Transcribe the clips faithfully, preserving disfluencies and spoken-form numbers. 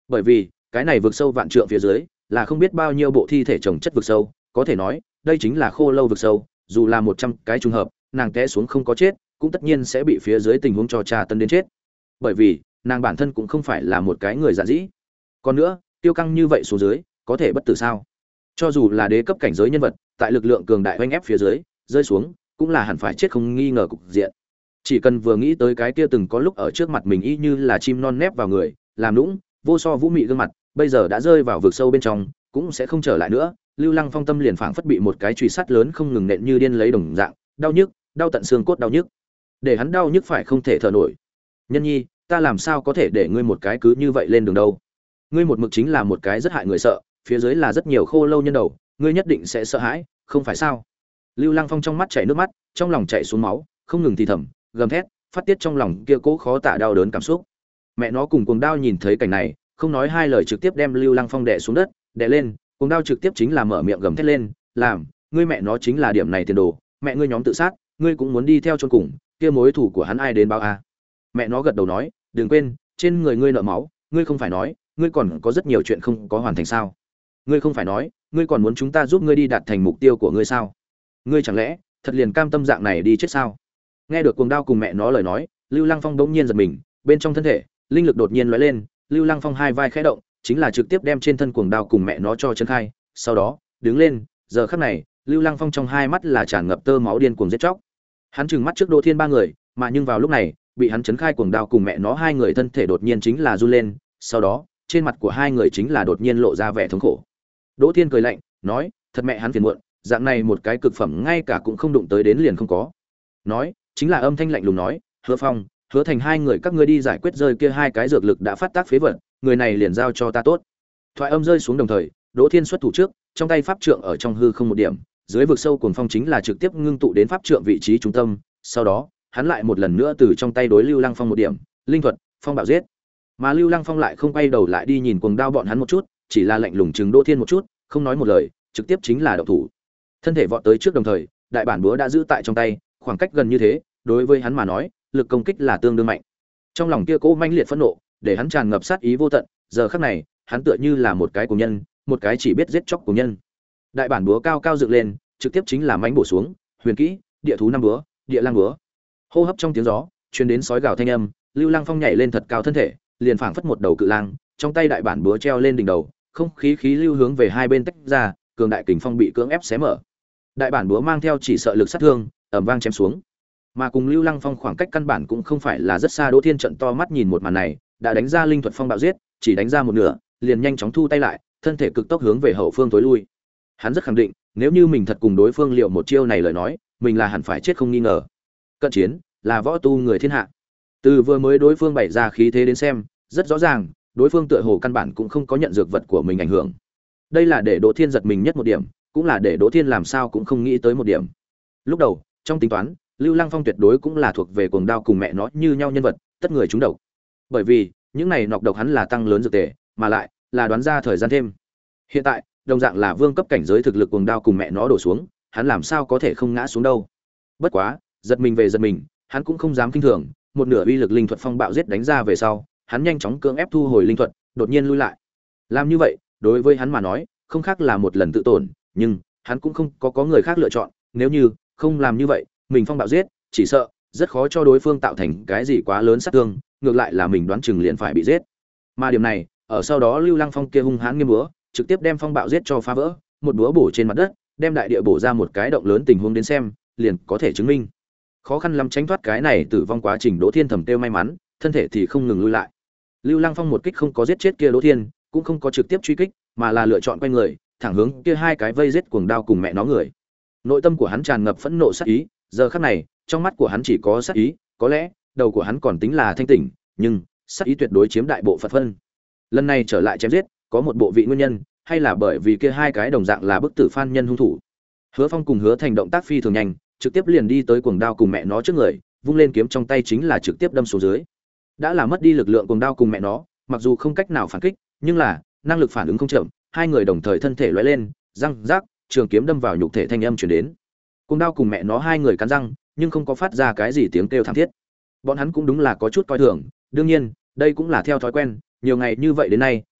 Bởi vì cái này vực sâu vạn trượng phía dưới là không biết bao nhiêu bộ thi thể chồng chất vực sâu, có thể nói đây chính là khô lâu vực sâu, dù là một trăm cái trùng hợp nàng té xuống không có chết cũng tất nhiên sẽ bị phía dưới tình huống cho tra tấn đến chết, bởi vì nàng bản thân cũng không phải là một cái người giản dĩ. Còn nữa tiêu căng như vậy xuống dưới có thể bất tử sao? Cho dù là đế cấp cảnh giới nhân vật tại lực lượng cường đại oanh ép phía dưới rơi xuống cũng là hẳn phải chết không nghi ngờ cục diện. Chỉ cần vừa nghĩ tới cái kia từng có lúc ở trước mặt mình y như là chim non nép vào người làm lũng vô so vũ mị gương mặt bây giờ đã rơi vào vực sâu bên trong cũng sẽ không trở lại nữa, Lưu Lăng Phong tâm liền phảng phất bị một cái chùy sắt lớn không ngừng nện như điên lấy đồng dạng, đau nhức, đau tận xương cốt đau nhức. Để hắn đau nhức phải không thể thở nổi. Nhân nhi, ta làm sao có thể để ngươi một cái cứ như vậy lên đường đâu? Ngươi một mực chính là một cái rất hại người sợ, phía dưới là rất nhiều khô lâu nhân đầu, ngươi nhất định sẽ sợ hãi, không phải sao? Lưu Lăng Phong trong mắt chảy nước mắt, trong lòng chảy xuống máu, không ngừng thì thầm, gầm thét, phát tiết trong lòng kia cố khó tả đau đớn cảm xúc. Mẹ nó cùng Cuồng Đao nhìn thấy cảnh này, không nói hai lời trực tiếp đem Lưu Lăng Phong đè xuống đất, đè lên, Cuồng Đao trực tiếp chính là mở miệng gầm thét lên, làm, ngươi mẹ nó chính là điểm này tiền đồ, mẹ ngươi nhóm tự sát, ngươi cũng muốn đi theo chôn cùng, kia mối thù của hắn ai đến báo a? À? Mẹ nó gật đầu nói, đừng quên, trên người ngươi nợ máu, ngươi không phải nói, ngươi còn có rất nhiều chuyện không có hoàn thành sao? Ngươi không phải nói, ngươi còn muốn chúng ta giúp ngươi đi đạt thành mục tiêu của ngươi sao? Ngươi chẳng lẽ thật liền cam tâm dạng này đi chết sao? Nghe được Cuồng Đao cùng mẹ nó lời nói, Lưu Lăng Phong đống nhiên giật mình, bên trong thân thể, linh lực đột nhiên lóe lên, Lưu Lăng Phong hai vai khẽ động, chính là trực tiếp đem trên thân Cuồng Đao cùng mẹ nó cho chấn khai, sau đó, đứng lên, giờ khắc này, Lưu Lăng Phong trong hai mắt là tràn ngập tơ máu điên cuồng giết chóc. Hắn trừng mắt trước Đỗ Thiên ba người, mà nhưng vào lúc này, bị hắn chấn khai Cuồng Đao cùng mẹ nó hai người thân thể đột nhiên chính là run lên, sau đó, trên mặt của hai người chính là đột nhiên lộ ra vẻ thống khổ. Đỗ Thiên cười lạnh, nói, thật mẹ hắn phiền muộn, dạng này một cái cực phẩm ngay cả cũng không đụng tới đến liền không có. Nói, chính là âm thanh lạnh lùng nói, Hứa Phong, Hứa Thành hai người các ngươi đi giải quyết rơi kia hai cái dược lực đã phát tác phế vật, người này liền giao cho ta tốt. Thoại âm rơi xuống đồng thời, Đỗ Thiên xuất thủ trước, trong tay pháp trượng ở trong hư không một điểm, dưới vực sâu cuồng phong chính là trực tiếp ngưng tụ đến pháp trượng vị trí trung tâm, sau đó, hắn lại một lần nữa từ trong tay đối Lưu Lăng Phong một điểm, linh thuật, phong bạo giết. Mà Lưu Lăng Phong lại không quay đầu lại đi nhìn Cuồng Đao bọn hắn một chút, chỉ là lạnh lùng chừng Đỗ Thiên một chút, không nói một lời, trực tiếp chính là động thủ. Thân thể vọt tới trước đồng thời, đại bản búa đã giữ tại trong tay, khoảng cách gần như thế, đối với hắn mà nói, lực công kích là tương đương mạnh. Trong lòng kia cố manh liệt phẫn nộ, để hắn tràn ngập sát ý vô tận, giờ khắc này, hắn tựa như là một cái cuồng nhân, một cái chỉ biết giết chóc cuồng nhân. Đại bản búa cao cao dựng lên, trực tiếp chính là mãnh bổ xuống, huyền kỹ, địa thú năm búa, địa lang búa. Hô hấp trong tiếng gió, truyền đến sói gào thanh âm, Lưu Lăng Phong nhảy lên thật cao thân thể, liền phảng phất một đầu cự lang, trong tay đại bản búa treo lên đỉnh đầu, không khí khí lưu hướng về hai bên tách ra, cường đại kình phong bị cưỡng ép xé mở. Đại bản búa mang theo chỉ sợ lực sát thương, ầm vang chém xuống. Mà cùng Lưu Lăng Phong khoảng cách căn bản cũng không phải là rất xa, Đỗ Thiên trận to mắt nhìn một màn này, đã đánh ra linh thuật phong bạo giết, chỉ đánh ra một nửa, liền nhanh chóng thu tay lại, thân thể cực tốc hướng về hậu phương tối lui. Hắn rất khẳng định, nếu như mình thật cùng đối phương liệu một chiêu này lời nói, mình là hẳn phải chết không nghi ngờ. Cận chiến là võ tu người thiên hạ. Từ vừa mới đối phương bày ra khí thế đến xem, rất rõ ràng, đối phương tựa hồ căn bản cũng không có nhận dược vật của mình ảnh hưởng. Đây là để Đỗ Thiên giật mình nhất một điểm, cũng là để Đỗ Thiên làm sao cũng không nghĩ tới một điểm. Lúc đầu, trong tính toán, Lưu Lăng Phong tuyệt đối cũng là thuộc về Cuồng Đao cùng mẹ nó như nhau nhân vật, tất người trúng độc. Bởi vì, những này nọc độc hắn là tăng lớn dược tề, mà lại là đoán ra thời gian thêm. Hiện tại, đồng dạng là vương cấp cảnh giới thực lực Cuồng Đao cùng mẹ nó đổ xuống, hắn làm sao có thể không ngã xuống đâu. Bất quá, giật mình về giật mình, hắn cũng không dám kinh thường, một nửa uy lực linh thuật phong bạo giết đánh ra về sau, hắn nhanh chóng cưỡng ép thu hồi linh thuật, đột nhiên lui lại. Làm như vậy, đối với hắn mà nói, không khác là một lần tự tổn, nhưng hắn cũng không có có người khác lựa chọn, nếu như không làm như vậy, mình phong bạo giết, chỉ sợ rất khó cho đối phương tạo thành cái gì quá lớn sát thương, ngược lại là mình đoán chừng liền phải bị giết. Mà điểm này, ở sau đó Lưu Lăng Phong kia hung hãn nghiêm búa, trực tiếp đem phong bạo giết cho phá vỡ, một búa bổ trên mặt đất, đem đại địa bổ ra một cái động lớn, tình huống đến xem, liền có thể chứng minh. Khó khăn lắm tránh thoát cái này tử vong quá trình, Đỗ Thiên thầm tiêu may mắn, thân thể thì không ngừng lui lại. Lưu Lăng Phong một kích không có giết chết kia Đỗ Thiên, cũng không có trực tiếp truy kích, mà là lựa chọn quay người, thẳng hướng kia hai cái vây giết Cuồng Đao cùng mẹ nó người. Nội tâm của hắn tràn ngập phẫn nộ sát ý, giờ khắc này, trong mắt của hắn chỉ có sát ý, có lẽ đầu của hắn còn tính là thanh tỉnh, nhưng sát ý tuyệt đối chiếm đại bộ phận phân. Lần này trở lại chém giết, có một bộ vị nguyên nhân, hay là bởi vì kia hai cái đồng dạng là bức tử phan nhân hung thủ. Hứa Phong cùng Hứa Thành động tác phi thường nhanh, trực tiếp liền đi tới Cuồng Đao cùng mẹ nó trước người, vung lên kiếm trong tay chính là trực tiếp đâm xuống dưới. Đã là mất đi lực lượng Cuồng Đao cùng mẹ nó, mặc dù không cách nào phản kích, nhưng là năng lực phản ứng không chậm, hai người đồng thời thân thể lóe lên, răng rác, trường kiếm đâm vào nhục thể thanh âm truyền đến. Cuồng Đao cùng mẹ nó hai người cắn răng, nhưng không có phát ra cái gì tiếng kêu thảm thiết. Bọn hắn cũng đúng là có chút coi thường, đương nhiên, đây cũng là theo thói quen, nhiều ngày như vậy đến nay,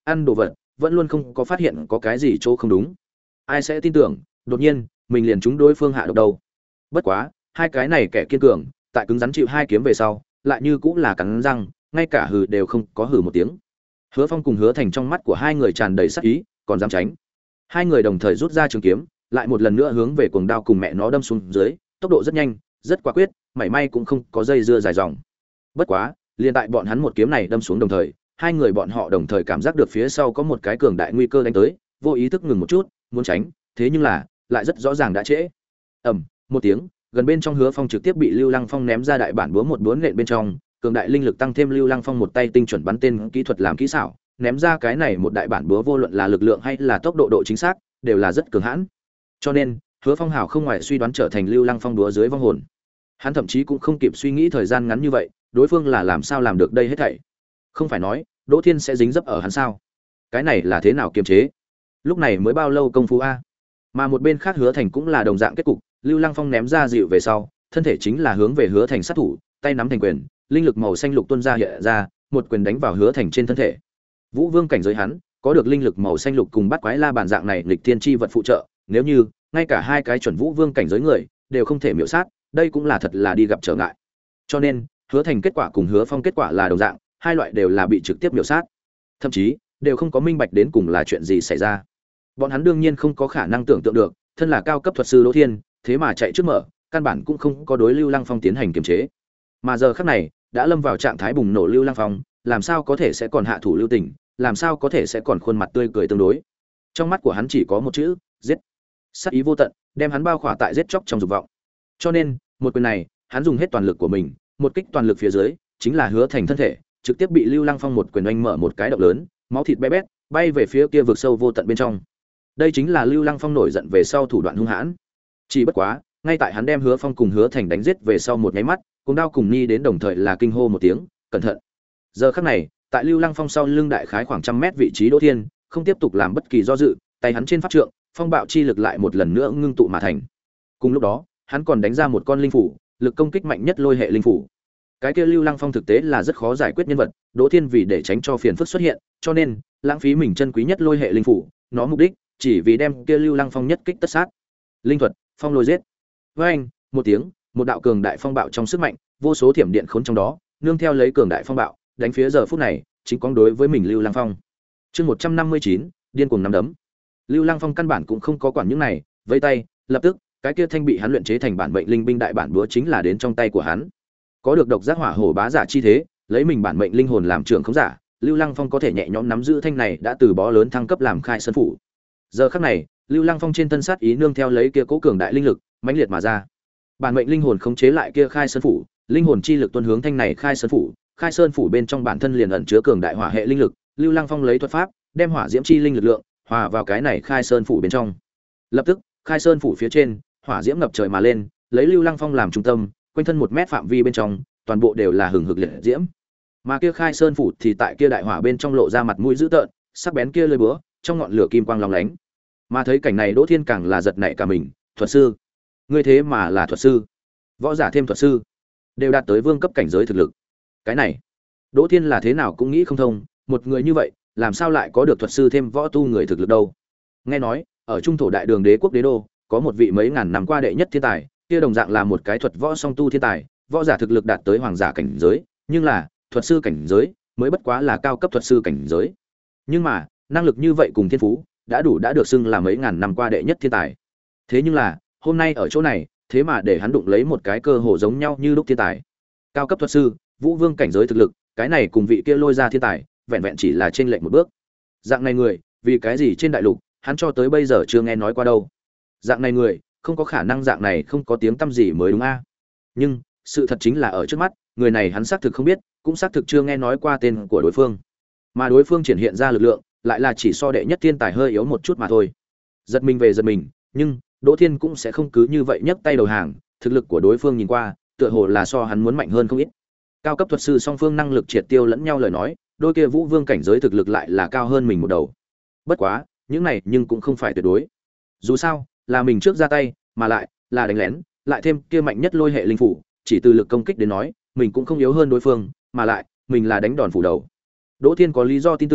ăn đồ vật vẫn luôn không có phát hiện có cái gì chỗ không đúng. Ai sẽ tin tưởng đột nhiên mình liền trúng đối phương hạ độc đâu. Bất quá hai cái này kẻ kiên cường tại cứng rắn chịu hai kiếm về sau lại như cũng là cắn răng, ngay cả hừ đều không có hừ một tiếng. Hứa Phong cùng Hứa Thành trong mắt của hai người tràn đầy sát ý, còn dám tránh. Hai người đồng thời rút ra trường kiếm, lại một lần nữa hướng về cuồng đao cùng mẹ nó đâm xuống dưới, tốc độ rất nhanh, rất quả quyết, mảy may cũng không có dây dưa dài dòng. Bất quá, liền tại bọn hắn một kiếm này đâm xuống đồng thời, hai người bọn họ đồng thời cảm giác được phía sau có một cái cường đại nguy cơ đánh tới, vô ý thức ngừng một chút, muốn tránh, thế nhưng là, lại rất rõ ràng đã trễ. Ầm, một tiếng, gần bên trong Hứa Phong trực tiếp bị Lưu Lăng Phong ném ra đại bản búa một búa nện bên trong, cường đại linh lực tăng thêm Lưu Lăng Phong một tay tinh chuẩn bắn tên kỹ thuật làm kỹ xảo, ném ra cái này một đại bản búa vô luận là lực lượng hay là tốc độ độ chính xác, đều là rất cường hãn. Cho nên, Hứa Phong hảo không ngoài suy đoán trở thành Lưu Lăng Phong búa dưới vong hồn. Hắn thậm chí cũng không kịp suy nghĩ thời gian ngắn như vậy, đối phương là làm sao làm được đây hết thảy. Không phải nói, Đỗ Thiên sẽ dính dấp ở hắn sao? Cái này là thế nào kiềm chế? Lúc này mới bao lâu công phu a? Mà một bên khác Hứa Thành cũng là đồng dạng kết cục, Lưu Lăng Phong ném ra dịu về sau, thân thể chính là hướng về Hứa Thành sát thủ, tay nắm thành quyền, linh lực màu xanh lục tuôn ra hiện ra, một quyền đánh vào Hứa Thành trên thân thể. Vũ Vương cảnh giới hắn, có được linh lực màu xanh lục cùng bắt quái la bàn dạng này nghịch thiên chi vật phụ trợ, nếu như ngay cả hai cái chuẩn Vũ Vương cảnh giới người đều không thể miểu sát, đây cũng là thật là đi gặp trở ngại. Cho nên, Hứa Thành kết quả cùng Hứa Phong kết quả là đồng dạng, hai loại đều là bị trực tiếp miểu sát. Thậm chí, đều không có minh bạch đến cùng là chuyện gì xảy ra. Bọn hắn đương nhiên không có khả năng tưởng tượng được, thân là cao cấp thuật sư Đỗ Thiên, thế mà chạy trước mở, căn bản cũng không có đối Lưu Lăng Phong tiến hành kiềm chế. Mà giờ khắc này, đã lâm vào trạng thái bùng nổ Lưu Lăng Phong, làm sao có thể sẽ còn hạ thủ lưu tình, làm sao có thể sẽ còn khuôn mặt tươi cười tương đối. Trong mắt của hắn chỉ có một chữ, giết. Sát ý vô tận, đem hắn bao khỏa tại giết chóc trong dục vọng. Cho nên, một quyền này, hắn dùng hết toàn lực của mình, một kích toàn lực phía dưới, chính là Hứa Thành thân thể, trực tiếp bị Lưu Lăng Phong một quyền oanh mở một cái động lớn, máu thịt bé bét, bay về phía kia vực sâu vô tận bên trong. Đây chính là Lưu Lăng Phong nổi giận về sau thủ đoạn hung hãn. Chỉ bất quá, ngay tại hắn đem Hứa Phong cùng Hứa Thành đánh giết về sau một nháy mắt, cùng đao cùng ni đến đồng thời là kinh hô một tiếng, cẩn thận. Giờ khắc này, tại Lưu Lăng Phong sau lưng đại khái khoảng trăm mét vị trí Đỗ Thiên, không tiếp tục làm bất kỳ do dự, tay hắn trên pháp trượng, phong bạo chi lực lại một lần nữa ngưng tụ mà thành. Cùng lúc đó, hắn còn đánh ra một con linh phủ, lực công kích mạnh nhất lôi hệ linh phủ. Cái kia Lưu Lăng Phong thực tế là rất khó giải quyết nhân vật, Đỗ Thiên vì để tránh cho phiền phức xuất hiện, cho nên lãng phí mình chân quý nhất lôi hệ linh phủ, nó mục đích chỉ vì đem kia Lưu Lăng Phong nhất kích tất sát. Linh thuật, phong lôi giết. Với anh, một tiếng, một đạo cường đại phong bạo trong sức mạnh, vô số thiểm điện khốn trong đó, nương theo lấy cường đại phong bạo, đánh phía giờ phút này, chính con đối với mình Lưu Lăng Phong. Chương một trăm năm mươi chín, điên cuồng nắm đấm. Lưu Lăng Phong căn bản cũng không có quản những này, vẫy tay, lập tức, cái kia thanh bị hắn luyện chế thành bản mệnh linh binh đại bản búa chính là đến trong tay của hắn. Có được độc giác hỏa hổ bá giả chi thế, lấy mình bản mệnh linh hồn làm trưởng khống giả, Lưu Lăng Phong có thể nhẹ nhõm nắm giữ thanh này đã từ bó lớn thăng cấp làm khai sơn phủ. Giờ khắc này, Lưu Lăng Phong trên thân sát ý nương theo lấy kia cố cường đại linh lực, mãnh liệt mà ra. Bản mệnh linh hồn khống chế lại kia khai sơn phủ, linh hồn chi lực tuôn hướng thanh này khai sơn phủ, khai sơn phủ bên trong bản thân liền ẩn chứa cường đại hỏa hệ linh lực, Lưu Lăng Phong lấy thuật pháp, đem hỏa diễm chi linh lực lượng hòa vào cái này khai sơn phủ bên trong. Lập tức, khai sơn phủ phía trên, hỏa diễm ngập trời mà lên, lấy Lưu Lăng Phong làm trung tâm, quanh thân một mét phạm vi bên trong, toàn bộ đều là hừng hực liệt diễm. Mà kia khai sơn phủ thì tại kia đại hỏa bên trong lộ ra mặt mũi dữ tợn, sắc bén kia lưỡi búa, trong ngọn lửa kim quang lóng lánh. Mà thấy cảnh này Đỗ Thiên càng là giật nảy cả mình, thuật sư, ngươi thế mà là thuật sư, võ giả thêm thuật sư, đều đạt tới vương cấp cảnh giới thực lực. Cái này, Đỗ Thiên là thế nào cũng nghĩ không thông, một người như vậy, làm sao lại có được thuật sư thêm võ tu người thực lực đâu? Nghe nói, ở trung thổ đại đường đế quốc đế đô, có một vị mấy ngàn năm qua đệ nhất thiên tài, kia đồng dạng là một cái thuật võ song tu thiên tài, võ giả thực lực đạt tới hoàng giả cảnh giới, nhưng là thuật sư cảnh giới mới bất quá là cao cấp thuật sư cảnh giới. Nhưng mà, năng lực như vậy cùng thiên phú, đã đủ đã được xưng là mấy ngàn năm qua đệ nhất thiên tài. Thế nhưng là, hôm nay ở chỗ này, thế mà để hắn đụng lấy một cái cơ hồ giống nhau như lúc thiên tài. Cao cấp thuật sư, Vũ Vương cảnh giới thực lực, cái này cùng vị kia lôi ra thiên tài, vẹn vẹn chỉ là trên lệnh một bước. Dạng này người, vì cái gì trên đại lục, hắn cho tới bây giờ chưa nghe nói qua đâu. Dạng này người, không có khả năng dạng này không có tiếng tăm gì mới đúng a. Nhưng, sự thật chính là ở trước mắt, người này hắn xác thực không biết, cũng xác thực chưa nghe nói qua tên của đối phương. Mà đối phương triển hiện ra lực lượng, lại là chỉ so đệ nhất thiên tài hơi yếu một chút mà thôi. Giật mình về giật mình, nhưng Đỗ Thiên cũng sẽ không cứ như vậy nhấc tay đầu hàng, thực lực của đối phương nhìn qua, tựa hồ là so hắn muốn mạnh hơn không ít. Cao cấp thuật sư song phương năng lực triệt tiêu lẫn nhau lời nói, đôi kia Vũ Vương cảnh giới thực lực lại là cao hơn mình một đầu. Bất quá, những này nhưng cũng không phải tuyệt đối. Dù sao, là mình trước ra tay, mà lại là đánh lén, lại thêm kia mạnh nhất lôi hệ linh phủ, chỉ từ lực công kích đến nói, mình cũng không yếu hơn đối phương, mà lại, mình là đánh đòn phủ đầu. Đỗ Thiên có lý do tin tưởng,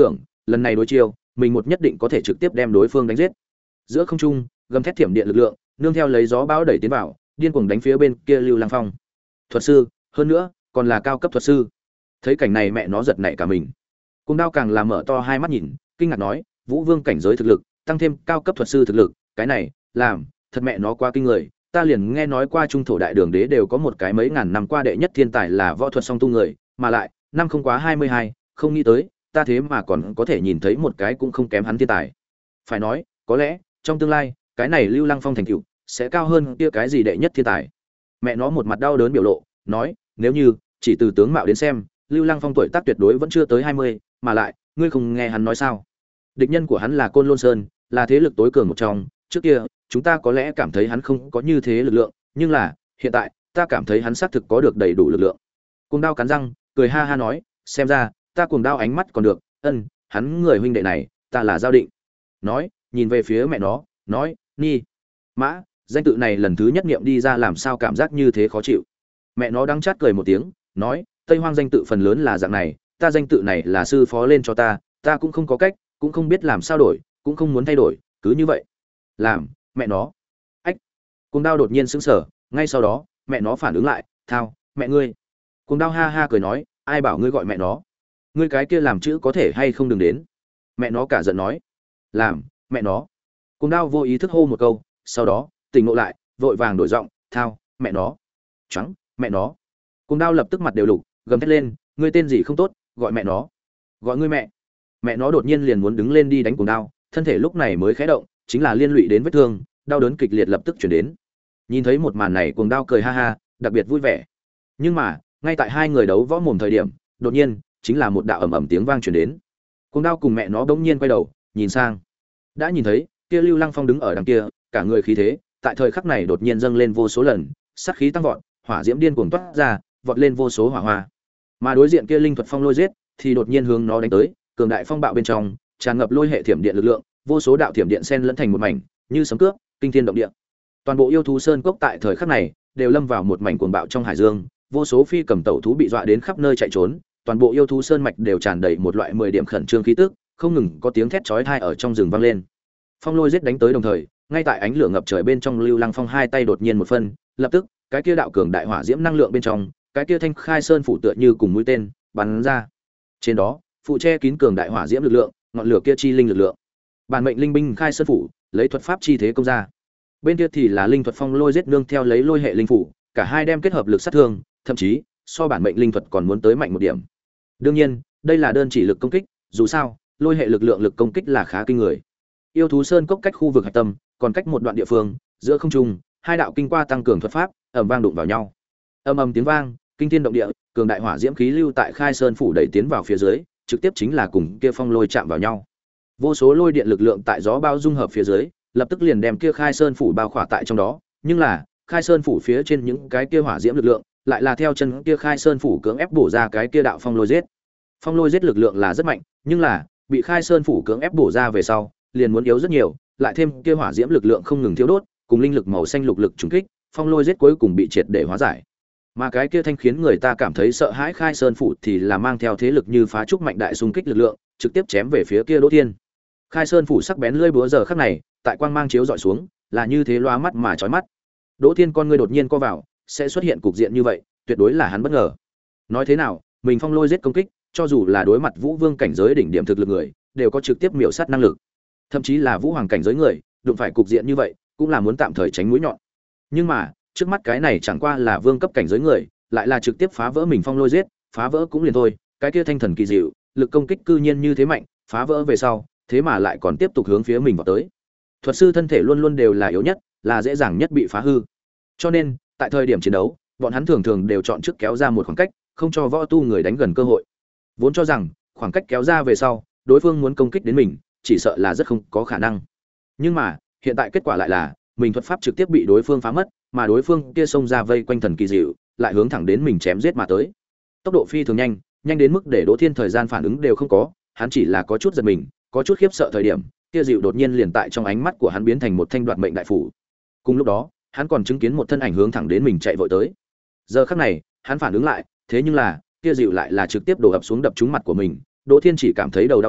lần này đối chiêu mình một nhất định có thể trực tiếp đem đối phương đánh giết. Giữa không trung gầm thét thiểm điện lực lượng nương theo lấy gió bão đẩy tiến vào, điên cuồng đánh phía bên kia Lưu Lăng Phong. Thuật sư, hơn nữa còn là cao cấp thuật sư. Thấy cảnh này mẹ nó giật nảy cả mình. Cùng Đao càng là mở to hai mắt nhìn, kinh ngạc nói, Vũ Vương cảnh giới thực lực, tăng thêm cao cấp thuật sư thực lực, cái này, làm, thật mẹ nó quá kinh người. Ta liền nghe nói qua trung thổ đại đường đế đều có một cái mấy ngàn năm qua đệ nhất thiên tài là võ thuật song tu người, mà lại, năm không quá hai mươi hai, không nghĩ tới, ta thế mà còn có thể nhìn thấy một cái cũng không kém hắn thiên tài. Phải nói, có lẽ, trong tương lai, cái này Lưu Lăng Phong thành tựu sẽ cao hơn kia cái gì đệ nhất thiên tài. Mẹ nó một mặt đau đớn biểu lộ, nói, nếu như chỉ từ tướng mạo đến xem, Lưu Lăng Phong tuổi tác tuyệt đối vẫn chưa tới hai mươi, mà lại, ngươi không nghe hắn nói sao? Địch nhân của hắn là Côn Lôn Sơn, là thế lực tối cường một trong, trước kia, chúng ta có lẽ cảm thấy hắn không có như thế lực lượng, nhưng là, hiện tại, ta cảm thấy hắn xác thực có được đầy đủ lực lượng. Cuồng Đao cắn răng, cười ha ha nói, xem ra, ta Cuồng Đao ánh mắt còn được, ân, hắn người huynh đệ này, ta là giao định. Nói, nhìn về phía mẹ nó, nói, Ni, Mã, danh tự này lần thứ nhất niệm đi ra làm sao cảm giác như thế khó chịu. Mẹ nó đắng chát cười một tiếng, nói, Tây Hoang danh tự phần lớn là dạng này, ta danh tự này là sư phó lên cho ta, ta cũng không có cách, cũng không biết làm sao đổi, cũng không muốn thay đổi, cứ như vậy. Làm, mẹ nó. Ách. Cuồng Đao đột nhiên sững sờ, ngay sau đó, mẹ nó phản ứng lại, thao, mẹ ngươi. Cuồng Đao ha ha cười nói, ai bảo ngươi gọi mẹ nó? Ngươi cái kia làm chữ có thể hay không đừng đến. Mẹ nó cả giận nói, làm, mẹ nó. Cuồng Đao vô ý thức hô một câu, sau đó, tỉnh ngộ lại, vội vàng đổi giọng, thao, mẹ nó. Trắng, mẹ nó. Cuồng Đao lập tức mặt đều lục, gầm thét lên, ngươi tên gì không tốt, gọi mẹ nó. Gọi ngươi mẹ. Mẹ nó đột nhiên liền muốn đứng lên đi đánh Cuồng Đao, thân thể lúc này mới khẽ động, chính là liên lụy đến vết thương, đau đớn kịch liệt lập tức chuyển đến. Nhìn thấy một màn này, Cuồng Đao cười ha ha, đặc biệt vui vẻ. Nhưng mà, ngay tại hai người đấu võ mồm thời điểm, đột nhiên, chính là một đạo ầm ầm tiếng vang truyền đến. Cuồng Đao cùng mẹ nó bỗng nhiên quay đầu, nhìn sang. Đã nhìn thấy, kia Lưu Lăng Phong đứng ở đằng kia, cả người khí thế, tại thời khắc này đột nhiên dâng lên vô số lần, sát khí tăng vọt, hỏa diễm điên cuồng toát ra, vọt lên vô số hỏa hoa. Mà đối diện kia linh thuật phong lôi giết, thì đột nhiên hướng nó đánh tới, cường đại phong bạo bên trong, tràn ngập lôi hệ thiểm điện lực lượng, vô số đạo thiểm điện xen lẫn thành một mảnh, như sấm cướp, kinh thiên động địa. Toàn bộ yêu thú sơn cốc tại thời khắc này đều lâm vào một mảnh cuồng bạo trong hải dương, vô số phi cầm tẩu thú bị dọa đến khắp nơi chạy trốn, toàn bộ yêu thú sơn mạch đều tràn đầy một loại mười điểm khẩn trương khí tức, không ngừng có tiếng thét chói tai ở trong rừng vang lên. Phong lôi giết đánh tới đồng thời, ngay tại ánh lửa ngập trời bên trong, Lưu Lăng Phong hai tay đột nhiên một phân, lập tức, cái kia đạo cường đại hỏa diễm năng lượng bên trong, cái kia thanh khai sơn phủ tựa như cùng mũi tên bắn ra. Trên đó, phụ che kín cường đại hỏa diễm lực lượng, ngọn lửa kia chi linh lực lượng. Bản mệnh linh binh khai sơn phủ, lấy thuật pháp chi thế công ra. Bên kia thì là linh thuật phong lôi giết nương theo lấy lôi hệ linh phủ, cả hai đem kết hợp lực sát thương, thậm chí so bản mệnh linh thuật còn muốn tới mạnh một điểm. Đương nhiên, đây là đơn chỉ lực công kích, dù sao, lôi hệ lực lượng lực công kích là khá kinh người. Yêu thú sơn cốc cách khu vực hạch tâm, còn cách một đoạn địa phương, giữa không trung, hai đạo kinh qua tăng cường thuật pháp, ầm vang đụng vào nhau. Ầm ầm tiếng vang, kinh thiên động địa, cường đại hỏa diễm khí lưu tại khai sơn phủ đẩy tiến vào phía dưới, trực tiếp chính là cùng kia phong lôi chạm vào nhau. Vô số lôi điện lực lượng tại gió bao dung hợp phía dưới, lập tức liền đem kia khai sơn phủ bao khỏa tại trong đó, nhưng là, khai sơn phủ phía trên những cái kia hỏa diễm lực lượng, lại là theo chân kia khai sơn phủ cưỡng ép bổ ra cái kia đạo phong lôi giết. Phong lôi giết lực lượng là rất mạnh, nhưng là, bị khai sơn phủ cưỡng ép bổ ra về sau, liền muốn yếu rất nhiều, lại thêm kia hỏa diễm lực lượng không ngừng thiếu đốt, cùng linh lực màu xanh lục lực trùng kích, phong lôi giết cuối cùng bị triệt để hóa giải. Mà cái kia thanh khiến người ta cảm thấy sợ hãi khai sơn phủ thì là mang theo thế lực như phá trúc mạnh đại xung kích lực lượng, trực tiếp chém về phía kia Đỗ Thiên. Khai sơn phủ sắc bén lưỡi búa giờ khắc này, tại quang mang chiếu dọi xuống, là như thế loa mắt mà chói mắt. Đỗ Thiên con ngươi đột nhiên co vào, sẽ xuất hiện cục diện như vậy, tuyệt đối là hắn bất ngờ. Nói thế nào, mình phong lôi giết công kích, cho dù là đối mặt Vũ Vương cảnh giới đỉnh điểm thực lực người, đều có trực tiếp miểu sát năng lực. Thậm chí là Vũ Hoàng cảnh giới người, đụng phải cục diện như vậy, cũng là muốn tạm thời tránh mũi nhọn. Nhưng mà, trước mắt cái này chẳng qua là vương cấp cảnh giới người, lại là trực tiếp phá vỡ mình phong lôi giết, phá vỡ cũng liền thôi, cái kia thanh thần kỳ diệu, lực công kích cư nhiên như thế mạnh, phá vỡ về sau, thế mà lại còn tiếp tục hướng phía mình vào tới. Thuật sư thân thể luôn luôn đều là yếu nhất, là dễ dàng nhất bị phá hư. Cho nên, tại thời điểm chiến đấu, bọn hắn thường thường đều chọn trước kéo ra một khoảng cách, không cho võ tu người đánh gần cơ hội. Vốn cho rằng, khoảng cách kéo ra về sau, đối phương muốn công kích đến mình, chỉ sợ là rất không có khả năng. Nhưng mà, hiện tại kết quả lại là, mình thuật pháp trực tiếp bị đối phương phá mất, mà đối phương kia xông ra vây quanh thần kỳ diệu, lại hướng thẳng đến mình chém giết mà tới. Tốc độ phi thường nhanh, nhanh đến mức để Đỗ Thiên thời gian phản ứng đều không có, hắn chỉ là có chút giật mình, có chút khiếp sợ thời điểm, kia diệu đột nhiên liền tại trong ánh mắt của hắn biến thành một thanh đoạt mệnh đại phủ. Cùng lúc đó, hắn còn chứng kiến một thân ảnh hướng thẳng đến mình chạy vội tới. Giờ khắc này, hắn phản ứng lại, thế nhưng là, kia diệu lại là trực tiếp đổ ập xuống đập trúng mặt của mình. Đỗ Thiên chỉ cảm thấy đầu đau xót,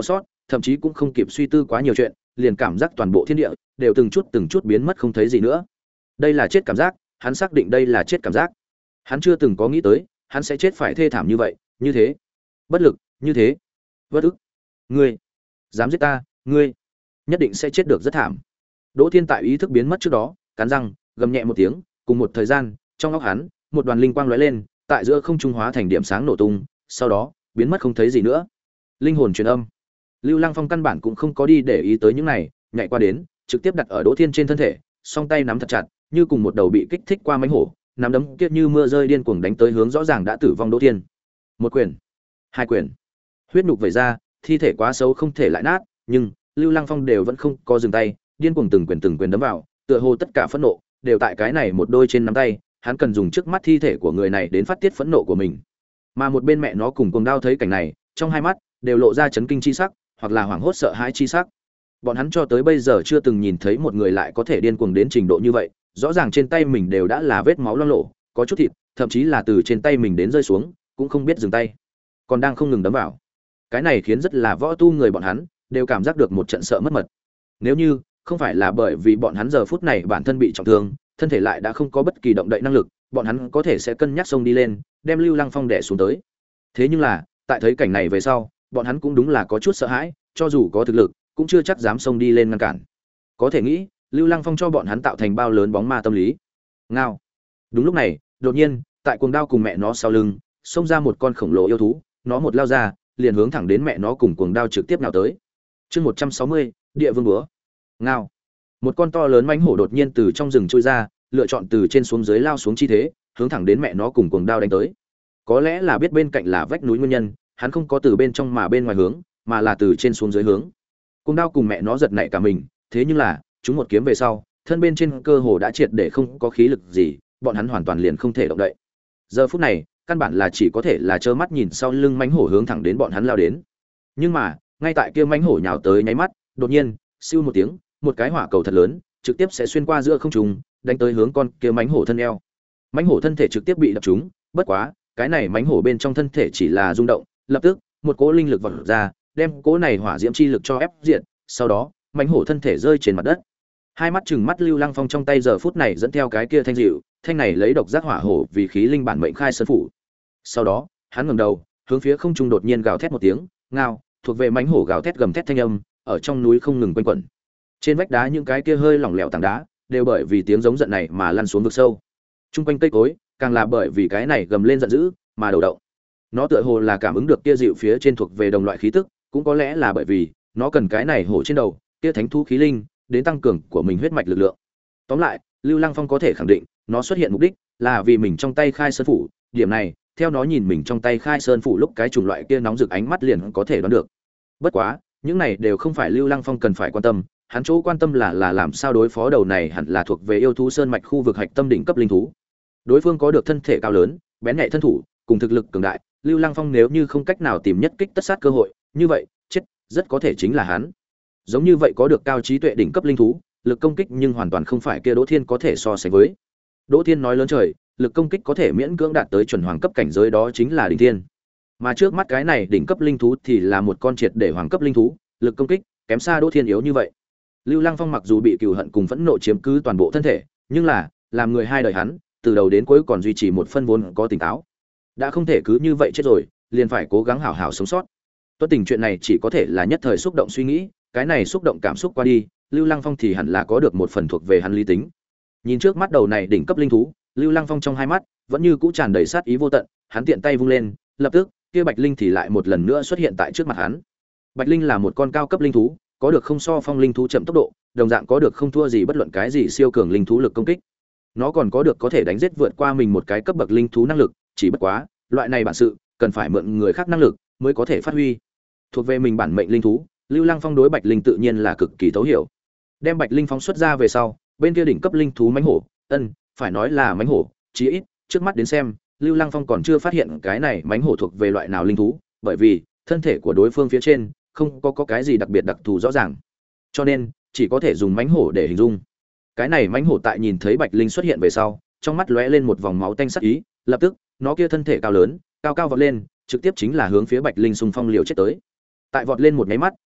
thậm chí cũng không kịp suy tư quá nhiều chuyện, liền cảm giác toàn bộ thiên địa đều từng chút từng chút biến mất không thấy gì nữa. Đây là chết cảm giác, hắn xác định đây là chết cảm giác. Hắn chưa từng có nghĩ tới, hắn sẽ chết phải thê thảm như vậy, như thế, bất lực, như thế, bất ức. Ngươi, dám giết ta, ngươi nhất định sẽ chết được rất thảm. Đỗ Thiên tại ý thức biến mất trước đó, cắn răng, gầm nhẹ một tiếng, cùng một thời gian, trong óc hắn, một đoàn linh quang lóe lên, tại giữa không trung hóa thành điểm sáng nổ tung, sau đó, biến mất không thấy gì nữa. Linh hồn truyền âm. Lưu Lăng Phong căn bản cũng không có đi để ý tới những này, nhảy qua đến, trực tiếp đặt ở Đỗ Thiên trên thân thể, song tay nắm thật chặt, như cùng một đầu bị kích thích qua mãnh hổ, nắm đấm kia như mưa rơi điên cuồng đánh tới hướng rõ ràng đã tử vong Đỗ Thiên. Một quyền, hai quyền, huyết nhục vẩy ra, thi thể quá xấu không thể lại nát, nhưng Lưu Lăng Phong đều vẫn không có dừng tay, điên cuồng từng quyền từng quyền đấm vào, tựa hồ tất cả phẫn nộ đều tại cái này một đôi trên nắm tay, hắn cần dùng trước mắt thi thể của người này đến phát tiết phẫn nộ của mình. Mà một bên mẹ nó cùng Cuồng Đao thấy cảnh này, trong hai mắt đều lộ ra chấn kinh chi sắc, hoặc là hoảng hốt sợ hãi chi sắc. Bọn hắn cho tới bây giờ chưa từng nhìn thấy một người lại có thể điên cuồng đến trình độ như vậy, rõ ràng trên tay mình đều đã là vết máu loang lổ, có chút thịt, thậm chí là từ trên tay mình đến rơi xuống, cũng không biết dừng tay, còn đang không ngừng đấm vào. Cái này khiến rất là võ tu người bọn hắn đều cảm giác được một trận sợ mất mật. Nếu như không phải là bởi vì bọn hắn giờ phút này bản thân bị trọng thương, thân thể lại đã không có bất kỳ động đậy năng lực, bọn hắn có thể sẽ cân nhắc xông đi lên, đem Lưu Lăng Phong đè xuống tới. Thế nhưng là, tại thấy cảnh này về sau, bọn hắn cũng đúng là có chút sợ hãi, cho dù có thực lực, cũng chưa chắc dám xông đi lên ngăn cản. Có thể nghĩ, Lưu Lăng Phong cho bọn hắn tạo thành bao lớn bóng ma tâm lý. Ngao. Đúng lúc này, đột nhiên, tại Cuồng Đao cùng mẹ nó sau lưng, xông ra một con khổng lồ yêu thú, nó một lao ra, liền hướng thẳng đến mẹ nó cùng Cuồng Đao trực tiếp nào tới. Chương một trăm sáu mươi, Địa Vương Búa. Ngao. Một con to lớn mãnh hổ đột nhiên từ trong rừng trôi ra, lựa chọn từ trên xuống dưới lao xuống chi thế, hướng thẳng đến mẹ nó cùng Cuồng Đao đánh tới. Có lẽ là biết bên cạnh là vách núi nguyên nhân, hắn không có từ bên trong mà bên ngoài hướng, mà là từ trên xuống dưới hướng. Cuồng Đao cùng mẹ nó giật nảy cả mình, thế nhưng là, chúng một kiếm về sau, thân bên trên cơ hồ đã triệt để không có khí lực gì, bọn hắn hoàn toàn liền không thể động đậy. Giờ phút này, căn bản là chỉ có thể là trơ mắt nhìn sau lưng mãnh hổ hướng thẳng đến bọn hắn lao đến. Nhưng mà, ngay tại kia mãnh hổ nhào tới nháy mắt, đột nhiên, siêu một tiếng, một cái hỏa cầu thật lớn, trực tiếp sẽ xuyên qua giữa không trung, đánh tới hướng con kia mãnh hổ thân eo. Mãnh hổ thân thể trực tiếp bị đập trúng, bất quá, cái này mãnh hổ bên trong thân thể chỉ là rung động, lập tức, một cỗ linh lực vọt ra, đem cỗ này hỏa diễm chi lực cho ép diện, sau đó, mãnh hổ thân thể rơi trên mặt đất. Hai mắt chừng mắt Lưu Lăng Phong trong tay giờ phút này dẫn theo cái kia thanh dịu, thanh này lấy độc giác hỏa hổ vì khí linh bản mệnh khai sơn phủ. Sau đó, hắn ngẩng đầu, hướng phía không trung đột nhiên gào thét một tiếng, ngao, thuộc về mãnh hổ gào thét gầm thét thanh âm, ở trong núi không ngừng quanh quẩn. Trên vách đá những cái kia hơi lỏng lẻo tảng đá, đều bởi vì tiếng giống giận này mà lăn xuống vực sâu. Trung quanh cây cối, càng là bởi vì cái này gầm lên giận dữ, mà đầu động. Nó tựa hồ là cảm ứng được kia dịu phía trên thuộc về đồng loại khí tức, cũng có lẽ là bởi vì nó cần cái này hổ trên đầu, kia thánh thú khí linh, đến tăng cường của mình huyết mạch lực lượng. Tóm lại, Lưu Lăng Phong có thể khẳng định, nó xuất hiện mục đích là vì mình trong tay khai sơn phủ, điểm này, theo nó nhìn mình trong tay khai sơn phủ lúc cái chủng loại kia nóng rực ánh mắt liền có thể đoán được. Bất quá, những này đều không phải Lưu Lăng Phong cần phải quan tâm, hắn chỗ quan tâm là là làm sao đối phó đầu này hẳn là thuộc về yêu thú sơn mạch khu vực hạch tâm đỉnh cấp linh thú. Đối phương có được thân thể cao lớn, bén nhạy thân thủ, cùng thực lực cường đại, Lưu Lăng Phong nếu như không cách nào tìm nhất kích tất sát cơ hội, như vậy, chết, rất có thể chính là hắn. Giống như vậy có được cao trí tuệ đỉnh cấp linh thú, lực công kích nhưng hoàn toàn không phải kia Đỗ Thiên có thể so sánh với. Đỗ Thiên nói lớn trời, lực công kích có thể miễn cưỡng đạt tới chuẩn hoàng cấp cảnh giới đó chính là đỉnh thiên. Mà trước mắt cái này đỉnh cấp linh thú thì là một con triệt để hoàng cấp linh thú, lực công kích kém xa Đỗ Thiên yếu như vậy. Lưu Lăng Phong mặc dù bị cừu hận cùng phẫn nộ chiếm cứ toàn bộ thân thể, nhưng là, làm người hai đời hắn, từ đầu đến cuối còn duy trì một phân vốn có tỉnh táo. Đã không thể cứ như vậy chết rồi, liền phải cố gắng hảo hảo sống sót. Tuất tình chuyện này chỉ có thể là nhất thời xúc động suy nghĩ, cái này xúc động cảm xúc qua đi, Lưu Lăng Phong thì hẳn là có được một phần thuộc về hắn lý tính. Nhìn trước mắt đầu này đỉnh cấp linh thú, Lưu Lăng Phong trong hai mắt vẫn như cũ tràn đầy sát ý vô tận, hắn tiện tay vung lên, lập tức, kia Bạch Linh thì lại một lần nữa xuất hiện tại trước mặt hắn. Bạch Linh là một con cao cấp linh thú, có được không so phong linh thú chậm tốc độ, đồng dạng có được không thua gì bất luận cái gì siêu cường linh thú lực công kích. Nó còn có được có thể đánh giết vượt qua mình một cái cấp bậc linh thú năng lực, chỉ bất quá, loại này bản sự cần phải mượn người khác năng lực mới có thể phát huy. Thuộc về mình bản mệnh linh thú, Lưu Lăng Phong đối Bạch Linh tự nhiên là cực kỳ thấu hiểu. Đem Bạch Linh phóng xuất ra về sau, bên kia đỉnh cấp linh thú mãnh hổ, ân, phải nói là mãnh hổ, chí ít, trước mắt đến xem, Lưu Lăng Phong còn chưa phát hiện cái này mãnh hổ thuộc về loại nào linh thú, bởi vì thân thể của đối phương phía trên không có, có cái gì đặc biệt đặc thù rõ ràng. Cho nên, chỉ có thể dùng mãnh hổ để hình dung. Cái này mãnh hổ tại nhìn thấy Bạch Linh xuất hiện về sau, trong mắt lóe lên một vòng máu tanh sắc ý, lập tức, nó kia thân thể cao lớn, cao cao vọt lên, trực tiếp chính là hướng phía Bạch Linh xung phong liều chết tới. Tại vọt lên một cái mắt,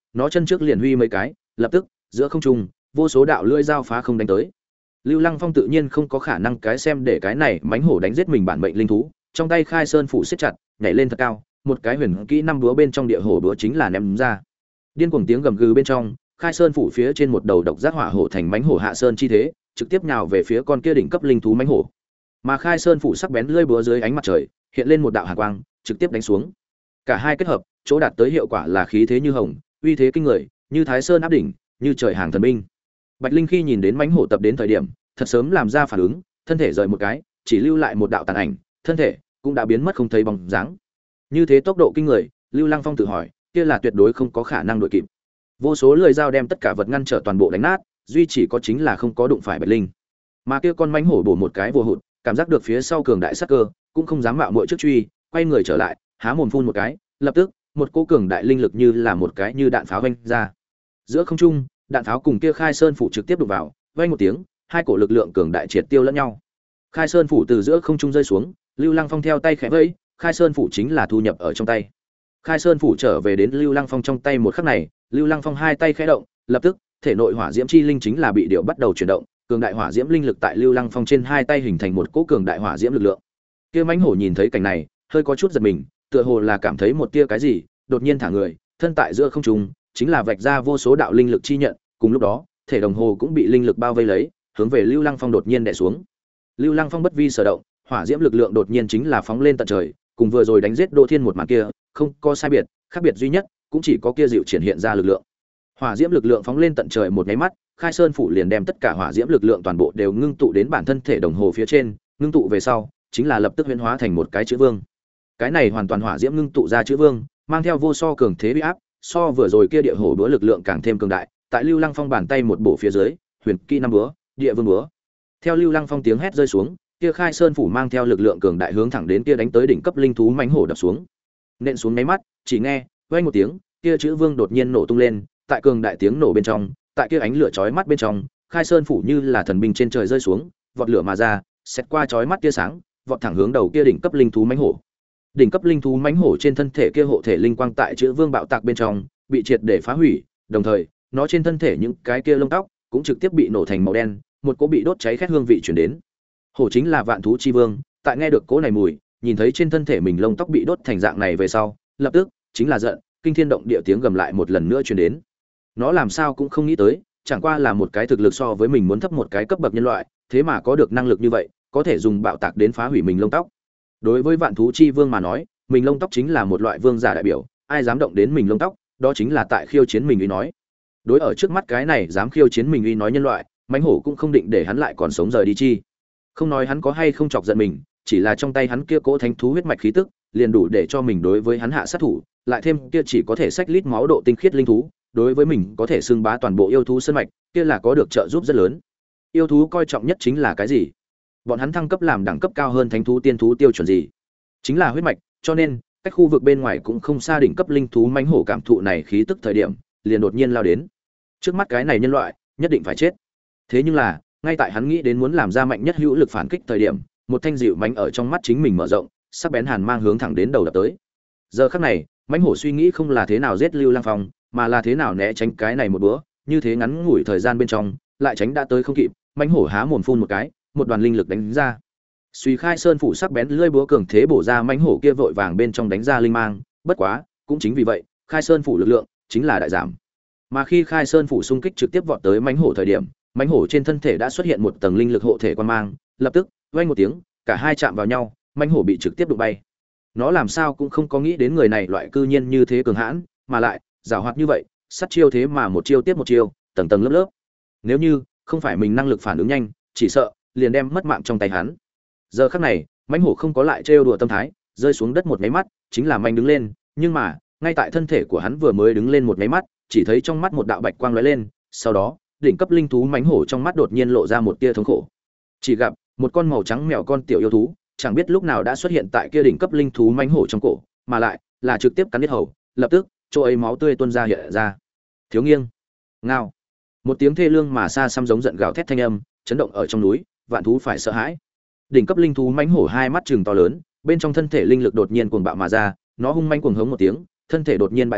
nó chân trước liền huy mấy cái, lập tức giữa không trung vô số đạo lưỡi dao phá không đánh tới. Lưu Lăng Phong tự nhiên không có khả năng cái xem để cái này mãnh hổ đánh giết mình bản mệnh linh thú, trong tay Khai Sơn phủ siết chặt, nhảy lên thật cao, một cái huyền kỹ năm búa bên trong địa hổ búa chính là ném ra. Điên cuồng tiếng gầm gừ bên trong, Khai Sơn phủ phía trên một đầu độc giác hỏa hổ thành mãnh hổ hạ sơn chi thế, trực tiếp nhào về phía con kia đỉnh cấp linh thú mãnh hổ. Mà Khai Sơn phủ sắc bén lưỡi búa dưới ánh mặt trời, hiện lên một đạo hàn quang, trực tiếp đánh xuống. Cả hai kết hợp, chỗ đạt tới hiệu quả là khí thế như hồng, uy thế kinh người, như Thái Sơn áp đỉnh, như trời hàng thần binh. Bạch Linh khi nhìn đến mãnh hổ tập đến thời điểm, thật sớm làm ra phản ứng, thân thể rời một cái, chỉ lưu lại một đạo tàn ảnh, thân thể cũng đã biến mất không thấy bóng dáng. Như thế tốc độ kinh người, Lưu Lăng Phong tự hỏi, kia là tuyệt đối không có khả năng đuổi kịp. Vô số lưỡi dao đem tất cả vật ngăn trở toàn bộ đánh nát, duy chỉ có chính là không có đụng phải Bạch Linh. Mà kia con mãnh hổ bổ một cái vô hụt, cảm giác được phía sau cường đại sát cơ, cũng không dám mạo muội trước truy, quay người trở lại, há mồm phun một cái, lập tức, một cỗ cường đại linh lực như là một cái như đạn pháo vang ra. Giữa không trung, đạn pháo cùng kia Khai Sơn phủ trực tiếp đụng vào, vang một tiếng, hai cổ lực lượng cường đại triệt tiêu lẫn nhau. Khai Sơn phủ từ giữa không trung rơi xuống, Lưu Lăng Phong theo tay khẽ vẫy, Khai Sơn phủ chính là thu nhập ở trong tay. Khai Sơn phủ trở về đến Lưu Lăng Phong trong tay một khắc này, Lưu Lăng Phong hai tay khẽ động, lập tức, thể nội hỏa diễm chi linh chính là bị điều bắt đầu chuyển động, cường đại hỏa diễm linh lực tại Lưu Lăng Phong trên hai tay hình thành một cỗ cường đại hỏa diễm lực lượng. Kia mãnh hổ nhìn thấy cảnh này, hơi có chút giật mình, tựa hồ là cảm thấy một tia cái gì, đột nhiên thả người, thân tại giữa không trung, chính là vạch ra vô số đạo linh lực chi nhận, cùng lúc đó, thể đồng hồ cũng bị linh lực bao vây lấy, hướng về Lưu Lăng Phong đột nhiên đè xuống. Lưu Lăng Phong bất vi sở động, hỏa diễm lực lượng đột nhiên chính là phóng lên tận trời, cùng vừa rồi đánh giết Đỗ Thiên một màn kia, không có sai biệt, khác biệt duy nhất cũng chỉ có kia dịu triển hiện ra lực lượng. Hỏa diễm lực lượng phóng lên tận trời một cái mắt, Khai Sơn phủ liền đem tất cả hỏa diễm lực lượng toàn bộ đều ngưng tụ đến bản thân thể đồng hồ phía trên, ngưng tụ về sau, chính là lập tức huyễn hóa thành một cái chữ vương. Cái này hoàn toàn hỏa diễm ngưng tụ ra chữ vương, mang theo vô so cường thế uy áp, so vừa rồi kia địa hổ búa lực lượng càng thêm cường đại, tại Lưu Lăng Phong bàn tay một bổ phía dưới, huyền kỹ năm búa, địa vương búa. Theo Lưu Lăng Phong tiếng hét rơi xuống, kia Khai Sơn phủ mang theo lực lượng cường đại hướng thẳng đến kia đánh tới đỉnh cấp linh thú mãnh hổ đập xuống. Nện xuống mấy mắt, chỉ nghe vang một tiếng, kia chữ vương đột nhiên nổ tung lên, tại cường đại tiếng nổ bên trong, tại kia ánh lửa chói mắt bên trong, Khai Sơn phủ như là thần binh trên trời rơi xuống, vọt lửa mà ra, xét qua chói mắt tia sáng, vọt thẳng hướng đầu kia đỉnh cấp linh thú mãnh hổ. Đỉnh cấp linh thú mãnh hổ trên thân thể kia hộ thể linh quang tại chữ vương bạo tạc bên trong, bị triệt để phá hủy, đồng thời, nó trên thân thể những cái kia lông tóc cũng trực tiếp bị nổ thành màu đen, một cỗ bị đốt cháy khét hương vị truyền đến. Hổ chính là vạn thú chi vương, tại nghe được cỗ này mùi, nhìn thấy trên thân thể mình lông tóc bị đốt thành dạng này về sau, lập tức chính là giận, kinh thiên động địa tiếng gầm lại một lần nữa truyền đến. Nó làm sao cũng không nghĩ tới, chẳng qua là một cái thực lực so với mình muốn thấp một cái cấp bậc nhân loại, thế mà có được năng lực như vậy, có thể dùng bạo tạc đến phá hủy mình lông tóc. Đối với vạn thú chi vương mà nói, mình lông tóc chính là một loại vương giả đại biểu, ai dám động đến mình lông tóc, đó chính là tại khiêu chiến mình uy nói. Đối ở trước mắt cái này dám khiêu chiến mình uy nói nhân loại, mãnh hổ cũng không định để hắn lại còn sống rời đi chi. Không nói hắn có hay không chọc giận mình, chỉ là trong tay hắn kia cỗ thánh thú huyết mạch khí tức, liền đủ để cho mình đối với hắn hạ sát thủ, lại thêm kia chỉ có thể xách lít máu độ tinh khiết linh thú, đối với mình có thể xưng bá toàn bộ yêu thú sơn mạch, kia là có được trợ giúp rất lớn. Yêu thú coi trọng nhất chính là cái gì? Bọn hắn thăng cấp làm đẳng cấp cao hơn thánh thú tiên thú tiêu chuẩn gì? Chính là huyết mạch, cho nên cách khu vực bên ngoài cũng không xa đỉnh cấp linh thú mãnh hổ cảm thụ này khí tức thời điểm, liền đột nhiên lao đến. Trước mắt cái này nhân loại, nhất định phải chết. Thế nhưng là, ngay tại hắn nghĩ đến muốn làm ra mạnh nhất hữu lực phản kích thời điểm, một thanh dịu mãnh ở trong mắt chính mình mở rộng, sắc bén hàn mang hướng thẳng đến đầu đập tới. Giờ khắc này, mãnh hổ suy nghĩ không là thế nào giết Lưu Lăng Phong, mà là thế nào né tránh cái này một búa, như thế ngắn ngủi thời gian bên trong, lại tránh đã tới không kịp, mãnh hổ há mồm phun một cái, một đoàn linh lực đánh ra. Suy Khai Sơn phủ sắc bén lưỡi búa cường thế bổ ra mãnh hổ kia vội vàng bên trong đánh ra linh mang, bất quá, cũng chính vì vậy, Khai Sơn phủ lực lượng chính là đại giảm. Mà khi Khai Sơn phủ xung kích trực tiếp vọt tới mãnh hổ thời điểm, mãnh hổ trên thân thể đã xuất hiện một tầng linh lực hộ thể quan mang, lập tức, vang một tiếng, cả hai chạm vào nhau, mãnh hổ bị trực tiếp đụng bay. Nó làm sao cũng không có nghĩ đến người này loại cư nhiên như thế cường hãn, mà lại giàu hoạt như vậy, sát chiêu thế mà một chiêu tiếp một chiêu, tầng tầng lớp lớp. Nếu như không phải mình năng lực phản ứng nhanh, chỉ sợ liền đem mất mạng trong tay hắn. Giờ khắc này, mãnh hổ không có lại trêu đùa tâm thái, rơi xuống đất một cái mắt, chính là manh đứng lên, nhưng mà, ngay tại thân thể của hắn vừa mới đứng lên một cái mắt, chỉ thấy trong mắt một đạo bạch quang lóe lên, sau đó, đỉnh cấp linh thú mãnh hổ trong mắt đột nhiên lộ ra một tia thống khổ. Chỉ gặp một con màu trắng mèo con tiểu yêu thú, chẳng biết lúc nào đã xuất hiện tại kia đỉnh cấp linh thú mãnh hổ trong cổ, mà lại là trực tiếp cắn đứt hầu, lập tức, chỗ ấy máu tươi tuôn ra hiện ra. Thiếu nghiêng, ngao. Một tiếng thê lương mà xa xăm giống giận gào thét thanh âm, chấn động ở trong núi, vạn thú phải sợ hãi. Đỉnh cấp linh thú mãnh hổ hai mắt trừng to lớn, bên trong thân thể linh lực đột nhiên cuồng bạo mà ra, nó hung manh cuồng hống một tiếng, thân thể đột nhiên bại xuống,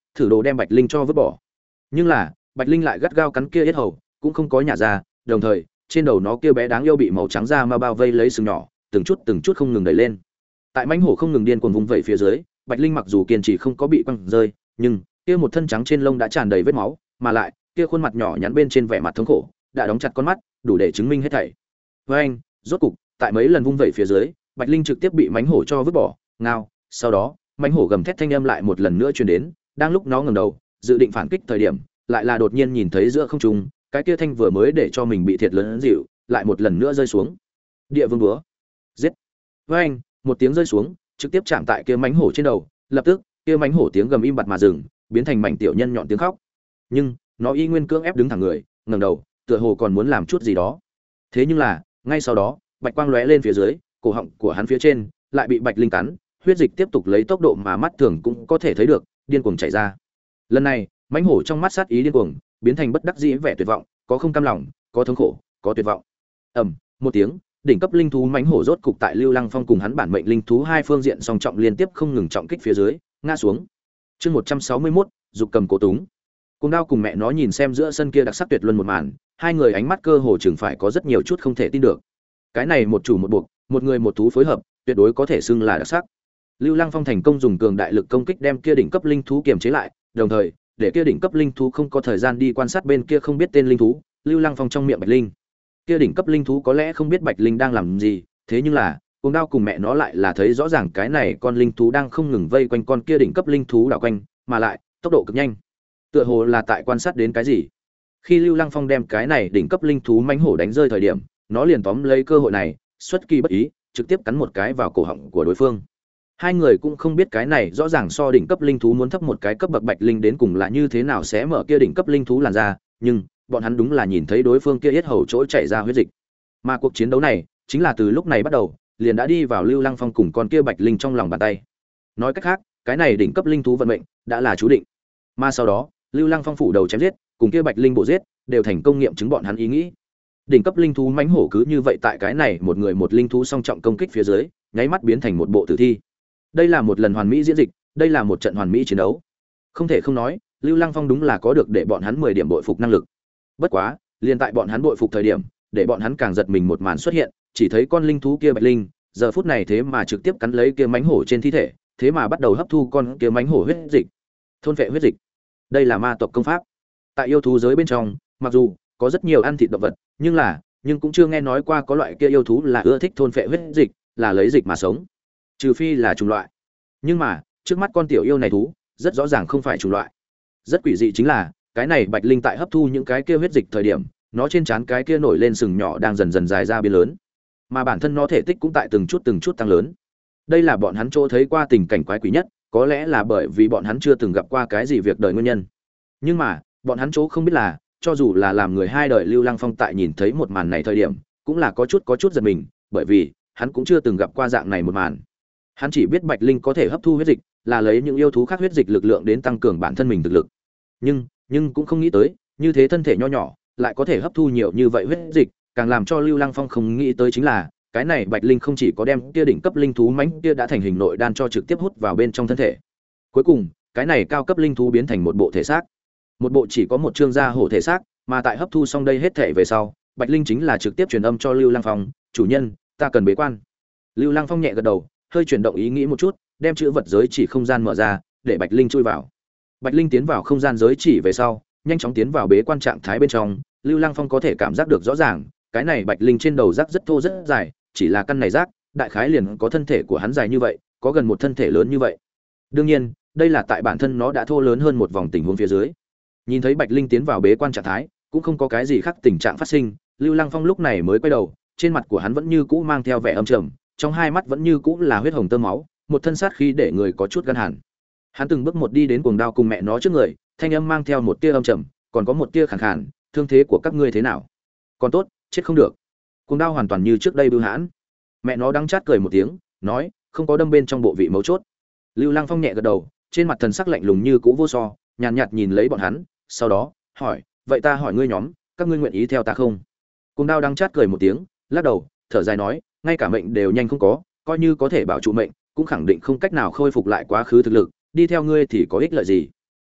thử đồ đem Bạch Linh cho vứt bỏ. Nhưng là, Bạch Linh lại gắt gao cắn kia yết hầu, cũng không có nhả ra, đồng thời, trên đầu nó kia bé đáng yêu bị màu trắng da ma bao vây lấy sừng nhỏ, từng chút từng chút không ngừng đẩy lên. Tại mãnh hổ không ngừng điên cuồng vùng vẫy phía dưới, Bạch Linh mặc dù kiên trì không có bị quăng rơi, nhưng kia một thân trắng trên lông đã tràn đầy vết máu, mà lại, kia khuôn mặt nhỏ nhắn bên trên vẻ mặt thống khổ, đã đóng chặt con mắt, đủ để chứng minh hết thảy. Với anh, rốt cục, tại mấy lần vung vẩy phía dưới, Bạch Linh trực tiếp bị mãnh hổ cho vứt bỏ, ngao, sau đó, mãnh hổ gầm thét thanh âm lại một lần nữa truyền đến, đang lúc nó ngẩng đầu, dự định phản kích thời điểm, lại là đột nhiên nhìn thấy giữa không trung, cái kia thanh vừa mới để cho mình bị thiệt lớn dịu, lại một lần nữa rơi xuống. Địa vương búa. Giết. Với anh, một tiếng rơi xuống, trực tiếp chạm tại kia mãnh hổ trên đầu, lập tức, kia mãnh hổ tiếng gầm im bặt mà dừng, biến thành mảnh tiểu nhân nhọn tiếng khóc. Nhưng, nó y nguyên cưỡng ép đứng thẳng người, ngẩng đầu, tựa hồ còn muốn làm chút gì đó. Thế nhưng là, ngay sau đó, bạch quang lóe lên phía dưới, cổ họng của hắn phía trên lại bị Bạch Linh cắn, huyết dịch tiếp tục lấy tốc độ mà mắt thường cũng có thể thấy được, điên cuồng chảy ra. Lần này, mãnh hổ trong mắt sát ý điên cuồng, biến thành bất đắc dĩ vẻ tuyệt vọng, có không cam lòng, có thống khổ, có tuyệt vọng. Ầm, một tiếng, đỉnh cấp linh thú mãnh hổ rốt cục tại Lưu Lăng Phong cùng hắn bản mệnh linh thú hai phương diện song trọng liên tiếp không ngừng trọng kích phía dưới, ngã xuống. Chương một trăm sáu mươi mốt, dục cầm cố túng. Cùng Đao cùng mẹ nó nhìn xem giữa sân kia đặc sắc tuyệt luân một màn, hai người ánh mắt cơ hồ chừng phải có rất nhiều chút không thể tin được. Cái này một chủ một buộc, một người một thú phối hợp, tuyệt đối có thể xưng là đặc sắc. Lưu Lăng Phong thành công dùng cường đại lực công kích đem kia đỉnh cấp linh thú kiềm chế lại, đồng thời, để kia đỉnh cấp linh thú không có thời gian đi quan sát bên kia không biết tên linh thú, Lưu Lăng Phong trong miệng Bạch Linh. Kia đỉnh cấp linh thú có lẽ không biết Bạch Linh đang làm gì, thế nhưng là, Cuồng Đao cùng mẹ nó lại là thấy rõ ràng cái này con linh thú đang không ngừng vây quanh con kia đỉnh cấp linh thú đảo quanh, mà lại, tốc độ cực nhanh. Tựa hồ là tại quan sát đến cái gì. Khi Lưu Lăng Phong đem cái này đỉnh cấp linh thú mãnh hổ đánh rơi thời điểm, nó liền tóm lấy cơ hội này, xuất kỳ bất ý, trực tiếp cắn một cái vào cổ họng của đối phương. Hai người cũng không biết cái này rõ ràng so đỉnh cấp linh thú muốn thấp một cái cấp bậc Bạch Linh đến cùng là như thế nào sẽ mở kia đỉnh cấp linh thú làn ra, nhưng bọn hắn đúng là nhìn thấy đối phương kia yết hầu chỗ chảy ra huyết dịch. Mà cuộc chiến đấu này, chính là từ lúc này bắt đầu, liền đã đi vào Lưu Lăng Phong cùng con kia Bạch Linh trong lòng bàn tay. Nói cách khác, cái này đỉnh cấp linh thú vận mệnh đã là chú định. Mà sau đó, Lưu Lăng Phong phủ đầu chém giết, cùng kia Bạch Linh bộ giết, đều thành công nghiệm chứng bọn hắn ý nghĩ. Đỉnh cấp linh thú mãnh hổ cứ như vậy tại cái này một người một linh thú song trọng công kích phía dưới, nháy mắt biến thành một bộ tử thi. Đây là một lần hoàn mỹ diễn dịch, đây là một trận hoàn mỹ chiến đấu. Không thể không nói, Lưu Lăng Phong đúng là có được để bọn hắn mười điểm bội phục năng lực. Bất quá, liền tại bọn hắn bội phục thời điểm, để bọn hắn càng giật mình một màn xuất hiện, chỉ thấy con linh thú kia Bạch Linh, giờ phút này thế mà trực tiếp cắn lấy kia mãnh hổ trên thi thể, thế mà bắt đầu hấp thu con kia mãnh hổ huyết dịch. Thôn phệ huyết dịch. Đây là ma tộc công pháp. Tại yêu thú giới bên trong, mặc dù có rất nhiều ăn thịt động vật, nhưng là, nhưng cũng chưa nghe nói qua có loại kia yêu thú là ưa thích thôn phệ huyết dịch, là lấy dịch mà sống. Trừ phi là chủng loại. Nhưng mà, trước mắt con tiểu yêu này thú, rất rõ ràng không phải chủng loại. Rất quỷ dị chính là, cái này Bạch Linh tại hấp thu những cái kia huyết dịch thời điểm, nó trên trán cái kia nổi lên sừng nhỏ đang dần dần dài ra biến lớn. Mà bản thân nó thể tích cũng tại từng chút từng chút tăng lớn. Đây là bọn hắn chỗ thấy qua tình cảnh quái quỷ nhất, có lẽ là bởi vì bọn hắn chưa từng gặp qua cái gì việc đời nguyên nhân. Nhưng mà, bọn hắn chỗ không biết là, cho dù là làm người hai đời Lưu Lăng Phong tại nhìn thấy một màn này thời điểm, cũng là có chút có chút giật mình, bởi vì hắn cũng chưa từng gặp qua dạng này một màn. Hắn chỉ biết Bạch Linh có thể hấp thu huyết dịch, là lấy những yêu thú khác huyết dịch lực lượng đến tăng cường bản thân mình thực lực. Nhưng, nhưng cũng không nghĩ tới, như thế thân thể nho nhỏ, lại có thể hấp thu nhiều như vậy huyết dịch, càng làm cho Lưu Lăng Phong không nghĩ tới chính là, cái này Bạch Linh không chỉ có đem kia đỉnh cấp linh thú mãnh kia đã thành hình nội đan cho trực tiếp hút vào bên trong thân thể. Cuối cùng, cái này cao cấp linh thú biến thành một bộ thể xác. Một bộ chỉ có một trương da hổ thể xác, mà tại hấp thu xong đây hết thể về sau, Bạch Linh chính là trực tiếp truyền âm cho Lưu Lăng Phong, "Chủ nhân, ta cần bế quan." Lưu Lăng Phong nhẹ gật đầu, hơi chuyển động ý nghĩ một chút, đem chữ vật giới chỉ không gian mở ra, để Bạch Linh chui vào. Bạch Linh tiến vào không gian giới chỉ về sau, nhanh chóng tiến vào bế quan trạng thái bên trong, Lưu Lăng Phong có thể cảm giác được rõ ràng, cái này Bạch Linh trên đầu rác rất thô rất dài, chỉ là căn này rác, đại khái liền có thân thể của hắn dài như vậy, có gần một thân thể lớn như vậy. Đương nhiên, đây là tại bản thân nó đã thô lớn hơn một vòng tình huống phía dưới. Nhìn thấy Bạch Linh tiến vào bế quan trạng thái, cũng không có cái gì khác tình trạng phát sinh, Lưu Lăng Phong lúc này mới quay đầu, trên mặt của hắn vẫn như cũ mang theo vẻ âm trầm, trong hai mắt vẫn như cũ là huyết hồng tơ máu, một thân sát khí để người có chút gan hàn. Hắn từng bước một đi đến Cuồng Đao cùng mẹ nó trước người, thanh âm mang theo một tia âm trầm, còn có một tia khàn khàn, "Thương thế của các ngươi thế nào?" "Còn tốt, chết không được." Cuồng Đao hoàn toàn như trước đây bưu hãn. Mẹ nó đắng chát cười một tiếng, nói, "Không có đâm bên trong bộ vị mấu chốt." Lưu Lăng Phong nhẹ gật đầu, trên mặt thần sắc lạnh lùng như cũ vô so, nhàn nhạt, nhạt nhìn lấy bọn hắn, sau đó hỏi, "Vậy ta hỏi ngươi nhóm, các ngươi nguyện ý theo ta không?" Cuồng Đao đắng chát cười một tiếng, lắc đầu, thở dài nói, "Ngay cả mệnh đều nhanh không có, coi như có thể bảo trụ mệnh, cũng khẳng định không cách nào khôi phục lại quá khứ thực lực, đi theo ngươi thì có ích lợi gì?"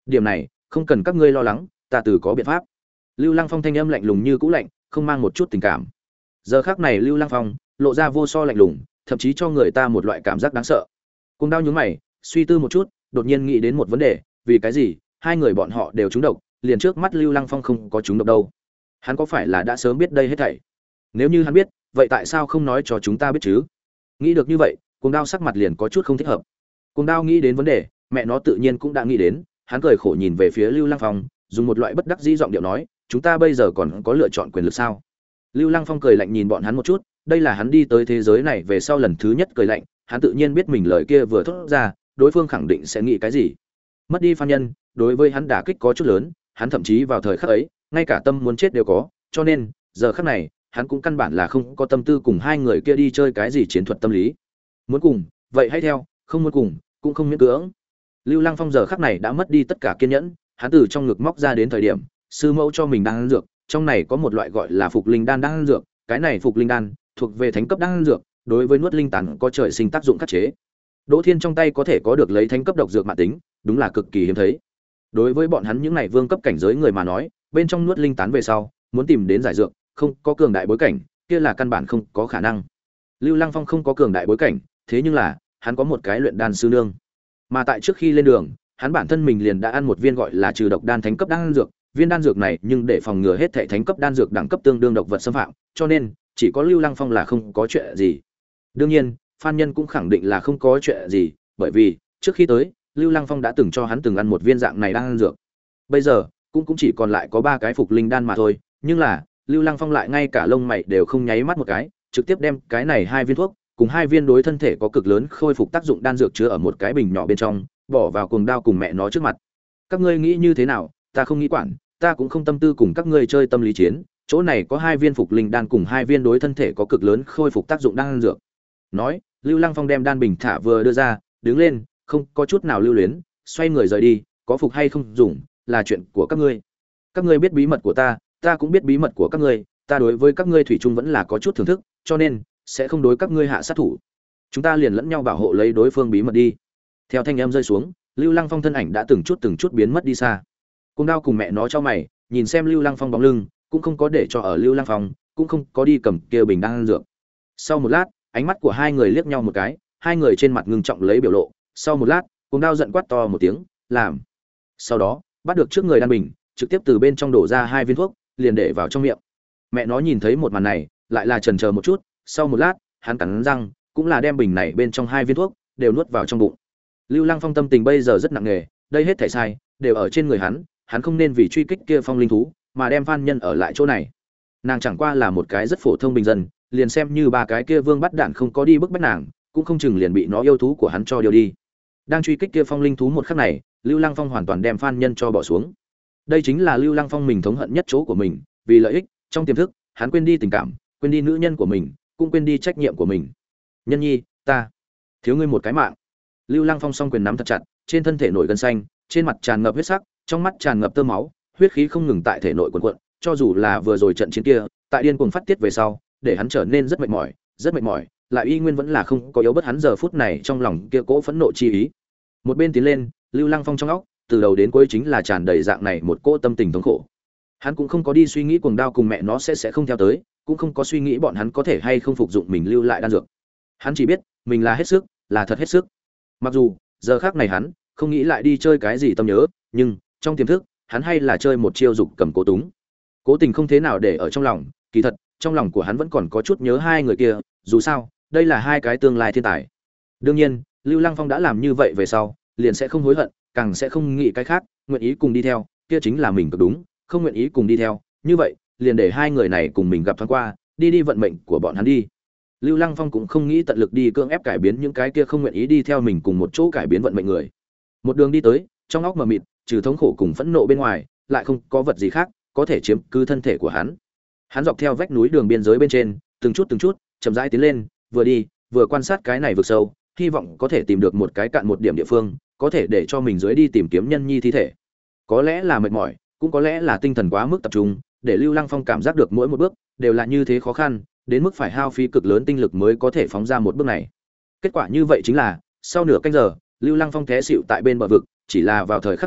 Điểm này không cần các ngươi lo lắng, ta tự có biện pháp. Lưu Lăng Phong thanh âm lạnh lùng như cũ lạnh, không mang một chút tình cảm. Giờ khắc này Lưu Lăng Phong lộ ra vô so lạnh lùng, thậm chí cho người ta một loại cảm giác đáng sợ. Cùng Đao nhướng mày, suy tư một chút, đột nhiên nghĩ đến một vấn đề, vì cái gì hai người bọn họ đều trúng độc, liền trước mắt Lưu Lăng Phong không có trúng độc đâu? Hắn có phải là đã sớm biết đây hết thảy? Nếu như hắn biết, vậy tại sao không nói cho chúng ta biết chứ? Nghĩ được như vậy, Cùng Đao sắc mặt liền có chút không thích hợp. Cùng Đao nghĩ đến vấn đề, mẹ nó tự nhiên cũng đã nghĩ đến, hắn cười khổ nhìn về phía Lưu Lăng Phong, dùng một loại bất đắc dĩ giọng điệu nói, chúng ta bây giờ còn có lựa chọn quyền lực sao? Lưu Lăng Phong cười lạnh nhìn bọn hắn một chút, đây là hắn đi tới thế giới này về sau lần thứ nhất cười lạnh, hắn tự nhiên biết mình lời kia vừa thốt ra, đối phương khẳng định sẽ nghĩ cái gì. Mất đi Phan Nhân, đối với hắn đả kích có chút lớn, hắn thậm chí vào thời khắc ấy, ngay cả tâm muốn chết đều có, cho nên, giờ khắc này, hắn cũng căn bản là không có tâm tư cùng hai người kia đi chơi cái gì chiến thuật tâm lý. Muốn cùng, vậy hãy theo, không muốn cùng, cũng không miễn cưỡng. Lưu Lăng Phong giờ khắc này đã mất đi tất cả kiên nhẫn, hắn từ trong ngực móc ra đến thời điểm, sư mẫu cho mình đang ăn dược, trong này có một loại gọi là Phục Linh đan đang ăn dược, cái này Phục Linh đan thuộc về thánh cấp đang ăn dược, đối với nuốt linh tán có trời sinh tác dụng khắc chế. Đỗ Thiên trong tay có thể có được lấy thánh cấp độc dược mạn tính, đúng là cực kỳ hiếm thấy. Đối với bọn hắn những này vương cấp cảnh giới người mà nói, bên trong nuốt linh tán về sau, muốn tìm đến giải dược, không có cường đại bối cảnh, kia là căn bản không có khả năng. Lưu Lăng Phong không có cường đại bối cảnh, thế nhưng là, hắn có một cái luyện đan sư nương. Mà tại trước khi lên đường, hắn bản thân mình liền đã ăn một viên gọi là trừ độc đan thánh cấp đan dược, viên đan dược này nhưng để phòng ngừa hết thảy thánh cấp đan dược đẳng cấp tương đương độc vật xâm phạm, cho nên chỉ có Lưu Lăng Phong là không có chuyện gì. Đương nhiên, Phan Nhân cũng khẳng định là không có chuyện gì, bởi vì trước khi tới, Lưu Lăng Phong đã từng cho hắn từng ăn một viên dạng này đan dược. Bây giờ, cũng cũng chỉ còn lại có ba cái phục linh đan mà thôi, nhưng là, Lưu Lăng Phong lại ngay cả lông mày đều không nháy mắt một cái, trực tiếp đem cái này hai viên thuốc cùng hai viên đối thân thể có cực lớn khôi phục tác dụng đan dược chứa ở một cái bình nhỏ bên trong, bỏ vào Cuồng Đao cùng mẹ nó trước mặt. Các ngươi nghĩ như thế nào, ta không nghĩ quản, ta cũng không tâm tư cùng các ngươi chơi tâm lý chiến, chỗ này có hai viên phục linh đan cùng hai viên đối thân thể có cực lớn khôi phục tác dụng đan dược. Nói, Lưu Lăng Phong đem đan bình thả vừa đưa ra, đứng lên, không có chút nào lưu luyến, xoay người rời đi, có phục hay không dùng, là chuyện của các ngươi. Các ngươi biết bí mật của ta, ta cũng biết bí mật của các ngươi, ta đối với các ngươi thủy chung vẫn là có chút thưởng thức, cho nên sẽ không đối các ngươi hạ sát thủ. Chúng ta liền lẫn nhau bảo hộ lấy đối phương bí mật đi. Theo thanh âm rơi xuống, Lưu Lăng Phong thân ảnh đã từng chút từng chút biến mất đi xa. Cùng Đao cùng mẹ nó cho mày, nhìn xem Lưu Lăng Phong bóng lưng, cũng không có để cho ở Lưu Lăng Phong, cũng không có đi cầm kia bình đang dược. Sau một lát, ánh mắt của hai người liếc nhau một cái, hai người trên mặt ngưng trọng lấy biểu lộ. Sau một lát, Cùng Đao giận quát to một tiếng, làm. Sau đó, bắt được trước người đan bình, trực tiếp từ bên trong đổ ra hai viên thuốc, liền để vào trong miệng. Mẹ nó nhìn thấy một màn này, lại là chần chờ một chút, sau một lát, hắn cắn răng, cũng là đem bình này bên trong hai viên thuốc đều nuốt vào trong bụng. Lưu Lăng Phong tâm tình bây giờ rất nặng nề, đây hết thảy sai đều ở trên người hắn, hắn không nên vì truy kích kia phong linh thú mà đem Phan Nhân ở lại chỗ này. Nàng chẳng qua là một cái rất phổ thông bình dân, liền xem như ba cái kia vương bắt đạn không có đi bức bách nàng, cũng không chừng liền bị nó yêu thú của hắn cho điều đi. Đang truy kích kia phong linh thú một khắc này, Lưu Lăng Phong hoàn toàn đem Phan Nhân cho bỏ xuống. Đây chính là Lưu Lăng Phong mình thống hận nhất chỗ của mình, vì lợi ích, trong tiềm thức, hắn quên đi tình cảm, quên đi nữ nhân của mình, cũng quên đi trách nhiệm của mình. Nhân nhi, ta thiếu ngươi một cái mạng. Lưu Lăng Phong song quyền nắm thật chặt, trên thân thể nổi gân xanh, trên mặt tràn ngập huyết sắc, trong mắt tràn ngập tơ máu, huyết khí không ngừng tại thể nội cuồn cuộn, cho dù là vừa rồi trận chiến kia, tại điên cuồng phát tiết về sau, để hắn trở nên rất mệt mỏi, rất mệt mỏi, lại y nguyên vẫn là không có yếu bất hắn giờ phút này trong lòng kia cỗ phẫn nộ chi ý. Một bên tiến lên, Lưu Lăng Phong trong óc, từ đầu đến cuối chính là tràn đầy dạng này một cỗ tâm tình thống khổ. Hắn cũng không có đi suy nghĩ Cuồng Đao cùng mẹ nó sẽ sẽ không theo tới, cũng không có suy nghĩ bọn hắn có thể hay không phục dụng mình lưu lại đan dược. Hắn chỉ biết, mình là hết sức, là thật hết sức. Mặc dù, giờ khác này hắn không nghĩ lại đi chơi cái gì tâm nhớ, nhưng trong tiềm thức, hắn hay là chơi một chiêu dục cầm cố túng. Cố tình không thế nào để ở trong lòng, kỳ thật, trong lòng của hắn vẫn còn có chút nhớ hai người kia, dù sao, đây là hai cái tương lai thiên tài. Đương nhiên, Lưu Lăng Phong đã làm như vậy về sau, liền sẽ không hối hận, càng sẽ không nghĩ cái khác, nguyện ý cùng đi theo, kia chính là mình cực đúng, không nguyện ý cùng đi theo, như vậy, liền để hai người này cùng mình gặp thoáng qua, đi đi vận mệnh của bọn hắn đi. Lưu Lăng Phong cũng không nghĩ tận lực đi cưỡng ép cải biến những cái kia không nguyện ý đi theo mình cùng một chỗ cải biến vận mệnh người. Một đường đi tới, trong óc mờ mịt, trừ thống khổ cùng phẫn nộ bên ngoài, lại không có vật gì khác có thể chiếm cứ thân thể của hắn. Hắn dọc theo vách núi đường biên giới bên trên, từng chút từng chút, chậm rãi tiến lên, vừa đi, vừa quan sát cái này vực sâu, hy vọng có thể tìm được một cái cạn một điểm địa phương, có thể để cho mình dưới đi tìm kiếm nhân nhi thi thể. Có lẽ là mệt mỏi, cũng có lẽ là tinh thần quá mức tập trung, để Lưu Lăng Phong cảm giác được mỗi một bước đều là như thế khó khăn, đến mức phải hao phí cực lớn tinh lực mới có thể phóng ra một bước này. Kết quả như vậy chính là, sau nửa canh giờ, Lưu Lăng Phong té xỉu tại bên bờ vực, chỉ là vào thời khắc ấy,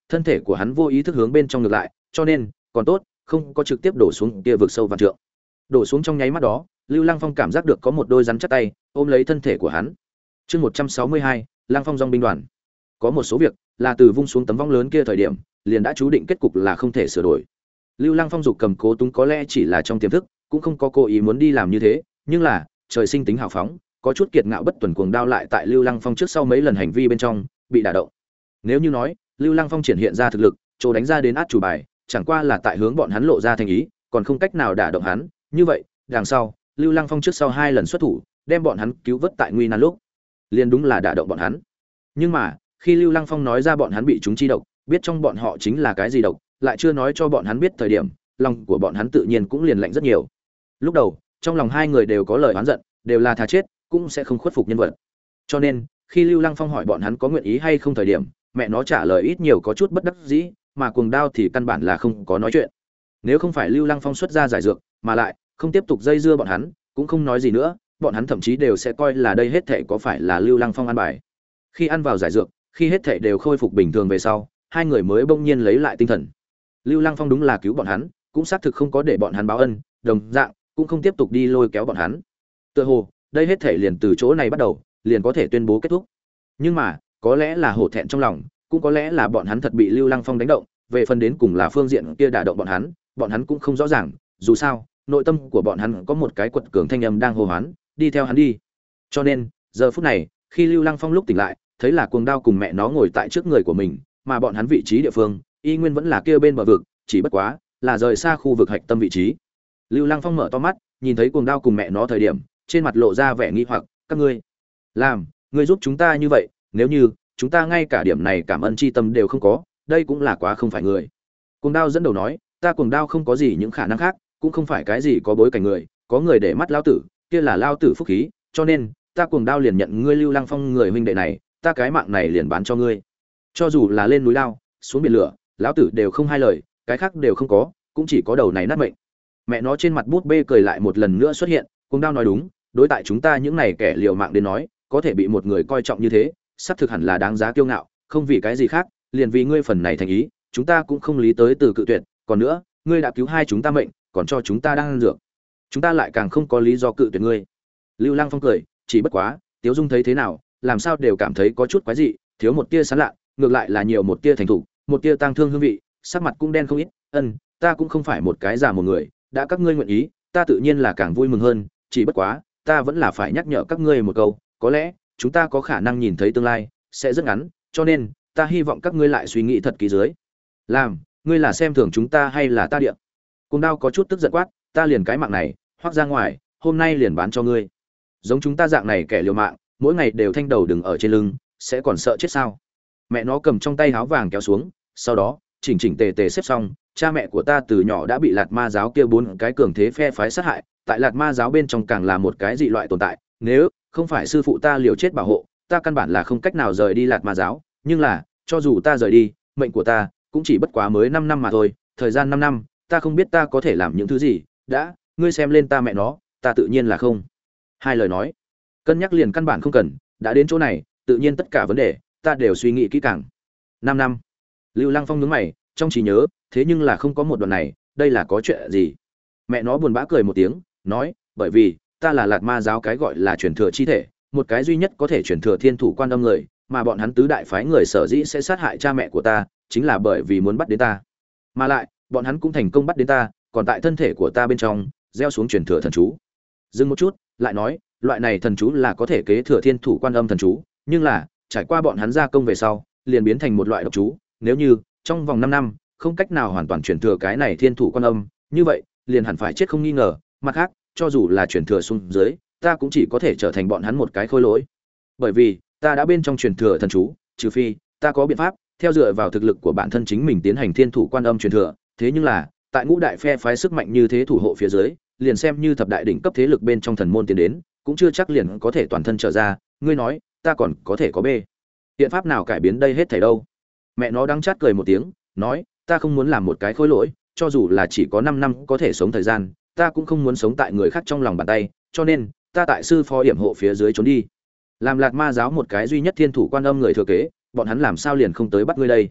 thân thể của hắn vô ý thức hướng bên trong ngược lại, cho nên còn tốt không có trực tiếp đổ xuống kia vực sâu vạn trượng. Đổ xuống trong nháy mắt đó, Lưu Lăng Phong cảm giác được có một đôi rắn chắc tay ôm lấy thân thể của hắn. Chương một trăm sáu mươi hai, Lăng Phong dòng binh đoàn. Có một số việc là từ vung xuống tấm vong lớn kia thời điểm, liền đã chú định kết cục là không thể sửa đổi. Lưu Lăng Phong dục cầm cố túng có lẽ chỉ là trong tiềm thức, cũng không có cố ý muốn đi làm như thế, nhưng là, trời sinh tính hào phóng, có chút kiệt ngạo bất tuần cuồng đao lại tại Lưu Lăng Phong trước sau mấy lần hành vi bên trong bị đả động. Nếu như nói, Lưu Lăng Phong triển hiện ra thực lực, chỗ đánh ra đến át chủ bài, chẳng qua là tại hướng bọn hắn lộ ra thành ý, còn không cách nào đả động hắn, như vậy, đằng sau, Lưu Lăng Phong trước sau hai lần xuất thủ, đem bọn hắn cứu vớt tại nguy nan lúc, liền đúng là đả động bọn hắn. Nhưng mà, khi Lưu Lăng Phong nói ra bọn hắn bị chúng chi độc, biết trong bọn họ chính là cái gì độc, lại chưa nói cho bọn hắn biết thời điểm, lòng của bọn hắn tự nhiên cũng liền lạnh rất nhiều. Lúc đầu, trong lòng hai người đều có lời oán giận, đều là thà chết, cũng sẽ không khuất phục nhân vật. Cho nên, khi Lưu Lăng Phong hỏi bọn hắn có nguyện ý hay không thời điểm, mẹ nó trả lời ít nhiều có chút bất đắc dĩ, mà cuồng đao thì căn bản là không có nói chuyện. Nếu không phải Lưu Lăng Phong xuất ra giải dược, mà lại không tiếp tục dây dưa bọn hắn, cũng không nói gì nữa, bọn hắn thậm chí đều sẽ coi là đây hết thảy có phải là Lưu Lăng Phong ăn bài. Khi ăn vào giải dược, khi hết thảy đều khôi phục bình thường về sau, hai người mới bỗng nhiên lấy lại tinh thần. Lưu Lăng Phong đúng là cứu bọn hắn, cũng xác thực không có để bọn hắn báo ân, đồng dạng cũng không tiếp tục đi lôi kéo bọn hắn. Tựa hồ, đây hết thảy liền từ chỗ này bắt đầu, liền có thể tuyên bố kết thúc. Nhưng mà, có lẽ là hổ thẹn trong lòng, cũng có lẽ là bọn hắn thật bị Lưu Lăng Phong đánh động, về phần đến cùng là phương diện kia đả động bọn hắn, bọn hắn cũng không rõ ràng, dù sao, nội tâm của bọn hắn có một cái quật cường thanh âm đang hô hoán, đi theo hắn đi. Cho nên, giờ phút này, khi Lưu Lăng Phong lúc tỉnh lại, thấy là cuồng đao cùng mẹ nó ngồi tại trước người của mình, mà bọn hắn vị trí địa phương, y nguyên vẫn là kia bên bờ vực, chỉ bất quá là rời xa khu vực hạch tâm vị trí. Lưu Lăng Phong mở to mắt, nhìn thấy cuồng đao cùng mẹ nó thời điểm, trên mặt lộ ra vẻ nghi hoặc, các ngươi làm, ngươi giúp chúng ta như vậy, nếu như chúng ta ngay cả điểm này cảm ơn chi tâm đều không có, đây cũng là quá không phải người. Cuồng đao dẫn đầu nói, ta cuồng đao không có gì những khả năng khác, cũng không phải cái gì có bối cảnh người, có người để mắt lao tử, kia là lao tử phúc khí, cho nên ta cuồng đao liền nhận ngươi Lưu Lăng Phong người huynh đệ này, ta cái mạng này liền bán cho ngươi. Cho dù là lên núi lao, xuống biển lửa, lão tử đều không hai lời, cái khác đều không có, cũng chỉ có đầu này nát mệnh. Mẹ nó trên mặt bút bê cười lại một lần nữa xuất hiện, cuồng đao nói đúng, đối tại chúng ta những này kẻ liều mạng đến nói, có thể bị một người coi trọng như thế, sắp thực hẳn là đáng giá kiêu ngạo, không vì cái gì khác, liền vì ngươi phần này thành ý, chúng ta cũng không lý tới từ cự tuyệt, còn nữa, ngươi đã cứu hai chúng ta mệnh, còn cho chúng ta đang ăn dược, chúng ta lại càng không có lý do cự tuyệt ngươi. Lưu Lăng Phong cười, chỉ bất quá, Tiếu Dung thấy thế nào, làm sao đều cảm thấy có chút quái dị, thiếu một tia sán lạ, ngược lại là nhiều một tia thành thủ, một tia tang thương hương vị, sắc mặt cũng đen không ít, ân, ta cũng không phải một cái giả một người, đã các ngươi nguyện ý, ta tự nhiên là càng vui mừng hơn, chỉ bất quá, ta vẫn là phải nhắc nhở các ngươi một câu, có lẽ chúng ta có khả năng nhìn thấy tương lai sẽ rất ngắn, cho nên ta hy vọng các ngươi lại suy nghĩ thật kỹ dưới. Làm, ngươi là xem thường chúng ta hay là ta địa? Cùng đao có chút tức giận quát, ta liền cái mạng này, hoắc ra ngoài, hôm nay liền bán cho ngươi. Giống chúng ta dạng này kẻ liều mạng, mỗi ngày đều thanh đầu đừng ở trên lưng, sẽ còn sợ chết sao? Mẹ nó cầm trong tay áo vàng kéo xuống, sau đó chỉnh chỉnh tề tề xếp xong, cha mẹ của ta từ nhỏ đã bị Lạt Ma giáo kia bốn cái cường thế phe phái sát hại, tại Lạt Ma giáo bên trong càng là một cái dị loại tồn tại, nếu không phải sư phụ ta liều chết bảo hộ, ta căn bản là không cách nào rời đi Lạt Ma giáo, nhưng là, cho dù ta rời đi, mệnh của ta cũng chỉ bất quá mới năm năm mà thôi, thời gian năm năm, ta không biết ta có thể làm những thứ gì, đã, ngươi xem lên ta mẹ nó, ta tự nhiên là không. Hai lời nói, cân nhắc liền căn bản không cần, đã đến chỗ này, tự nhiên tất cả vấn đề, ta đều suy nghĩ kỹ càng. năm năm. Lưu Lăng Phong nhướng mày, trong trí nhớ, thế nhưng là không có một đoạn này, đây là có chuyện gì? Mẹ nó buồn bã cười một tiếng, nói, bởi vì ta là Lạt Ma giáo cái gọi là truyền thừa chi thể, một cái duy nhất có thể truyền thừa Thiên Thủ Quan Âm người, mà bọn hắn tứ đại phái người sở dĩ sẽ sát hại cha mẹ của ta, chính là bởi vì muốn bắt đến ta. Mà lại, bọn hắn cũng thành công bắt đến ta, còn tại thân thể của ta bên trong gieo xuống truyền thừa thần chú. Dừng một chút, lại nói, loại này thần chú là có thể kế thừa Thiên Thủ Quan Âm thần chú, nhưng là, trải qua bọn hắn gia công về sau, liền biến thành một loại độc chú, nếu như trong vòng năm năm không cách nào hoàn toàn truyền thừa cái này Thiên Thủ Quan Âm, như vậy, liền hẳn phải chết không nghi ngờ, mặt khác, cho dù là truyền thừa xuống dưới, ta cũng chỉ có thể trở thành bọn hắn một cái khôi lỗi. Bởi vì, ta đã bên trong truyền thừa thần chú, trừ phi ta có biện pháp theo dựa vào thực lực của bản thân chính mình tiến hành Thiên Thủ Quan Âm truyền thừa, thế nhưng là, tại ngũ đại phe phái sức mạnh như thế thủ hộ phía dưới, liền xem như thập đại đỉnh cấp thế lực bên trong thần môn tiến đến, cũng chưa chắc liền có thể toàn thân trở ra, ngươi nói, ta còn có thể có bê biện pháp nào cải biến đây hết thảy đâu? Mẹ nó đắng chát cười một tiếng, nói, ta không muốn làm một cái khối lỗi, cho dù là chỉ có năm năm có thể sống thời gian, ta cũng không muốn sống tại người khác trong lòng bàn tay, cho nên, ta tại sư phó hiểm hộ phía dưới trốn đi. Làm Lạt Ma giáo một cái duy nhất Thiên Thủ Quan Âm người thừa kế, bọn hắn làm sao liền không tới bắt ngươi đây?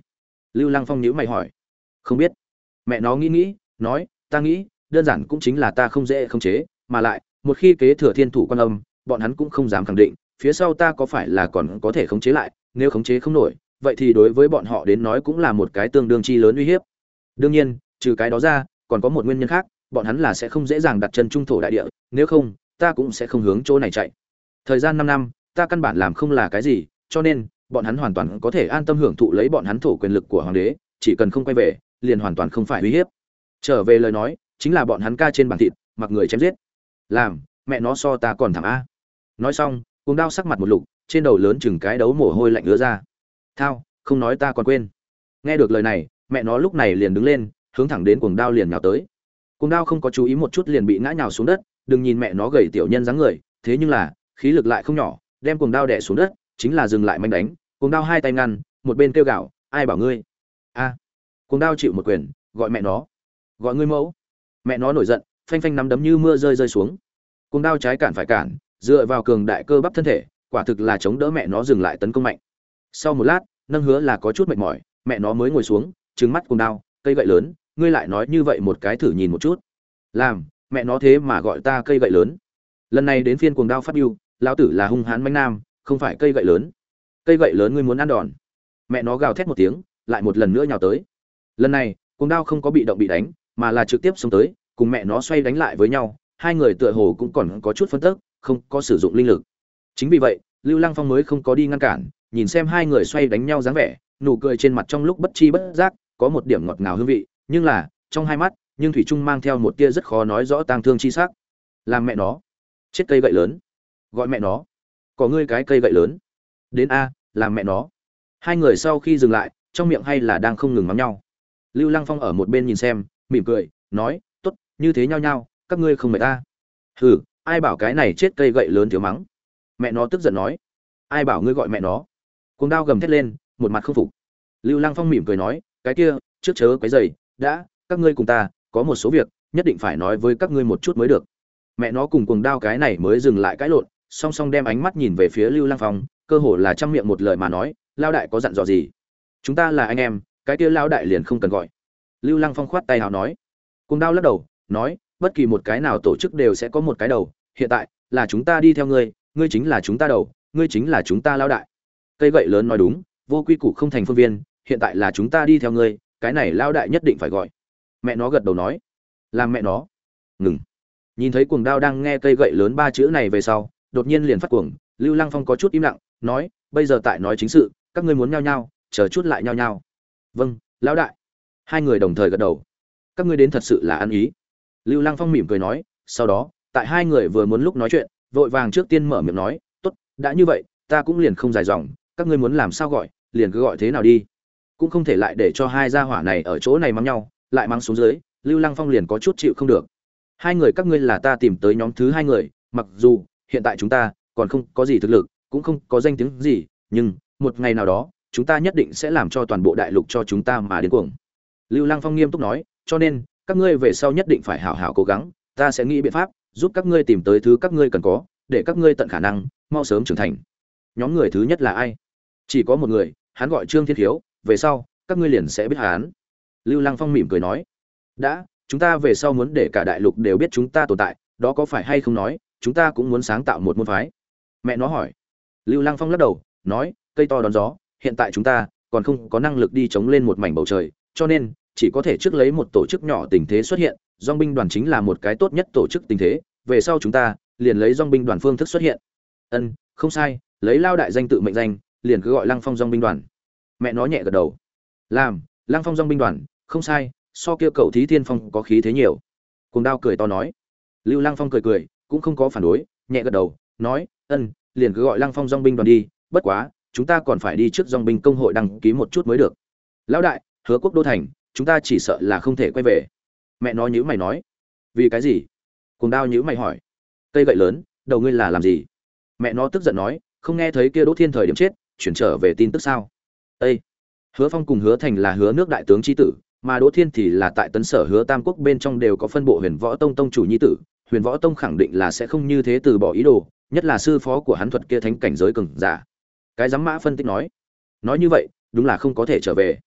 Lưu Lăng Phong nhíu mày hỏi. Không biết. Mẹ nó nghĩ nghĩ, nói, ta nghĩ, đơn giản cũng chính là ta không dễ khống chế, mà lại, một khi kế thừa thiên thủ quan âm, bọn hắn cũng không dám khẳng định, phía sau ta có phải là còn có thể khống chế lại, nếu khống chế không nổi, vậy thì đối với bọn họ đến nói cũng là một cái tương đương chi lớn uy hiếp. Đương nhiên, trừ cái đó ra, còn có một nguyên nhân khác, bọn hắn là sẽ không dễ dàng đặt chân trung thổ đại địa, nếu không, ta cũng sẽ không hướng chỗ này chạy. Thời gian năm năm, ta căn bản làm không là cái gì, cho nên, bọn hắn hoàn toàn có thể an tâm hưởng thụ lấy bọn hắn thổ quyền lực của hoàng đế, chỉ cần không quay về, liền hoàn toàn không phải uy hiếp. Trở về lời nói, chính là bọn hắn ca trên bàn thịt, mặc người chém giết. Làm, mẹ nó so ta còn thảm a. Nói xong, cuồng đao sắc mặt một lục, trên đầu lớn chừng cái đấu mồ hôi lạnh ứa ra. Thao, không nói ta còn quên. Nghe được lời này, mẹ nó lúc này liền đứng lên, hướng thẳng đến cuồng đao liền nhào tới. Cuồng đao không có chú ý một chút liền bị ngã nhào xuống đất, đừng nhìn mẹ nó gầy tiểu nhân dáng người, thế nhưng là, khí lực lại không nhỏ, đem cuồng đao đè xuống đất, chính là dừng lại manh đánh, cuồng đao hai tay ngăn, một bên kêu gào, ai bảo ngươi? A. À. Cuồng đao chịu một quyền, gọi mẹ nó. Gọi ngươi mẫu. Mẹ nó nổi giận, phanh phanh nắm đấm như mưa rơi rơi xuống. Cuồng đao trái cản phải cản, dựa vào cường đại cơ bắp thân thể, quả thực là chống đỡ mẹ nó dừng lại tấn công mạnh. Sau một lát, nâng hứa là có chút mệt mỏi, mẹ nó mới ngồi xuống, trừng mắt cuồng đao, cây gậy lớn, ngươi lại nói như vậy một cái thử nhìn một chút. Làm, mẹ nó thế mà gọi ta cây gậy lớn. Lần này đến phiên cuồng đao phát biểu, lão tử là hung hãn mãnh nam, không phải cây gậy lớn. Cây gậy lớn ngươi muốn ăn đòn. Mẹ nó gào thét một tiếng, lại một lần nữa nhào tới. Lần này, cuồng đao không có bị động bị đánh, mà là trực tiếp xông tới, cùng mẹ nó xoay đánh lại với nhau, hai người tựa hồ cũng còn có chút phân tức, không có sử dụng linh lực. Chính vì vậy, Lưu Lăng Phong mới không có đi ngăn cản, nhìn xem hai người xoay đánh nhau dáng vẻ, nụ cười trên mặt trong lúc bất chi bất giác, có một điểm ngọt ngào hương vị, nhưng là, trong hai mắt, nhưng thủy chung mang theo một tia rất khó nói rõ tang thương chi sắc. Làm mẹ nó, chết cây gậy lớn. Gọi mẹ nó, có ngươi cái cây gậy lớn. Đến a, làm mẹ nó. Hai người sau khi dừng lại, trong miệng hay là đang không ngừng mắng nhau. Lưu Lăng Phong ở một bên nhìn xem, mỉm cười, nói, tốt, như thế nhau nhau, các ngươi không mệt ta. Hừ, ai bảo cái này chết cây gậy lớn thiếu mắng. Mẹ nó tức giận nói, ai bảo ngươi gọi mẹ nó. Cuồng đao gầm thét lên, một mặt không phục. Lưu Lăng Phong mỉm cười nói, cái kia, trước chớ quấy rầy, đã, các ngươi cùng ta, có một số việc, nhất định phải nói với các ngươi một chút mới được. Mẹ nó cùng cuồng đao cái này mới dừng lại cãi lộn, song song đem ánh mắt nhìn về phía Lưu Lăng Phong, cơ hồ là trăm miệng một lời mà nói, lao đại có dặn dò gì? Chúng ta là anh em, cái kia lao đại liền không cần gọi. Lưu Lăng Phong khoát tay hào nói. Cuồng đao lắc đầu, nói, bất kỳ một cái nào tổ chức đều sẽ có một cái đầu, hiện tại là chúng ta đi theo ngươi, ngươi chính là chúng ta đầu, ngươi chính là chúng ta lao đại. Cây gậy lớn nói đúng, vô quy củ không thành phương viên, hiện tại là chúng ta đi theo ngươi, cái này lao đại nhất định phải gọi. Mẹ nó gật đầu nói, làm mẹ nó. Ngừng. Nhìn thấy cuồng đao đang nghe cây gậy lớn ba chữ này về sau, đột nhiên liền phát cuồng, Lưu Lăng Phong có chút im lặng, nói, bây giờ tại nói chính sự, các ngươi muốn nhau nhau, chờ chút lại nhau nhau. Vâng, lão đại. Hai người đồng thời gật đầu. Các ngươi đến thật sự là ăn ý. Lưu Lăng Phong mỉm cười nói, sau đó, tại hai người vừa muốn lúc nói chuyện, vội vàng trước tiên mở miệng nói, tốt, đã như vậy, ta cũng liền không dài dòng, các ngươi muốn làm sao gọi, liền cứ gọi thế nào đi. Cũng không thể lại để cho hai gia hỏa này ở chỗ này mắng nhau, lại mắng xuống dưới, Lưu Lăng Phong liền có chút chịu không được. Hai người các ngươi là ta tìm tới nhóm thứ hai người, mặc dù hiện tại chúng ta còn không có gì thực lực, cũng không có danh tiếng gì, nhưng một ngày nào đó, chúng ta nhất định sẽ làm cho toàn bộ đại lục cho chúng ta mà đến cuồng. Lưu Lăng Phong nghiêm túc nói, cho nên các ngươi về sau nhất định phải hảo hảo cố gắng, ta sẽ nghĩ biện pháp giúp các ngươi tìm tới thứ các ngươi cần có, để các ngươi tận khả năng mau sớm trưởng thành. Nhóm người thứ nhất là ai? Chỉ có một người, hắn gọi Trương Thiên Thiếu, về sau các ngươi liền sẽ biết hắn. Lưu Lăng Phong mỉm cười nói, đã, chúng ta về sau muốn để cả đại lục đều biết chúng ta tồn tại, đó có phải hay không nói, chúng ta cũng muốn sáng tạo một môn phái. Mẹ nó hỏi. Lưu Lăng Phong lắc đầu, nói, cây to đón gió, hiện tại chúng ta còn không có năng lực đi chống lên một mảnh bầu trời, cho nên chỉ có thể trước lấy một tổ chức nhỏ tình thế xuất hiện, Dòng binh đoàn chính là một cái tốt nhất tổ chức tình thế, về sau chúng ta liền lấy Dòng binh đoàn phương thức xuất hiện. Ân, không sai, lấy lao đại danh tự mệnh danh, liền cứ gọi Lăng Phong Dòng binh đoàn. Mẹ nó nhẹ gật đầu. Làm, Lăng Phong Dòng binh đoàn, không sai, so kia cậu Thí Thiên Phong có khí thế nhiều. Cuồng đao cười to nói. Lưu Lăng Phong cười cười, cũng không có phản đối, nhẹ gật đầu, nói, ân, liền cứ gọi Lăng Phong Dòng binh đoàn đi, bất quá, chúng ta còn phải đi trước Dòng binh công hội đăng ký một chút mới được. Lão đại, Hứa Quốc đô thành, chúng ta chỉ sợ là không thể quay về. Mẹ nó nhíu mày nói. Vì cái gì? Cuồng đao nhíu mày hỏi. Cây gậy lớn, đầu ngươi là làm gì? Mẹ nó tức giận nói, không nghe thấy kia Đỗ Thiên thời điểm chết, chuyển trở về tin tức sao? Ê! Hứa Phong cùng Hứa Thành là Hứa nước đại tướng chi tử, mà Đỗ Thiên thì là tại Tấn Sở Hứa Tam Quốc bên trong đều có phân bộ Huyền Võ Tông tông chủ nhi tử, Huyền Võ Tông khẳng định là sẽ không như thế từ bỏ ý đồ, nhất là sư phó của hắn thuật kia thánh cảnh giới cường giả. Cái giám mã phân tích nói, nói như vậy, đúng là không có thể trở về.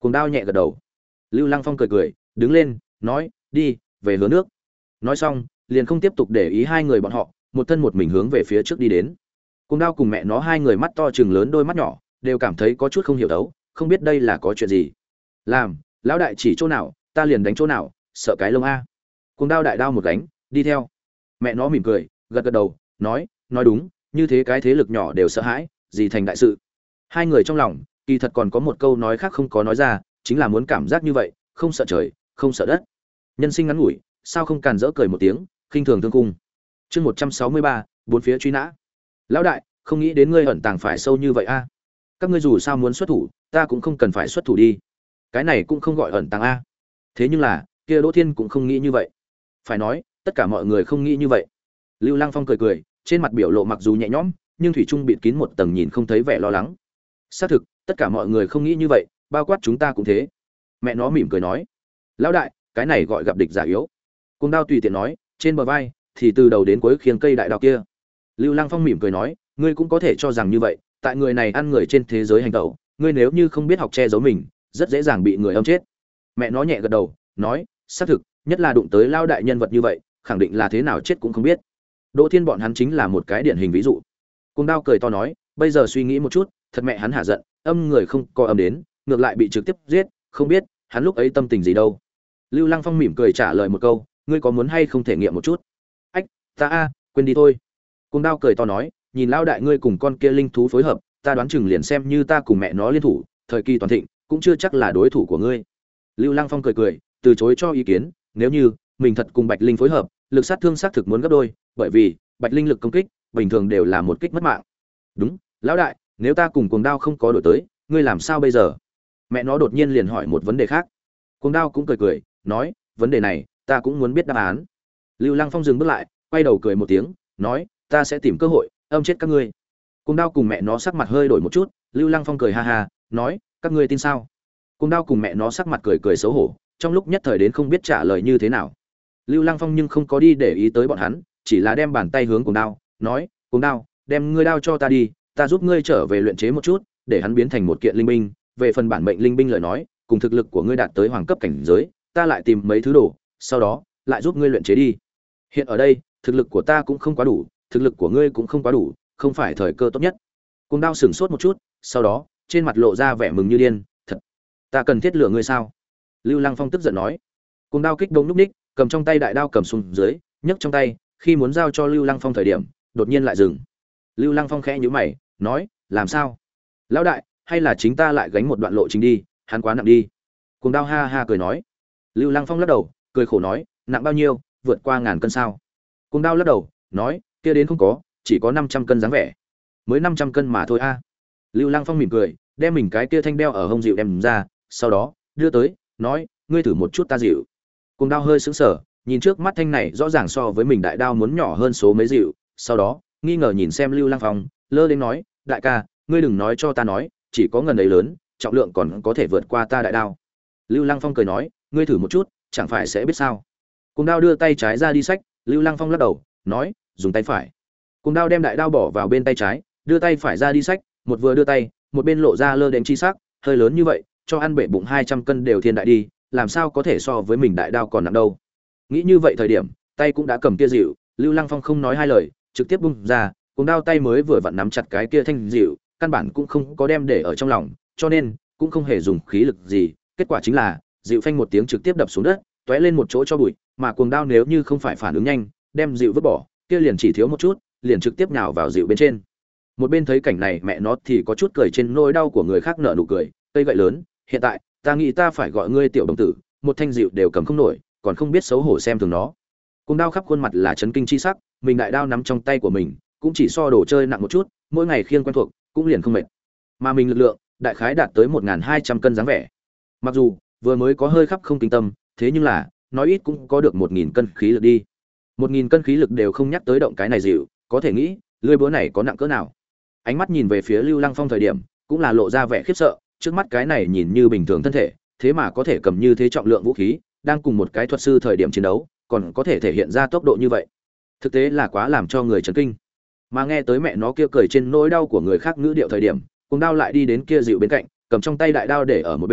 Cuồng Đao nhẹ gật đầu. Lưu Lăng Phong cười cười, đứng lên, nói, đi, về hứa nước. Nói xong, liền không tiếp tục để ý hai người bọn họ, một thân một mình hướng về phía trước đi đến. Cuồng Đao cùng mẹ nó hai người mắt to trừng lớn đôi mắt nhỏ, đều cảm thấy có chút không hiểu đấu, không biết đây là có chuyện gì. Làm, lão đại chỉ chỗ nào, ta liền đánh chỗ nào, sợ cái lông a. Cuồng Đao đại đao một gánh, đi theo. Mẹ nó mỉm cười, gật gật đầu, nói, nói đúng, như thế cái thế lực nhỏ đều sợ hãi, gì thành đại sự. Hai người trong lòng, kỳ thật còn có một câu nói khác không có nói ra, chính là muốn cảm giác như vậy, không sợ trời, không sợ đất. Nhân sinh ngắn ngủi, sao không càn rỡ cười một tiếng, khinh thường thương cung. Chương một trăm sáu mươi ba, bốn phía truy nã. Lão đại, không nghĩ đến ngươi ẩn tàng phải sâu như vậy a. Các ngươi dù sao muốn xuất thủ, ta cũng không cần phải xuất thủ đi. Cái này cũng không gọi ẩn tàng a. Thế nhưng là, kia Đỗ Thiên cũng không nghĩ như vậy. Phải nói, tất cả mọi người không nghĩ như vậy. Lưu Lăng Phong cười cười, trên mặt biểu lộ mặc dù nhẹ nhõm, nhưng thủy trung bịt kín một tầng nhìn không thấy vẻ lo lắng. Xác thực, tất cả mọi người không nghĩ như vậy, bao quát chúng ta cũng thế. Mẹ nó mỉm cười nói, lão đại, cái này gọi gặp địch giả yếu. Cuồng Đao tùy tiện nói, trên bờ vai thì từ đầu đến cuối khiêng cây đại đao kia. Lưu Lăng Phong mỉm cười nói, ngươi cũng có thể cho rằng như vậy, tại người này ăn người trên thế giới hành tẩu, ngươi nếu như không biết học che giấu mình, rất dễ dàng bị người âm chết. Mẹ nó nhẹ gật đầu, nói, xác thực, nhất là đụng tới lao đại nhân vật như vậy, khẳng định là thế nào chết cũng không biết. Đỗ Thiên bọn hắn chính là một cái điển hình ví dụ. Cuồng Đao cười to nói, bây giờ suy nghĩ một chút, thật mẹ hắn hả giận, âm người không có âm đến, ngược lại bị trực tiếp giết, không biết hắn lúc ấy tâm tình gì đâu. Lưu Lăng Phong mỉm cười trả lời một câu, ngươi có muốn hay không thể nghiệm một chút? Ách, ta a, quên đi thôi. Cuồng Đao cười to nói, nhìn lao đại ngươi cùng con kia linh thú phối hợp, ta đoán chừng liền xem như ta cùng mẹ nó liên thủ, thời kỳ toàn thịnh, cũng chưa chắc là đối thủ của ngươi. Lưu Lăng Phong cười cười, từ chối cho ý kiến, nếu như mình thật cùng Bạch Linh phối hợp, lực sát thương xác thực muốn gấp đôi, bởi vì Bạch Linh lực công kích, bình thường đều là một kích mất mạng. Đúng, lão đại, nếu ta cùng Cuồng Đao không có đổi tới, ngươi làm sao bây giờ? Mẹ nó đột nhiên liền hỏi một vấn đề khác. Cuồng Đao cũng cười cười, nói, vấn đề này, ta cũng muốn biết đáp án. Lưu Lăng Phong dừng bước lại, quay đầu cười một tiếng, nói, ta sẽ tìm cơ hội âm chết các ngươi. Cuồng Đao cùng mẹ nó sắc mặt hơi đổi một chút, Lưu Lăng Phong cười ha ha, nói, các ngươi tin sao? Cuồng Đao cùng mẹ nó sắc mặt cười cười xấu hổ, trong lúc nhất thời đến không biết trả lời như thế nào. Lưu Lăng Phong nhưng không có đi để ý tới bọn hắn, chỉ là đem bàn tay hướng Cuồng Đao, nói, Cuồng Đao, đem ngươi đao cho ta đi, ta giúp ngươi trở về luyện chế một chút, để hắn biến thành một kiện linh binh. Về phần bản mệnh linh binh lời nói, cùng thực lực của ngươi đạt tới hoàng cấp cảnh giới, ta lại tìm mấy thứ đồ, sau đó lại giúp ngươi luyện chế đi. Hiện ở đây, thực lực của ta cũng không quá đủ, thực lực của ngươi cũng không quá đủ, không phải thời cơ tốt nhất. Cuồng Đao sững sốt một chút, sau đó, trên mặt lộ ra vẻ mừng như điên, thật, ta cần thiết lựa ngươi sao? Lưu Lăng Phong tức giận nói. Cuồng Đao kích động lúc ních, cầm trong tay đại đao cầm xuống dưới, nhấc trong tay, khi muốn giao cho Lưu Lăng Phong thời điểm, đột nhiên lại dừng. Lưu Lăng Phong khẽ nhíu mày, nói, làm sao? Lão đại, hay là chính ta lại gánh một đoạn lộ trình đi, hắn quá nặng đi. Cuồng Đao ha ha cười nói. Lưu Lăng Phong lắc đầu, cười khổ nói, nặng bao nhiêu, vượt qua ngàn cân sao? Cuồng Đao lắc đầu, nói, kia đến không có, chỉ có năm trăm cân dáng vẻ. Mới năm trăm cân mà thôi a. Lưu Lăng Phong mỉm cười, đem mình cái kia thanh đeo ở hông dịu đem ra, sau đó đưa tới, nói, ngươi thử một chút ta dịu. Cuồng Đao hơi sững sờ, nhìn trước mắt thanh này rõ ràng so với mình đại đao muốn nhỏ hơn số mấy dịu, sau đó nghi ngờ nhìn xem Lưu Lăng Phong, lơ đến nói, đại ca, ngươi đừng nói cho ta nói, chỉ có ngần ấy lớn, trọng lượng còn có thể vượt qua ta đại đao. Lưu Lăng Phong cười nói, ngươi thử một chút, chẳng phải sẽ biết sao? Cuồng Đao đưa tay trái ra đi xách, Lưu Lăng Phong lắc đầu, nói, dùng tay phải. Cuồng Đao đem đại đao bỏ vào bên tay trái, đưa tay phải ra đi xách, một vừa đưa tay, một bên lộ ra lơ đến chi sắc, hơi lớn như vậy, cho ăn bể bụng hai trăm cân đều thiên đại đi, làm sao có thể so với mình đại đao còn nặng đâu. Nghĩ như vậy thời điểm, tay cũng đã cầm kia dịu, Lưu Lăng Phong không nói hai lời, trực tiếp bung ra, Cuồng Đao tay mới vừa vặn nắm chặt cái kia thanh dịu, căn bản cũng không có đem để ở trong lòng, cho nên cũng không hề dùng khí lực gì, kết quả chính là dịu phanh một tiếng trực tiếp đập xuống đất, tóe lên một chỗ cho bụi, mà Cuồng Đao nếu như không phải phản ứng nhanh, đem dịu vứt bỏ, kia liền chỉ thiếu một chút, liền trực tiếp nhào vào dịu bên trên. Một bên thấy cảnh này mẹ nó thì có chút cười trên nỗi đau của người khác nở nụ cười, cây gậy lớn, hiện tại ta nghĩ ta phải gọi ngươi tiểu đồng tử, một thanh dịu đều cầm không nổi, còn không biết xấu hổ xem thường nó. Cuồng Đao khắp khuôn mặt là chấn kinh chi sắc, mình đại đao nắm trong tay của mình, cũng chỉ so đồ chơi nặng một chút, mỗi ngày khiêng quen thuộc, cũng liền không mệt. Mà mình lực lượng, đại khái đạt tới một nghìn hai trăm cân dáng vẻ. Mặc dù vừa mới có hơi khắp không kinh tâm, thế nhưng là, nói ít cũng có được một nghìn cân khí lực đi. một nghìn cân khí lực đều không nhắc tới động cái này dịu, có thể nghĩ, lưỡi búa này có nặng cỡ nào. Ánh mắt nhìn về phía Lưu Lăng Phong thời điểm, cũng là lộ ra vẻ khiếp sợ, trước mắt cái này nhìn như bình thường thân thể, thế mà có thể cầm như thế trọng lượng vũ khí, đang cùng một cái thuật sư thời điểm chiến đấu, còn có thể thể hiện ra tốc độ như vậy. Thực tế là quá làm cho người chấn kinh. Mà nghe tới mẹ nó kia cười trên nỗi đau của người khác ngữ điệu thời điểm, Cuồng Đao lại đi đến kia dịu bên cạnh, cầm trong tay đại đao để ở một bên,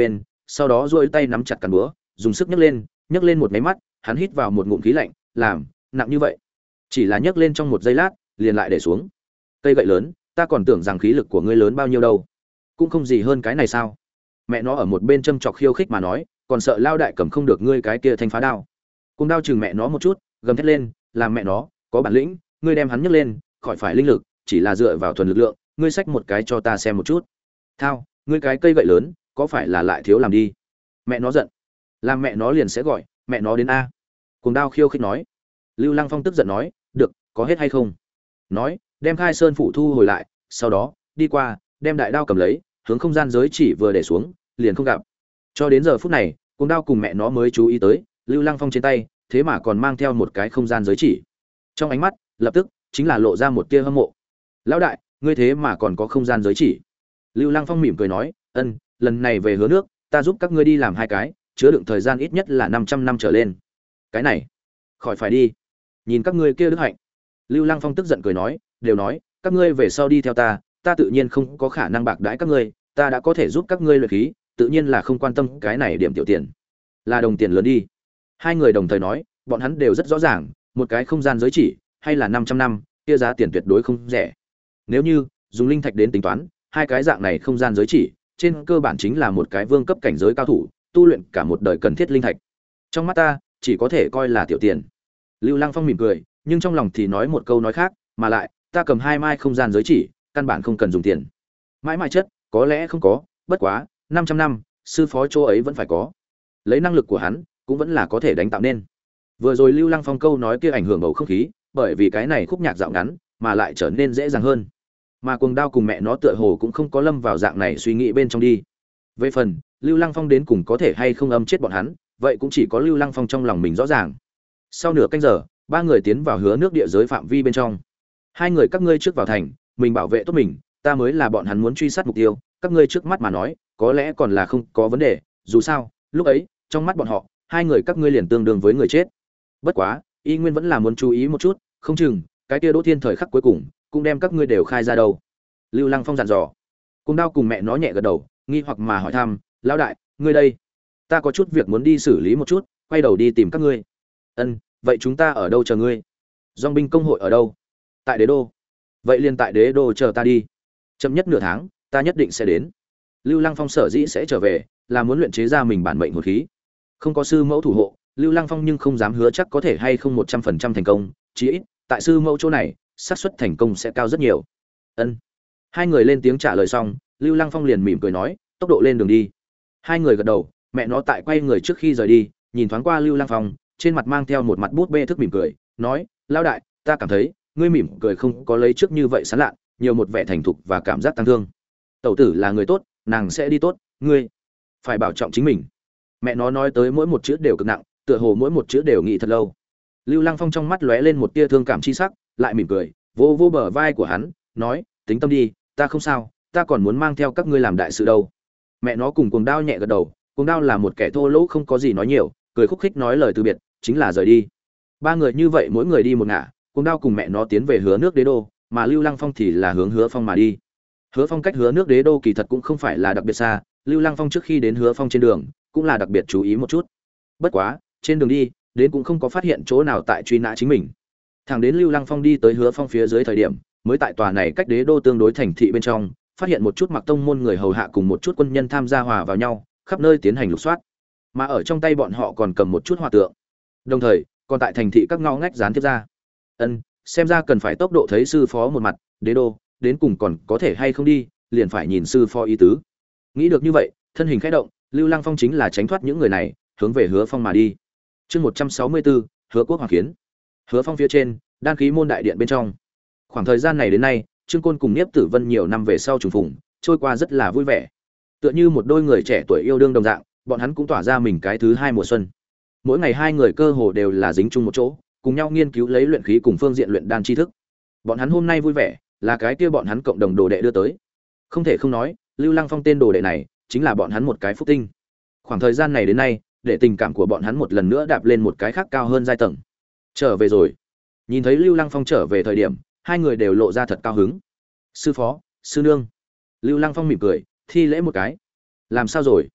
sau đó duỗi tay nắm chặt cán búa, dùng sức nhấc lên, nhấc lên một máy mắt, hắn hít vào một ngụm khí lạnh, làm nặng như vậy. Chỉ là nhấc lên trong một giây lát, liền lại để xuống. Cây gậy lớn, ta còn tưởng rằng khí lực của ngươi lớn bao nhiêu đâu. Cũng không gì hơn cái này sao? Mẹ nó ở một bên châm chọc khiêu khích mà nói, còn sợ lao đại cầm không được ngươi cái kia thanh phá đao. Cùng đao chừng mẹ nó một chút, gầm thét lên, làm mẹ nó, có bản lĩnh, ngươi đem hắn nhấc lên, khỏi phải linh lực, chỉ là dựa vào thuần lực lượng, ngươi xách một cái cho ta xem một chút. Thao, ngươi cái cây gậy lớn, có phải là lại thiếu làm đi? Mẹ nó giận, làm mẹ nó liền sẽ gọi, mẹ nó đến a. Cùng đao khiêu khích nói. Lưu Lăng Phong tức giận nói, được, có hết hay không? Nói, đem khai sơn phủ thu hồi lại, sau đó đi qua, đem đại đao cầm lấy, hướng không gian giới chỉ vừa để xuống, liền không gặp. Cho đến giờ phút này, cùng đao cùng mẹ nó mới chú ý tới, Lưu Lăng Phong trên tay, thế mà còn mang theo một cái không gian giới chỉ. Trong ánh mắt, lập tức chính là lộ ra một tia hâm mộ. Lão đại, ngươi thế mà còn có không gian giới chỉ? Lưu Lăng Phong mỉm cười nói, ân, lần này về Hứa Nước, ta giúp các ngươi đi làm hai cái, chứa đựng thời gian ít nhất là năm trăm năm trở lên. Cái này, khỏi phải đi. Nhìn các ngươi kia đức hạnh. Lưu Lăng Phong tức giận cười nói, đều nói, các ngươi về sau đi theo ta, ta tự nhiên không có khả năng bạc đãi các ngươi, ta đã có thể giúp các ngươi luyện khí, tự nhiên là không quan tâm cái này điểm tiểu tiền. Là đồng tiền lớn đi. Hai người đồng thời nói, bọn hắn đều rất rõ ràng, một cái không gian giới chỉ, hay là năm trăm năm, kia giá tiền tuyệt đối không rẻ. Nếu như dùng linh thạch đến tính toán, hai cái dạng này không gian giới chỉ, trên cơ bản chính là một cái vương cấp cảnh giới cao thủ, tu luyện cả một đời cần thiết linh thạch. Trong mắt ta, chỉ có thể coi là tiểu tiền. Lưu Lăng Phong mỉm cười, nhưng trong lòng thì nói một câu nói khác, mà lại, ta cầm hai mai không gian giới chỉ, căn bản không cần dùng tiền. Mãi mãi chất, có lẽ không có, bất quá, năm trăm năm, sư phó chỗ ấy vẫn phải có. Lấy năng lực của hắn, cũng vẫn là có thể đánh tạo nên. Vừa rồi Lưu Lăng Phong câu nói kia ảnh hưởng bầu không khí, bởi vì cái này khúc nhạc dạo ngắn, mà lại trở nên dễ dàng hơn. Mà Cuồng Đao cùng mẹ nó tựa hồ cũng không có lâm vào dạng này suy nghĩ bên trong đi. Về phần, Lưu Lăng Phong đến cùng có thể hay không âm chết bọn hắn, vậy cũng chỉ có Lưu Lăng Phong trong lòng mình rõ ràng. Sau nửa canh giờ, ba người tiến vào Hứa Nước địa giới phạm vi bên trong. Hai người các ngươi trước vào thành, mình bảo vệ tốt mình, ta mới là bọn hắn muốn truy sát mục tiêu, các ngươi trước mắt mà nói, có lẽ còn là không có vấn đề, dù sao, lúc ấy, trong mắt bọn họ, hai người các ngươi liền tương đương với người chết. Bất quá, y nguyên vẫn là muốn chú ý một chút, không chừng cái kia Đỗ Thiên thời khắc cuối cùng, cũng đem các ngươi đều khai ra đâu. Lưu Lăng Phong dặn dò. Cùng Đao cùng mẹ nó nhẹ gật đầu, nghi hoặc mà hỏi thăm, lão đại, ngươi đây? Ta có chút việc muốn đi xử lý một chút, quay đầu đi tìm các ngươi. Ân, vậy chúng ta ở đâu chờ ngươi? Dòng binh công hội ở đâu? Tại Đế đô. Vậy liền tại Đế đô chờ ta đi. Chậm nhất nửa tháng, ta nhất định sẽ đến. Lưu Lăng Phong sở dĩ sẽ trở về, là muốn luyện chế ra mình bản mệnh hồn khí. Không có sư mẫu thủ hộ, Lưu Lăng Phong nhưng không dám hứa chắc có thể hay không một trăm phần trăm thành công, chí ít, tại sư mẫu chỗ này, xác suất thành công sẽ cao rất nhiều. Ân. Hai người lên tiếng trả lời xong, Lưu Lăng Phong liền mỉm cười nói, tốc độ lên đường đi. Hai người gật đầu, mẹ nó tại quay người trước khi rời đi, nhìn thoáng qua Lưu Lăng Phong, trên mặt mang theo một mặt bút bê thức mỉm cười, nói, lão đại, ta cảm thấy, ngươi mỉm cười không có lấy trước như vậy sán lạ, nhiều một vẻ thành thục và cảm giác tăng thương. Tẩu tử là người tốt, nàng sẽ đi tốt, ngươi phải bảo trọng chính mình. Mẹ nó nói tới mỗi một chữ đều cực nặng, tựa hồ mỗi một chữ đều nghĩ thật lâu. Lưu Lăng Phong trong mắt lóe lên một tia thương cảm chi sắc, lại mỉm cười, vô vô bờ vai của hắn, nói, tính tâm đi, ta không sao, ta còn muốn mang theo các ngươi làm đại sự đâu. Mẹ nó cùng Cuồng Đao nhẹ gật đầu, Cuồng Đao là một kẻ thô lỗ không có gì nói nhiều, cười khúc khích nói lời từ biệt, chính là rời đi. Ba người như vậy mỗi người đi một ngả, Cuồng Đao cùng mẹ nó tiến về Hứa Nước Đế đô, mà Lưu Lăng Phong thì là hướng Hứa Phong mà đi. Hứa Phong cách Hứa Nước Đế đô kỳ thật cũng không phải là đặc biệt xa, Lưu Lăng Phong trước khi đến Hứa Phong trên đường, cũng là đặc biệt chú ý một chút. Bất quá, trên đường đi, đến cũng không có phát hiện chỗ nào tại truy nã chính mình. Thẳng đến Lưu Lăng Phong đi tới Hứa Phong phía dưới thời điểm, mới tại tòa này cách đế đô tương đối thành thị bên trong, phát hiện một chút mặc tông môn người hầu hạ cùng một chút quân nhân tham gia hòa vào nhau, khắp nơi tiến hành lục soát. Mà ở trong tay bọn họ còn cầm một chút hòa tượng. Đồng thời, còn tại thành thị các ngõ ngách dán tiếp ra. Ân, xem ra cần phải tốc độ thấy sư phó một mặt, đế đô, đến cùng còn có thể hay không đi, liền phải nhìn sư phó ý tứ. Nghĩ được như vậy, thân hình khẽ động, Lưu Lăng Phong chính là tránh thoát những người này, hướng về Hứa Phong mà đi. Chương một trăm sáu mươi tư, Hứa Quốc Hoàng Kiến. Hứa Phong phía trên, đan khí môn đại điện bên trong. Khoảng thời gian này đến nay, Trương Côn cùng Niếp Tử Vân nhiều năm về sau trùng phùng, trôi qua rất là vui vẻ. Tựa như một đôi người trẻ tuổi yêu đương đồng dạng, bọn hắn cũng tỏa ra mình cái thứ hai mùa xuân. Mỗi ngày hai người cơ hồ đều là dính chung một chỗ, cùng nhau nghiên cứu lấy luyện khí cùng phương diện luyện đan tri thức. Bọn hắn hôm nay vui vẻ, là cái kia bọn hắn cộng đồng đồ đệ đưa tới. Không thể không nói, Lưu Lăng Phong tên đồ đệ này, chính là bọn hắn một cái phúc tinh. Khoảng thời gian này đến nay, để tình cảm của bọn hắn một lần nữa đạp lên một cái khác cao hơn giai tầng. Trở về rồi. Nhìn thấy Lưu Lăng Phong trở về thời điểm, hai người đều lộ ra thật cao hứng. Sư phó, sư nương. Lưu Lăng Phong mỉm cười, thi lễ một cái. Làm sao rồi?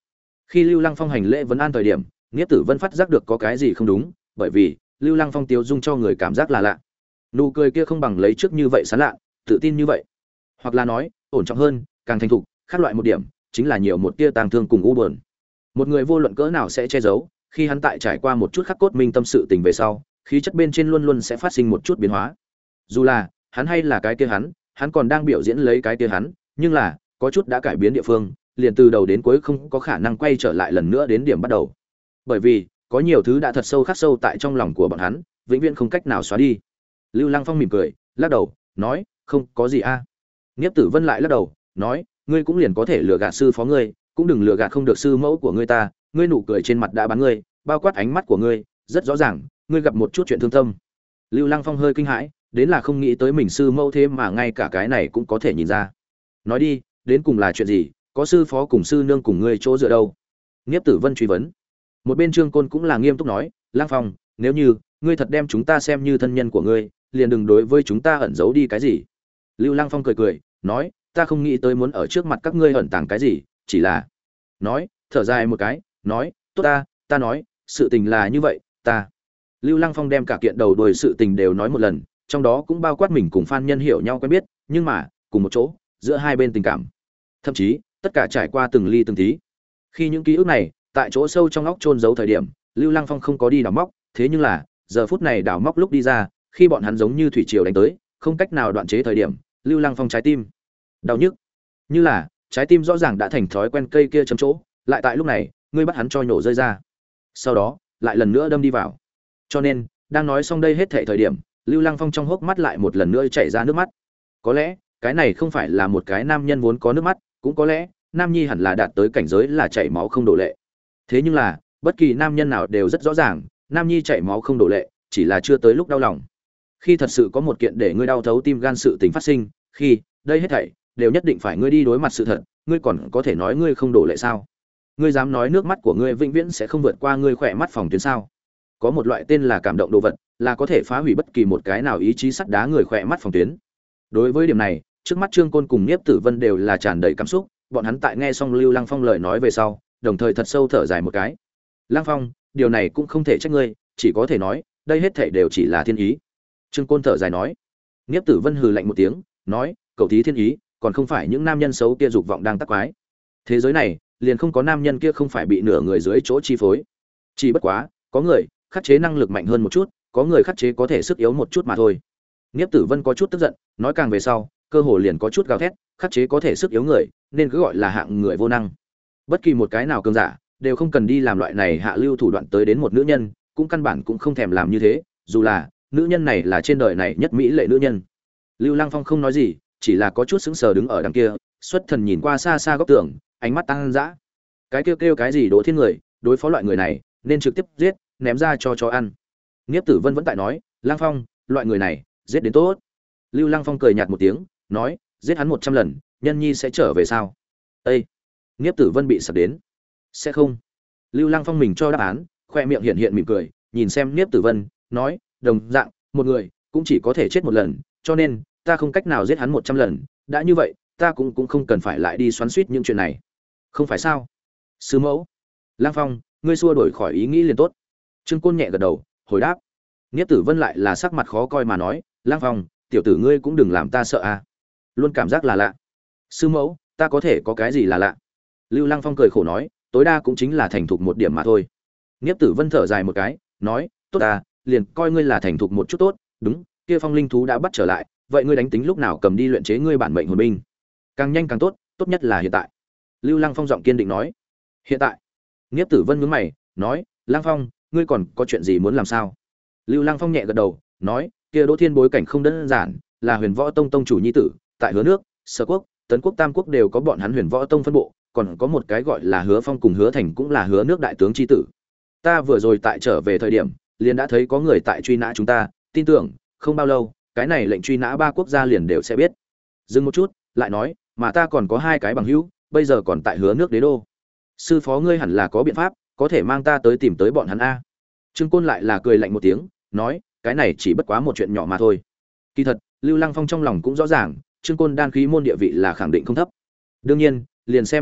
Khi Lưu Lăng Phong hành lễ vấn an thời điểm, Niếp Tử Vân phát giác được có cái gì không đúng, bởi vì Lưu Lăng Phong tiêu dung cho người cảm giác là lạ. Nụ cười kia không bằng lấy trước như vậy sán lạ, tự tin như vậy, hoặc là nói ổn trọng hơn, càng thành thục, khác loại một điểm, chính là nhiều một tia tang thương cùng u buồn. Một người vô luận cỡ nào sẽ che giấu, khi hắn tại trải qua một chút khắc cốt minh tâm sự tình về sau, khí chất bên trên luôn luôn sẽ phát sinh một chút biến hóa. Dù là hắn hay là cái kia hắn, hắn còn đang biểu diễn lấy cái kia hắn, nhưng là có chút đã cải biến địa phương, liền từ đầu đến cuối không có khả năng quay trở lại lần nữa đến điểm bắt đầu. Bởi vì có nhiều thứ đã thật sâu khắc sâu tại trong lòng của bọn hắn, vĩnh viễn không cách nào xóa đi. Lưu Lăng Phong mỉm cười, lắc đầu, nói, không có gì a. À. Niếp Tử Vân lại lắc đầu, nói, ngươi cũng liền có thể lừa gạt sư phó ngươi, cũng đừng lừa gạt không được sư mẫu của ngươi ta, ngươi nụ cười trên mặt đã bán ngươi, bao quát ánh mắt của ngươi, rất rõ ràng, ngươi gặp một chút chuyện thương tâm. Lưu Lăng Phong hơi kinh hãi, đến là không nghĩ tới mình sư mẫu thế mà ngay cả cái này cũng có thể nhìn ra. Nói đi, đến cùng là chuyện gì, có sư phó cùng sư nương cùng ngươi chỗ dựa đâu? Niếp Tử Vân truy vấn. Một bên Trương Côn cũng là nghiêm túc nói, Lăng Phong, nếu như ngươi thật đem chúng ta xem như thân nhân của ngươi, liền đừng đối với chúng ta ẩn giấu đi cái gì. Lưu Lăng Phong cười cười, nói, ta không nghĩ tới muốn ở trước mặt các ngươi ẩn tàng cái gì, chỉ là nói, thở dài một cái, nói, tốt ta, ta nói, sự tình là như vậy, ta. Lưu Lăng Phong đem cả kiện đầu đuôi sự tình đều nói một lần, trong đó cũng bao quát mình cùng Phan Nhân hiểu nhau quen biết, nhưng mà, cùng một chỗ, giữa hai bên tình cảm. Thậm chí, tất cả trải qua từng ly từng tí. Khi những ký óc này, tại chỗ sâu trong óc chôn giấu thời điểm, Lưu Lăng Phong không có đi đào móc, thế nhưng là, giờ phút này đào móc lúc đi ra, khi bọn hắn giống như thủy triều đánh tới, không cách nào đoạn chế thời điểm, Lưu Lăng Phong trái tim đau nhức, như là trái tim rõ ràng đã thành thói quen cây kia chấm chỗ, lại tại lúc này, ngươi bắt hắn cho nhổ rơi ra. Sau đó, lại lần nữa đâm đi vào. Cho nên, đang nói xong đây hết thảy thời điểm, Lưu Lăng Phong trong hốc mắt lại một lần nữa chảy ra nước mắt. Có lẽ, cái này không phải là một cái nam nhân vốn có nước mắt, cũng có lẽ, nam nhi hẳn là đạt tới cảnh giới là chảy máu không đổ lệ. Thế nhưng là, bất kỳ nam nhân nào đều rất rõ ràng, nam nhi chảy máu không đổ lệ, chỉ là chưa tới lúc đau lòng. Khi thật sự có một kiện để ngươi đau thấu tim gan sự tình phát sinh, khi đây hết thảy đều nhất định phải ngươi đi đối mặt sự thật, ngươi còn có thể nói ngươi không đổ lệ sao? Ngươi dám nói nước mắt của ngươi vĩnh viễn sẽ không vượt qua ngươi khỏe mắt phòng tuyến sao? Có một loại tên là cảm động đồ vật, là có thể phá hủy bất kỳ một cái nào ý chí sắt đá người khỏe mắt phòng tuyến. Đối với điểm này, trước mắt Trương Côn cùng Niếp Tử Vân đều là tràn đầy cảm xúc, bọn hắn tại nghe xong Lưu Lăng Phong lời nói về sau, đồng thời thật sâu thở dài một cái. Lăng Phong, điều này cũng không thể trách ngươi, chỉ có thể nói, đây hết thảy đều chỉ là thiên ý. Trương Côn thở dài nói. Niếp Tử Vân hừ lạnh một tiếng, nói, cậu thí thiên ý, còn không phải những nam nhân xấu kia dục vọng đang tắc quái. Thế giới này, liền không có nam nhân kia không phải bị nửa người dưới chỗ chi phối. Chỉ bất quá, có người khắc chế năng lực mạnh hơn một chút, có người khắc chế có thể sức yếu một chút mà thôi. Niếp Tử Vân có chút tức giận, nói càng về sau, cơ hồ liền có chút gào thét, khắc chế có thể sức yếu người, nên cứ gọi là hạng người vô năng. Bất kỳ một cái nào cường giả, đều không cần đi làm loại này hạ lưu thủ đoạn tới đến một nữ nhân, cũng căn bản cũng không thèm làm như thế, dù là nữ nhân này là trên đời này nhất mỹ lệ nữ nhân. Lưu Lăng Phong không nói gì, chỉ là có chút sững sờ đứng ở đằng kia, xuất thần nhìn qua xa xa góc tường, ánh mắt tăng dã. Cái kêu kêu cái gì đỗ thiên người, đối phó loại người này, nên trực tiếp giết, ném ra cho chó ăn. Niếp Tử Vân vẫn tại nói, Lăng Phong, loại người này, giết đến tốt. Lưu Lăng Phong cười nhạt một tiếng, nói, giết hắn một trăm lần, nhân nhi sẽ trở về sao? Ê! Niếp Tử Vân bị sặc đến. Sẽ không. Lưu Lăng Phong mình cho đáp án, khoe miệng hiện hiện mỉm cười, nhìn xem Niếp Tử Vân, nói, đồng dạng, một người cũng chỉ có thể chết một lần, cho nên ta không cách nào giết hắn một trăm lần, đã như vậy, ta cũng cũng không cần phải lại đi xoắn xuýt những chuyện này. Không phải sao? Sư mẫu. Lăng Phong, ngươi xua đổi khỏi ý nghĩ liền tốt. Trương Côn nhẹ gật đầu, hồi đáp. Niếp Tử Vân lại là sắc mặt khó coi mà nói, Lăng Phong, tiểu tử ngươi cũng đừng làm ta sợ à. Luôn cảm giác là lạ. Sư mẫu, ta có thể có cái gì là lạ? Lưu Lăng Phong cười khổ nói, tối đa cũng chính là thành thục một điểm mà thôi. Niếp Tử Vân thở dài một cái, nói, tốt à, liền coi ngươi là thành thục một chút tốt, đúng, kia phong linh thú đã bắt trở lại, vậy ngươi đánh tính lúc nào cầm đi luyện chế ngươi bản mệnh hồn binh? Càng nhanh càng tốt, tốt nhất là hiện tại. Lưu Lăng Phong giọng kiên định nói. Hiện tại? Niếp Tử Vân nhướng mày, nói, Lăng Phong, ngươi còn có chuyện gì muốn làm sao? Lưu Lăng Phong nhẹ gật đầu, nói, kia Đỗ Thiên bối cảnh không đơn giản, là Huyền Võ Tông tông chủ nhi tử, tại Hứa nước, Sở Quốc, Tấn Quốc, Tam Quốc đều có bọn hắn Huyền Võ Tông phân bộ, còn có một cái gọi là Hứa Phong cùng Hứa Thành cũng là Hứa nước đại tướng chi tử. Ta vừa rồi tại trở về thời điểm, liền đã thấy có người tại truy nã chúng ta, tin tưởng, không bao lâu, cái này lệnh truy nã ba quốc gia liền đều sẽ biết. Dừng một chút, lại nói, mà ta còn có hai cái bằng hữu, bây giờ còn tại Hứa nước đế đô. Sư phó ngươi hẳn là có biện pháp, có thể mang ta tới tìm tới bọn hắn a. Trương Côn lại là cười lạnh một tiếng, nói, cái này chỉ bất quá một chuyện nhỏ mà thôi. Kỳ thật, Lưu Lăng Phong trong lòng cũng rõ ràng, Trương Côn đan khí môn địa vị là khẳng định không thấp. Đương nhiên, liền xem như thấp,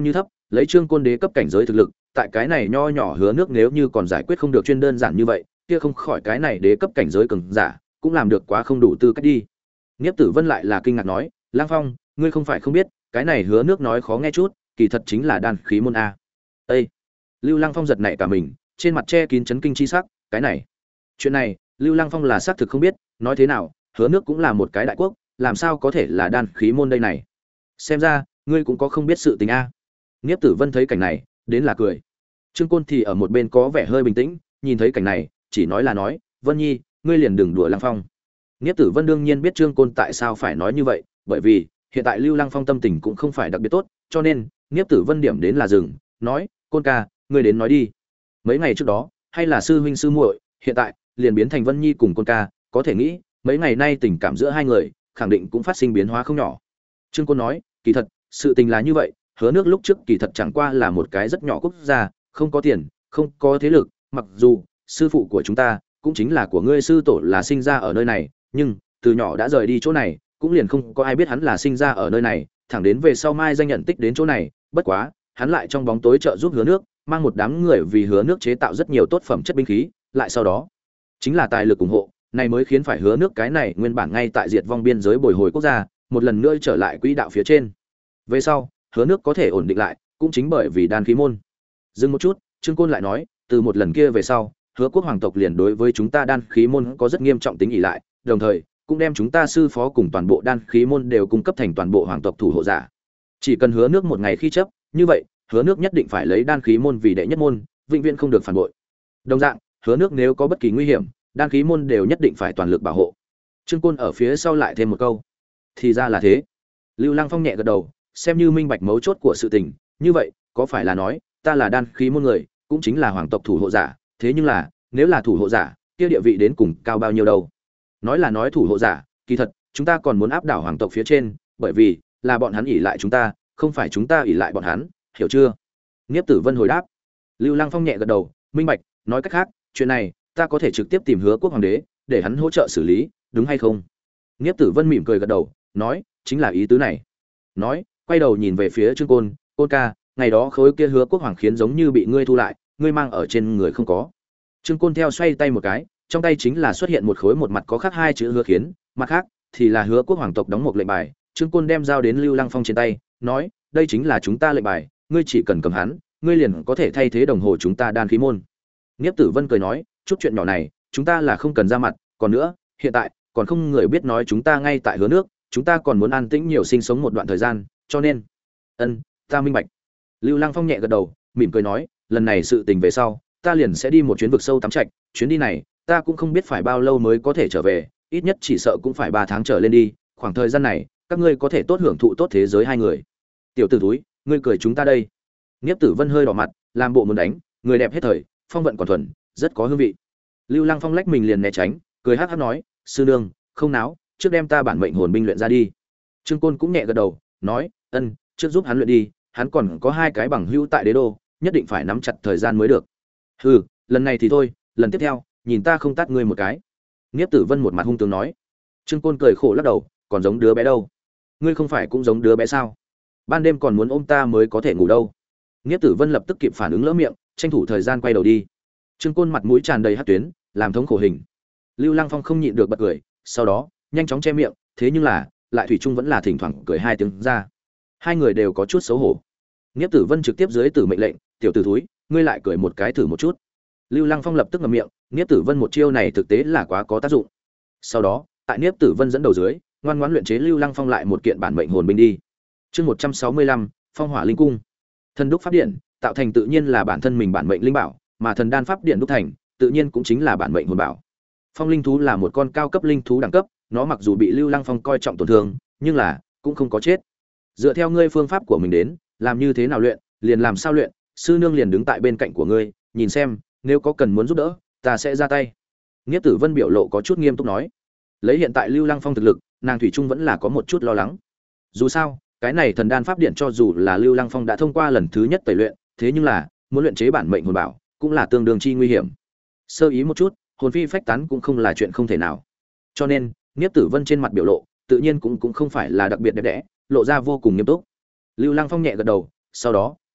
lấy Trương Côn đế cấp cảnh giới thực lực, tại cái này nho nhỏ hứa nước nếu như còn giải quyết không được chuyên đơn giản như vậy, kia không khỏi cái này đế cấp cảnh giới cường giả, cũng làm được quá không đủ tư cách đi. Niếp Tử Vân lại là kinh ngạc nói, Lang Phong, ngươi không phải không biết, cái này hứa nước nói khó nghe chút, kỳ thật chính là đan khí môn a. Ê! Lưu Lăng Phong giật nảy cả mình, trên mặt che kín chấn kinh chi sắc, cái này, chuyện này, Lưu Lăng Phong là xác thực không biết, nói thế nào, hứa nước cũng là một cái đại quốc, làm sao có thể là đan khí môn đây này. Xem ra, ngươi cũng có không biết sự tình a. Niếp Tử Vân thấy cảnh này, đến là cười. Trương Côn thì ở một bên có vẻ hơi bình tĩnh, nhìn thấy cảnh này, chỉ nói là nói, Vân Nhi, ngươi liền đừng đùa Lăng Phong. Niếp Tử Vân đương nhiên biết Trương Côn tại sao phải nói như vậy, bởi vì hiện tại Lưu Lăng Phong tâm tình cũng không phải đặc biệt tốt, cho nên Niếp Tử Vân điểm đến là dừng, nói, Côn ca, ngươi đến nói đi. Mấy ngày trước đó, hay là sư huynh sư muội, hiện tại liền biến thành Vân Nhi cùng Côn ca, có thể nghĩ, mấy ngày nay tình cảm giữa hai người, khẳng định cũng phát sinh biến hóa không nhỏ. Trương Côn nói, kỳ thật, sự tình là như vậy, hứa nước lúc trước kỳ thật chẳng qua là một cái rất nhỏ quốc gia, không có tiền, không có thế lực, mặc dù sư phụ của chúng ta cũng chính là của ngươi sư tổ là sinh ra ở nơi này, nhưng từ nhỏ đã rời đi chỗ này, cũng liền không có ai biết hắn là sinh ra ở nơi này, thẳng đến về sau mai danh nhận tích đến chỗ này, bất quá, hắn lại trong bóng tối trợ giúp hứa nước, mang một đám người vì hứa nước chế tạo rất nhiều tốt phẩm chất binh khí, lại sau đó, chính là tài lực ủng hộ, này mới khiến phải hứa nước cái này nguyên bản ngay tại diệt vong biên giới bồi hồi quốc gia, một lần nữa trở lại quỹ đạo phía trên. Về sau, hứa nước có thể ổn định lại, cũng chính bởi vì đan khí môn. Dừng một chút, Trương Côn lại nói, từ một lần kia về sau, hứa quốc hoàng tộc liền đối với chúng ta đan khí môn có rất nghiêm trọng tính ỷ lại, đồng thời cũng đem chúng ta sư phó cùng toàn bộ đan khí môn đều cung cấp thành toàn bộ hoàng tộc thủ hộ giả. Chỉ cần hứa nước một ngày khi chấp, như vậy, hứa nước nhất định phải lấy đan khí môn vì đệ nhất môn, vĩnh viễn không được phản bội. Đồng dạng, hứa nước nếu có bất kỳ nguy hiểm, đan khí môn đều nhất định phải toàn lực bảo hộ. Trương Côn ở phía sau lại thêm một câu. Thì ra là thế. Lưu Lăng Phong nhẹ gật đầu, xem như minh bạch mấu chốt của sự tình, như vậy, có phải là nói, ta là đan khí môn người, cũng chính là hoàng tộc thủ hộ giả, thế nhưng là, nếu là thủ hộ giả, kia địa vị đến cùng cao bao nhiêu đâu? Nói là nói thủ hộ giả, kỳ thật, chúng ta còn muốn áp đảo hoàng tộc phía trên, bởi vì là bọn hắn ỷ lại chúng ta, không phải chúng ta ỷ lại bọn hắn, hiểu chưa? Niếp Tử Vân hồi đáp. Lưu Lăng Phong nhẹ gật đầu, minh bạch, nói cách khác, chuyện này, ta có thể trực tiếp tìm Hứa Quốc hoàng đế, để hắn hỗ trợ xử lý, đúng hay không? Niếp Tử Vân mỉm cười gật đầu, nói, chính là ý tứ này. Nói, quay đầu nhìn về phía Trương Côn, Côn ca, ngày đó khối kia Hứa Quốc hoàng khiến giống như bị ngươi thu lại, ngươi mang ở trên người không có. Trương Côn theo xoay tay một cái, trong tay chính là xuất hiện một khối một mặt có khắc hai chữ Hứa khiến, mặt khác thì là Hứa Quốc hoàng tộc đóng một lệnh bài. Trương Côn đem giao đến Lưu Lăng Phong trên tay, nói, đây chính là chúng ta lệnh bài, ngươi chỉ cần cầm hắn, ngươi liền có thể thay thế đồng hồ chúng ta đan khí môn. Niếp Tử Vân cười nói, chút chuyện nhỏ này, chúng ta là không cần ra mặt, còn nữa, hiện tại còn không người biết nói chúng ta ngay tại Hứa nước, chúng ta còn muốn an tĩnh nhiều sinh sống một đoạn thời gian, cho nên, ân, ta minh bạch. Lưu Lăng Phong nhẹ gật đầu, mỉm cười nói, lần này sự tình về sau, ta liền sẽ đi một chuyến vực sâu tắm trạch, chuyến đi này, ta cũng không biết phải bao lâu mới có thể trở về, ít nhất chỉ sợ cũng phải ba tháng trở lên đi, khoảng thời gian này, các ngươi có thể tốt hưởng thụ tốt thế giới hai người. Tiểu tử túi, ngươi cười chúng ta đây. Niếp Tử Vân hơi đỏ mặt, làm bộ muốn đánh, người đẹp hết thời, phong vận còn thuần, rất có hương vị. Lưu Lăng Phong lách mình liền né tránh, cười hắc hắc nói, sư nương, không náo, trước đem ta bản mệnh hồn binh luyện ra đi. Trương Côn cũng nhẹ gật đầu, nói, ân, trước giúp hắn luyện đi, hắn còn có hai cái bằng hữu tại đế đô, nhất định phải nắm chặt thời gian mới được. Hừ, lần này thì thôi, lần tiếp theo, nhìn ta không tát ngươi một cái. Niếp Tử Vân một mặt hung tướng nói. Trương Côn cười khổ lắc đầu, còn giống đứa bé đâu? Ngươi không phải cũng giống đứa bé sao? Ban đêm còn muốn ôm ta mới có thể ngủ đâu. Niếp Tử Vân lập tức kịp phản ứng lỡ miệng, tranh thủ thời gian quay đầu đi. Trương Côn mặt mũi tràn đầy hắc tuyến, làm thống khổ hình. Lưu Lăng Phong không nhịn được bật cười, sau đó, nhanh chóng che miệng, thế nhưng là, lại thủy chung vẫn là thỉnh thoảng cười hai tiếng ra. Hai người đều có chút xấu hổ. Niếp Tử Vân trực tiếp dưới tử mệnh lệnh, tiểu tử thúi, ngươi lại cười một cái thử một chút. Lưu Lăng Phong lập tức ngậm miệng, Niếp Tử Vân một chiêu này thực tế là quá có tác dụng. Sau đó, tại Niếp Tử Vân dẫn đầu dưới, ngoan ngoãn luyện chế Lưu Lăng Phong lại một kiện bản mệnh hồn binh đi. Chương một trăm sáu mươi lăm, Phong Hỏa Linh Cung. Thần đúc pháp điện, tạo thành tự nhiên là bản thân mình bản mệnh linh bảo, mà thần đan pháp điện đúc thành, tự nhiên cũng chính là bản mệnh hồn bảo. Phong linh thú là một con cao cấp linh thú đẳng cấp, nó mặc dù bị Lưu Lăng Phong coi trọng tổn thương, nhưng là cũng không có chết. Dựa theo ngươi phương pháp của mình đến, làm như thế nào luyện, liền làm sao luyện, sư nương liền đứng tại bên cạnh của ngươi, nhìn xem, nếu có cần muốn giúp đỡ, ta sẽ ra tay. Niếp Tử Vân biểu lộ có chút nghiêm túc nói. Lấy hiện tại Lưu Lăng Phong thực lực, nàng thủy chung vẫn là có một chút lo lắng. Dù sao, cái này thần đan pháp điện cho dù là Lưu Lăng Phong đã thông qua lần thứ nhất tẩy luyện, thế nhưng là muốn luyện chế bản mệnh hồn bảo, cũng là tương đương chi nguy hiểm. Sơ ý một chút, hồn phi phách tán cũng không là chuyện không thể nào. Cho nên, Niếp Tử Vân trên mặt biểu lộ, tự nhiên cũng cũng không phải là đặc biệt đẹp đẽ, lộ ra vô cùng nghiêm túc. Lưu Lăng Phong nhẹ gật đầu, sau đó,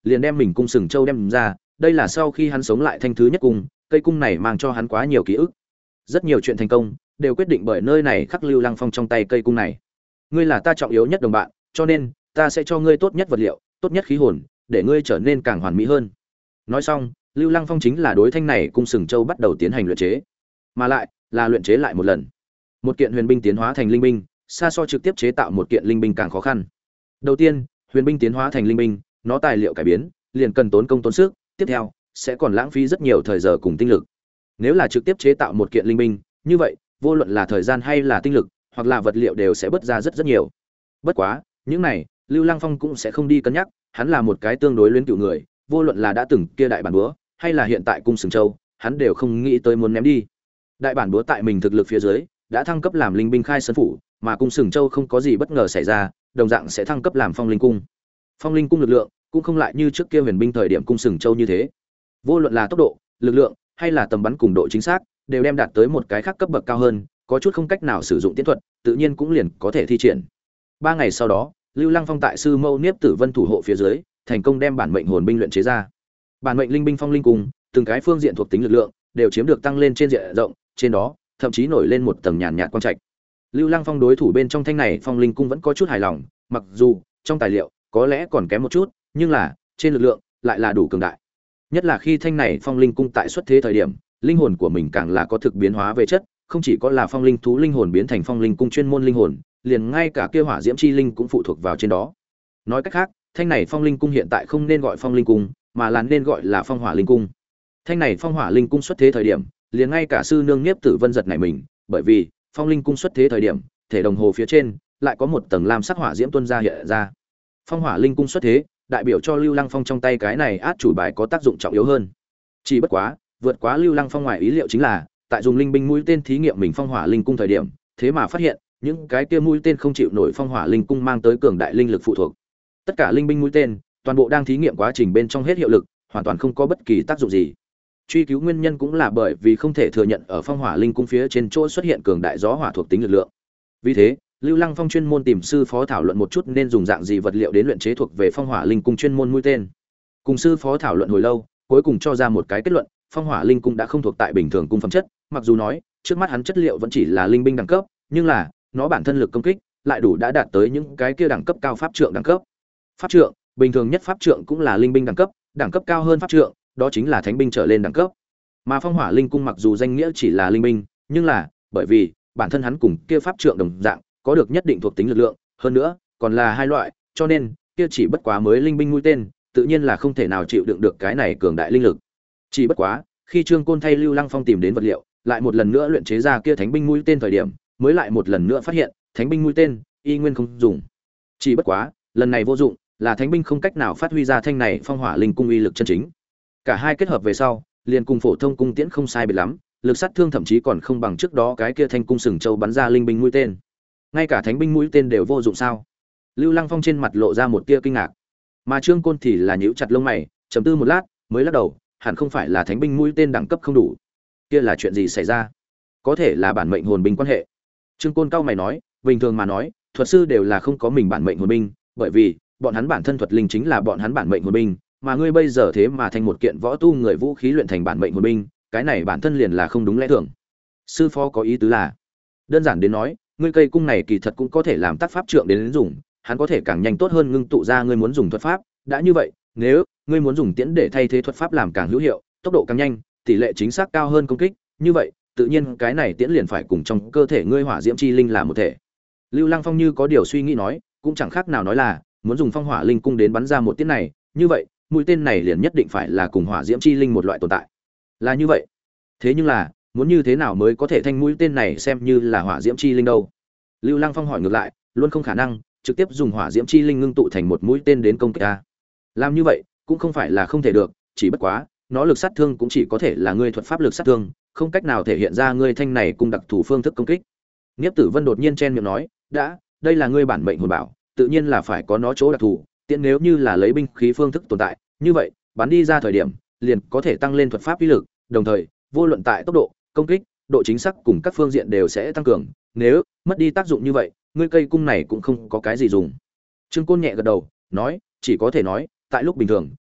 liền đem mình cung sừng châu đem ra, đây là sau khi hắn sống lại thanh thứ nhất cung, cây cung này mang cho hắn quá nhiều ký ức. Rất nhiều chuyện thành công đều quyết định bởi nơi này khắc Lưu Lăng Phong trong tay cây cung này. Ngươi là ta trọng yếu nhất đồng bạn, cho nên ta sẽ cho ngươi tốt nhất vật liệu, tốt nhất khí hồn, để ngươi trở nên càng hoàn mỹ hơn. Nói xong, Lưu Lăng Phong chính là đối thanh này cung sừng châu bắt đầu tiến hành luyện chế, mà lại là luyện chế lại một lần. Một kiện huyền binh tiến hóa thành linh binh, xa so trực tiếp chế tạo một kiện linh binh càng khó khăn. Đầu tiên, huyền binh tiến hóa thành linh binh, nó tài liệu cải biến, liền cần tốn công tốn sức, tiếp theo sẽ còn lãng phí rất nhiều thời giờ cùng tinh lực. Nếu là trực tiếp chế tạo một kiện linh binh, như vậy, vô luận là thời gian hay là tinh lực, hoặc là vật liệu đều sẽ bớt ra rất rất nhiều. Bất quá, những này, Lưu Lăng Phong cũng sẽ không đi cân nhắc, hắn là một cái tương đối luyến cựu người, vô luận là đã từng kia đại bản búa, hay là hiện tại cung sừng châu, hắn đều không nghĩ tới muốn ném đi. Đại bản búa tại mình thực lực phía dưới, đã thăng cấp làm linh binh khai sơn phủ, mà cung sừng châu không có gì bất ngờ xảy ra, đồng dạng sẽ thăng cấp làm phong linh cung. Phong linh cung lực lượng cũng không lại như trước kia huyền binh thời điểm cung sừng châu như thế. Vô luận là tốc độ, lực lượng hay là tầm bắn cùng độ chính xác, đều đem đạt tới một cái khác cấp bậc cao hơn, có chút không cách nào sử dụng tiến thuật, tự nhiên cũng liền có thể thi triển. Ba ngày sau đó, Lưu Lăng Phong tại sư mâu Niếp Tử Vân thủ hộ phía dưới, thành công đem bản mệnh hồn binh luyện chế ra. Bản mệnh linh binh phong linh cung, từng cái phương diện thuộc tính lực lượng đều chiếm được tăng lên trên diện rộng, trên đó thậm chí nổi lên một tầng nhàn nhạt quang trạch. Lưu Lăng Phong đối thủ bên trong thanh này phong linh cung vẫn có chút hài lòng, mặc dù trong tài liệu có lẽ còn kém một chút, nhưng là trên lực lượng lại là đủ cường đại. Nhất là khi thanh này phong linh cung tại xuất thế thời điểm, linh hồn của mình càng là có thực biến hóa về chất, không chỉ có là phong linh thú linh hồn biến thành phong linh cung chuyên môn linh hồn, liền ngay cả kia hỏa diễm chi linh cũng phụ thuộc vào trên đó. Nói cách khác, thanh này phong linh cung hiện tại không nên gọi phong linh cung, mà là nên gọi là phong hỏa linh cung. Thanh này phong hỏa linh cung xuất thế thời điểm, liền ngay cả sư nương Niếp Tử Vân giật nảy mình, bởi vì phong linh cung xuất thế thời điểm, thể đồng hồ phía trên lại có một tầng lam sắc hỏa diễm tuôn ra hiện ra. Phong hỏa linh cung xuất thế, đại biểu cho Lưu Lăng Phong trong tay cái này át chủ bài có tác dụng trọng yếu hơn. Chỉ bất quá, vượt quá Lưu Lăng Phong ngoài ý liệu chính là, tại dùng linh binh mũi tên thí nghiệm mình phong hỏa linh cung thời điểm, thế mà phát hiện, những cái kia mũi tên không chịu nổi phong hỏa linh cung mang tới cường đại linh lực phụ thuộc. Tất cả linh binh mũi tên, toàn bộ đang thí nghiệm quá trình bên trong hết hiệu lực, hoàn toàn không có bất kỳ tác dụng gì. Truy cứu nguyên nhân cũng là bởi vì không thể thừa nhận ở phong hỏa linh cung phía trên chỗ xuất hiện cường đại gió hỏa thuộc tính lực lượng. Vì thế, Lưu Lăng Phong chuyên môn tìm sư phó thảo luận một chút nên dùng dạng gì vật liệu đến luyện chế thuộc về phong hỏa linh cung chuyên môn mũi tên. Cùng sư phó thảo luận hồi lâu, cuối cùng cho ra một cái kết luận, phong hỏa linh cung đã không thuộc tại bình thường cung phẩm chất, mặc dù nói, trước mắt hắn chất liệu vẫn chỉ là linh binh đẳng cấp, nhưng là, nó bản thân lực công kích lại đủ đã đạt tới những cái kia đẳng cấp cao pháp trượng đẳng cấp. Pháp trượng, bình thường nhất pháp trượng cũng là linh binh đẳng cấp, đẳng cấp cao hơn pháp trượng, đó chính là thánh binh trở lên đẳng cấp. Mà phong hỏa linh cung mặc dù danh nghĩa chỉ là linh binh, nhưng là, bởi vì bản thân hắn cùng kia pháp trượng đồng dạng, có được nhất định thuộc tính lực lượng, hơn nữa, còn là hai loại, cho nên, kia chỉ bất quá mới linh binh mũi tên, tự nhiên là không thể nào chịu đựng được cái này cường đại linh lực. Chỉ bất quá, khi Trương Côn thay Lưu Lăng Phong tìm đến vật liệu, lại một lần nữa luyện chế ra kia thánh binh mũi tên thời điểm, mới lại một lần nữa phát hiện, thánh binh mũi tên y nguyên không dùng. Chỉ bất quá, lần này vô dụng, là thánh binh không cách nào phát huy ra thanh này phong hỏa linh cung uy lực chân chính. Cả hai kết hợp về sau, liền cùng phổ thông cung tiễn không sai biệt lắm, lực sát thương thậm chí còn không bằng trước đó cái kia thanh cung sừng châu bắn ra linh binh mũi tên. Ngay cả thánh binh mũi tên đều vô dụng sao? Lưu Lăng Phong trên mặt lộ ra một tia kinh ngạc, mà Trương Côn thì là nhíu chặt lông mày, trầm tư một lát, mới lắc đầu, hẳn không phải là thánh binh mũi tên đẳng cấp không đủ. Kia là chuyện gì xảy ra? Có thể là bản mệnh hồn binh quan hệ. Trương Côn cao mày nói, bình thường mà nói, thuật sư đều là không có mình bản mệnh hồn binh, bởi vì bọn hắn bản thân thuật linh chính là bọn hắn bản mệnh hồn binh, mà ngươi bây giờ thế mà thành một kiện võ tu người vũ khí luyện thành bản mệnh hồn binh, cái này bản thân liền là không đúng lẽ thường. Sư phó có ý tứ là, đơn giản đến nói, ngươi cây cung này kỳ thật cũng có thể làm tác pháp trượng đến, đến dùng, hắn có thể càng nhanh tốt hơn ngưng tụ ra ngươi muốn dùng thuật pháp, đã như vậy, nếu ngươi muốn dùng tiễn để thay thế thuật pháp làm càng hữu hiệu, tốc độ càng nhanh, tỷ lệ chính xác cao hơn công kích, như vậy, tự nhiên cái này tiễn liền phải cùng trong cơ thể ngươi hỏa diễm chi linh là một thể. Lưu Lăng Phong như có điều suy nghĩ nói, cũng chẳng khác nào nói là, muốn dùng phong hỏa linh cung đến bắn ra một tiễn này, như vậy, mũi tên này liền nhất định phải là cùng hỏa diễm chi linh một loại tồn tại. Là như vậy. Thế nhưng là, muốn như thế nào mới có thể thanh mũi tên này xem như là hỏa diễm chi linh đâu? Lưu Lăng Phong hỏi ngược lại, luôn không khả năng trực tiếp dùng hỏa diễm chi linh ngưng tụ thành một mũi tên đến công kích ta. Làm như vậy, cũng không phải là không thể được, chỉ bất quá, nó lực sát thương cũng chỉ có thể là ngươi thuật pháp lực sát thương, không cách nào thể hiện ra ngươi thanh này cùng đặc thù phương thức công kích. Niếp Tử Vân đột nhiên chen miệng nói, đã, đây là ngươi bản mệnh hồn bảo, tự nhiên là phải có nó chỗ đặc thù, tiện nếu như là lấy binh khí phương thức tồn tại, như vậy, bắn đi ra thời điểm, liền có thể tăng lên thuật pháp uy lực, đồng thời, vô luận tại tốc độ, công kích, độ chính xác cùng các phương diện đều sẽ tăng cường, nếu mất đi tác dụng như vậy, ngươi cây cung này cũng không có cái gì dùng. Trương Côn nhẹ gật đầu, nói, chỉ có thể nói, tại lúc bình thường,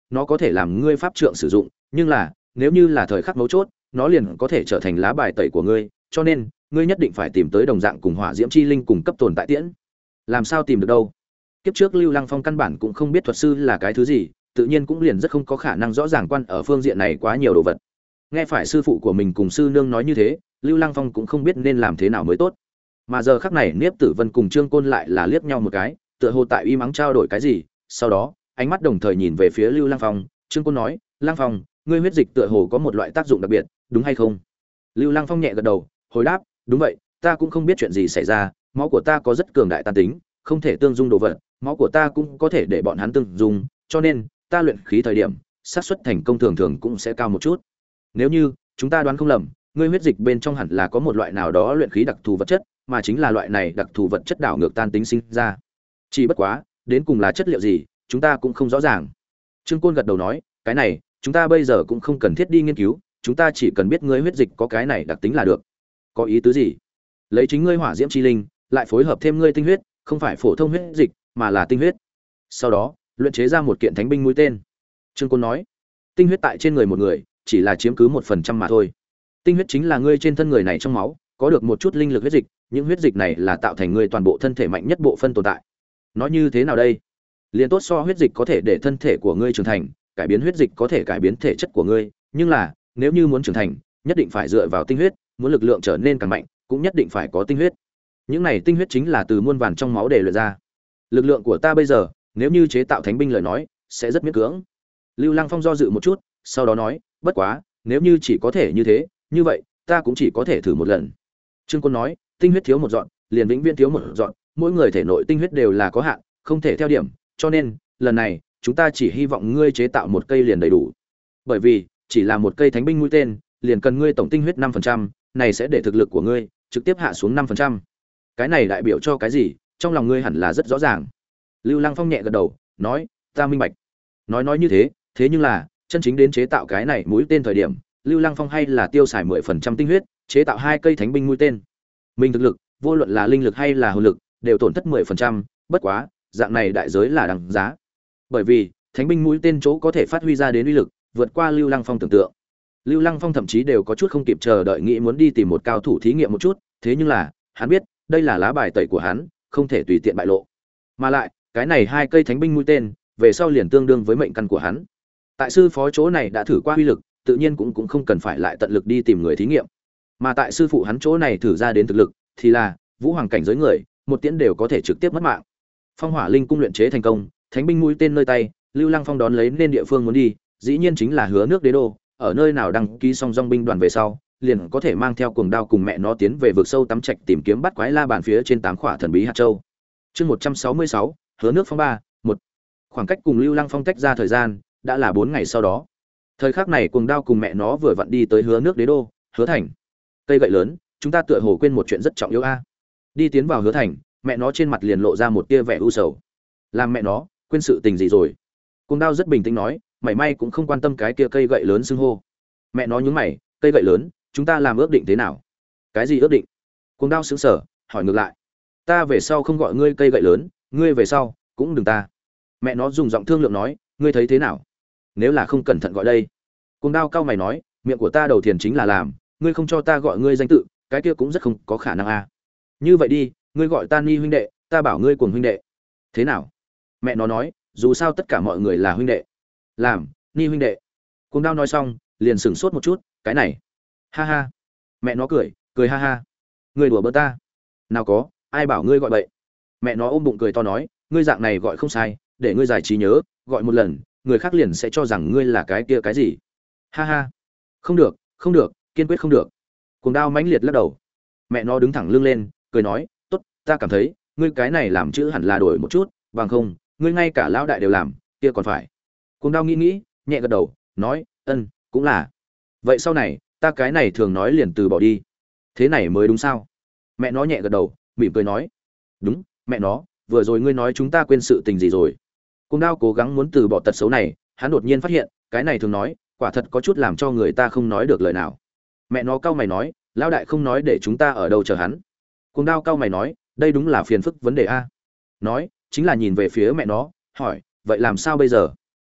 nó có thể làm ngươi pháp trượng sử dụng, nhưng là nếu như là thời khắc mấu chốt, nó liền có thể trở thành lá bài tẩy của ngươi, cho nên ngươi nhất định phải tìm tới đồng dạng cùng hỏa diễm chi linh cùng cấp tồn tại tiễn. Làm sao tìm được đâu? Kiếp trước Lưu Lăng Phong căn bản cũng không biết thuật sư là cái thứ gì, tự nhiên cũng liền rất không có khả năng rõ ràng quan ở phương diện này quá nhiều đồ vật. Nghe phải sư phụ của mình cùng sư nương nói như thế, Lưu Lăng Phong cũng không biết nên làm thế nào mới tốt. Mà giờ khắc này Niếp Tử Vân cùng Trương Côn lại là liếc nhau một cái, tựa hồ tại uy mắng trao đổi cái gì, sau đó, ánh mắt đồng thời nhìn về phía Lưu Lăng Phong, Trương Côn nói: "Lăng Phong, ngươi huyết dịch tựa hồ có một loại tác dụng đặc biệt, đúng hay không?" Lưu Lăng Phong nhẹ gật đầu, hồi đáp: "Đúng vậy, ta cũng không biết chuyện gì xảy ra, máu của ta có rất cường đại tàn tính, không thể tương dung đồ vật, máu của ta cũng có thể để bọn hắn tương dung, cho nên ta luyện khí thời điểm, xác suất thành công thường thường cũng sẽ cao một chút. Nếu như chúng ta đoán không lầm, ngươi huyết dịch bên trong hẳn là có một loại nào đó luyện khí đặc thù vật chất, mà chính là loại này đặc thù vật chất đảo ngược tan tính sinh ra. Chỉ bất quá, đến cùng là chất liệu gì, chúng ta cũng không rõ ràng." Trương Côn gật đầu nói: "Cái này, chúng ta bây giờ cũng không cần thiết đi nghiên cứu, chúng ta chỉ cần biết ngươi huyết dịch có cái này đặc tính là được." "Có ý tứ gì?" "Lấy chính ngươi hỏa diễm chi linh, lại phối hợp thêm ngươi tinh huyết, không phải phổ thông huyết dịch, mà là tinh huyết. Sau đó, luyện chế ra một kiện thánh binh mũi tên." Trương Côn nói: "Tinh huyết tại trên người một người, chỉ là chiếm cứ một phần trăm mà thôi. Tinh huyết chính là ngươi trên thân người này trong máu, có được một chút linh lực huyết dịch, những huyết dịch này là tạo thành ngươi toàn bộ thân thể mạnh nhất bộ phân tồn tại." "Nói như thế nào đây?" "Liên tốt so huyết dịch có thể để thân thể của ngươi trưởng thành, cải biến huyết dịch có thể cải biến thể chất của ngươi, nhưng là, nếu như muốn trưởng thành, nhất định phải dựa vào tinh huyết, muốn lực lượng trở nên càng mạnh, cũng nhất định phải có tinh huyết. Những này tinh huyết chính là từ muôn vàn trong máu để luyện ra. Lực lượng của ta bây giờ, nếu như chế tạo thánh binh lời nói, sẽ rất miễn cưỡng." Lưu Lăng Phong do dự một chút, sau đó nói: "Bất quá, nếu như chỉ có thể như thế, như vậy, ta cũng chỉ có thể thử một lần." Trương Côn nói: "Tinh huyết thiếu một dọn, liền vĩnh viễn thiếu một dọn, mỗi người thể nội tinh huyết đều là có hạn, không thể theo điểm, cho nên, lần này, chúng ta chỉ hy vọng ngươi chế tạo một cây liền đầy đủ. Bởi vì, chỉ là một cây thánh binh mũi tên, liền cần ngươi tổng tinh huyết năm phần trăm, này sẽ để thực lực của ngươi trực tiếp hạ xuống năm phần trăm. Cái này đại biểu cho cái gì, trong lòng ngươi hẳn là rất rõ ràng." Lưu Lăng Phong nhẹ gật đầu, nói: "Ta minh bạch." Nói nói như thế, thế nhưng là, chân chính đến chế tạo cái này mũi tên thời điểm, Lưu Lăng Phong hay là tiêu xài mười phần trăm tinh huyết, chế tạo hai cây thánh binh mũi tên. Mình thực lực, vô luận là linh lực hay là hồn lực, đều tổn thất mười phần trăm, bất quá, dạng này đại giới là đáng giá. Bởi vì, thánh binh mũi tên chỗ có thể phát huy ra đến uy lực, vượt qua Lưu Lăng Phong tưởng tượng. Lưu Lăng Phong thậm chí đều có chút không kịp chờ đợi nghĩ muốn đi tìm một cao thủ thí nghiệm một chút, thế nhưng là, hắn biết, đây là lá bài tẩy của hắn, không thể tùy tiện bại lộ. Mà lại, cái này hai cây thánh binh mũi tên, về sau liền tương đương với mệnh căn của hắn. Tại sư phó chỗ này đã thử qua uy lực, tự nhiên cũng cũng không cần phải lại tận lực đi tìm người thí nghiệm. Mà tại sư phụ hắn chỗ này thử ra đến thực lực, thì là vũ hoàng cảnh giới người, một tiễn đều có thể trực tiếp mất mạng. Phong Hỏa Linh cung luyện chế thành công, thánh binh mũi tên nơi tay, Lưu Lăng Phong đón lấy nên địa phương muốn đi, dĩ nhiên chính là Hứa Nước Đế đô, ở nơi nào đăng ký xong dòng binh đoàn về sau, liền có thể mang theo cuồng đao cùng mẹ nó tiến về vực sâu tắm trạch tìm kiếm bắt quái la bàn phía trên tám khỏa thần bí hạt châu. Chương một trăm sáu mươi sáu, Hứa Nước Phong ba, một. Khoảng cách cùng Lưu Lăng Phong tách ra thời gian, đã là bốn ngày sau đó. Thời khắc này cuồng đao cùng mẹ nó vừa vặn đi tới Hứa Nước Đế đô, Hứa Thành. Cây gậy lớn, chúng ta tựa hồ quên một chuyện rất trọng yếu a. Đi tiến vào Hứa Thành, mẹ nó trên mặt liền lộ ra một tia vẻ u sầu. Làm mẹ nó, quên sự tình gì rồi? Cuồng đao rất bình tĩnh nói, mảy may cũng không quan tâm cái kia cây gậy lớn xưng hô. Mẹ nó nhướng mày, cây gậy lớn, chúng ta làm ước định thế nào? Cái gì ước định? Cuồng đao sững sờ, hỏi ngược lại. Ta về sau không gọi ngươi cây gậy lớn, ngươi về sau cũng đừng ta. Mẹ nó dùng giọng thương lượng nói, ngươi thấy thế nào? Nếu là không cẩn thận gọi đây. Cuồng đao cao mày nói, miệng của ta đầu tiên chính là làm, ngươi không cho ta gọi ngươi danh tự, cái kia cũng rất không có khả năng a. Như vậy đi, ngươi gọi ta Ni huynh đệ, ta bảo ngươi Cuồng huynh đệ. Thế nào? Mẹ nó nói, dù sao tất cả mọi người là huynh đệ. Làm, Ni huynh đệ. Cuồng đao nói xong, liền sửng sốt một chút, cái này. Ha ha. Mẹ nó cười, cười ha ha. Ngươi đùa bỡn ta? Nào có, ai bảo ngươi gọi bậy. Mẹ nó ôm bụng cười to nói, ngươi dạng này gọi không sai, để ngươi giải trí nhớ, gọi một lần, người khác liền sẽ cho rằng ngươi là cái kia cái gì. Ha ha. Không được, không được, kiên quyết không được. Cuồng đao mãnh liệt lắc đầu. Mẹ nó đứng thẳng lưng lên, cười nói, tốt, ta cảm thấy, ngươi cái này làm chữ hẳn là đổi một chút, bằng không, ngươi ngay cả lão đại đều làm, kia còn phải. Cuồng đao nghĩ nghĩ, nhẹ gật đầu, nói, ân, cũng là. Vậy sau này, ta cái này thường nói liền từ bỏ đi. Thế này mới đúng sao? Mẹ nó nhẹ gật đầu, mỉm cười nói, đúng, mẹ nó, vừa rồi ngươi nói chúng ta quên sự tình gì rồi? Cuồng đao cố gắng muốn từ bỏ tật xấu này, hắn đột nhiên phát hiện, cái này thường nói, quả thật có chút làm cho người ta không nói được lời nào. Mẹ nó cau mày nói, lão đại không nói để chúng ta ở đâu chờ hắn. Cuồng đao cau mày nói, đây đúng là phiền phức vấn đề a. Nói, chính là nhìn về phía mẹ nó, hỏi, vậy làm sao bây giờ?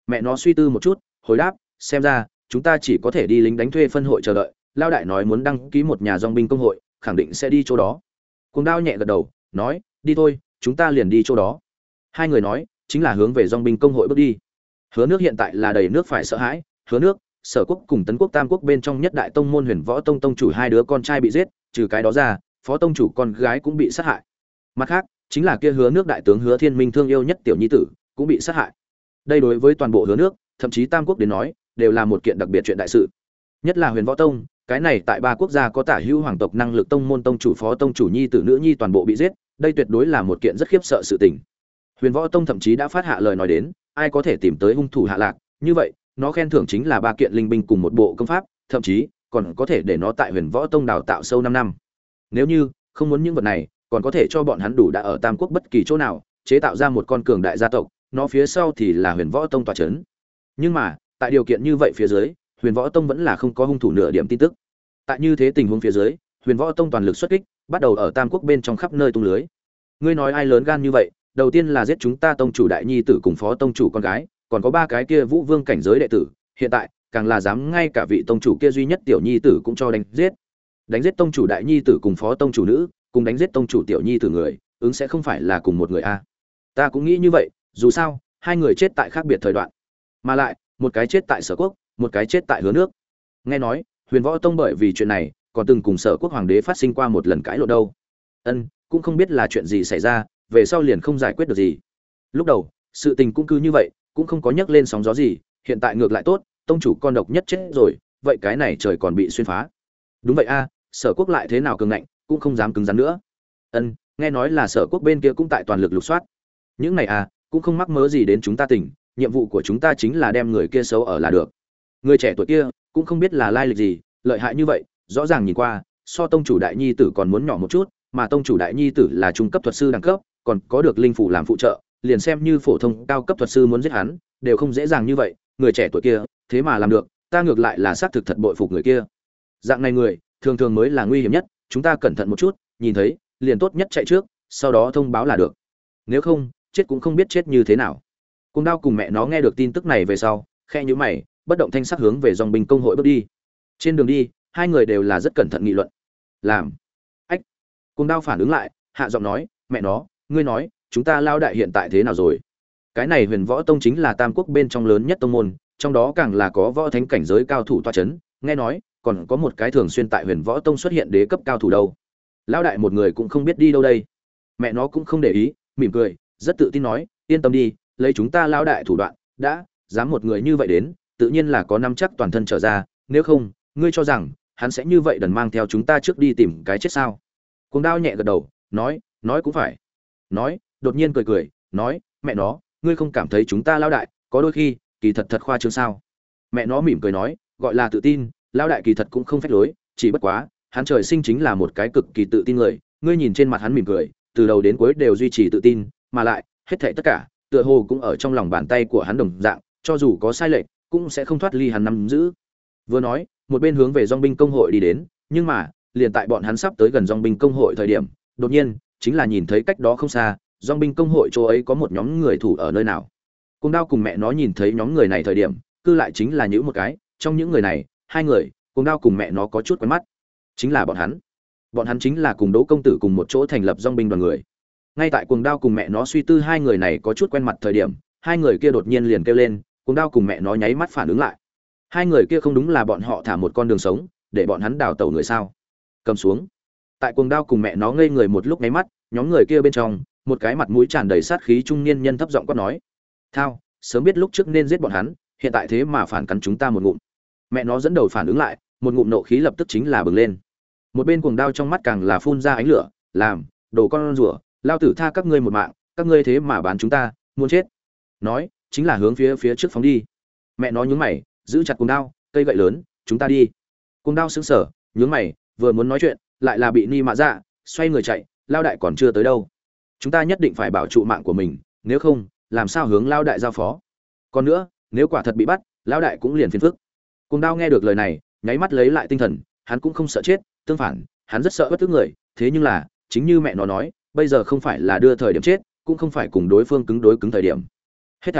Mẹ nó suy tư một chút, hồi đáp, xem ra chúng ta chỉ có thể đi lính đánh thuê phân hội chờ đợi. Lao đại nói muốn đăng ký một nhà dòng binh công hội, khẳng định sẽ đi chỗ đó. Cuồng Đao nhẹ gật đầu, nói, đi thôi, chúng ta liền đi chỗ đó. Hai người nói, chính là hướng về dòng binh công hội bước đi. Hứa Nước hiện tại là đầy nước phải sợ hãi, Hứa Nước, Sở Quốc cùng Tấn Quốc Tam Quốc bên trong nhất đại tông môn Huyền Võ Tông tông chủ hai đứa con trai bị giết, trừ cái đó ra, phó tông chủ con gái cũng bị sát hại. Mặt khác, chính là kia Hứa Nước đại tướng Hứa Thiên Minh thương yêu nhất tiểu nhi tử, cũng bị sát hại. Đây đối với toàn bộ Hứa Nước, thậm chí Tam Quốc đến nói, đều là một kiện đặc biệt chuyện đại sự. Nhất là Huyền Võ Tông, cái này tại ba quốc gia có tả hữu hoàng tộc năng lực tông môn tông chủ phó tông chủ nhi tử nữ nhi toàn bộ bị giết, đây tuyệt đối là một kiện rất khiếp sợ sự tình. Huyền Võ Tông thậm chí đã phát hạ lời nói đến, ai có thể tìm tới hung thủ hạ lạc, như vậy, nó khen thưởng chính là ba kiện linh binh cùng một bộ công pháp, thậm chí còn có thể để nó tại Huyền Võ Tông đào tạo sâu năm năm. Nếu như không muốn những vật này, còn có thể cho bọn hắn đủ đã ở Tam Quốc bất kỳ chỗ nào, chế tạo ra một con cường đại gia tộc, nó phía sau thì là Huyền Võ Tông tọa trấn. Nhưng mà, tại điều kiện như vậy phía dưới, Huyền Võ Tông vẫn là không có hung thủ nửa điểm tin tức. Tại như thế tình huống phía dưới, Huyền Võ Tông toàn lực xuất kích, bắt đầu ở Tam Quốc bên trong khắp nơi tung lưới. Ngươi nói ai lớn gan như vậy, đầu tiên là giết chúng ta tông chủ đại nhi tử cùng phó tông chủ con gái, còn có ba cái kia Vũ Vương cảnh giới đệ tử, hiện tại càng là dám ngay cả vị tông chủ kia duy nhất tiểu nhi tử cũng cho đánh giết. Đánh giết tông chủ đại nhi tử cùng phó tông chủ nữ, cùng đánh giết tông chủ tiểu nhi tử người, ứng sẽ không phải là cùng một người a. Ta cũng nghĩ như vậy, dù sao, hai người chết tại khác biệt thời đoạn. Mà lại, một cái chết tại Sở Quốc, một cái chết tại Hứa Nước. Nghe nói, Huyền Võ Tông bởi vì chuyện này, còn từng cùng Sở Quốc hoàng đế phát sinh qua một lần cãi lộn đâu. Ân, cũng không biết là chuyện gì xảy ra, về sau liền không giải quyết được gì. Lúc đầu, sự tình cũng cứ như vậy, cũng không có nhắc lên sóng gió gì, hiện tại ngược lại tốt, tông chủ con độc nhất chết rồi, vậy cái này trời còn bị xuyên phá. Đúng vậy a, Sở Quốc lại thế nào cường ngạnh, cũng không dám cứng rắn nữa. Ân, nghe nói là Sở Quốc bên kia cũng tại toàn lực lục soát. Những này à, cũng không mắc mớ gì đến chúng ta tỉnh, nhiệm vụ của chúng ta chính là đem người kia xấu ở là được. Người trẻ tuổi kia cũng không biết là lai lịch gì, lợi hại như vậy, rõ ràng nhìn qua, so tông chủ đại nhi tử còn muốn nhỏ một chút, mà tông chủ đại nhi tử là trung cấp thuật sư đẳng cấp, còn có được linh phủ làm phụ trợ, liền xem như phổ thông cao cấp thuật sư muốn giết hắn, đều không dễ dàng như vậy, người trẻ tuổi kia, thế mà làm được, ta ngược lại là xác thực thật bội phục người kia. Dạng này người, thường thường mới là nguy hiểm nhất, chúng ta cẩn thận một chút, nhìn thấy, liền tốt nhất chạy trước, sau đó thông báo là được. Nếu không, chết cũng không biết chết như thế nào. Cuồng Đao cùng mẹ nó nghe được tin tức này về sau, khe nhíu mày, bất động thanh sắc hướng về dòng binh công hội bước đi. Trên đường đi, hai người đều là rất cẩn thận nghị luận. Làm. Ách. Cuồng Đao phản ứng lại, hạ giọng nói, mẹ nó, ngươi nói, chúng ta lao đại hiện tại thế nào rồi? Cái này Huyền Võ Tông chính là Tam Quốc bên trong lớn nhất tông môn, trong đó càng là có võ thánh cảnh giới cao thủ tọa chấn, nghe nói, còn có một cái thường xuyên tại Huyền Võ Tông xuất hiện đế cấp cao thủ đâu. Lao đại một người cũng không biết đi đâu đây. Mẹ nó cũng không để ý, mỉm cười, rất tự tin nói, yên tâm đi, lấy chúng ta lao đại thủ đoạn, đã, dám một người như vậy đến, tự nhiên là có năm chắc toàn thân trở ra, nếu không, ngươi cho rằng, hắn sẽ như vậy đần mang theo chúng ta trước đi tìm cái chết sao? Cuồng Đao nhẹ gật đầu, nói, nói cũng phải. Nói, đột nhiên cười cười, nói, mẹ nó, ngươi không cảm thấy chúng ta lao đại, có đôi khi, kỳ thật thật khoa trương sao? Mẹ nó mỉm cười nói, gọi là tự tin, lao đại kỳ thật cũng không phách lối, chỉ bất quá, hắn trời sinh chính là một cái cực kỳ tự tin người, ngươi nhìn trên mặt hắn mỉm cười, từ đầu đến cuối đều duy trì tự tin, mà lại, hết thảy tất cả, tựa hồ cũng ở trong lòng bàn tay của hắn đồng dạng, cho dù có sai lệch, cũng sẽ không thoát ly hắn nắm giữ. Vừa nói, một bên hướng về dòng binh công hội đi đến, nhưng mà, liền tại bọn hắn sắp tới gần dòng binh công hội thời điểm, đột nhiên, chính là nhìn thấy cách đó không xa, dòng binh công hội chỗ ấy có một nhóm người thủ ở nơi nào. Cuồng Đao cùng mẹ nó nhìn thấy nhóm người này thời điểm, cư lại chính là những một cái, trong những người này, hai người, Cuồng Đao cùng mẹ nó có chút quen mắt. Chính là bọn hắn. Bọn hắn chính là cùng Đỗ công tử cùng một chỗ thành lập dòng binh đoàn người. Ngay tại Cuồng Đao cùng mẹ nó suy tư hai người này có chút quen mặt thời điểm, hai người kia đột nhiên liền kêu lên, Cuồng Đao cùng mẹ nó nháy mắt phản ứng lại. Hai người kia không đúng là bọn họ thả một con đường sống, để bọn hắn đào tẩu người sao? Cầm xuống. Tại Cuồng Đao cùng mẹ nó ngây người một lúc nháy mắt, nhóm người kia bên trong, một cái mặt mũi tràn đầy sát khí trung niên nhân thấp giọng quát nói: "Thao, sớm biết lúc trước nên giết bọn hắn, hiện tại thế mà phản cắn chúng ta một ngụm." Mẹ nó dẫn đầu phản ứng lại, một ngụm nộ khí lập tức chính là bừng lên. Một bên Cuồng Đao trong mắt càng là phun ra ánh lửa, làm, đồ con rùa, lao tử tha các ngươi một mạng, các ngươi thế mà bán chúng ta, muốn chết. Nói, chính là hướng phía phía trước phóng đi. Mẹ nó nhướng mày, giữ chặt Cuồng Đao, cây gậy lớn, chúng ta đi. Cuồng Đao sững sờ, nhướng mày, vừa muốn nói chuyện, lại là bị Ni Mạ Dạ xoay người chạy, lao đại còn chưa tới đâu. Chúng ta nhất định phải bảo trụ mạng của mình, nếu không, làm sao hướng lao đại giao phó? Còn nữa, nếu quả thật bị bắt, lao đại cũng liền phiền phức. Cuồng Đao nghe được lời này, nháy mắt lấy lại tinh thần, hắn cũng không sợ chết, tương phản, hắn rất sợ bất tức người, thế nhưng là, chính như mẹ nó nói, bây giờ không phải là đưa thời điểm chết, cũng không phải cùng đối phương cứng đối cứng thời điểm. Hết thảy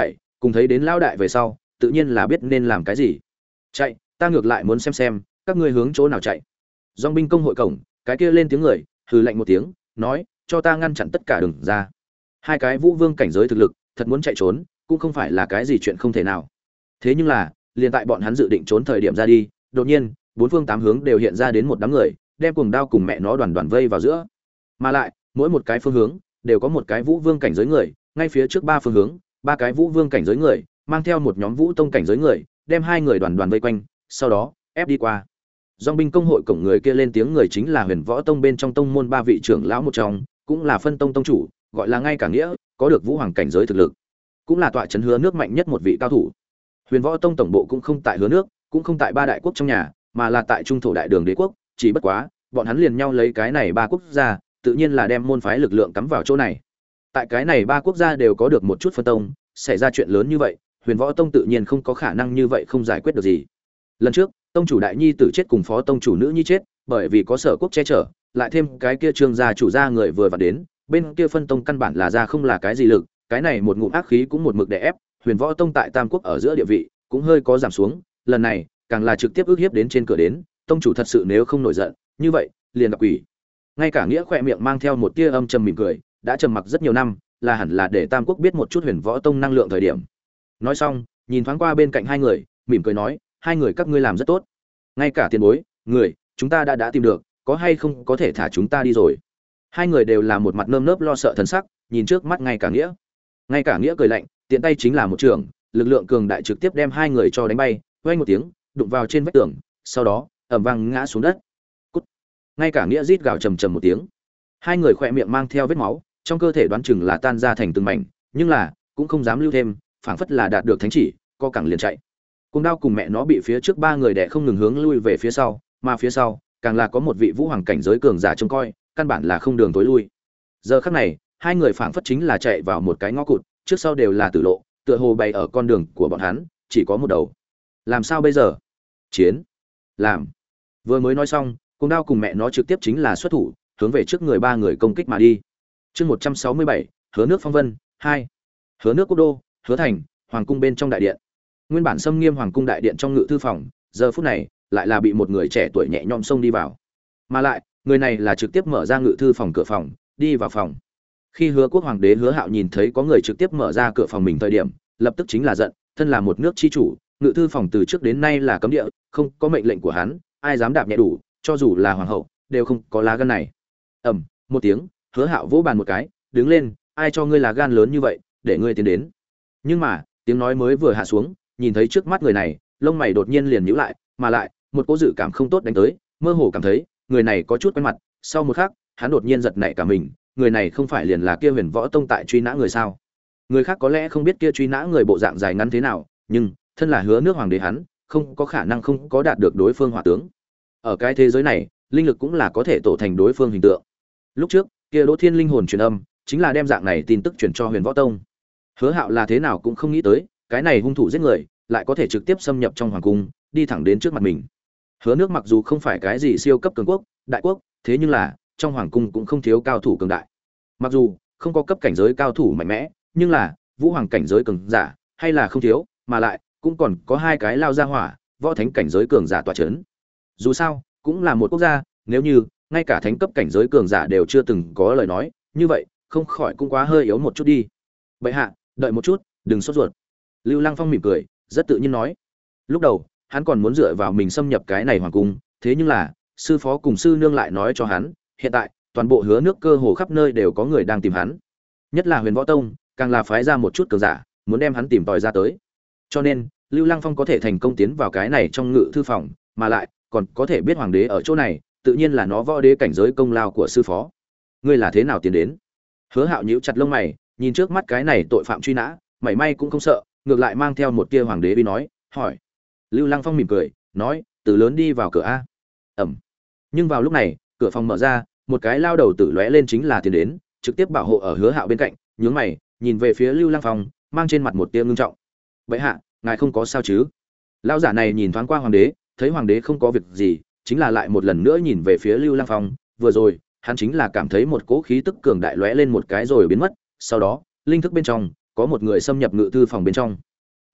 cùng thấy đến lão đại về sau tự nhiên là biết nên làm cái gì. Chạy, ta ngược lại muốn xem xem các ngươi hướng chỗ nào chạy. Dòng binh công hội cổng, cái kia lên tiếng người, hừ lạnh một tiếng, nói, cho ta ngăn chặn tất cả đường ra. Hai cái vũ vương cảnh giới thực lực, thật muốn chạy trốn, cũng không phải là cái gì chuyện không thể nào. Thế nhưng là, liền tại bọn hắn dự định trốn thời điểm ra đi, đột nhiên, bốn phương tám hướng đều hiện ra đến một đám người, đem cuồng đao cùng mẹ nó đoàn đoàn vây vào giữa. Mà lại, mỗi một cái phương hướng đều có một cái vũ vương cảnh giới người, ngay phía trước ba phương hướng, ba cái vũ vương cảnh giới người, mang theo một nhóm vũ tông cảnh giới người, đem hai người đoàn đoàn vây quanh, sau đó ép đi qua. Dòng binh công hội cổng người kia lên tiếng người chính là Huyền Võ Tông bên trong tông môn ba vị trưởng lão một trong, cũng là phân tông tông chủ, gọi là ngay cả nghĩa, có được vũ hoàng cảnh giới thực lực, cũng là tọa trấn Hứa Nước mạnh nhất một vị cao thủ. Huyền Võ Tông tổng bộ cũng không tại Hứa Nước, cũng không tại ba đại quốc trong nhà, mà là tại Trung thổ đại đường đế quốc, chỉ bất quá, bọn hắn liền nhau lấy cái này ba quốc gia, tự nhiên là đem môn phái lực lượng cắm vào chỗ này. Tại cái này ba quốc gia đều có được một chút phân tông, xảy ra chuyện lớn như vậy, Huyền Võ Tông tự nhiên không có khả năng như vậy không giải quyết được gì. Lần trước, tông chủ đại nhi tử chết cùng phó tông chủ nữ nhi chết, bởi vì có sở quốc che chở, lại thêm cái kia trương gia chủ gia người vừa vặn đến, bên kia phân tông căn bản là ra không là cái gì lực, cái này một ngụm ác khí cũng một mực đè ép, Huyền Võ Tông tại Tam quốc ở giữa địa vị cũng hơi có giảm xuống, lần này càng là trực tiếp ức hiếp đến trên cửa đến, tông chủ thật sự nếu không nổi giận, như vậy, liền gặp quỷ. Ngay cả nghĩa khỏe miệng mang theo một tia âm trầm mỉm cười, đã trầm mặc rất nhiều năm, là hẳn là để Tam quốc biết một chút Huyền Võ Tông năng lượng thời điểm. Nói xong, nhìn thoáng qua bên cạnh hai người, mỉm cười nói, hai người các ngươi làm rất tốt. Ngay cả tiền bối, người, chúng ta đã đã tìm được, có hay không có thể thả chúng ta đi rồi. Hai người đều là một mặt nơm nớp lo sợ thần sắc, nhìn trước mắt ngay cả nghĩa. Ngay cả nghĩa cười lạnh, tiện tay chính là một trường, lực lượng cường đại trực tiếp đem hai người cho đánh bay, vang một tiếng, đụng vào trên vách tường, sau đó ầm vang ngã xuống đất. Cút. Ngay cả nghĩa rít gào trầm trầm một tiếng. Hai người khỏe miệng mang theo vết máu, trong cơ thể đoán chừng là tan ra thành từng mảnh, nhưng là cũng không dám lưu thêm, phảng phất là đạt được thánh chỉ, co cẳng liền chạy. Cùng đao cùng mẹ nó bị phía trước ba người đè không ngừng hướng lui về phía sau, mà phía sau càng là có một vị vũ hoàng cảnh giới cường giả trông coi, căn bản là không đường tối lui. Giờ khắc này, hai người phảng phất chính là chạy vào một cái ngõ cụt, trước sau đều là tử lộ, tựa hồ bày ở con đường của bọn hắn, chỉ có một đầu. Làm sao bây giờ? Chiến. Làm. Vừa mới nói xong, cùng đao cùng mẹ nó trực tiếp chính là xuất thủ, hướng về trước người ba người công kích mà đi. Chương một trăm sáu mươi bảy, Hứa Nước Phong Vân hai. Hứa Nước Quốc đô, Hứa Thành, hoàng cung bên trong đại điện. Nguyên bản xâm nghiêm hoàng cung đại điện trong ngự thư phòng, giờ phút này lại là bị một người trẻ tuổi nhẹ nhõm xông đi vào. Mà lại, người này là trực tiếp mở ra ngự thư phòng cửa phòng, đi vào phòng. Khi Hứa Quốc hoàng đế Hứa Hạo nhìn thấy có người trực tiếp mở ra cửa phòng mình thời điểm, lập tức chính là giận, thân là một nước chi chủ, ngự thư phòng từ trước đến nay là cấm địa, không có mệnh lệnh của hắn, ai dám đạp nhẹ đủ, cho dù là hoàng hậu, đều không có lá gan này. Ầm, một tiếng, Hứa Hạo vỗ bàn một cái, đứng lên, ai cho ngươi lá gan lớn như vậy, để ngươi tiến đến. Nhưng mà, tiếng nói mới vừa hạ xuống, nhìn thấy trước mắt người này, lông mày đột nhiên liền nhíu lại, mà lại, một cỗ dự cảm không tốt đánh tới, mơ hồ cảm thấy, người này có chút quen mặt, sau một khắc, hắn đột nhiên giật nảy cả mình, người này không phải liền là kia Huyền Võ Tông tại truy nã người sao? Người khác có lẽ không biết kia truy nã người bộ dạng dài ngắn thế nào, nhưng thân là Hứa Nước hoàng đế hắn, không có khả năng không có đạt được đối phương hỏa tướng. Ở cái thế giới này, linh lực cũng là có thể tổ thành đối phương hình tượng. Lúc trước, kia Đỗ Thiên linh hồn truyền âm, chính là đem dạng này tin tức truyền cho Huyền Võ Tông. Hứa Hạo là thế nào cũng không nghĩ tới, cái này hung thủ giết người, lại có thể trực tiếp xâm nhập trong hoàng cung, đi thẳng đến trước mặt mình. Hứa Nước mặc dù không phải cái gì siêu cấp cường quốc, đại quốc, thế nhưng là trong hoàng cung cũng không thiếu cao thủ cường đại. Mặc dù không có cấp cảnh giới cao thủ mạnh mẽ, nhưng là vũ hoàng cảnh giới cường giả hay là không thiếu, mà lại cũng còn có hai cái lao ra hỏa, võ thánh cảnh giới cường giả tọa chấn. Dù sao, cũng là một quốc gia, nếu như ngay cả thánh cấp cảnh giới cường giả đều chưa từng có lời nói, như vậy, không khỏi cũng quá hơi yếu một chút đi. Bệ hạ, đợi một chút, đừng sốt ruột. Lưu Lăng Phong mỉm cười, rất tự nhiên nói. Lúc đầu, hắn còn muốn dựa vào mình xâm nhập cái này hoàng cung, thế nhưng là, sư phó cùng sư nương lại nói cho hắn, hiện tại, toàn bộ Hứa Nước cơ hồ khắp nơi đều có người đang tìm hắn. Nhất là Huyền Võ Tông, càng là phái ra một chút cường giả, muốn đem hắn tìm tòi ra tới. Cho nên, Lưu Lăng Phong có thể thành công tiến vào cái này trong ngự thư phòng, mà lại còn có thể biết hoàng đế ở chỗ này, tự nhiên là nó võ đế cảnh giới công lao của sư phó. Ngươi là thế nào tiến đến? Hứa Hạo nhíu chặt lông mày, nhìn trước mắt cái này tội phạm truy nã, mảy may cũng không sợ, ngược lại mang theo một tia hoàng đế uy nói, hỏi. Lưu Lăng Phong mỉm cười, nói, từ lớn đi vào cửa a. Ẩm. Nhưng vào lúc này, cửa phòng mở ra, một cái lao đầu tử lóe lên chính là tiến đến, trực tiếp bảo hộ ở Hứa Hạo bên cạnh, nhướng mày, nhìn về phía Lưu Lăng Phong, mang trên mặt một tia ngưng trọng. Vậy hạ, ngài không có sao chứ? Lão giả này nhìn thoáng qua hoàng đế, thấy hoàng đế không có việc gì, chính là lại một lần nữa nhìn về phía Lưu Lăng Phong, vừa rồi, hắn chính là cảm thấy một cỗ khí tức cường đại lóe lên một cái rồi biến mất, sau đó, linh thức bên trong có một người xâm nhập ngự thư phòng bên trong.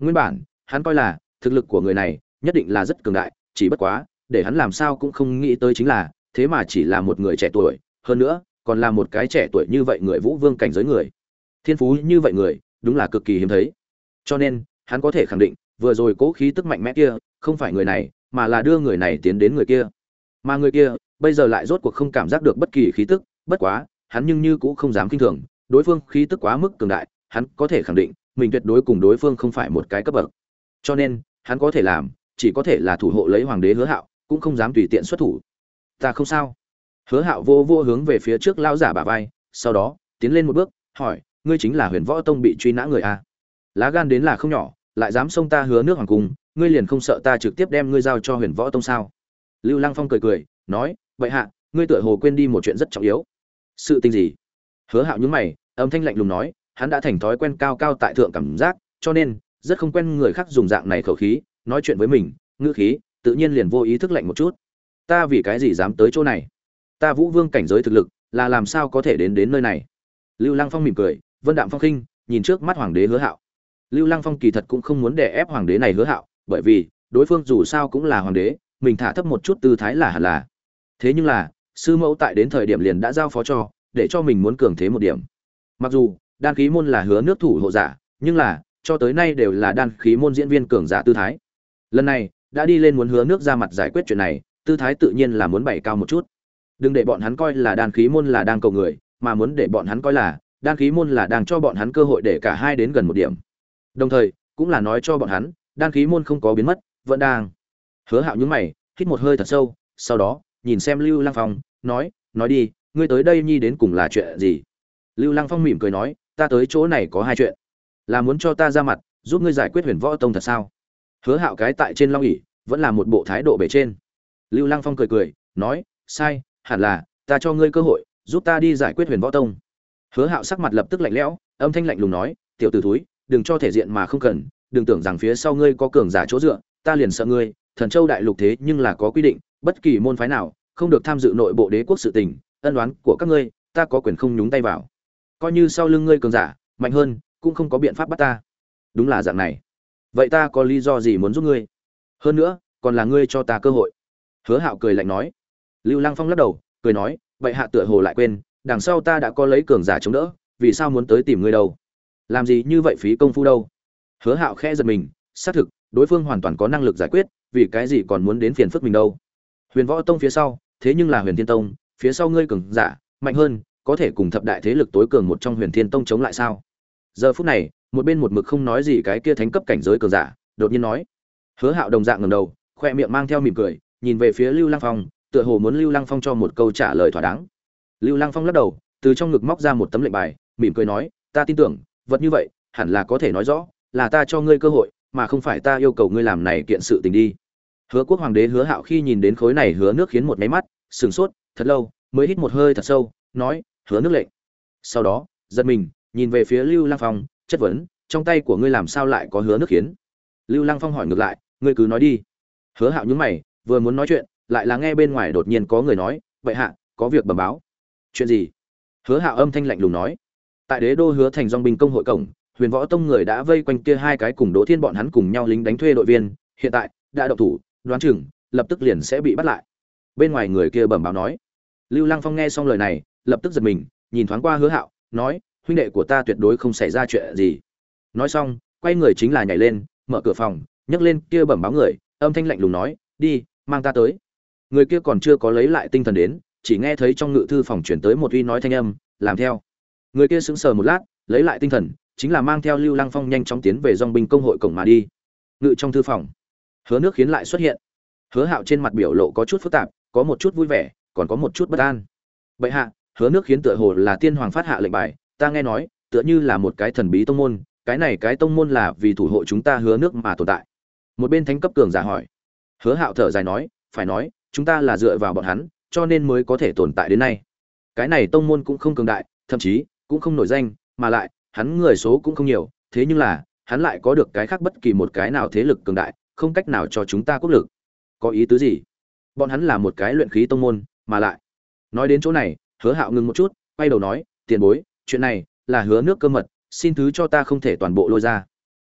Nguyên bản, hắn coi là thực lực của người này nhất định là rất cường đại, chỉ bất quá, để hắn làm sao cũng không nghĩ tới chính là, thế mà chỉ là một người trẻ tuổi, hơn nữa, còn là một cái trẻ tuổi như vậy người vũ vương cảnh giới người. Thiên phú như vậy người, đúng là cực kỳ hiếm thấy. Cho nên, hắn có thể khẳng định, vừa rồi cố khí tức mạnh mẽ kia, không phải người này, mà là đưa người này tiến đến người kia. Mà người kia, bây giờ lại rốt cuộc không cảm giác được bất kỳ khí tức, bất quá, hắn nhưng như cũng không dám khinh thường, đối phương khí tức quá mức cường đại, hắn có thể khẳng định, mình tuyệt đối cùng đối phương không phải một cái cấp bậc. Cho nên, hắn có thể làm, chỉ có thể là thủ hộ lấy hoàng đế Hứa Hạo, cũng không dám tùy tiện xuất thủ. Ta không sao. Hứa Hạo vô vô hướng về phía trước lão giả bả vai, sau đó, tiến lên một bước, hỏi, ngươi chính là Huyền Võ Tông bị truy nã người a? Lá gan đến là không nhỏ, lại dám xông ta Hứa nước hoàng cung, ngươi liền không sợ ta trực tiếp đem ngươi giao cho Huyền Võ Tông sao? Lưu Lăng Phong cười cười, nói, vậy hạ, ngươi tựa hồ quên đi một chuyện rất trọng yếu. Sự tình gì? Hứa Hạo nhướng mày, âm thanh lạnh lùng nói, hắn đã thành thói quen cao cao tại thượng cảm giác, cho nên rất không quen người khác dùng dạng này khẩu khí nói chuyện với mình, ngữ khí tự nhiên liền vô ý thức lạnh một chút. Ta vì cái gì dám tới chỗ này? Ta Vũ Vương cảnh giới thực lực, là làm sao có thể đến đến nơi này? Lưu Lăng Phong mỉm cười, vân đạm phong khinh, nhìn trước mắt hoàng đế Hứa Hạo. Lưu Lăng Phong kỳ thật cũng không muốn đè ép hoàng đế này Hứa Hạo, bởi vì đối phương dù sao cũng là hoàng đế, mình thả thấp một chút tư thái là hẳn là. Thế nhưng là, sư mẫu tại đến thời điểm liền đã giao phó cho, để cho mình muốn cường thế một điểm. Mặc dù đan khí môn là Hứa nước thủ hộ giả, nhưng là cho tới nay đều là đan khí môn diễn viên cường giả tư thái. Lần này đã đi lên muốn Hứa nước ra mặt giải quyết chuyện này, tư thái tự nhiên là muốn bày cao một chút. Đừng để bọn hắn coi là đan khí môn là đang cầu người, mà muốn để bọn hắn coi là đan khí môn là đang cho bọn hắn cơ hội để cả hai đến gần một điểm. Đồng thời, cũng là nói cho bọn hắn, đan khí môn không có biến mất, vẫn đang. Hứa Hạo nhướng mày, hít một hơi thật sâu, sau đó, nhìn xem Lưu Lăng Phong, nói, nói đi, ngươi tới đây nhi đến cùng là chuyện gì? Lưu Lăng Phong mỉm cười nói, ta tới chỗ này có hai chuyện, là muốn cho ta ra mặt, giúp ngươi giải quyết Huyền Võ Tông thật sao? Hứa Hạo cái tại trên long ỷ, vẫn là một bộ thái độ bề trên. Lưu Lăng Phong cười cười, nói, sai, hẳn là ta cho ngươi cơ hội, giúp ta đi giải quyết Huyền Võ Tông. Hứa Hạo sắc mặt lập tức lạnh lẽo, âm thanh lạnh lùng nói, tiểu tử thúi, đừng cho thể diện mà không cần, đừng tưởng rằng phía sau ngươi có cường giả chỗ dựa, ta liền sợ ngươi. Thần Châu đại lục thế nhưng là có quy định, bất kỳ môn phái nào không được tham dự nội bộ đế quốc sự tình, ân oán của các ngươi, ta có quyền không nhúng tay vào. Coi như sau lưng ngươi cường giả mạnh hơn, cũng không có biện pháp bắt ta. Đúng là dạng này. Vậy ta có lý do gì muốn giúp ngươi? Hơn nữa, còn là ngươi cho ta cơ hội. Hứa Hạo cười lạnh nói. Lưu Lăng Phong lắc đầu, cười nói, vậy hạ tựa hồ lại quên, đằng sau ta đã có lấy cường giả chống đỡ, vì sao muốn tới tìm ngươi đâu? Làm gì như vậy phí công phu đâu? Hứa Hạo khẽ giật mình, xác thực, đối phương hoàn toàn có năng lực giải quyết, vì cái gì còn muốn đến phiền phức mình đâu? Huyền Võ Tông phía sau, thế nhưng là Huyền Thiên Tông, phía sau ngươi cường giả mạnh hơn, có thể cùng thập đại thế lực tối cường một trong Huyền Thiên Tông chống lại sao? Giờ phút này, một bên một mực không nói gì cái kia thánh cấp cảnh giới cường giả, đột nhiên nói. Hứa Hạo đồng dạng ngẩng đầu, khoe miệng mang theo mỉm cười, nhìn về phía Lưu Lăng Phong, tựa hồ muốn Lưu Lăng Phong cho một câu trả lời thỏa đáng. Lưu Lăng Phong lắc đầu, từ trong ngực móc ra một tấm lệnh bài, mỉm cười nói, ta tin tưởng, vật như vậy, hẳn là có thể nói rõ, là ta cho ngươi cơ hội, mà không phải ta yêu cầu ngươi làm này kiện sự tình đi. Hứa Quốc hoàng đế Hứa Hạo khi nhìn đến khối này hứa nước khiến một cái mắt, sửng sốt, thật lâu, mới hít một hơi thật sâu, nói, hứa nước lệnh. Sau đó, giật mình, nhìn về phía Lưu Lăng Phong, chất vấn, trong tay của ngươi làm sao lại có hứa nước khiến? Lưu Lăng Phong hỏi ngược lại, ngươi cứ nói đi. Hứa Hạo nhướng mày, vừa muốn nói chuyện, lại là nghe bên ngoài đột nhiên có người nói, vậy hạ, có việc bẩm báo. Chuyện gì? Hứa Hạo âm thanh lạnh lùng nói, tại đế đô Hứa thành dòng binh công hội cổng, Huyền Võ Tông người đã vây quanh kia hai cái cùng Đỗ Thiên bọn hắn cùng nhau lính đánh thuê đội viên, hiện tại đã động thủ, đoán chừng lập tức liền sẽ bị bắt lại. Bên ngoài người kia bẩm báo nói. Lưu Lăng Phong nghe xong lời này, lập tức giật mình, nhìn thoáng qua Hứa Hạo, nói, huynh đệ của ta tuyệt đối không xảy ra chuyện gì. Nói xong, quay người chính là nhảy lên, mở cửa phòng, nhấc lên kia bẩm báo người, âm thanh lạnh lùng nói, đi, mang ta tới. Người kia còn chưa có lấy lại tinh thần đến, chỉ nghe thấy trong ngự thư phòng truyền tới một uy nói thanh âm, làm theo. Người kia sững sờ một lát, lấy lại tinh thần, chính là mang theo Lưu Lăng Phong nhanh chóng tiến về dòng binh công hội cổng mà đi. Ngự trong thư phòng, Hứa nước khiến lại xuất hiện. Hứa Hạo trên mặt biểu lộ có chút phức tạp, có một chút vui vẻ, còn có một chút bất an. Bệ hạ, Hứa nước khiến tựa hồ là tiên hoàng phát hạ lệnh bài, ta nghe nói, tựa như là một cái thần bí tông môn, cái này cái tông môn là vì thủ hộ chúng ta Hứa nước mà tồn tại. Một bên thánh cấp cường giả hỏi. Hứa Hạo thở dài nói, phải nói, chúng ta là dựa vào bọn hắn, cho nên mới có thể tồn tại đến nay. Cái này tông môn cũng không cường đại, thậm chí cũng không nổi danh, mà lại, hắn người số cũng không nhiều, thế nhưng là, hắn lại có được cái khác bất kỳ một cái nào thế lực cường đại, không cách nào cho chúng ta quốc lực. Có ý tứ gì? Bọn hắn là một cái luyện khí tông môn, mà lại. Nói đến chỗ này, Hứa Hạo ngừng một chút, quay đầu nói, tiền bối, chuyện này là Hứa nước cơ mật, xin thứ cho ta không thể toàn bộ lôi ra.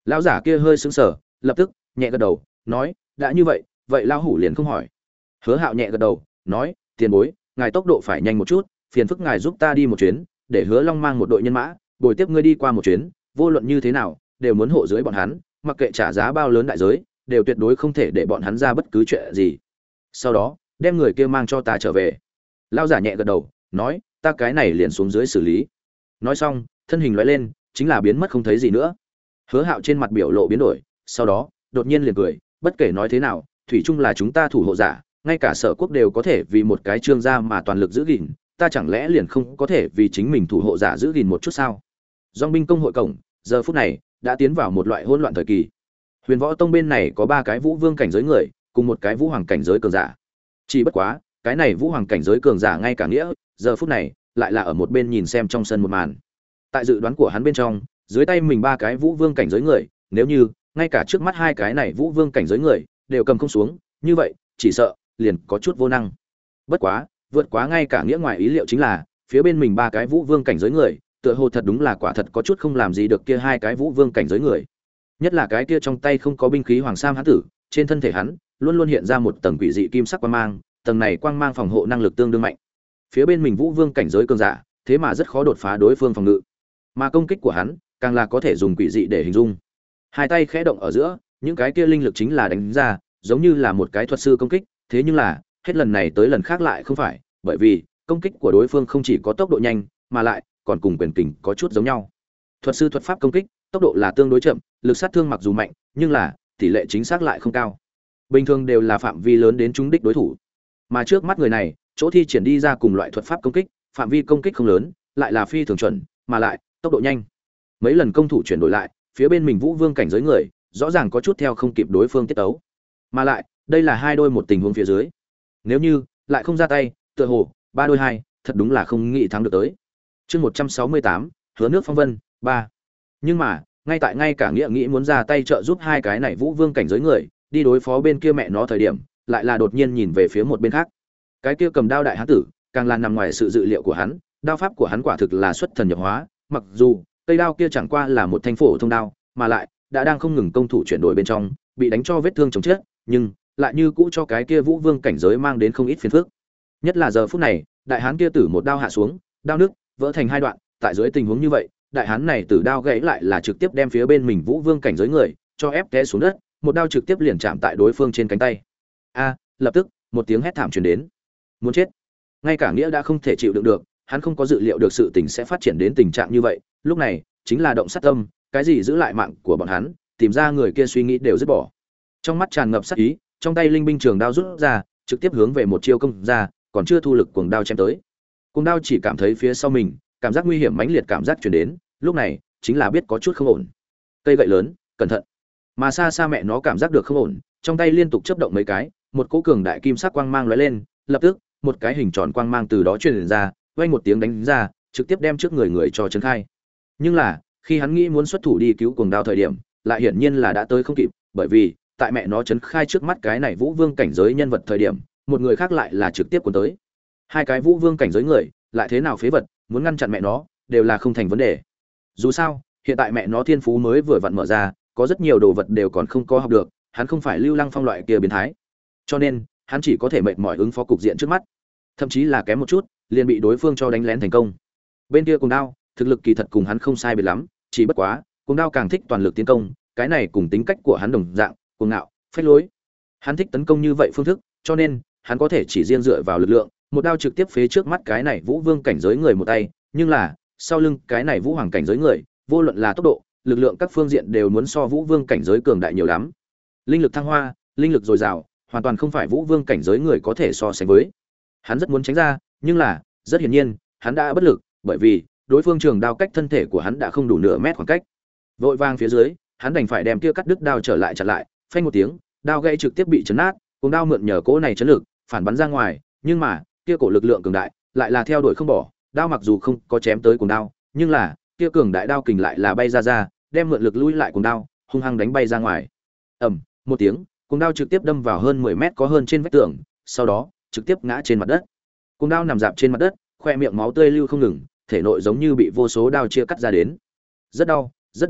Lão giả kia hơi sững sờ, lập tức nhẹ gật đầu, nói, đã như vậy, vậy lão hủ liền không hỏi. Hứa Hạo nhẹ gật đầu, nói, tiền bối, ngài tốc độ phải nhanh một chút, phiền phức ngài giúp ta đi một chuyến, để Hứa Long mang một đội nhân mã, bồi tiếp ngươi đi qua một chuyến, vô luận như thế nào, đều muốn hộ dưới bọn hắn, mặc kệ trả giá bao lớn đại giới, đều tuyệt đối không thể để bọn hắn ra bất cứ chuyện gì. Sau đó, đem người kia mang cho ta trở về. Lão giả nhẹ gật đầu, nói, ta cái này liền xuống dưới xử lý. Nói xong, thân hình lóe lên, chính là biến mất không thấy gì nữa. Hứa Hạo trên mặt biểu lộ biến đổi, sau đó, đột nhiên liền cười, bất kể nói thế nào, thủy chung là chúng ta thủ hộ giả, ngay cả Sở Quốc đều có thể vì một cái trương gia mà toàn lực giữ gìn, ta chẳng lẽ liền không có thể vì chính mình thủ hộ giả giữ gìn một chút sao? Dòng binh công hội cổng, giờ phút này đã tiến vào một loại hỗn loạn thời kỳ. Huyền Võ Tông bên này có ba cái vũ vương cảnh giới người, cùng một cái vũ hoàng cảnh giới cường giả. Chỉ bất quá, cái này vũ hoàng cảnh giới cường giả ngay cả nghĩa, giờ phút này lại là ở một bên nhìn xem trong sân một màn. Tại dự đoán của hắn bên trong, dưới tay mình ba cái vũ vương cảnh giới người, nếu như ngay cả trước mắt hai cái này vũ vương cảnh giới người đều cầm không xuống, như vậy, chỉ sợ liền có chút vô năng. Bất quá, vượt quá ngay cả nghĩa ngoài ý liệu chính là, phía bên mình ba cái vũ vương cảnh giới người, tựa hồ thật đúng là quả thật có chút không làm gì được kia hai cái vũ vương cảnh giới người. Nhất là cái kia trong tay không có binh khí hoàng sam hán tử, trên thân thể hắn luôn luôn hiện ra một tầng quỷ dị kim sắc quang mang, tầng này quang mang phòng hộ năng lực tương đương mạnh. Phía bên mình vũ vương cảnh giới cường giả, thế mà rất khó đột phá đối phương phòng ngự. Mà công kích của hắn, càng là có thể dùng quỷ dị để hình dung. Hai tay khẽ động ở giữa, những cái kia linh lực chính là đánh ra, giống như là một cái thuật sư công kích, thế nhưng là, hết lần này tới lần khác lại không phải, bởi vì công kích của đối phương không chỉ có tốc độ nhanh, mà lại còn cùng quyền kình có chút giống nhau. Thuật sư thuật pháp công kích, tốc độ là tương đối chậm, lực sát thương mặc dù mạnh, nhưng là tỷ lệ chính xác lại không cao. Bình thường đều là phạm vi lớn đến trúng đích đối thủ. Mà trước mắt người này, chỗ thi triển đi ra cùng loại thuật pháp công kích, phạm vi công kích không lớn, lại là phi thường chuẩn, mà lại tốc độ nhanh. Mấy lần công thủ chuyển đổi lại, phía bên mình Vũ Vương cảnh giới người, rõ ràng có chút theo không kịp đối phương tiết tấu. Mà lại, đây là hai đôi một tình huống phía dưới. Nếu như lại không ra tay, tựa hồ ba đôi hai, thật đúng là không nghĩ thắng được tới. Chương một trăm sáu mươi tám, Hứa nước phong vân, ba. Nhưng mà, ngay tại ngay cả nghĩa nghĩ muốn ra tay trợ giúp hai cái này Vũ Vương cảnh giới người, đi đối phó bên kia mẹ nó thời điểm, lại là đột nhiên nhìn về phía một bên khác. Cái kia cầm đao đại hán tử, càng là nằm ngoài sự dự liệu của hắn, đao pháp của hắn quả thực là xuất thần nhập hóa, mặc dù cây đao kia chẳng qua là một thanh phổ thông đao, mà lại đã đang không ngừng công thủ chuyển đổi bên trong, bị đánh cho vết thương chồng chết, nhưng lại như cũ cho cái kia Vũ Vương cảnh giới mang đến không ít phiền phức. Nhất là giờ phút này, đại hán kia tử một đao hạ xuống, đao nứt, vỡ thành hai đoạn, tại dưới tình huống như vậy, đại hán này tử đao gãy lại là trực tiếp đem phía bên mình Vũ Vương cảnh giới người cho ép té xuống đất, một đao trực tiếp liền chạm tại đối phương trên cánh tay. A, lập tức, một tiếng hét thảm truyền đến. Muốn chết. Ngay cả nghĩa đã không thể chịu đựng được, hắn không có dự liệu được sự tình sẽ phát triển đến tình trạng như vậy, lúc này, chính là động sát tâm, cái gì giữ lại mạng của bọn hắn, tìm ra người kia suy nghĩ đều dứt bỏ. Trong mắt tràn ngập sát ý, trong tay linh binh trường đao rút ra, trực tiếp hướng về một chiêu công ra, còn chưa thu lực cuồng đao chém tới. Cuồng đao chỉ cảm thấy phía sau mình, cảm giác nguy hiểm mãnh liệt cảm giác truyền đến, lúc này, chính là biết có chút không ổn. Cây gậy lớn, cẩn thận. Mà xa xa mẹ nó cảm giác được không ổn, trong tay liên tục chớp động mấy cái, một cỗ cường đại kim sắc quang mang lóe lên, lập tức, một cái hình tròn quang mang từ đó truyền ra, vang một tiếng đánh ra, trực tiếp đem trước người người cho chấn khai. Nhưng là, khi hắn nghĩ muốn xuất thủ đi cứu cuồng đao thời điểm, lại hiển nhiên là đã tới không kịp, bởi vì, tại mẹ nó chấn khai trước mắt cái này Vũ Vương cảnh giới nhân vật thời điểm, một người khác lại là trực tiếp cuốn tới. Hai cái Vũ Vương cảnh giới người, lại thế nào phế vật, muốn ngăn chặn mẹ nó, đều là không thành vấn đề. Dù sao, hiện tại mẹ nó thiên phú mới vừa vặn mở ra, có rất nhiều đồ vật đều còn không có học được, hắn không phải Lưu Lăng Phong loại kia biến thái. Cho nên, hắn chỉ có thể mệt mỏi ứng phó cục diện trước mắt. Thậm chí là kém một chút, liền bị đối phương cho đánh lén thành công. Bên kia Cuồng Đao, thực lực kỳ thật cùng hắn không sai biệt lắm, chỉ bất quá, Cuồng Đao càng thích toàn lực tiến công, cái này cùng tính cách của hắn đồng dạng, cuồng ngạo, phách lối. Hắn thích tấn công như vậy phương thức, cho nên, hắn có thể chỉ riêng dựa vào lực lượng, một đao trực tiếp phế trước mắt cái này Vũ Vương cảnh giới người một tay, nhưng là, sau lưng cái này Vũ Hoàng cảnh giới người, vô luận là tốc độ, lực lượng các phương diện đều muốn so Vũ Vương cảnh giới cường đại nhiều lắm. Linh lực thăng hoa, linh lực dồi dào, hoàn toàn không phải Vũ Vương cảnh giới người có thể so sánh với. Hắn rất muốn tránh ra, nhưng là, rất hiển nhiên, hắn đã bất lực, bởi vì đối phương trường đao cách thân thể của hắn đã không đủ nửa mét khoảng cách. Vội vàng phía dưới, hắn đành phải đem kia cắt đứt đao trở lại chặn lại, phanh một tiếng, đao gãy trực tiếp bị chấn nát, cùng đao mượn nhờ cỗ này chấn lực, phản bắn ra ngoài, nhưng mà, kia cổ lực lượng cường đại, lại là theo đuổi không bỏ, đao mặc dù không có chém tới cuồng đao, nhưng là, kia cường đại đao kình lại là bay ra ra, đem mượn lực lui lại cuồng đao, hung hăng đánh bay ra ngoài. Ầm, một tiếng, cuồng đao trực tiếp đâm vào hơn mười mét có hơn trên vách tường, sau đó, trực tiếp ngã trên mặt đất. Cuồng đao nằm dạp trên mặt đất, khoe miệng máu tươi lưu không ngừng, thể nội giống như bị vô số đao chia cắt ra đến. Rất đau, rất đau,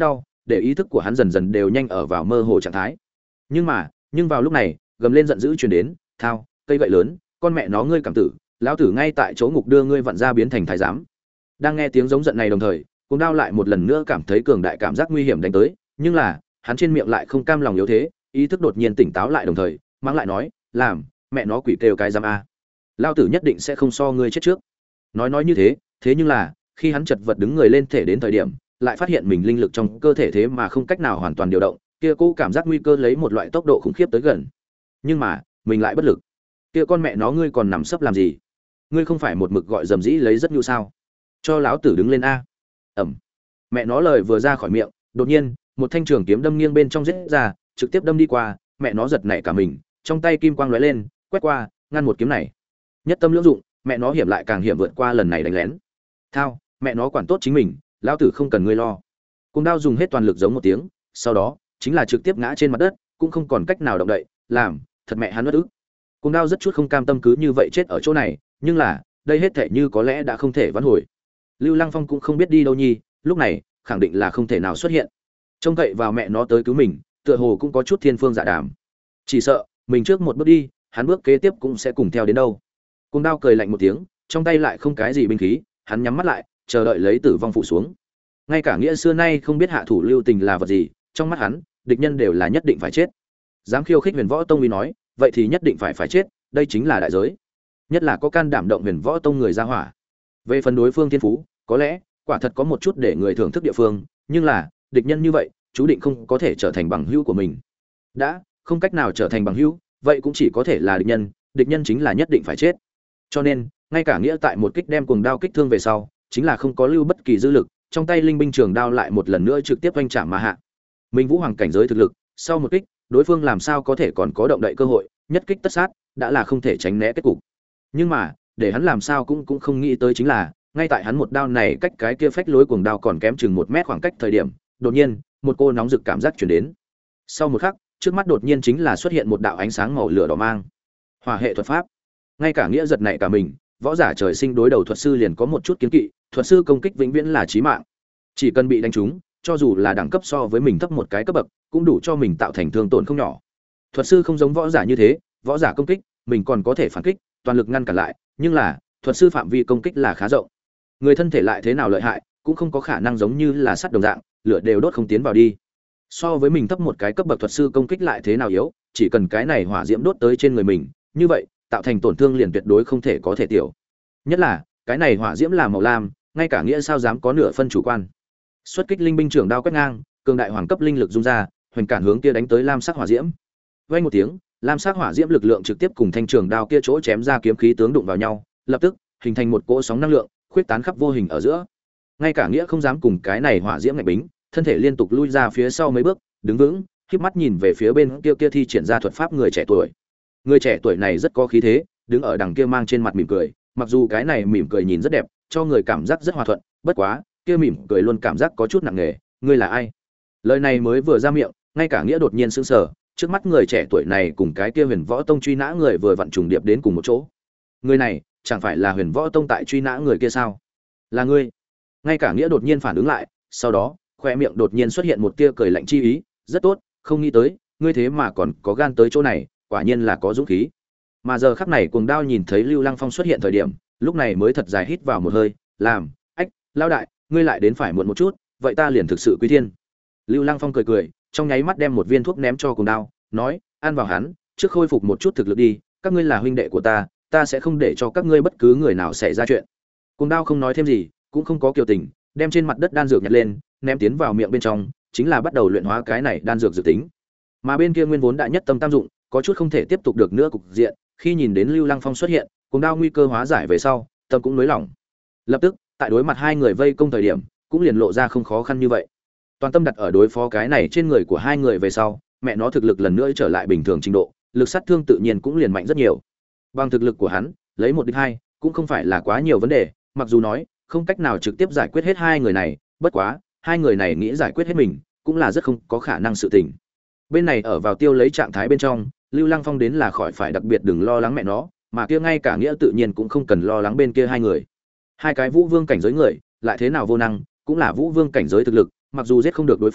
để ý thức của hắn dần dần đều nhanh ở vào mơ hồ trạng thái. Nhưng mà, nhưng vào lúc này, gầm lên giận dữ truyền đến, "Thao, cây gậy lớn, con mẹ nó ngươi cảm tử, lão tử ngay tại chỗ ngục đưa ngươi vặn ra biến thành thái giám." Đang nghe tiếng giống giận này đồng thời, Cuồng Đao lại một lần nữa cảm thấy cường đại cảm giác nguy hiểm đánh tới, nhưng là, hắn trên miệng lại không cam lòng yếu thế, ý thức đột nhiên tỉnh táo lại đồng thời, mắng lại nói, "Làm, mẹ nó quỷ kêu cái giám a. Lão tử nhất định sẽ không so ngươi chết trước." Nói nói như thế, thế nhưng là, khi hắn chật vật đứng người lên thể đến thời điểm, lại phát hiện mình linh lực trong cơ thể thế mà không cách nào hoàn toàn điều động, kia cô cảm giác nguy cơ lấy một loại tốc độ khủng khiếp tới gần. Nhưng mà, mình lại bất lực. Kia con mẹ nó ngươi còn nằm sấp làm gì? Ngươi không phải một mực gọi dầm dĩ lấy rất nhu sao? Cho lão tử đứng lên a. Ẩm. Mẹ nó lời vừa ra khỏi miệng, đột nhiên, một thanh trường kiếm đâm nghiêng bên trong giết ra, trực tiếp đâm đi qua, mẹ nó giật nảy cả mình, trong tay kim quang lóe lên, quét qua, ngăn một kiếm này. Nhất tâm lưỡng dụng, mẹ nó hiểm lại càng hiểm vượt qua lần này đánh lén. Thao, mẹ nó quản tốt chính mình, lão tử không cần ngươi lo. Cuồng Đao dùng hết toàn lực giống một tiếng, sau đó chính là trực tiếp ngã trên mặt đất, cũng không còn cách nào động đậy, làm, thật mẹ hắn uất ức. Cuồng Đao rất chút không cam tâm cứ như vậy chết ở chỗ này, nhưng là, đây hết thể như có lẽ đã không thể vãn hồi. Lưu Lăng Phong cũng không biết đi đâu nhi, lúc này, khẳng định là không thể nào xuất hiện. Trông cậy vào mẹ nó tới cứu mình, tựa hồ cũng có chút thiên phương dạ đàm. Chỉ sợ, mình trước một bước đi, hắn bước kế tiếp cũng sẽ cùng theo đến đâu. Cuồng Đao cười lạnh một tiếng, trong tay lại không cái gì binh khí, hắn nhắm mắt lại, chờ đợi lấy tử vong phủ xuống. Ngay cả nghĩa xưa nay không biết hạ thủ lưu tình là vật gì, trong mắt hắn, địch nhân đều là nhất định phải chết. Dám khiêu khích Huyền Võ Tông uy nói, vậy thì nhất định phải phải chết, đây chính là đại giới. Nhất là có can đảm động Huyền Võ Tông người ra hỏa. Về phần đối phương thiên phú, có lẽ quả thật có một chút để người thưởng thức địa phương, nhưng là, địch nhân như vậy, chú định không có thể trở thành bằng hữu của mình. Đã không cách nào trở thành bằng hữu, vậy cũng chỉ có thể là địch nhân, địch nhân chính là nhất định phải chết. Cho nên, ngay cả nghĩa tại một kích đem Cuồng Đao kích thương về sau, chính là không có lưu bất kỳ dư lực, trong tay linh binh trường đao lại một lần nữa trực tiếp vung chạm mà hạ. Minh Vũ Hoàng cảnh giới thực lực, sau một kích, đối phương làm sao có thể còn có động đậy cơ hội, nhất kích tất sát, đã là không thể tránh né kết cục. Nhưng mà, để hắn làm sao cũng cũng không nghĩ tới chính là, ngay tại hắn một đao này cách cái kia phách lối Cuồng Đao còn kém chừng một mét khoảng cách thời điểm, đột nhiên, một cô nóng rực cảm giác truyền đến. Sau một khắc, trước mắt đột nhiên chính là xuất hiện một đạo ánh sáng màu lửa đỏ mang. Hỏa hệ thuật pháp. Ngay cả nghĩa giật này cả mình, võ giả trời sinh đối đầu thuật sư liền có một chút kiến kỵ, thuật sư công kích vĩnh viễn là chí mạng. Chỉ cần bị đánh trúng, cho dù là đẳng cấp so với mình thấp một cái cấp bậc, cũng đủ cho mình tạo thành thương tổn không nhỏ. Thuật sư không giống võ giả như thế, võ giả công kích, mình còn có thể phản kích, toàn lực ngăn cản lại, nhưng là, thuật sư phạm vi công kích là khá rộng. Người thân thể lại thế nào lợi hại, cũng không có khả năng giống như là sắt đồng dạng, lửa đều đốt không tiến vào đi. So với mình thấp một cái cấp bậc thuật sư công kích lại thế nào yếu, chỉ cần cái này hỏa diễm đốt tới trên người mình, như vậy, tạo thành tổn thương liền tuyệt đối không thể có thể tiểu. Nhất là, cái này hỏa diễm là màu lam, ngay cả nghĩa sao dám có nửa phân chủ quan. Xuất kích linh binh trưởng đao quét ngang, cường đại hoàng cấp linh lực dung ra, hoành cản hướng kia đánh tới lam sắc hỏa diễm. Vang một tiếng, lam sắc hỏa diễm lực lượng trực tiếp cùng thanh trường đao kia chỗ chém ra kiếm khí tướng đụng vào nhau, lập tức hình thành một cỗ sóng năng lượng, khuyết tán khắp vô hình ở giữa. Ngay cả nghĩa không dám cùng cái này hỏa diễm ngạnh bính, thân thể liên tục lui ra phía sau mấy bước, đứng vững, khép mắt nhìn về phía bên kia kia thi triển ra thuật pháp người trẻ tuổi. Người trẻ tuổi này rất có khí thế, đứng ở đằng kia mang trên mặt mỉm cười, mặc dù cái này mỉm cười nhìn rất đẹp, cho người cảm giác rất hòa thuận, bất quá, kia mỉm cười luôn cảm giác có chút nặng nề, ngươi là ai? Lời này mới vừa ra miệng, ngay cả nghĩa đột nhiên sững sờ, trước mắt người trẻ tuổi này cùng cái kia Huyền Võ Tông truy nã người vừa vặn trùng điệp đến cùng một chỗ. Người này, chẳng phải là Huyền Võ Tông tại truy nã người kia sao? Là ngươi? Ngay cả nghĩa đột nhiên phản ứng lại, sau đó, khoe miệng đột nhiên xuất hiện một tia cười lạnh chi ý, rất tốt, không nghĩ tới, ngươi thế mà còn có gan tới chỗ này, quả nhiên là có dũng khí. Mà giờ khắc này Cuồng Đao nhìn thấy Lưu Lăng Phong xuất hiện thời điểm, lúc này mới thật dài hít vào một hơi, làm, ách, lao đại, ngươi lại đến phải muộn một chút, vậy ta liền thực sự quý thiên. Lưu Lăng Phong cười cười, trong nháy mắt đem một viên thuốc ném cho Cuồng Đao, nói, ăn vào hắn, trước khôi phục một chút thực lực đi, các ngươi là huynh đệ của ta, ta sẽ không để cho các ngươi bất cứ người nào xảy ra chuyện. Cuồng Đao không nói thêm gì, cũng không có kiều tình, đem trên mặt đất đan dược nhặt lên, ném tiến vào miệng bên trong, chính là bắt đầu luyện hóa cái này đan dược dự tính. Mà bên kia nguyên vốn đã nhất tâm tam dụng, có chút không thể tiếp tục được nữa cục diện, khi nhìn đến Lưu Lăng Phong xuất hiện, Cuồng Đao nguy cơ hóa giải về sau, tâm cũng nới lỏng. Lập tức, tại đối mặt hai người vây công thời điểm, cũng liền lộ ra không khó khăn như vậy. Toàn tâm đặt ở đối phó cái này trên người của hai người về sau, mẹ nó thực lực lần nữa trở lại bình thường trình độ, lực sát thương tự nhiên cũng liền mạnh rất nhiều. Bằng thực lực của hắn, lấy một địch hai, cũng không phải là quá nhiều vấn đề, mặc dù nói không cách nào trực tiếp giải quyết hết hai người này, bất quá, hai người này nghĩ giải quyết hết mình, cũng là rất không có khả năng sự tình. Bên này ở vào tiêu lấy trạng thái bên trong, Lưu Lăng Phong đến là khỏi phải đặc biệt đừng lo lắng mẹ nó, mà kia ngay cả nghĩa tự nhiên cũng không cần lo lắng bên kia hai người. Hai cái Vũ Vương cảnh giới người, lại thế nào vô năng, cũng là Vũ Vương cảnh giới thực lực, mặc dù giết không được đối phương,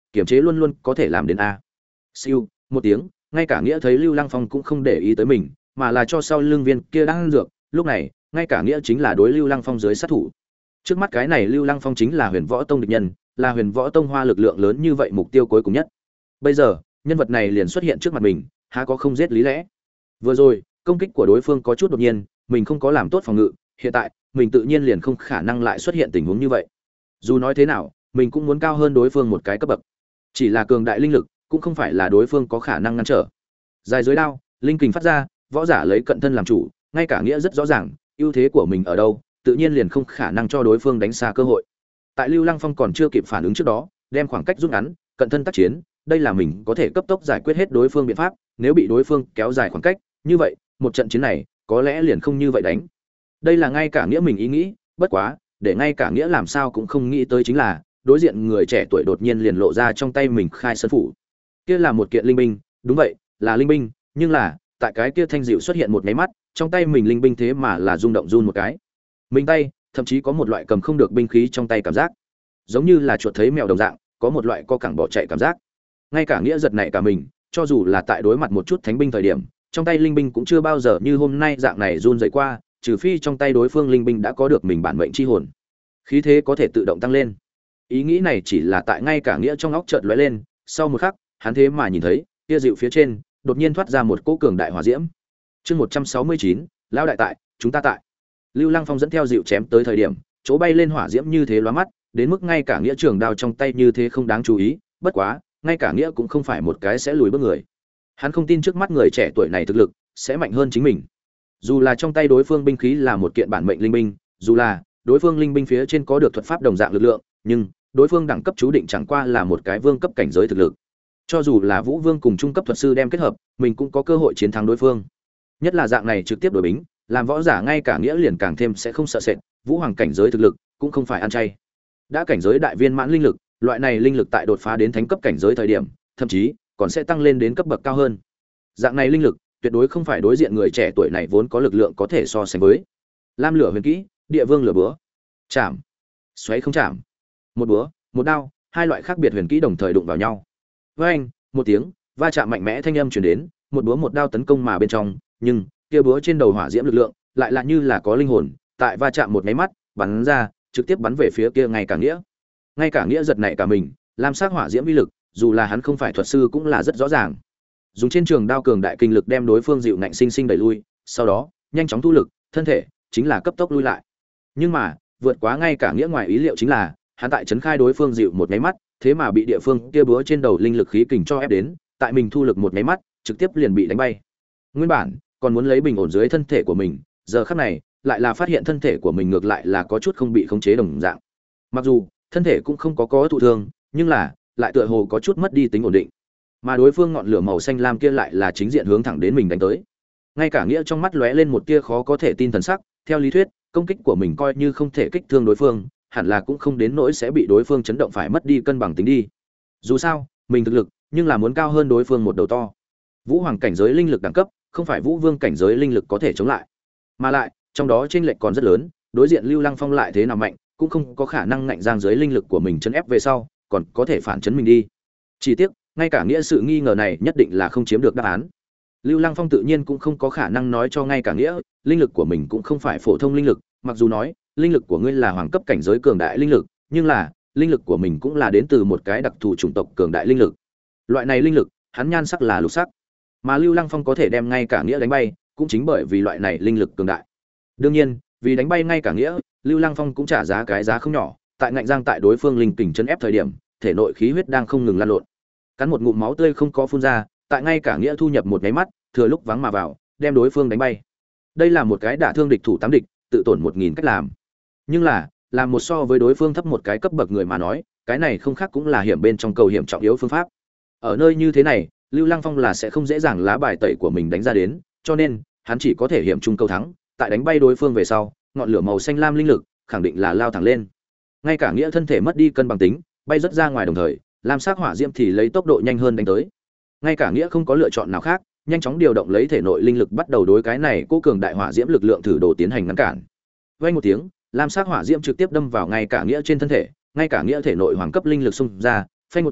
kiềm chế luôn luôn có thể làm đến a. Siêu, một tiếng, ngay cả nghĩa thấy Lưu Lăng Phong cũng không để ý tới mình, mà là cho sau lưng viên kia đang ăn dược, lúc này, ngay cả nghĩa chính là đối Lưu Lăng Phong dưới sát thủ. Trước mắt cái này Lưu Lăng Phong chính là Huyền Võ Tông địch nhân, là Huyền Võ Tông hoa lực lượng lớn như vậy mục tiêu cuối cùng nhất. Bây giờ, nhân vật này liền xuất hiện trước mặt mình, há có không giết lý lẽ. Vừa rồi, công kích của đối phương có chút đột nhiên, mình không có làm tốt phòng ngự, hiện tại, mình tự nhiên liền không khả năng lại xuất hiện tình huống như vậy. Dù nói thế nào, mình cũng muốn cao hơn đối phương một cái cấp bậc. Chỉ là cường đại linh lực, cũng không phải là đối phương có khả năng ngăn trở. Dài dưới đao, linh kình phát ra, võ giả lấy cận thân làm chủ, ngay cả nghĩa rất rõ ràng, ưu thế của mình ở đâu, tự nhiên liền không khả năng cho đối phương đánh xa cơ hội. Tại Lưu Lăng Phong còn chưa kịp phản ứng trước đó, đem khoảng cách rút ngắn, cận thân tác chiến, đây là mình có thể cấp tốc giải quyết hết đối phương biện pháp, nếu bị đối phương kéo dài khoảng cách, như vậy, một trận chiến này, có lẽ liền không như vậy đánh. Đây là ngay cả nghĩa mình ý nghĩ, bất quá, để ngay cả nghĩa làm sao cũng không nghĩ tới chính là, đối diện người trẻ tuổi đột nhiên liền lộ ra trong tay mình khai sơn phủ. Kia là một kiện linh binh, đúng vậy, là linh binh, nhưng là, tại cái kia thanh dịu xuất hiện một cái mắt, trong tay mình linh binh thế mà là rung động run một cái. Mình tay, thậm chí có một loại cầm không được binh khí trong tay cảm giác, giống như là chuột thấy mèo đồng dạng, có một loại co cẳng bỏ chạy cảm giác. Ngay cả nghĩa giật nảy cả mình, cho dù là tại đối mặt một chút thánh binh thời điểm, trong tay linh binh cũng chưa bao giờ như hôm nay dạng này run rẩy qua, trừ phi trong tay đối phương linh binh đã có được mình bản mệnh chi hồn, khí thế có thể tự động tăng lên. Ý nghĩ này chỉ là tại ngay cả nghĩa trong óc chợt lóe lên, sau một khắc, hắn thế mà nhìn thấy, kia dịu phía trên, đột nhiên thoát ra một cỗ cường đại hỏa diễm. Chương một trăm sáu mươi chín, lão đại tại, chúng ta tại. Lưu Lăng Phong dẫn theo dịu chém tới thời điểm, chỗ bay lên hỏa diễm như thế lóa mắt, đến mức ngay cả nghĩa trường đao trong tay như thế không đáng chú ý, bất quá, ngay cả nghĩa cũng không phải một cái sẽ lùi bước người. Hắn không tin trước mắt người trẻ tuổi này thực lực sẽ mạnh hơn chính mình. Dù là trong tay đối phương binh khí là một kiện bản mệnh linh binh, dù là đối phương linh binh phía trên có được thuật pháp đồng dạng lực lượng, nhưng đối phương đẳng cấp chú định chẳng qua là một cái vương cấp cảnh giới thực lực. Cho dù là Vũ Vương cùng trung cấp thuật sư đem kết hợp, mình cũng có cơ hội chiến thắng đối phương. Nhất là dạng này trực tiếp đối bính, làm võ giả ngay cả nghĩa liền càng thêm sẽ không sợ sệt, vũ hoàng cảnh giới thực lực cũng không phải ăn chay. Đã cảnh giới đại viên mãn linh lực, loại này linh lực tại đột phá đến thánh cấp cảnh giới thời điểm, thậm chí còn sẽ tăng lên đến cấp bậc cao hơn. Dạng này linh lực, tuyệt đối không phải đối diện người trẻ tuổi này vốn có lực lượng có thể so sánh với. Lam lửa huyền kỹ, địa vương lửa búa, chạm, xoáy không chạm, một búa, một đao, hai loại khác biệt huyền kỹ đồng thời đụng vào nhau. Với anh, một tiếng, va chạm mạnh mẽ thanh âm truyền đến, một búa một đao tấn công mà bên trong, nhưng kia búa trên đầu hỏa diễm lực lượng, lại là như là có linh hồn, tại va chạm một cái mắt, bắn ra, trực tiếp bắn về phía kia ngay cả nghĩa. Ngay cả nghĩa giật nảy cả mình, lam sắc hỏa diễm uy lực, dù là hắn không phải thuật sư cũng là rất rõ ràng. Dùng trên trường đao cường đại kinh lực đem đối phương dịu ngạnh sinh sinh đẩy lui, sau đó, nhanh chóng thu lực, thân thể chính là cấp tốc lui lại. Nhưng mà, vượt quá ngay cả nghĩa ngoài ý liệu chính là, hắn tại chấn khai đối phương dịu một cái mắt, thế mà bị địa phương kia búa trên đầu linh lực khí kình cho ép đến, tại mình thu lực một cái mắt, trực tiếp liền bị đánh bay. Nguyên bản, còn muốn lấy bình ổn dưới thân thể của mình, giờ khắc này, lại là phát hiện thân thể của mình ngược lại là có chút không bị khống chế đồng dạng. Mặc dù, thân thể cũng không có có thụ thương, nhưng là, lại tựa hồ có chút mất đi tính ổn định. Mà đối phương ngọn lửa màu xanh lam kia lại là chính diện hướng thẳng đến mình đánh tới. Ngay cả nghĩa trong mắt lóe lên một tia khó có thể tin thần sắc, theo lý thuyết, công kích của mình coi như không thể kích thương đối phương, hẳn là cũng không đến nỗi sẽ bị đối phương chấn động phải mất đi cân bằng tính đi. Dù sao, mình thực lực, nhưng là muốn cao hơn đối phương một đầu to. Vũ hoàng cảnh giới linh lực đẳng cấp, không phải Vũ Vương cảnh giới linh lực có thể chống lại. Mà lại, trong đó chênh lệch còn rất lớn, đối diện Lưu Lăng Phong lại thế nào mạnh, cũng không có khả năng ngạnh giang dưới linh lực của mình chấn ép về sau, còn có thể phản chấn mình đi. Chỉ tiếc, ngay cả nghĩa sự nghi ngờ này nhất định là không chiếm được đáp án. Lưu Lăng Phong tự nhiên cũng không có khả năng nói cho ngay cả nghĩa, linh lực của mình cũng không phải phổ thông linh lực, mặc dù nói, linh lực của ngươi là hoàng cấp cảnh giới cường đại linh lực, nhưng là, linh lực của mình cũng là đến từ một cái đặc thù chủng tộc cường đại linh lực. Loại này linh lực, hắn nhan sắc là lục sắc, mà Lưu Lăng Phong có thể đem ngay cả nghĩa đánh bay, cũng chính bởi vì loại này linh lực cường đại. Đương nhiên, vì đánh bay ngay cả nghĩa, Lưu Lăng Phong cũng trả giá cái giá không nhỏ, tại ngạnh giang tại đối phương linh kình chấn ép thời điểm, thể nội khí huyết đang không ngừng lan lộn. Cắn một ngụm máu tươi không có phun ra, tại ngay cả nghĩa thu nhập một cái mắt, thừa lúc vắng mà vào, đem đối phương đánh bay. Đây là một cái đả thương địch thủ tám địch, tự tổn một nghìn cách làm. Nhưng là, làm một so với đối phương thấp một cái cấp bậc người mà nói, cái này không khác cũng là hiểm bên trong cầu hiểm trọng yếu phương pháp. Ở nơi như thế này, Lưu Lăng Phong là sẽ không dễ dàng lá bài tẩy của mình đánh ra đến, cho nên hắn chỉ có thể hiểm chung câu thắng, tại đánh bay đối phương về sau, ngọn lửa màu xanh lam linh lực khẳng định là lao thẳng lên. Ngay cả nghĩa thân thể mất đi cân bằng tính, bay rất ra ngoài đồng thời, lam sắc hỏa diễm thì lấy tốc độ nhanh hơn đánh tới. Ngay cả nghĩa không có lựa chọn nào khác, nhanh chóng điều động lấy thể nội linh lực bắt đầu đối cái này cố cường đại hỏa diễm lực lượng thử đồ tiến hành ngăn cản. Vang một tiếng, lam sắc hỏa diễm trực tiếp đâm vào ngay cả nghĩa trên thân thể, ngay cả nghĩa thể nội hoàng cấp linh lực xung ra, phanh một tiếng,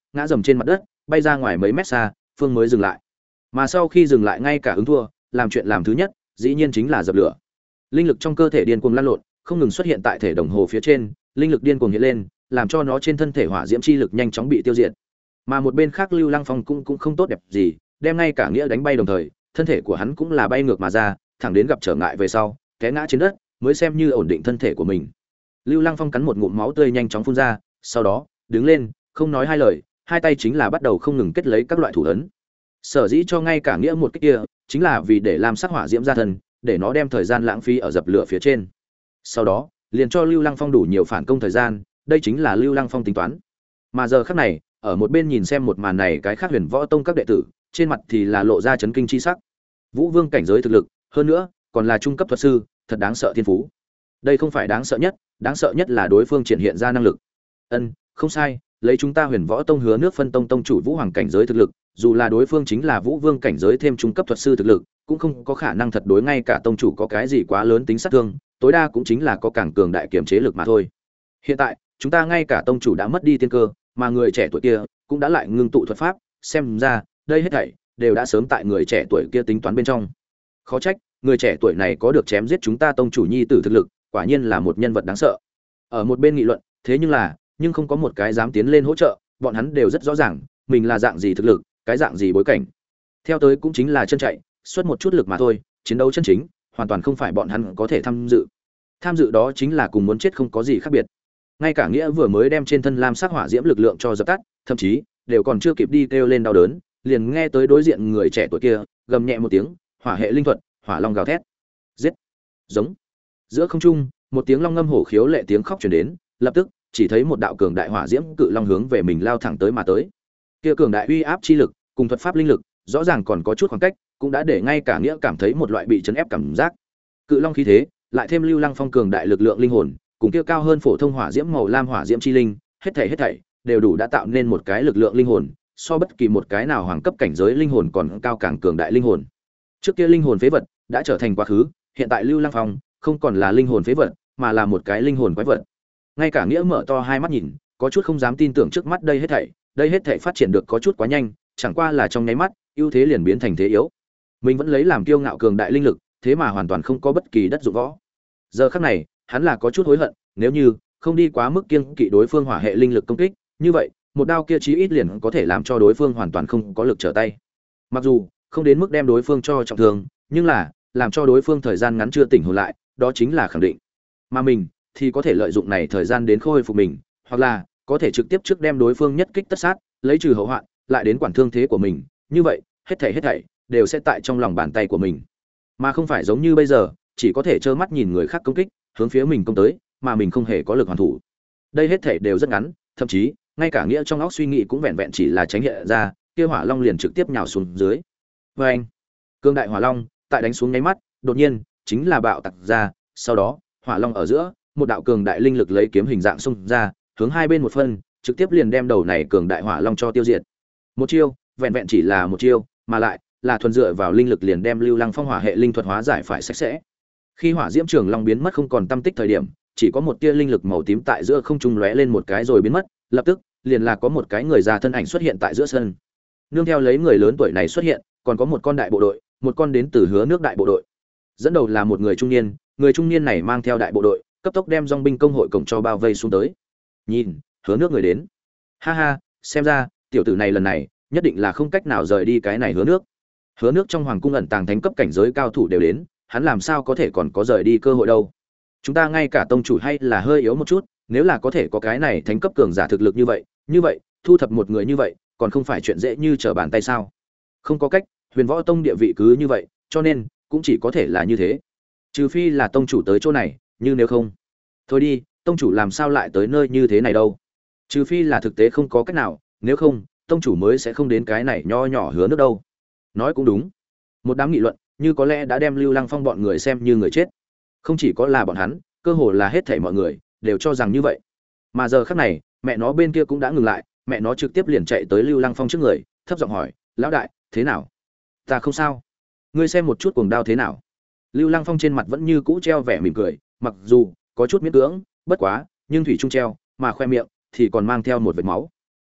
ngã dầm trên mặt đất, bay ra ngoài mấy mét xa, phương mới dừng lại. Mà sau khi dừng lại ngay cả ứng thua, làm chuyện làm thứ nhất, dĩ nhiên chính là dập lửa. Linh lực trong cơ thể điên cuồng lan lộn, không ngừng xuất hiện tại thể đồng hồ phía trên, linh lực điên cuồng hiện lên, làm cho nó trên thân thể hỏa diễm chi lực nhanh chóng bị tiêu diệt. Mà một bên khác Lưu Lăng Phong cũng cũng không tốt đẹp gì, đem ngay cả nghĩa đánh bay đồng thời, thân thể của hắn cũng là bay ngược mà ra, thẳng đến gặp trở ngại về sau, té ngã trên đất, mới xem như ổn định thân thể của mình. Lưu Lăng Phong cắn một ngụm máu tươi nhanh chóng phun ra, sau đó, đứng lên, không nói hai lời, hai tay chính là bắt đầu không ngừng kết lấy các loại thủ ấn. Sở dĩ cho ngay cả nghĩa một cái kia, chính là vì để làm sắc hỏa diễm ra thân, để nó đem thời gian lãng phí ở dập lửa phía trên. Sau đó, liền cho Lưu Lăng Phong đủ nhiều phản công thời gian, đây chính là Lưu Lăng Phong tính toán. Mà giờ khắc này, ở một bên nhìn xem một màn này cái khác Huyền Võ Tông các đệ tử, trên mặt thì là lộ ra chấn kinh chi sắc. Vũ Vương cảnh giới thực lực, hơn nữa, còn là trung cấp thuật sư, thật đáng sợ thiên phú. Đây không phải đáng sợ nhất, đáng sợ nhất là đối phương triển hiện ra năng lực. Ân, không sai, lấy chúng ta Huyền Võ Tông Hứa Nước phân tông tông chủ Vũ Hoàng cảnh giới thực lực, dù là đối phương chính là Vũ Vương cảnh giới thêm trung cấp thuật sư thực lực, cũng không có khả năng thật đối ngay cả tông chủ có cái gì quá lớn tính sát thương, tối đa cũng chính là có càng cường đại kiểm chế lực mà thôi. Hiện tại, chúng ta ngay cả tông chủ đã mất đi tiên cơ, mà người trẻ tuổi kia cũng đã lại ngưng tụ thuật pháp, xem ra, đây hết thảy đều đã sớm tại người trẻ tuổi kia tính toán bên trong. Khó trách, người trẻ tuổi này có được chém giết chúng ta tông chủ nhi tử thực lực, quả nhiên là một nhân vật đáng sợ. Ở một bên nghị luận, thế nhưng là, nhưng không có một cái dám tiến lên hỗ trợ, bọn hắn đều rất rõ ràng, mình là dạng gì thực lực, cái dạng gì bối cảnh. Theo tới cũng chính là chân chạy, xuất một chút lực mà thôi, chiến đấu chân chính, hoàn toàn không phải bọn hắn có thể tham dự. Tham dự đó chính là cùng muốn chết không có gì khác biệt. Ngay cả nghĩa vừa mới đem trên thân lam sắc hỏa diễm lực lượng cho dập tắt, thậm chí đều còn chưa kịp đi kêu lên đau đớn, liền nghe tới đối diện người trẻ tuổi kia gầm nhẹ một tiếng, hỏa hệ linh thuật, hỏa long gào thét. Giết! Giống! Giữa không trung, một tiếng long ngâm hổ khiếu lệ tiếng khóc truyền đến, lập tức chỉ thấy một đạo cường đại hỏa diễm cự long hướng về mình lao thẳng tới mà tới. Kia cường đại uy áp chi lực, cùng thuật pháp linh lực, rõ ràng còn có chút khoảng cách, cũng đã để ngay cả nghĩa cảm thấy một loại bị chấn ép cảm giác. Cự long khí thế, lại thêm Lưu Lăng Phong cường đại lực lượng linh hồn, cùng kia cao hơn phổ thông hỏa diễm màu lam hỏa diễm chi linh, hết thảy hết thảy đều đủ đã tạo nên một cái lực lượng linh hồn, so bất kỳ một cái nào hoàng cấp cảnh giới linh hồn còn cao càng cường đại linh hồn. Trước kia linh hồn phế vật đã trở thành quá khứ, hiện tại Lưu Lăng Phong không còn là linh hồn phế vật, mà là một cái linh hồn quái vật. Ngay cả nghĩa mở to hai mắt nhìn, có chút không dám tin tưởng trước mắt đây hết thảy, đây hết thảy phát triển được có chút quá nhanh, chẳng qua là trong nháy mắt, ưu thế liền biến thành thế yếu. Mình vẫn lấy làm kiêu ngạo cường đại linh lực, thế mà hoàn toàn không có bất kỳ đất dụng võ. Giờ khắc này, hắn là có chút hối hận, nếu như không đi quá mức kiêng kỵ đối phương hỏa hệ linh lực công kích, như vậy, một đao kia chí ít liền có thể làm cho đối phương hoàn toàn không có lực trở tay. Mặc dù không đến mức đem đối phương cho trọng thương, nhưng là làm cho đối phương thời gian ngắn chưa tỉnh hồn lại, đó chính là khẳng định. Mà mình thì có thể lợi dụng này thời gian đến khôi phục mình, hoặc là có thể trực tiếp trước đem đối phương nhất kích tất sát, lấy trừ hậu hoạn, lại đến quản thương thế của mình, như vậy, hết thảy hết thảy đều sẽ tại trong lòng bàn tay của mình. Mà không phải giống như bây giờ, chỉ có thể trơ mắt nhìn người khác công kích, hướng phía mình công tới, mà mình không hề có lực hoàn thủ. Đây hết thảy đều rất ngắn, thậm chí ngay cả nghĩa trong óc suy nghĩ cũng vẹn vẹn chỉ là tránh hiện ra, kia hỏa long liền trực tiếp nhào xuống dưới. Và anh, cương đại hỏa long tại đánh xuống nháy mắt, đột nhiên chính là bạo tạc ra, sau đó hỏa long ở giữa một đạo cường đại linh lực lấy kiếm hình dạng xung ra, hướng hai bên một phân, trực tiếp liền đem đầu này cường đại hỏa long cho tiêu diệt. Một chiêu, vẹn vẹn chỉ là một chiêu, mà lại là thuần dựa vào linh lực liền đem Lưu Lăng Phong hỏa hệ linh thuật hóa giải phải sạch sẽ. Khi hỏa diễm trường long biến mất không còn tâm tích thời điểm, chỉ có một tia linh lực màu tím tại giữa không trung lóe lên một cái rồi biến mất, lập tức liền là có một cái người già thân ảnh xuất hiện tại giữa sân. Nương theo lấy người lớn tuổi này xuất hiện, còn có một con đại bộ đội, một con đến từ Hứa Nước đại bộ đội. Dẫn đầu là một người trung niên, người trung niên này mang theo đại bộ đội, cấp tốc đem dòng binh công hội cổng cho bao vây xuống tới. Nhìn, Hứa Nước người đến. Ha ha, xem ra, tiểu tử này lần này nhất định là không cách nào rời đi cái này Hứa Nước. Hứa Nước trong hoàng cung ẩn tàng thánh cấp cảnh giới cao thủ đều đến, hắn làm sao có thể còn có rời đi cơ hội đâu. Chúng ta ngay cả tông chủ hay là hơi yếu một chút, nếu là có thể có cái này thánh cấp cường giả thực lực như vậy, như vậy, thu thập một người như vậy, còn không phải chuyện dễ như trở bàn tay sao? Không có cách, Huyền Võ Tông địa vị cứ như vậy, cho nên cũng chỉ có thể là như thế. Trừ phi là tông chủ tới chỗ này, nhưng nếu không, thôi đi, tông chủ làm sao lại tới nơi như thế này đâu? Trừ phi là thực tế không có cách nào, nếu không, tông chủ mới sẽ không đến cái này nho nhỏ Hứa Nước đâu. Nói cũng đúng. Một đám nghị luận, như có lẽ đã đem Lưu Lăng Phong bọn người xem như người chết. Không chỉ có là bọn hắn, cơ hồ là hết thảy mọi người đều cho rằng như vậy. Mà giờ khắc này, mẹ nó bên kia cũng đã ngừng lại, mẹ nó trực tiếp liền chạy tới Lưu Lăng Phong trước người, thấp giọng hỏi, "Lão đại, thế nào?" "Ta không sao." "Ngươi xem một chút cuồng đao thế nào?" Lưu Lăng Phong trên mặt vẫn như cũ treo vẻ mỉm cười, mặc dù có chút miễn cưỡng, bất quá, nhưng thủy trung treo, mà khoe miệng thì còn mang theo một vệt máu.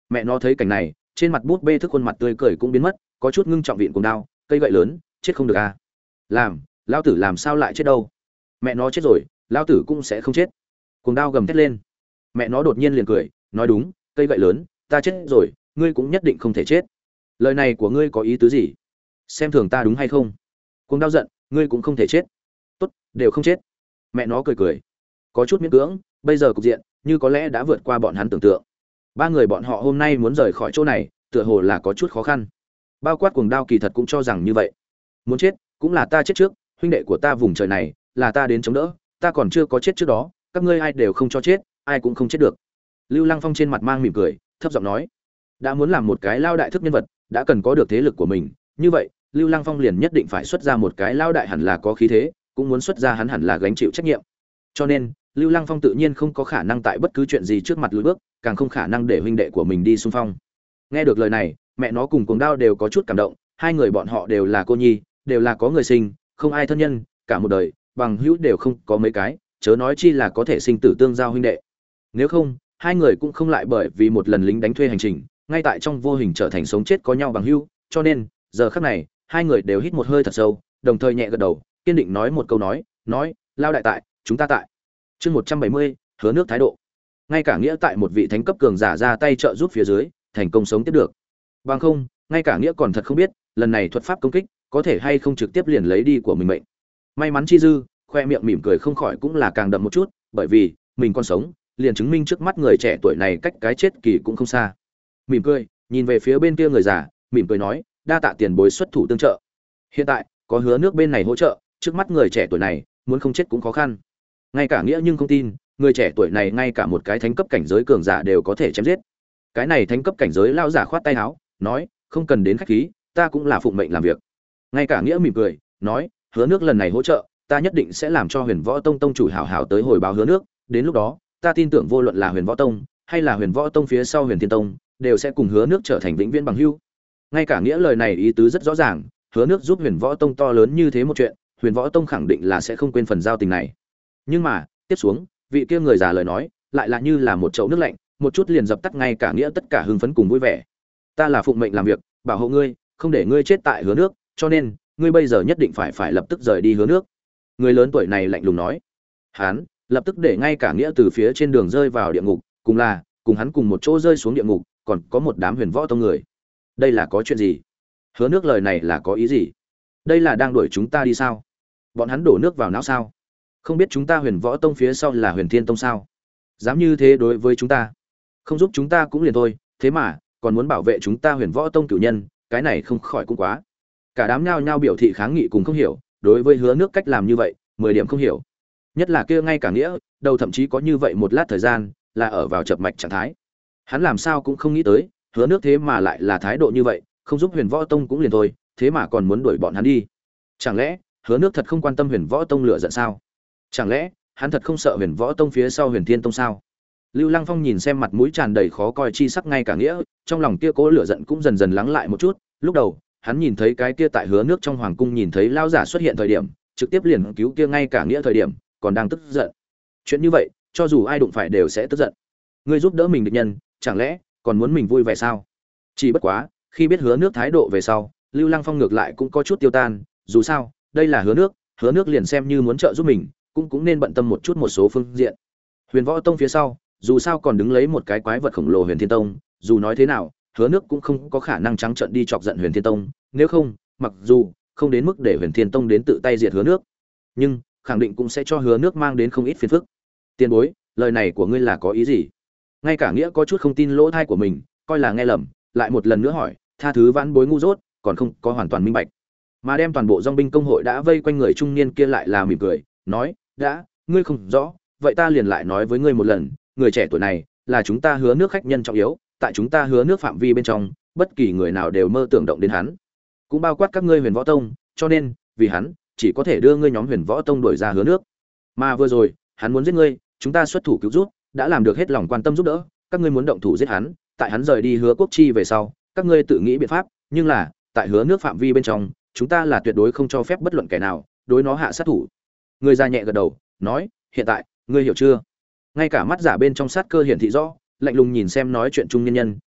Mẹ nó thấy cảnh này, trên mặt bút bê thức khuôn mặt tươi cười cũng biến mất, có chút ngưng trọng viện cùng đao, cây gậy lớn, chết không được à? Làm, lão tử làm sao lại chết đâu? Mẹ nó chết rồi, lão tử cũng sẽ không chết. Cuồng đao gầm thét lên. Mẹ nó đột nhiên liền cười, nói đúng, cây gậy lớn, ta chết rồi, ngươi cũng nhất định không thể chết. Lời này của ngươi có ý tứ gì? Xem thường ta đúng hay không? Cuồng đao giận, ngươi cũng không thể chết. Tốt, đều không chết. Mẹ nó cười cười, có chút miễn cưỡng, bây giờ cục diện như có lẽ đã vượt qua bọn hắn tưởng tượng. Ba người bọn họ hôm nay muốn rời khỏi chỗ này, tựa hồ là có chút khó khăn. Bao quát Cuồng đao kỳ thật cũng cho rằng như vậy. Muốn chết, cũng là ta chết trước, huynh đệ của ta vùng trời này, là ta đến chống đỡ, ta còn chưa có chết trước đó, các ngươi ai đều không cho chết, ai cũng không chết được. Lưu Lăng Phong trên mặt mang mỉm cười, thấp giọng nói, đã muốn làm một cái lao đại thức nhân vật, đã cần có được thế lực của mình, như vậy, Lưu Lăng Phong liền nhất định phải xuất ra một cái lao đại hẳn là có khí thế, cũng muốn xuất ra hắn hẳn là gánh chịu trách nhiệm. Cho nên, Lưu Lăng Phong tự nhiên không có khả năng tại bất cứ chuyện gì trước mặt lùi bước, càng không khả năng để huynh đệ của mình đi xung phong. Nghe được lời này, mẹ nó cùng Cuồng đao đều có chút cảm động, hai người bọn họ đều là cô nhi, đều là có người sinh, không ai thân nhân, cả một đời, bằng hữu đều không có mấy cái, chớ nói chi là có thể sinh tử tương giao huynh đệ. Nếu không, hai người cũng không lại bởi vì một lần lính đánh thuê hành trình, ngay tại trong vô hình trở thành sống chết có nhau bằng hữu, cho nên, giờ khắc này, hai người đều hít một hơi thật sâu, đồng thời nhẹ gật đầu, kiên định nói một câu nói, nói, lao đại tại, chúng ta tại. Chương một trăm bảy mươi, hứa nước thái độ. Ngay cả nghĩa tại một vị thánh cấp cường giả ra tay trợ giúp phía dưới, thành công sống tiếp được. Bằng không, ngay cả nghĩa còn thật không biết, lần này thuật pháp công kích, có thể hay không trực tiếp liền lấy đi của mình mệnh. May mắn chi dư, khoe miệng mỉm cười không khỏi cũng là càng đậm một chút, bởi vì mình còn sống, liền chứng minh trước mắt người trẻ tuổi này cách cái chết kỳ cũng không xa. Mỉm cười, nhìn về phía bên kia người già, mỉm cười nói, đa tạ tiền bối xuất thủ tương trợ. Hiện tại, có hứa nước bên này hỗ trợ, trước mắt người trẻ tuổi này, muốn không chết cũng khó khăn. Ngay cả nghĩa nhưng không tin, người trẻ tuổi này ngay cả một cái thánh cấp cảnh giới cường giả đều có thể chém giết. Cái này thánh cấp cảnh giới lao giả khoát tay áo, nói, không cần đến khách khí, ta cũng là phụng mệnh làm việc. Ngay cả nghĩa mỉm cười, nói, hứa nước lần này hỗ trợ, ta nhất định sẽ làm cho Huyền Võ Tông tông chủ hảo hảo tới hồi báo hứa nước, đến lúc đó, ta tin tưởng vô luận là Huyền Võ Tông hay là Huyền Võ Tông phía sau Huyền Thiên Tông, đều sẽ cùng hứa nước trở thành vĩnh viễn bằng hữu. Ngay cả nghĩa lời này ý tứ rất rõ ràng, hứa nước giúp Huyền Võ Tông to lớn như thế một chuyện, Huyền Võ Tông khẳng định là sẽ không quên phần giao tình này. Nhưng mà, tiếp xuống, vị kia người già lời nói, lại là như là một chậu nước lạnh, một chút liền dập tắt ngay cả nghĩa tất cả hưng phấn cùng vui vẻ. Ta là phụng mệnh làm việc, bảo hộ ngươi, không để ngươi chết tại hứa nước, cho nên, ngươi bây giờ nhất định phải phải lập tức rời đi hứa nước. Người lớn tuổi này lạnh lùng nói. Hắn lập tức để ngay cả nghĩa từ phía trên đường rơi vào địa ngục, cùng là cùng hắn cùng một chỗ rơi xuống địa ngục, còn có một đám Huyền Võ Tông người. Đây là có chuyện gì? Hứa nước lời này là có ý gì? Đây là đang đuổi chúng ta đi sao? Bọn hắn đổ nước vào não sao? Không biết chúng ta Huyền Võ Tông phía sau là Huyền Thiên Tông sao? Dám như thế đối với chúng ta, không giúp chúng ta cũng liền thôi, thế mà còn muốn bảo vệ chúng ta Huyền Võ Tông cửu nhân, cái này không khỏi cũng quá. Cả đám nhao nhao biểu thị kháng nghị cùng không hiểu, đối với hứa nước cách làm như vậy, mười điểm không hiểu. Nhất là kia ngay cả nghĩa, đầu thậm chí có như vậy một lát thời gian, là ở vào chập mạch trạng thái. Hắn làm sao cũng không nghĩ tới, hứa nước thế mà lại là thái độ như vậy, không giúp Huyền Võ Tông cũng liền thôi, thế mà còn muốn đuổi bọn hắn đi. Chẳng lẽ, hứa nước thật không quan tâm Huyền Võ Tông lựa giận sao? Chẳng lẽ, hắn thật không sợ Huyền Võ Tông phía sau Huyền Thiên Tông sao? Lưu Lăng Phong nhìn xem mặt mũi tràn đầy khó coi chi sắc ngay cả nghĩa, trong lòng kia cố lửa giận cũng dần dần lắng lại một chút, lúc đầu, hắn nhìn thấy cái kia tại hứa nước trong hoàng cung nhìn thấy lao giả xuất hiện thời điểm, trực tiếp liền cứu kia ngay cả nghĩa thời điểm, còn đang tức giận. Chuyện như vậy, cho dù ai đụng phải đều sẽ tức giận. Ngươi giúp đỡ mình địch nhân, chẳng lẽ còn muốn mình vui vẻ sao? Chỉ bất quá, khi biết hứa nước thái độ về sau, Lưu Lăng Phong ngược lại cũng có chút tiêu tan, dù sao, đây là hứa nước, hứa nước liền xem như muốn trợ giúp mình, cũng cũng nên bận tâm một chút một số phương diện. Huyền Võ Tông phía sau, dù sao còn đứng lấy một cái quái vật khổng lồ Huyền Thiên Tông, dù nói thế nào, hứa nước cũng không có khả năng trắng trợn đi chọc giận Huyền Thiên Tông, nếu không, mặc dù không đến mức để Huyền Thiên Tông đến tự tay diệt hứa nước, nhưng khẳng định cũng sẽ cho hứa nước mang đến không ít phiền phức. Tiền bối, lời này của ngươi là có ý gì? Ngay cả nghĩa có chút không tin lỗ tai của mình, coi là nghe lầm, lại một lần nữa hỏi, tha thứ vãn bối ngu dốt, còn không có hoàn toàn minh bạch. Mà đem toàn bộ dòng binh công hội đã vây quanh người trung niên kia lại là mỉm cười, nói, đã, ngươi không rõ, vậy ta liền lại nói với ngươi một lần, người trẻ tuổi này là chúng ta hứa nước khách nhân trọng yếu, tại chúng ta hứa nước phạm vi bên trong, bất kỳ người nào đều mơ tưởng động đến hắn, cũng bao quát các ngươi Huyền Võ Tông, cho nên vì hắn chỉ có thể đưa ngươi nhóm Huyền Võ Tông đuổi ra hứa nước. Mà vừa rồi hắn muốn giết ngươi, chúng ta xuất thủ cứu giúp, đã làm được hết lòng quan tâm giúp đỡ, các ngươi muốn động thủ giết hắn, tại hắn rời đi hứa quốc chi về sau, các ngươi tự nghĩ biện pháp, nhưng là tại hứa nước phạm vi bên trong, chúng ta là tuyệt đối không cho phép bất luận kẻ nào đối nó hạ sát thủ. Người già nhẹ gật đầu, nói, hiện tại ngươi hiểu chưa? Ngay cả mắt giả bên trong sát cơ hiển thị rõ, lạnh lùng nhìn xem nói chuyện trung nhân nhân,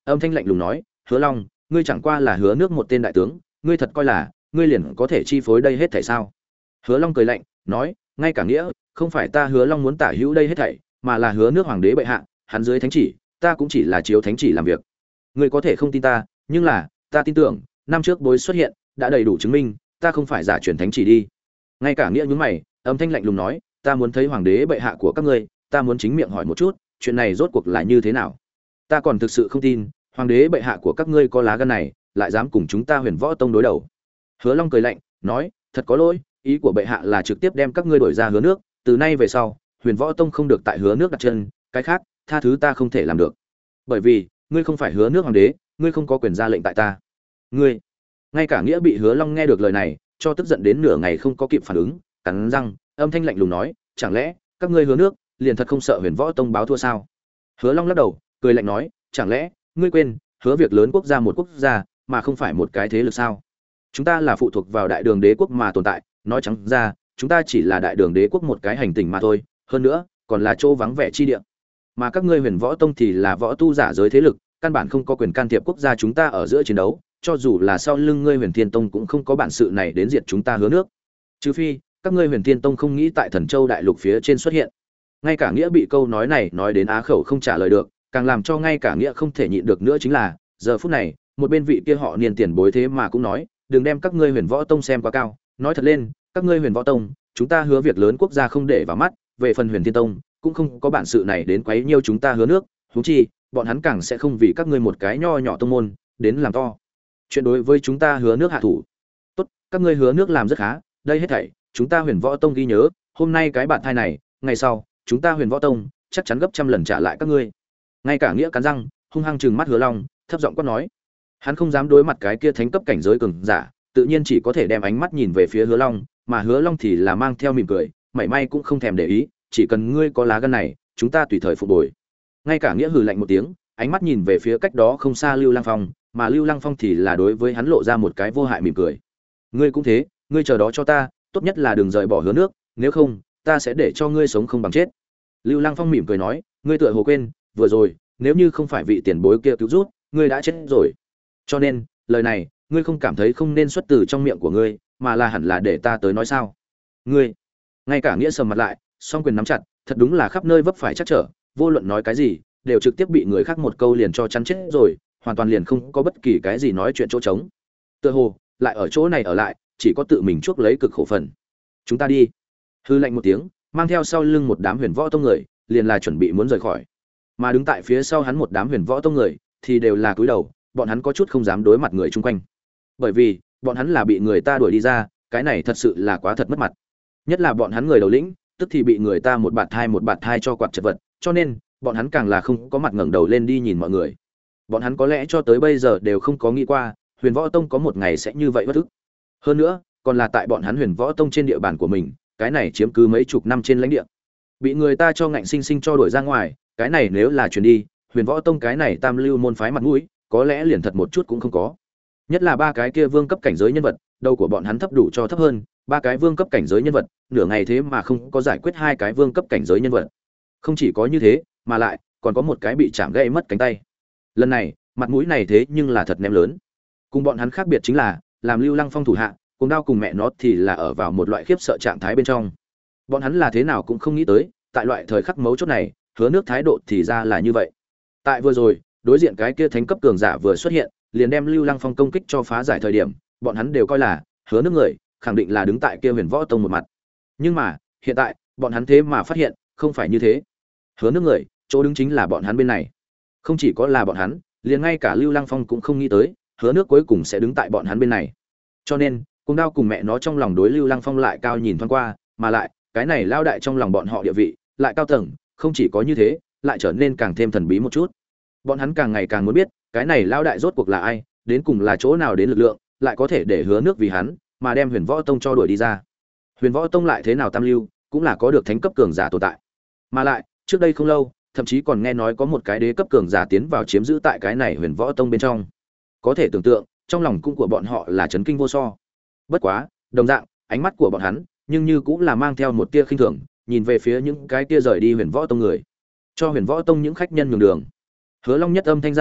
Âm thanh lạnh lùng nói, Hứa Long, ngươi chẳng qua là Hứa nước một tên đại tướng, ngươi thật coi là ngươi liền có thể chi phối đây hết thảy sao? Hứa Long cười lạnh, nói, ngay cả nghĩa, không phải ta Hứa Long muốn tả hữu đây hết thảy, mà là Hứa nước hoàng đế bệ hạ, hắn dưới thánh chỉ, ta cũng chỉ là chiếu thánh chỉ làm việc. Ngươi có thể không tin ta, nhưng là, ta tin tưởng, năm trước bối xuất hiện, đã đầy đủ chứng minh, ta không phải giả truyền thánh chỉ đi. Ngay cả nghĩa nhướng mày, âm thanh lạnh lùng nói, ta muốn thấy hoàng đế bệ hạ của các ngươi, ta muốn chính miệng hỏi một chút, chuyện này rốt cuộc là như thế nào? Ta còn thực sự không tin, hoàng đế bệ hạ của các ngươi có lá gan này, lại dám cùng chúng ta Huyền Võ Tông đối đầu. Hứa Long cười lạnh, nói, thật có lỗi, ý của bệ hạ là trực tiếp đem các ngươi đổi ra Hứa nước, từ nay về sau, Huyền Võ Tông không được tại Hứa nước đặt chân, cái khác, tha thứ ta không thể làm được. Bởi vì, ngươi không phải Hứa nước hoàng đế, ngươi không có quyền ra lệnh tại ta. Ngươi, ngay cả nghĩa bị Hứa Long nghe được lời này, cho tức giận đến nửa ngày không có kịp phản ứng, cắn răng, âm thanh lạnh lùng nói, chẳng lẽ các ngươi Hứa nước liền thật không sợ Huyền Võ Tông báo thua sao? Hứa Long lắc đầu, cười lạnh nói, chẳng lẽ ngươi quên, Hứa việc lớn quốc gia một quốc gia, mà không phải một cái thế lực sao? Chúng ta là phụ thuộc vào Đại Đường Đế quốc mà tồn tại, nói trắng ra, chúng ta chỉ là Đại Đường Đế quốc một cái hành tinh mà thôi, hơn nữa, còn là chỗ vắng vẻ chi địa. Mà các ngươi Huyền Võ Tông thì là võ tu giả giới thế lực, căn bản không có quyền can thiệp quốc gia chúng ta ở giữa chiến đấu, cho dù là sau lưng ngươi Huyền Thiên Tông cũng không có bản sự này đến diệt chúng ta Hứa nước. Trừ phi, các ngươi Huyền Thiên Tông không nghĩ tại Thần Châu đại lục phía trên xuất hiện. Ngay cả nghĩa bị câu nói này nói đến á khẩu không trả lời được, càng làm cho ngay cả nghĩa không thể nhịn được nữa chính là, giờ phút này, một bên vị kia họ niên tiền bối thế mà cũng nói, đừng đem các ngươi Huyền Võ Tông xem quá cao, nói thật lên, các ngươi Huyền Võ Tông, chúng ta Hứa việc lớn quốc gia không để vào mắt, về phần Huyền Thiên Tông, cũng không có bản sự này đến quấy nhiêu chúng ta Hứa nước, huống chi, bọn hắn càng sẽ không vì các ngươi một cái nho nhỏ tông môn đến làm to chuyện đối với chúng ta Hứa nước hạ thủ. Tốt, các ngươi Hứa nước làm rất khá, đây hết thảy chúng ta Huyền Võ Tông ghi nhớ, hôm nay cái bạn thai này, ngày sau, chúng ta Huyền Võ Tông chắc chắn gấp trăm lần trả lại các ngươi. Ngay cả nghĩa cắn răng, hung hăng trừng mắt Hứa Long, thấp giọng quát nói. Hắn không dám đối mặt cái kia thánh cấp cảnh giới cường giả, tự nhiên chỉ có thể đem ánh mắt nhìn về phía Hứa Long, mà Hứa Long thì là mang theo mỉm cười, mảy may cũng không thèm để ý, chỉ cần ngươi có lá gan này, chúng ta tùy thời phục bồi. Ngay cả nghĩa hừ lạnh một tiếng, ánh mắt nhìn về phía cách đó không xa Lưu Lăng Phong, mà Lưu Lăng Phong thì là đối với hắn lộ ra một cái vô hại mỉm cười. Ngươi cũng thế, ngươi chờ đó cho ta, tốt nhất là đừng rời bỏ Hứa nước, nếu không, ta sẽ để cho ngươi sống không bằng chết. Lưu Lăng Phong mỉm cười nói, ngươi tựa hồ quên, vừa rồi, nếu như không phải vị tiền bối kia cứu rút, ngươi đã chết rồi. Cho nên, lời này, ngươi không cảm thấy không nên xuất từ trong miệng của ngươi, mà là hẳn là để ta tới nói sao? Ngươi, ngay cả nghĩa sầm mặt lại, song quyền nắm chặt, thật đúng là khắp nơi vấp phải chắc trở, vô luận nói cái gì, đều trực tiếp bị người khác một câu liền cho chắn chết rồi, hoàn toàn liền không có bất kỳ cái gì nói chuyện chỗ trống. Tựa hồ, lại ở chỗ này ở lại, chỉ có tự mình chuốc lấy cực khổ phần. Chúng ta đi. Hư lạnh một tiếng, mang theo sau lưng một đám Huyền Võ Tông người, liền là chuẩn bị muốn rời khỏi. Mà đứng tại phía sau hắn một đám Huyền Võ Tông người, thì đều là cúi đầu, bọn hắn có chút không dám đối mặt người chung quanh. Bởi vì, bọn hắn là bị người ta đuổi đi ra, cái này thật sự là quá thật mất mặt. Nhất là bọn hắn người đầu lĩnh, tức thì bị người ta một bạt thai một bạt thai cho quạt chật vật, cho nên, bọn hắn càng là không có mặt ngẩng đầu lên đi nhìn mọi người. Bọn hắn có lẽ cho tới bây giờ đều không có nghĩ qua, Huyền Võ Tông có một ngày sẽ như vậy bất ức. Hơn nữa, còn là tại bọn hắn Huyền Võ Tông trên địa bàn của mình, cái này chiếm cứ mấy chục năm trên lãnh địa. Bị người ta cho ngạnh sinh sinh cho đuổi ra ngoài, cái này nếu là truyền đi, Huyền Võ Tông cái này tam lưu môn phái mặt mũi, có lẽ liền thật một chút cũng không có. Nhất là ba cái kia vương cấp cảnh giới nhân vật, đầu của bọn hắn thấp đủ cho thấp hơn, ba cái vương cấp cảnh giới nhân vật, nửa ngày thế mà không có giải quyết hai cái vương cấp cảnh giới nhân vật. Không chỉ có như thế, mà lại còn có một cái bị chạm gãy mất cánh tay. Lần này, mặt mũi này thế nhưng là thật ném lớn. Cùng bọn hắn khác biệt chính là, làm Lưu Lăng Phong thủ hạ, cùng đao cùng mẹ nó thì là ở vào một loại khiếp sợ trạng thái bên trong. Bọn hắn là thế nào cũng không nghĩ tới, tại loại thời khắc mấu chốt này, Hứa nước thái độ thì ra là như vậy. Tại vừa rồi, đối diện cái kia thánh cấp cường giả vừa xuất hiện, liền đem Lưu Lăng Phong công kích cho phá giải thời điểm, bọn hắn đều coi là Hứa nước người, khẳng định là đứng tại kia Huyền Võ Tông một mặt. Nhưng mà, hiện tại, bọn hắn thế mà phát hiện, không phải như thế. Hứa nước người, chỗ đứng chính là bọn hắn bên này. Không chỉ có là bọn hắn, liền ngay cả Lưu Lăng Phong cũng không nghĩ tới, Hứa nước cuối cùng sẽ đứng tại bọn hắn bên này. Cho nên, cùng đao cùng mẹ nó trong lòng đối Lưu Lăng Phong lại cao nhìn thoáng qua, mà lại, cái này lao đại trong lòng bọn họ địa vị, lại cao tầng, không chỉ có như thế, lại trở nên càng thêm thần bí một chút. Bọn hắn càng ngày càng muốn biết, cái này lao đại rốt cuộc là ai, đến cùng là chỗ nào đến lực lượng, lại có thể để Hứa nước vì hắn, mà đem Huyền Võ Tông cho đuổi đi ra. Huyền Võ Tông lại thế nào tam lưu, cũng là có được thánh cấp cường giả tồn tại. Mà lại, trước đây không lâu, thậm chí còn nghe nói có một cái đế cấp cường giả tiến vào chiếm giữ tại cái này Huyền Võ Tông bên trong. Có thể tưởng tượng, trong lòng cung của bọn họ là chấn kinh vô so. Bất quá, đồng dạng, ánh mắt của bọn hắn, nhưng như cũng là mang theo một tia khinh thường, nhìn về phía những cái tia rời đi Huyền Võ Tông người. Cho Huyền Võ Tông những khách nhân nhường đường. Hứa Long nhất âm thanh ra lệnh,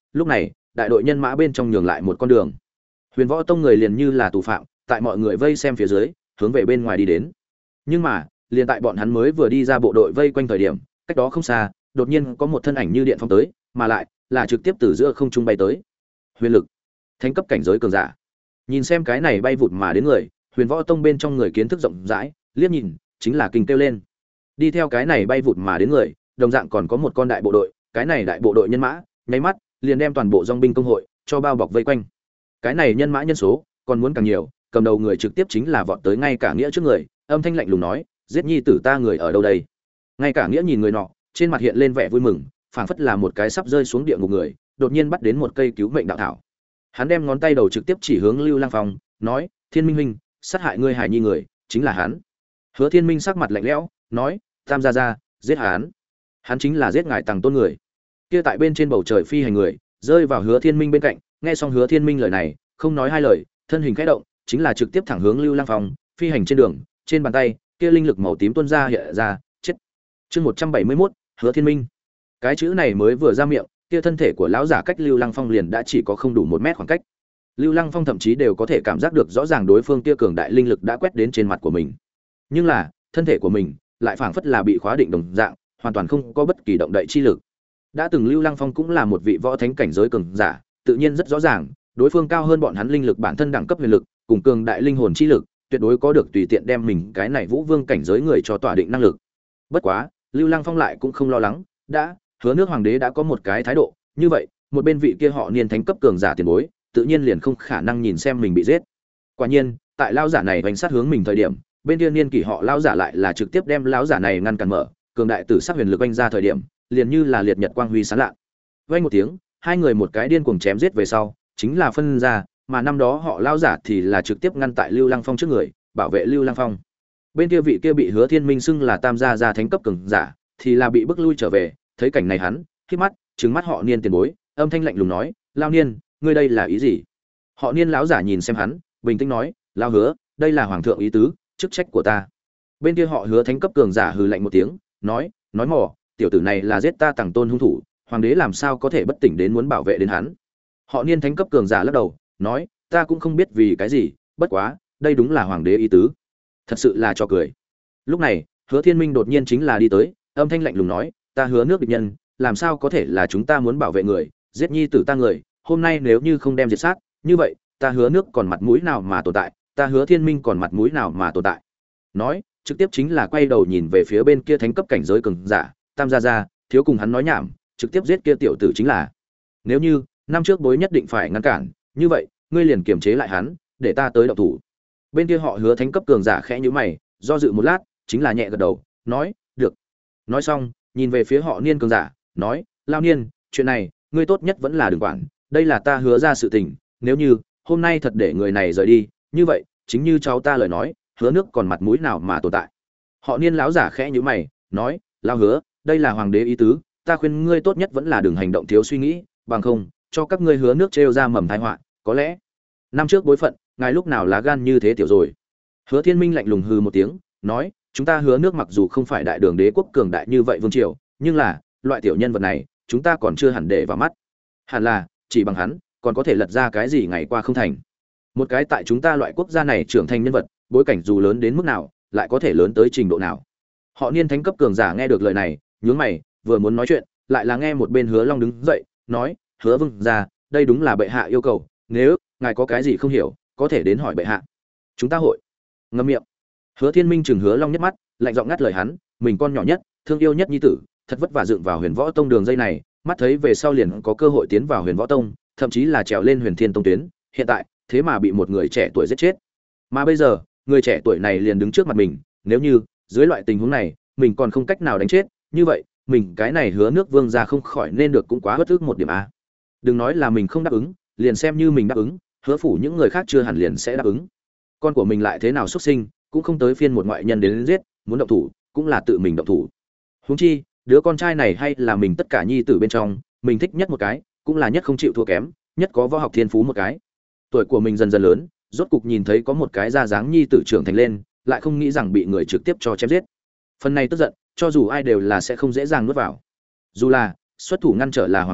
lúc này đại đội nhân mã bên trong nhường lại một con đường. Huyền Võ Tông người liền như là tù phạm, tại mọi người vây xem phía dưới, hướng về bên ngoài đi đến. Nhưng mà, liền tại bọn hắn mới vừa đi ra bộ đội vây quanh thời điểm, cách đó không xa, đột nhiên có một thân ảnh như điện phong tới, mà lại là trực tiếp từ giữa không trung bay tới. Huyền lực, thánh cấp cảnh giới cường giả. Nhìn xem cái này bay vụt mà đến người, Huyền Võ Tông bên trong người kiến thức rộng rãi, liếc nhìn, chính là kinh kêu lên. Đi theo cái này bay vụt mà đến người, đồng dạng còn có một con đại bộ đội, cái này đại bộ đội nhân mã, nháy mắt liền đem toàn bộ dòng binh công hội cho bao bọc vây quanh. Cái này nhân mã nhân số còn muốn càng nhiều, cầm đầu người trực tiếp chính là vọt tới ngay cả nghĩa trước người, âm thanh lạnh lùng nói, giết nhi tử ta người ở đâu đây? Ngay cả nghĩa nhìn người nọ, trên mặt hiện lên vẻ vui mừng, phảng phất là một cái sắp rơi xuống địa ngục người, đột nhiên bắt đến một cây cứu mệnh đạo thảo. Hắn đem ngón tay đầu trực tiếp chỉ hướng Lưu Lăng Phong, nói, Thiên Minh huynh, sát hại ngươi hài nhi người, chính là hắn. Hứa Thiên Minh sắc mặt lạnh lẽo, nói, Tam gia gia, giết hắn. Hắn chính là giết ngài Tằng Tôn người. Kia tại bên trên bầu trời phi hành người, rơi vào Hứa Thiên Minh bên cạnh, nghe xong Hứa Thiên Minh lời này, không nói hai lời, thân hình khẽ động, chính là trực tiếp thẳng hướng Lưu Lăng Phong, phi hành trên đường, trên bàn tay, kia linh lực màu tím tuôn ra hiện ra, chết. Chương một trăm bảy mươi mốt, Hứa Thiên Minh. Cái chữ này mới vừa ra miệng, kia thân thể của lão giả cách Lưu Lăng Phong liền đã chỉ có không đủ một mét khoảng cách. Lưu Lăng Phong thậm chí đều có thể cảm giác được rõ ràng đối phương kia cường đại linh lực đã quét đến trên mặt của mình. Nhưng là, thân thể của mình lại phảng phất là bị khóa định đồng dạng, hoàn toàn không có bất kỳ động đậy chi lực. Đã từng Lưu Lăng Phong cũng là một vị võ thánh cảnh giới cường giả, tự nhiên rất rõ ràng, đối phương cao hơn bọn hắn linh lực bản thân đẳng cấp huyền lực, cùng cường đại linh hồn chi lực, tuyệt đối có được tùy tiện đem mình cái này Vũ Vương cảnh giới người cho tỏa định năng lực. Bất quá, Lưu Lăng Phong lại cũng không lo lắng, đã, Hứa nước hoàng đế đã có một cái thái độ, như vậy, một bên vị kia họ niên thánh cấp cường giả tiền bối, tự nhiên liền không khả năng nhìn xem mình bị giết. Quả nhiên, tại lão giả này hoành sát hướng mình thời điểm, bên kia niên kỷ họ lão giả lại là trực tiếp đem lão giả này ngăn cản mở, cường đại tử sắc huyền lực oanh ra thời điểm, liền như là liệt nhật quang huy sáng lạ. Vang một tiếng, hai người một cái điên cuồng chém giết về sau, chính là phân ra, mà năm đó họ lão giả thì là trực tiếp ngăn tại Lưu Lăng Phong trước người, bảo vệ Lưu Lăng Phong. Bên kia vị kia bị Hứa Thiên Minh xưng là Tam gia gia thánh cấp cường giả, thì là bị bức lui trở về, thấy cảnh này hắn, khép mắt, trừng mắt họ niên tiền bối, âm thanh lạnh lùng nói, "Lão niên, ngươi đây là ý gì?" Họ niên lão giả nhìn xem hắn, bình tĩnh nói, "Lão Hứa, đây là hoàng thượng ý tứ, chức trách của ta." Bên kia họ Hứa thánh cấp cường giả hừ lạnh một tiếng, nói, "Nói mỏ, tiểu tử này là giết ta Tằng Tôn hung thủ, hoàng đế làm sao có thể bất tỉnh đến muốn bảo vệ đến hắn?" Họ niên thánh cấp cường giả lắc đầu, nói, "Ta cũng không biết vì cái gì, bất quá, đây đúng là hoàng đế ý tứ." Thật sự là cho cười. Lúc này, Hứa Thiên Minh đột nhiên chính là đi tới, âm thanh lạnh lùng nói, "Ta Hứa nước địch nhân, làm sao có thể là chúng ta muốn bảo vệ người, giết nhi tử ta người, hôm nay nếu như không đem diệt sát, như vậy, ta Hứa nước còn mặt mũi nào mà tồn tại, ta Hứa Thiên Minh còn mặt mũi nào mà tồn tại." Nói, trực tiếp chính là quay đầu nhìn về phía bên kia thánh cấp cảnh giới cường giả, Tam gia gia, thiếu cùng hắn nói nhảm, trực tiếp giết kia tiểu tử chính là. Nếu như năm trước bối nhất định phải ngăn cản, như vậy, ngươi liền kiềm chế lại hắn, để ta tới động thủ. Bên kia họ Hứa thánh cấp cường giả khẽ nhíu mày, do dự một lát, chính là nhẹ gật đầu, nói, "Được." Nói xong, nhìn về phía họ Niên cường giả, nói, "Lao Niên, chuyện này, ngươi tốt nhất vẫn là đừng quản, đây là ta hứa ra sự tình, nếu như hôm nay thật để người này rời đi, như vậy, chính như cháu ta lời nói, Hứa nước còn mặt mũi nào mà tồn tại." Họ Niên lão giả khẽ nhíu mày, nói, "Lao Hứa, đây là hoàng đế ý tứ, ta khuyên ngươi tốt nhất vẫn là đừng hành động thiếu suy nghĩ, bằng không, cho các ngươi Hứa nước trêu ra mầm tai họa, có lẽ năm trước bối phận, ngài lúc nào lá gan như thế tiểu rồi." Hứa Thiên Minh lạnh lùng hừ một tiếng, nói, "Chúng ta Hứa nước mặc dù không phải đại đường đế quốc cường đại như vậy vương triều, nhưng là, loại tiểu nhân vật này, chúng ta còn chưa hẳn để vào mắt. Hẳn là, chỉ bằng hắn, còn có thể lật ra cái gì ngày qua không thành. Một cái tại chúng ta loại quốc gia này trưởng thành nhân vật, bối cảnh dù lớn đến mức nào, lại có thể lớn tới trình độ nào." Họ Niên thánh cấp cường giả nghe được lời này, nhướng mày, vừa muốn nói chuyện, lại là nghe một bên Hứa Long đứng dậy, nói, "Hứa vương gia, đây đúng là bệ hạ yêu cầu, nếu ngài có cái gì không hiểu, có thể đến hỏi bệ hạ. Chúng ta hội." Ngậm miệng. Hứa Thiên Minh chừng Hứa Long nhất mắt, lạnh giọng ngắt lời hắn, mình con nhỏ nhất, thương yêu nhất nhi tử, thật vất vả dựng vào Huyền Võ Tông đường dây này, mắt thấy về sau liền có cơ hội tiến vào Huyền Võ Tông, thậm chí là trèo lên Huyền Thiên Tông tuyến, hiện tại, thế mà bị một người trẻ tuổi giết chết. Mà bây giờ, người trẻ tuổi này liền đứng trước mặt mình, nếu như dưới loại tình huống này, mình còn không cách nào đánh chết, như vậy, mình cái này Hứa nước vương gia không khỏi nên được cũng quá bất ức một điểm a. Đừng nói là mình không đáp ứng, liền xem như mình đáp ứng, Hứa phủ những người khác chưa hẳn liền sẽ đáp ứng. Con của mình lại thế nào xuất sinh, cũng không tới phiên một ngoại nhân đến giết, muốn động thủ, cũng là tự mình động thủ. Huống chi, đứa con trai này hay là mình tất cả nhi tử bên trong, mình thích nhất một cái, cũng là nhất không chịu thua kém, nhất có võ học thiên phú một cái. Tuổi của mình dần dần lớn, rốt cục nhìn thấy có một cái ra dáng nhi tử trưởng thành lên, lại không nghĩ rằng bị người trực tiếp cho chém giết. Phần này tức giận, cho dù ai đều là sẽ không dễ dàng nuốt vào. Dù là xuất thủ ngăn trở là hoàng thượng,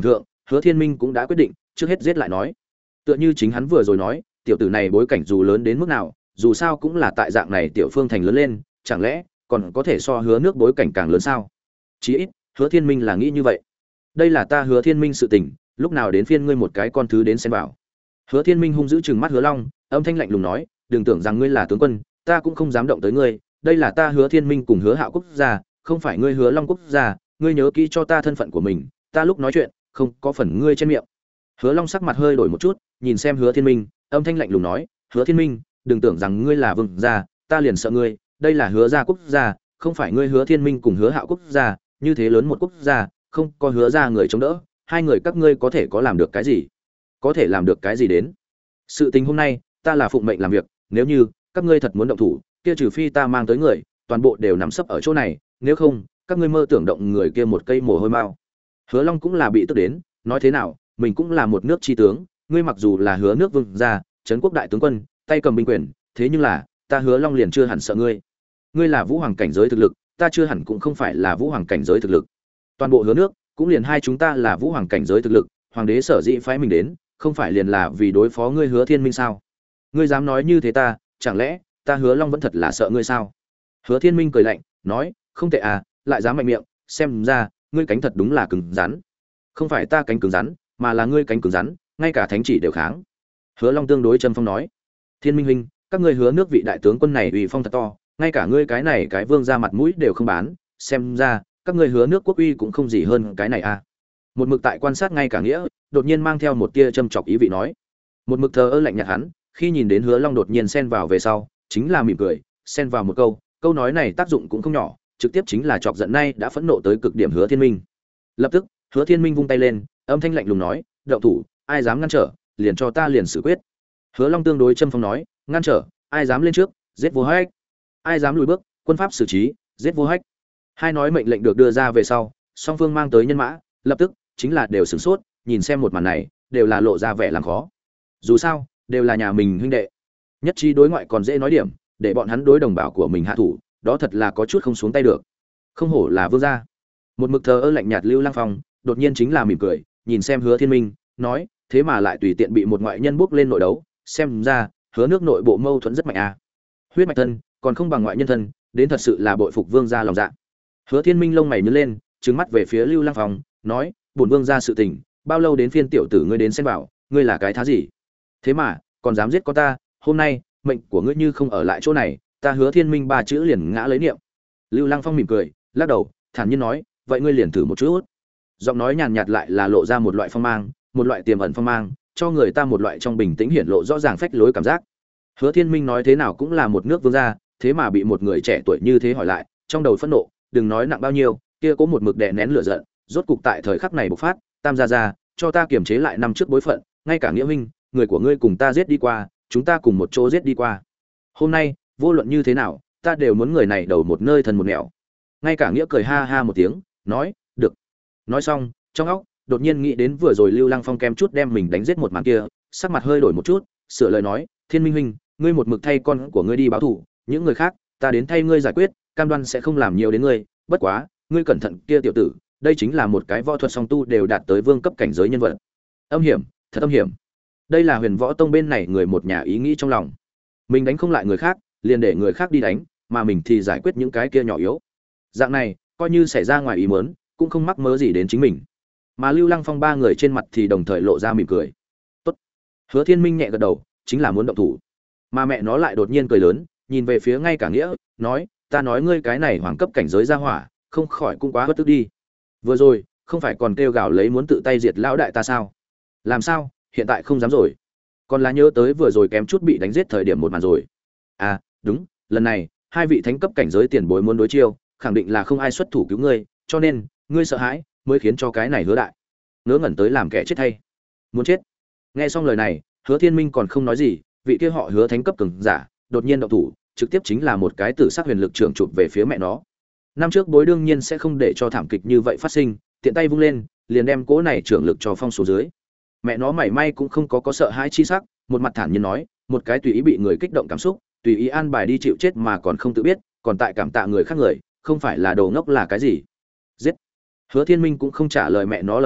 Hứa Thiên Minh cũng đã quyết định, trước hết giết lại nói. Tựa như chính hắn vừa rồi nói, tiểu tử này bối cảnh dù lớn đến mức nào, dù sao cũng là tại dạng này tiểu phương thành lớn lên, chẳng lẽ còn có thể so Hứa Nước bối cảnh càng lớn sao? Chí ít, Hứa Thiên Minh là nghĩ như vậy. Đây là ta Hứa Thiên Minh sự tình, lúc nào đến phiên ngươi một cái con thứ đến xen vào. Hứa Thiên Minh hung dữ trừng mắt Hứa Long, âm thanh lạnh lùng nói, đừng tưởng rằng ngươi là tướng quân, ta cũng không dám động tới ngươi, đây là ta Hứa Thiên Minh cùng Hứa Hạo quốc gia, không phải ngươi Hứa Long quốc gia, ngươi nhớ kỹ cho ta thân phận của mình, ta lúc nói chuyện, không có phần ngươi trên miệng. Hứa Long sắc mặt hơi đổi một chút, nhìn xem Hứa Thiên Minh, âm thanh lạnh lùng nói, Hứa Thiên Minh, đừng tưởng rằng ngươi là vương gia, ta liền sợ ngươi, đây là Hứa gia quốc gia, không phải ngươi Hứa Thiên Minh cùng Hứa Hạo quốc gia, như thế lớn một quốc gia, không có Hứa gia người chống đỡ, hai người các ngươi có thể có làm được cái gì? Có thể làm được cái gì đến? Sự tình hôm nay, ta là phụng mệnh làm việc, nếu như các ngươi thật muốn động thủ, kia trừ phi ta mang tới người, toàn bộ đều nằm sấp ở chỗ này, nếu không, các ngươi mơ tưởng động người kia một cây mồ hôi mao. Hứa Long cũng là bị tức đến, nói thế nào, mình cũng là một nước chi tướng, ngươi mặc dù là Hứa nước vương gia, trấn quốc đại tướng quân, tay cầm binh quyền, thế nhưng là, ta Hứa Long liền chưa hẳn sợ ngươi. Ngươi là vũ hoàng cảnh giới thực lực, ta chưa hẳn cũng không phải là vũ hoàng cảnh giới thực lực. Toàn bộ Hứa nước, cũng liền hai chúng ta là vũ hoàng cảnh giới thực lực, hoàng đế sở dĩ phái mình đến, không phải liền là vì đối phó ngươi Hứa Thiên Minh sao? Ngươi dám nói như thế ta, chẳng lẽ ta Hứa Long vẫn thật là sợ ngươi sao? Hứa Thiên Minh cười lạnh, nói, không tệ à, lại dám mạnh miệng, xem ra ngươi cánh thật đúng là cứng rắn. Không phải ta cánh cứng rắn, mà là ngươi cánh cứng rắn, ngay cả thánh chỉ đều kháng. Hứa Long tương đối trầm phong nói, Thiên Minh huynh, các ngươi Hứa nước vị đại tướng quân này uy phong thật to, ngay cả ngươi cái này cái vương ra mặt mũi đều không bán, xem ra các ngươi Hứa nước quốc uy cũng không gì hơn cái này à. Một mực tại quan sát ngay cả nghĩa, đột nhiên mang theo một tia châm chọc ý vị nói. Một mực thờ ơ lạnh nhạt hắn, khi nhìn đến Hứa Long đột nhiên xen vào về sau, chính là mỉm cười, xen vào một câu, câu nói này tác dụng cũng không nhỏ, trực tiếp chính là chọc giận nay đã phẫn nộ tới cực điểm Hứa Thiên Minh. Lập tức, Hứa Thiên Minh vung tay lên, âm thanh lạnh lùng nói, động thủ, ai dám ngăn trở, liền cho ta liền xử quyết. Hứa Long tương đối châm phong nói, ngăn trở, ai dám lên trước, giết vô hách. Ai dám lùi bước, quân pháp xử trí, giết vô hách. Hai nói mệnh lệnh được đưa ra về sau, song phương mang tới nhân mã, lập tức chính là đều sửng sốt, nhìn xem một màn này, đều là lộ ra vẻ làm khó. Dù sao, đều là nhà mình huynh đệ. Nhất trí đối ngoại còn dễ nói điểm, để bọn hắn đối đồng bào của mình hạ thủ, đó thật là có chút không xuống tay được. Không hổ là vương gia. Một mực thờ ơ lạnh nhạt Lưu Lăng Phong, đột nhiên chính là mỉm cười, nhìn xem Hứa Thiên Minh, nói, thế mà lại tùy tiện bị một ngoại nhân bước lên nội đấu, xem ra, Hứa nước nội bộ mâu thuẫn rất mạnh à. Huyết mạch thân, còn không bằng ngoại nhân thân, đến thật sự là bội phục vương gia lòng dạ. Hứa Thiên Minh lông mày nhướng lên, trừng mắt về phía Lưu Lăng Phong, nói, bổn vương gia sự tình, bao lâu đến phiên tiểu tử ngươi đến xen vào, ngươi là cái thá gì? Thế mà, còn dám giết con ta, hôm nay, mệnh của ngươi như không ở lại chỗ này, ta Hứa Thiên Minh ba chữ liền ngã lấy niệm. Lưu Lăng Phong mỉm cười, lắc đầu, thản nhiên nói, vậy ngươi liền thử một chút. Giọng nói nhàn nhạt lại là lộ ra một loại phong mang, một loại tiềm ẩn phong mang, cho người ta một loại trong bình tĩnh hiển lộ rõ ràng phách lối cảm giác. Hứa Thiên Minh nói thế nào cũng là một nước vương gia, thế mà bị một người trẻ tuổi như thế hỏi lại, trong đầu phẫn nộ, đừng nói nặng bao nhiêu, kia có một mực đè nén lửa giận, rốt cục tại thời khắc này bộc phát, tam gia gia, cho ta kiềm chế lại năm trước bối phận, ngay cả nghĩa huynh, người của ngươi cùng ta giết đi qua, chúng ta cùng một chỗ giết đi qua. Hôm nay, vô luận như thế nào, ta đều muốn người này đầu một nơi thần một nẻo. Ngay cả nghĩa cười ha ha một tiếng, nói, được. Nói xong, trong óc đột nhiên nghĩ đến vừa rồi Lưu Lăng Phong kem chút đem mình đánh giết một màn kia, sắc mặt hơi đổi một chút, sửa lời nói, Thiên Minh huynh, ngươi một mực thay con của ngươi đi báo thù, những người khác, ta đến thay ngươi giải quyết, cam đoan sẽ không làm nhiều đến ngươi, bất quá, ngươi cẩn thận kia tiểu tử, đây chính là một cái võ thuật song tu đều đạt tới vương cấp cảnh giới nhân vật. Âm hiểm, thật âm hiểm. Đây là Huyền Võ Tông bên này người một nhà ý nghĩ trong lòng. Mình đánh không lại người khác, liền để người khác đi đánh, mà mình thì giải quyết những cái kia nhỏ yếu. Dạng này, coi như xảy ra ngoài ý muốn, cũng không mắc mớ gì đến chính mình. Mà Lưu Lăng Phong ba người trên mặt thì đồng thời lộ ra mỉm cười. Tốt. Hứa Thiên Minh nhẹ gật đầu, chính là muốn động thủ. Mà mẹ nó lại đột nhiên cười lớn, nhìn về phía ngay cả nghĩa, nói, ta nói ngươi cái này hoàng cấp cảnh giới ra hỏa, không khỏi cũng quá bất tức đi. Vừa rồi, không phải còn kêu gào lấy muốn tự tay diệt lão đại ta sao? Làm sao, hiện tại không dám rồi? Còn là nhớ tới vừa rồi kém chút bị đánh giết thời điểm một màn rồi. À, đúng, lần này, hai vị thánh cấp cảnh giới tiền bối muốn đối chiêu, khẳng định là không ai xuất thủ cứu ngươi, cho nên, ngươi sợ hãi, mới khiến cho cái này Hứa đại ngớ ngẩn tới làm kẻ chết thay. Muốn chết. Nghe xong lời này, Hứa Thiên Minh còn không nói gì, vị kia họ Hứa thánh cấp cường giả, đột nhiên động thủ, trực tiếp chính là một cái tử sắc huyền lực trưởng chụp về phía mẹ nó. Năm trước bối đương nhiên sẽ không để cho thảm kịch như vậy phát sinh, tiện tay vung lên, liền đem cỗ này trưởng lực cho phong xuống dưới. Mẹ nó mảy may cũng không có có sợ hãi chi sắc, một mặt thản nhiên nói, một cái tùy ý bị người kích động cảm xúc, tùy ý an bài đi chịu chết mà còn không tự biết, còn tại cảm tạ người khác người, không phải là đồ ngốc là cái gì? Giết. Hứa Thiên Minh cũng không trả lời mẹ nó lời nói,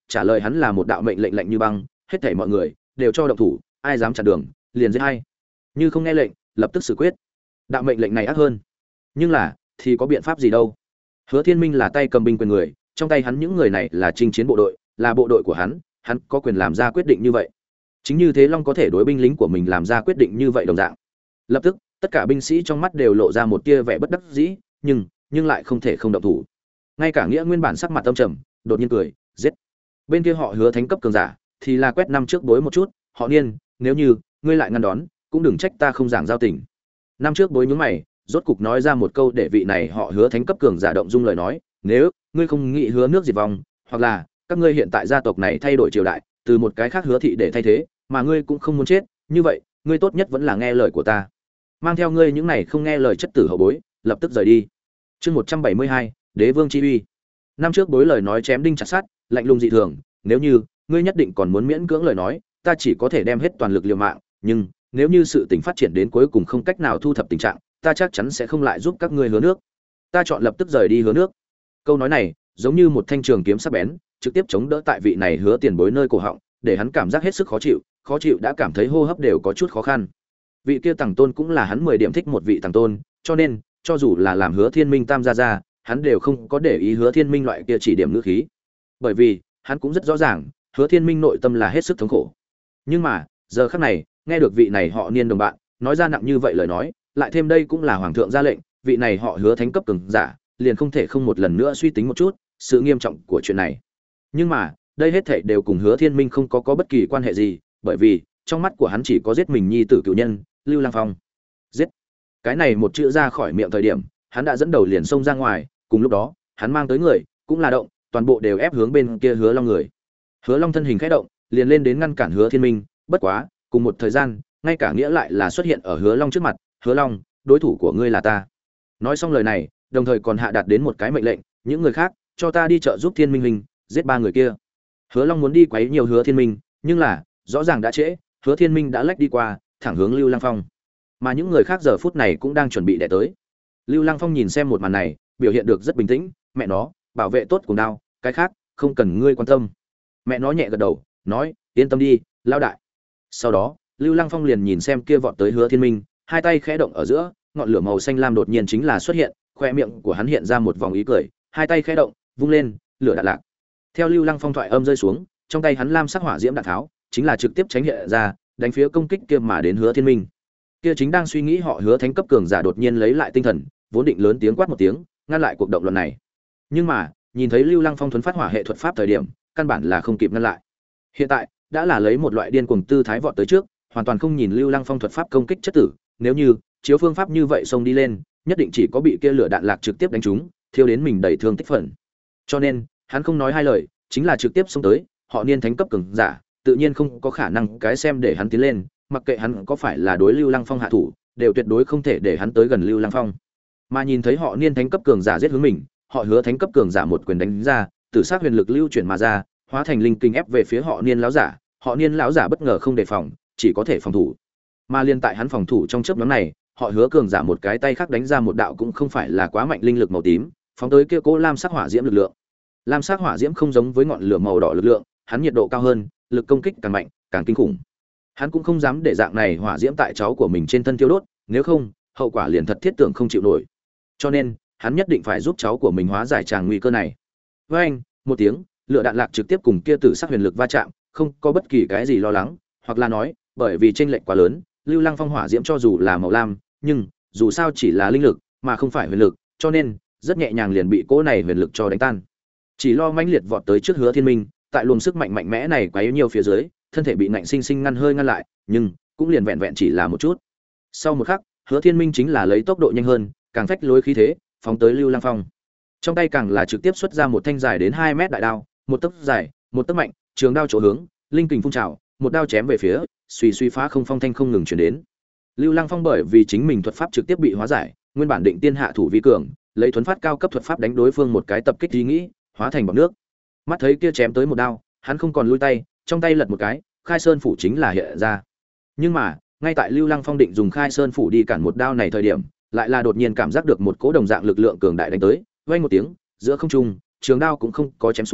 trả lời hắn là một đạo mệnh lệnh lạnh như băng, hết thảy mọi người đều cho động thủ, ai dám chặn đường, liền giết hay. Như không nghe lệnh, lập tức xử quyết. Đạo mệnh lệnh này ác hơn, nhưng là thì có biện pháp gì đâu. Hứa Thiên Minh là tay cầm binh quyền người, trong tay hắn những người này là chinh chiến bộ đội, là bộ đội của hắn, hắn có quyền làm ra quyết định như vậy. Chính như thế Long có thể đối binh lính của mình làm ra quyết định như vậy đồng dạng. Lập tức, tất cả binh sĩ trong mắt đều lộ ra một tia vẻ bất đắc dĩ, nhưng nhưng lại không thể không động thủ. Ngay cả Nghĩa nguyên bản sắc mặt âm trầm, đột nhiên cười, giết. Bên kia họ Hứa thánh cấp cường giả, thì là quét năm trước bối một chút, họ Niên, nếu như ngươi lại ngăn đón, cũng đừng trách ta không giảng giao tình. Năm trước bối nhướng mày, rốt cục nói ra một câu để vị này họ Hứa thánh cấp cường giả động dung lời nói, nếu ngươi không nghĩ Hứa nước diệt vong, hoặc là các ngươi hiện tại gia tộc này thay đổi triều đại, từ một cái khác Hứa thị để thay thế, mà ngươi cũng không muốn chết, như vậy, ngươi tốt nhất vẫn là nghe lời của ta. Mang theo ngươi những này không nghe lời chất tử hậu bối, lập tức rời đi. Chương một trăm bảy mươi hai, Đế vương chi uy. Năm trước bối lời nói chém đinh chặt sắt, lạnh lùng dị thường, nếu như ngươi nhất định còn muốn miễn cưỡng lời nói, ta chỉ có thể đem hết toàn lực liều mạng, nhưng nếu như sự tình phát triển đến cuối cùng không cách nào thu thập tình trạng, ta chắc chắn sẽ không lại giúp các ngươi Hứa nước. Ta chọn lập tức rời đi Hứa nước. Câu nói này, giống như một thanh trường kiếm sắc bén, trực tiếp chống đỡ tại vị này Hứa tiền bối nơi cổ họng, để hắn cảm giác hết sức khó chịu, khó chịu đã cảm thấy hô hấp đều có chút khó khăn. Vị kia Tằng Tôn cũng là hắn mười điểm thích một vị Tằng Tôn, cho nên, cho dù là làm Hứa Thiên Minh tam gia gia, hắn đều không có để ý Hứa Thiên Minh loại kia chỉ điểm ngữ khí. Bởi vì, hắn cũng rất rõ ràng, Hứa Thiên Minh nội tâm là hết sức thống khổ. Nhưng mà, giờ khắc này, nghe được vị này họ Niên đồng bạn nói ra nặng như vậy lời nói, lại thêm đây cũng là hoàng thượng ra lệnh, vị này họ Hứa thánh cấp cường giả, liền không thể không một lần nữa suy tính một chút sự nghiêm trọng của chuyện này. Nhưng mà, đây hết thảy đều cùng Hứa Thiên Minh không có có bất kỳ quan hệ gì, bởi vì trong mắt của hắn chỉ có giết mình nhi tử cựu nhân, Lưu Lang Phong. Giết. Cái này một chữ ra khỏi miệng thời điểm, hắn đã dẫn đầu liền xông ra ngoài, cùng lúc đó, hắn mang tới người, cũng là động, toàn bộ đều ép hướng bên kia Hứa Long người. Hứa Long thân hình khẽ động, liền lên đến ngăn cản Hứa Thiên Minh, bất quá, cùng một thời gian, ngay cả Nghĩa lại là xuất hiện ở Hứa Long trước mặt, "Hứa Long, đối thủ của ngươi là ta." Nói xong lời này, đồng thời còn hạ đạt đến một cái mệnh lệnh, "Những người khác, cho ta đi trợ giúp Thiên Minh huynh, giết ba người kia." Hứa Long muốn đi quấy nhiều Hứa Thiên Minh, nhưng là, rõ ràng đã trễ, Hứa Thiên Minh đã lách đi qua, thẳng hướng Lưu Lang Phong. Mà những người khác giờ phút này cũng đang chuẩn bị đè tới. Lưu Lang Phong nhìn xem một màn này, biểu hiện được rất bình tĩnh, "Mẹ nó, bảo vệ tốt cùng đao, cái khác không cần ngươi quan tâm." Mẹ nó nhẹ gật đầu, nói, "Yên tâm đi, lão đại." Sau đó, Lưu Lăng Phong liền nhìn xem kia vọt tới Hứa Thiên Minh, hai tay khẽ động ở giữa, ngọn lửa màu xanh lam đột nhiên chính là xuất hiện, khoe miệng của hắn hiện ra một vòng ý cười, hai tay khẽ động, vung lên, lửa đạn lạc. Theo Lưu Lăng Phong thoại âm rơi xuống, trong tay hắn lam sắc hỏa diễm đạn tháo, chính là trực tiếp tránh hiện ra, đánh phía công kích kia mà đến Hứa Thiên Minh. Kia chính đang suy nghĩ họ Hứa thánh cấp cường giả đột nhiên lấy lại tinh thần, vốn định lớn tiếng quát một tiếng, ngăn lại cuộc động loạn này. Nhưng mà, nhìn thấy Lưu Lăng Phong thuần phát hỏa hệ thuật pháp thời điểm, căn bản là không kịp ngăn lại. Hiện tại, đã là lấy một loại điên cuồng tư thái vọt tới trước, hoàn toàn không nhìn Lưu Lăng Phong thuật pháp công kích chất tử, nếu như chiếu phương pháp như vậy xông đi lên, nhất định chỉ có bị kia lửa đạn lạc trực tiếp đánh trúng, thiêu đến mình đầy thương tích phần. Cho nên, hắn không nói hai lời, chính là trực tiếp xông tới, họ Niên thánh cấp cường giả, tự nhiên không có khả năng cái xem để hắn tiến lên, mặc kệ hắn có phải là đối Lưu Lăng Phong hạ thủ, đều tuyệt đối không thể để hắn tới gần Lưu Lăng Phong. Mà nhìn thấy họ Niên thánh cấp cường giả giết hướng mình, họ Hứa thánh cấp cường giả một quyền đánh ra, tử sắc huyền lực lưu chuyển mà ra, hóa thành linh kinh ép về phía họ Niên lão giả, họ Niên lão giả bất ngờ không đề phòng, chỉ có thể phòng thủ. Mà liên tại hắn phòng thủ trong chớp nhoáng này, họ Hứa cường giả một cái tay khác đánh ra một đạo cũng không phải là quá mạnh linh lực màu tím, phóng tới kia cố lam sắc hỏa diễm lực lượng. Lam sắc hỏa diễm không giống với ngọn lửa màu đỏ lực lượng, hắn nhiệt độ cao hơn, lực công kích càng mạnh, càng kinh khủng. Hắn cũng không dám để dạng này hỏa diễm tại cháu của mình trên thân tiêu đốt, nếu không, hậu quả liền thật thiết tưởng không chịu nổi. Cho nên, hắn nhất định phải giúp cháu của mình hóa giải tràng nguy cơ này. Với anh, một tiếng, lửa đạn lạc trực tiếp cùng kia tử sắc huyền lực va chạm, không có bất kỳ cái gì lo lắng, hoặc là nói, bởi vì chênh lệch quá lớn, Lưu Lăng Phong hỏa diễm cho dù là màu lam, nhưng dù sao chỉ là linh lực, mà không phải huyền lực, cho nên rất nhẹ nhàng liền bị cỗ này huyền lực cho đánh tan. Chỉ lo mãnh liệt vọt tới trước Hứa Thiên Minh, tại luồng sức mạnh mạnh mẽ này quá nhiều phía dưới, thân thể bị nạnh sinh sinh ngăn hơi ngăn lại, nhưng cũng liền vẹn vẹn chỉ là một chút. Sau một khắc, Hứa Thiên Minh chính là lấy tốc độ nhanh hơn, càng phách lối khí thế, phóng tới Lưu Lăng Phong. Trong tay càng là trực tiếp xuất ra một thanh dài đến hai mét đại đao, một tấc dài, một tấc mạnh, trường đao chỗ hướng, linh kình phun trào, một đao chém về phía, suy suy phá không phong thanh không ngừng truyền đến. Lưu Lăng Phong bởi vì chính mình thuật pháp trực tiếp bị hóa giải, nguyên bản định tiên hạ thủ vi cường, lấy thuần phát cao cấp thuật pháp đánh đối phương một cái tập kích ý nghĩ, hóa thành bọt nước. Mắt thấy kia chém tới một đao, hắn không còn lui tay, trong tay lật một cái, Khai Sơn phủ chính là hiện ra. Nhưng mà, ngay tại Lưu Lăng Phong định dùng Khai Sơn phủ đi cản một đao này thời điểm, lại là đột nhiên cảm giác được một cỗ đồng dạng lực lượng cường đại đánh tới, vang một tiếng, giữa không trung, trường đao cũng không có chém xuống,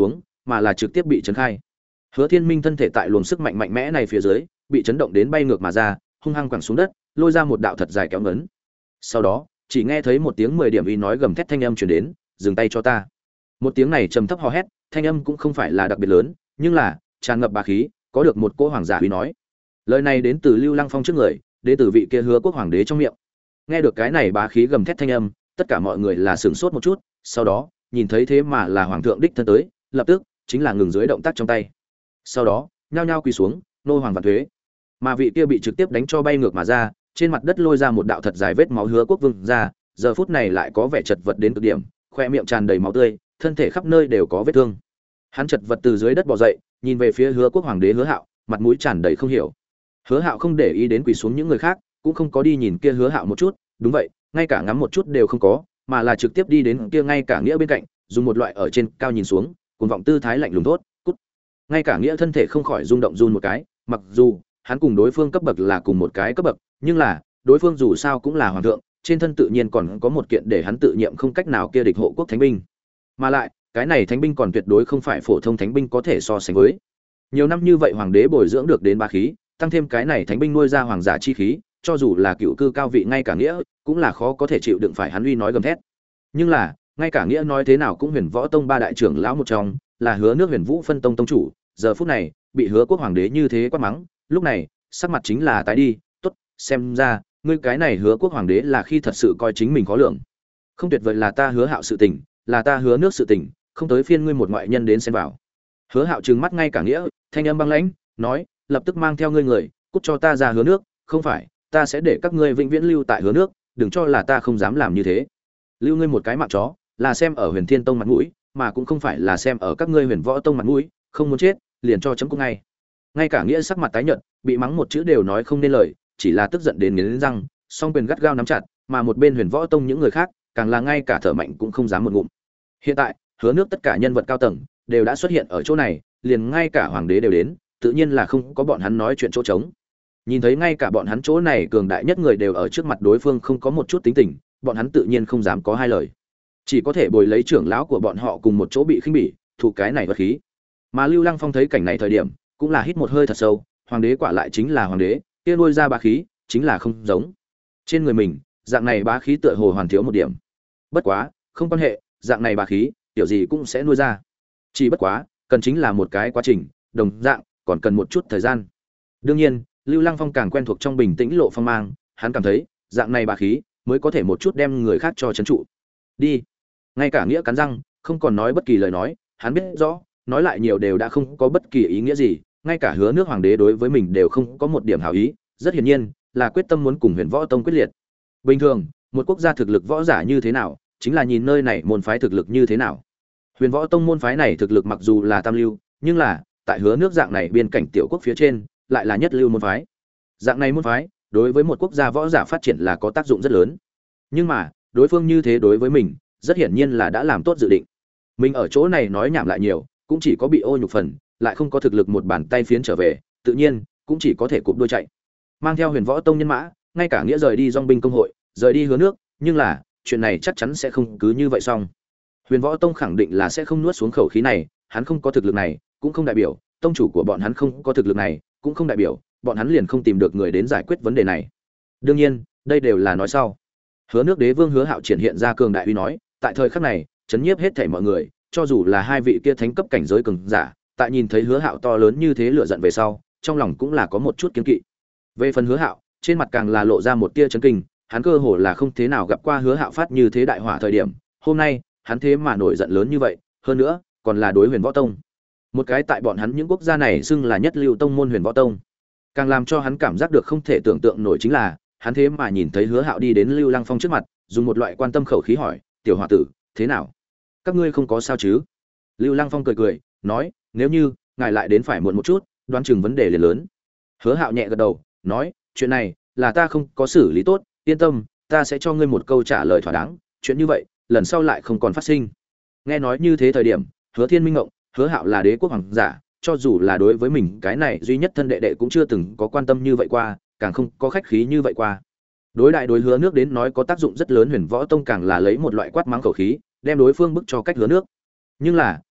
mà là trực tiếp bị chấn khai. Hứa Thiên Minh thân thể tại luồng sức mạnh mạnh mẽ này phía dưới, bị chấn động đến bay ngược mà ra, hung hăng quẳng xuống đất, lôi ra một đạo thật dài kéo ngấn. Sau đó, chỉ nghe thấy một tiếng mười điểm uy nói gầm thét thanh âm truyền đến, "Dừng tay cho ta." Một tiếng này trầm thấp hò hét, thanh âm cũng không phải là đặc biệt lớn, nhưng là tràn ngập bá khí, có được một cỗ hoàng giả uy nói. Lời này đến từ Lưu Lăng Phong trước người, đến từ vị kia Hứa Quốc hoàng đế trong miệng. Nghe được cái này bá khí gầm thét thanh âm, tất cả mọi người là sửng sốt một chút, sau đó, nhìn thấy thế mà là hoàng thượng đích thân tới, lập tức chính là ngừng dưới động tác trong tay. Sau đó, nhao nhao quỳ xuống, nô hoàng vạn thuế. Mà vị kia bị trực tiếp đánh cho bay ngược mà ra, trên mặt đất lôi ra một đạo thật dài vết máu Hứa Quốc vương ra, giờ phút này lại có vẻ chật vật đến cực điểm, khoe miệng tràn đầy máu tươi, thân thể khắp nơi đều có vết thương. Hắn chật vật từ dưới đất bò dậy, nhìn về phía Hứa Quốc hoàng đế Hứa Hạo, mặt mũi tràn đầy không hiểu. Hứa Hạo không để ý đến quỳ xuống những người khác, cũng không có đi nhìn kia Hứa Hạo một chút, đúng vậy, ngay cả ngắm một chút đều không có, mà là trực tiếp đi đến kia ngay cả nghĩa bên cạnh, dùng một loại ở trên cao nhìn xuống, cuồng vọng tư thái lạnh lùng thốt, "Cút." Ngay cả nghĩa thân thể không khỏi rung động run một cái, mặc dù hắn cùng đối phương cấp bậc là cùng một cái cấp bậc, nhưng là đối phương dù sao cũng là hoàng thượng, trên thân tự nhiên còn có một kiện để hắn tự nhiệm không cách nào kia địch hộ quốc thánh binh. Mà lại, cái này thánh binh còn tuyệt đối không phải phổ thông thánh binh có thể so sánh với. Nhiều năm như vậy hoàng đế bồi dưỡng được đến ba khí, tăng thêm cái này thánh binh nuôi ra hoàng giả chi khí, cho dù là cựu cư cao vị ngay cả nghĩa, cũng là khó có thể chịu đựng phải hắn uy nói gầm thét. Nhưng là, ngay cả nghĩa nói thế nào cũng Huyền Võ Tông ba đại trưởng lão một trong, là Hứa nước Huyền Vũ phân tông tông chủ, giờ phút này, bị Hứa Quốc hoàng đế như thế quát mắng, lúc này, sắc mặt chính là tái đi, tốt, xem ra, ngươi cái này Hứa Quốc hoàng đế là khi thật sự coi chính mình khó lượng. Không tuyệt vời là ta Hứa Hạo sự tình, là ta Hứa nước sự tình, không tới phiên ngươi một ngoại nhân đến xen vào. Hứa Hạo trừng mắt ngay cả nghĩa, thanh âm băng lãnh, nói, lập tức mang theo ngươi người, cút cho ta ra Hứa nước, không phải, ta sẽ để các ngươi vĩnh viễn lưu tại Hứa nước, đừng cho là ta không dám làm như thế. Lưu ngươi một cái mạng chó, là xem ở Huyền Thiên Tông mặt mũi, mà cũng không phải là xem ở các ngươi Huyền Võ Tông mặt mũi, không muốn chết, liền cho chấm cút ngay. Ngay cả nghĩa sắc mặt tái nhợt, bị mắng một chữ đều nói không nên lời, chỉ là tức giận đến nghiến răng, song quyền gắt gao nắm chặt, mà một bên Huyền Võ Tông những người khác, càng là ngay cả thở mạnh cũng không dám một ngụm. Hiện tại, Hứa nước tất cả nhân vật cao tầng đều đã xuất hiện ở chỗ này, liền ngay cả hoàng đế đều đến, tự nhiên là không có bọn hắn nói chuyện chỗ trống. Nhìn thấy ngay cả bọn hắn chỗ này cường đại nhất người đều ở trước mặt đối phương không có một chút tính tình, bọn hắn tự nhiên không dám có hai lời, chỉ có thể bồi lấy trưởng lão của bọn họ cùng một chỗ bị khinh bỉ, thụ cái này vật khí. Mà Lưu Lăng Phong thấy cảnh này thời điểm, cũng là hít một hơi thật sâu, hoàng đế quả lại chính là hoàng đế, kia nuôi ra bá khí, chính là không giống. Trên người mình, dạng này bá khí tựa hồ hoàn thiếu một điểm. Bất quá, không quan hệ, dạng này bá khí, kiểu gì cũng sẽ nuôi ra. Chỉ bất quá, cần chính là một cái quá trình, đồng dạng, còn cần một chút thời gian. Đương nhiên, Lưu Lăng Phong càng quen thuộc trong bình tĩnh lộ phong mang, hắn cảm thấy, dạng này bá khí mới có thể một chút đem người khác cho trấn trụ. Đi. Ngay cả nghĩa cắn răng, không còn nói bất kỳ lời nói, hắn biết rõ, nói lại nhiều đều đã không có bất kỳ ý nghĩa gì, ngay cả Hứa nước hoàng đế đối với mình đều không có một điểm hảo ý, rất hiển nhiên, là quyết tâm muốn cùng Huyền Võ Tông quyết liệt. Bình thường, một quốc gia thực lực võ giả như thế nào, chính là nhìn nơi này môn phái thực lực như thế nào. Huyền Võ Tông môn phái này thực lực mặc dù là tam lưu, nhưng là tại Hứa nước dạng này biên cảnh tiểu quốc phía trên, lại là nhất lưu môn phái. Dạng này môn phái, đối với một quốc gia võ giả phát triển là có tác dụng rất lớn. Nhưng mà, đối phương như thế đối với mình, rất hiển nhiên là đã làm tốt dự định. Mình ở chỗ này nói nhảm lại nhiều, cũng chỉ có bị ô nhục phần, lại không có thực lực một bàn tay phiến trở về, tự nhiên cũng chỉ có thể cụp đuôi chạy. Mang theo Huyền Võ Tông nhân mã, ngay cả nghĩa rời đi Dòng binh công hội, rời đi Hứa nước, nhưng là, chuyện này chắc chắn sẽ không cứ như vậy xong. Huyền Võ Tông khẳng định là sẽ không nuốt xuống khẩu khí này, hắn không có thực lực này, cũng không đại biểu tông chủ của bọn hắn không có thực lực này, cũng không đại biểu bọn hắn liền không tìm được người đến giải quyết vấn đề này. Đương nhiên, đây đều là nói sau. Hứa nước đế vương Hứa Hạo triển hiện ra cường đại uy nói, tại thời khắc này, chấn nhiếp hết thảy mọi người, cho dù là hai vị kia thánh cấp cảnh giới cường giả, tại nhìn thấy Hứa Hạo to lớn như thế lửa giận về sau, trong lòng cũng là có một chút kiêng kỵ. Về phần Hứa Hạo, trên mặt càng là lộ ra một tia chấn kinh, hắn cơ hồ là không thế nào gặp qua Hứa Hạo phát như thế đại hỏa thời điểm, hôm nay, hắn thế mà nổi giận lớn như vậy, hơn nữa, còn là đối Huyền Võ Tông. Một cái tại bọn hắn những quốc gia này xưng là nhất lưu tông môn Huyền Võ Tông. Càng làm cho hắn cảm giác được không thể tưởng tượng nổi chính là, hắn thế mà nhìn thấy Hứa Hạo đi đến Lưu Lăng Phong trước mặt, dùng một loại quan tâm khẩu khí hỏi, "Tiểu hòa tử, thế nào? Các ngươi không có sao chứ?" Lưu Lăng Phong cười cười, nói, "Nếu như ngài lại đến phải muộn một chút, đoán chừng vấn đề liền lớn." Hứa Hạo nhẹ gật đầu, nói, "Chuyện này là ta không có xử lý tốt, yên tâm, ta sẽ cho ngươi một câu trả lời thỏa đáng, chuyện như vậy, lần sau lại không còn phát sinh." Nghe nói như thế thời điểm, Hứa Thiên Minh ngộng, Hứa Hạo là đế quốc hoàng giả, cho dù là đối với mình cái này duy nhất thân đệ đệ cũng chưa từng có quan tâm như vậy qua, càng không có khách khí như vậy qua. Đối đại đối Hứa nước đến nói có tác dụng rất lớn, Huyền Võ Tông càng là lấy một loại quát mắng khẩu khí, đem đối phương bức cho cách Hứa nước. Nhưng là,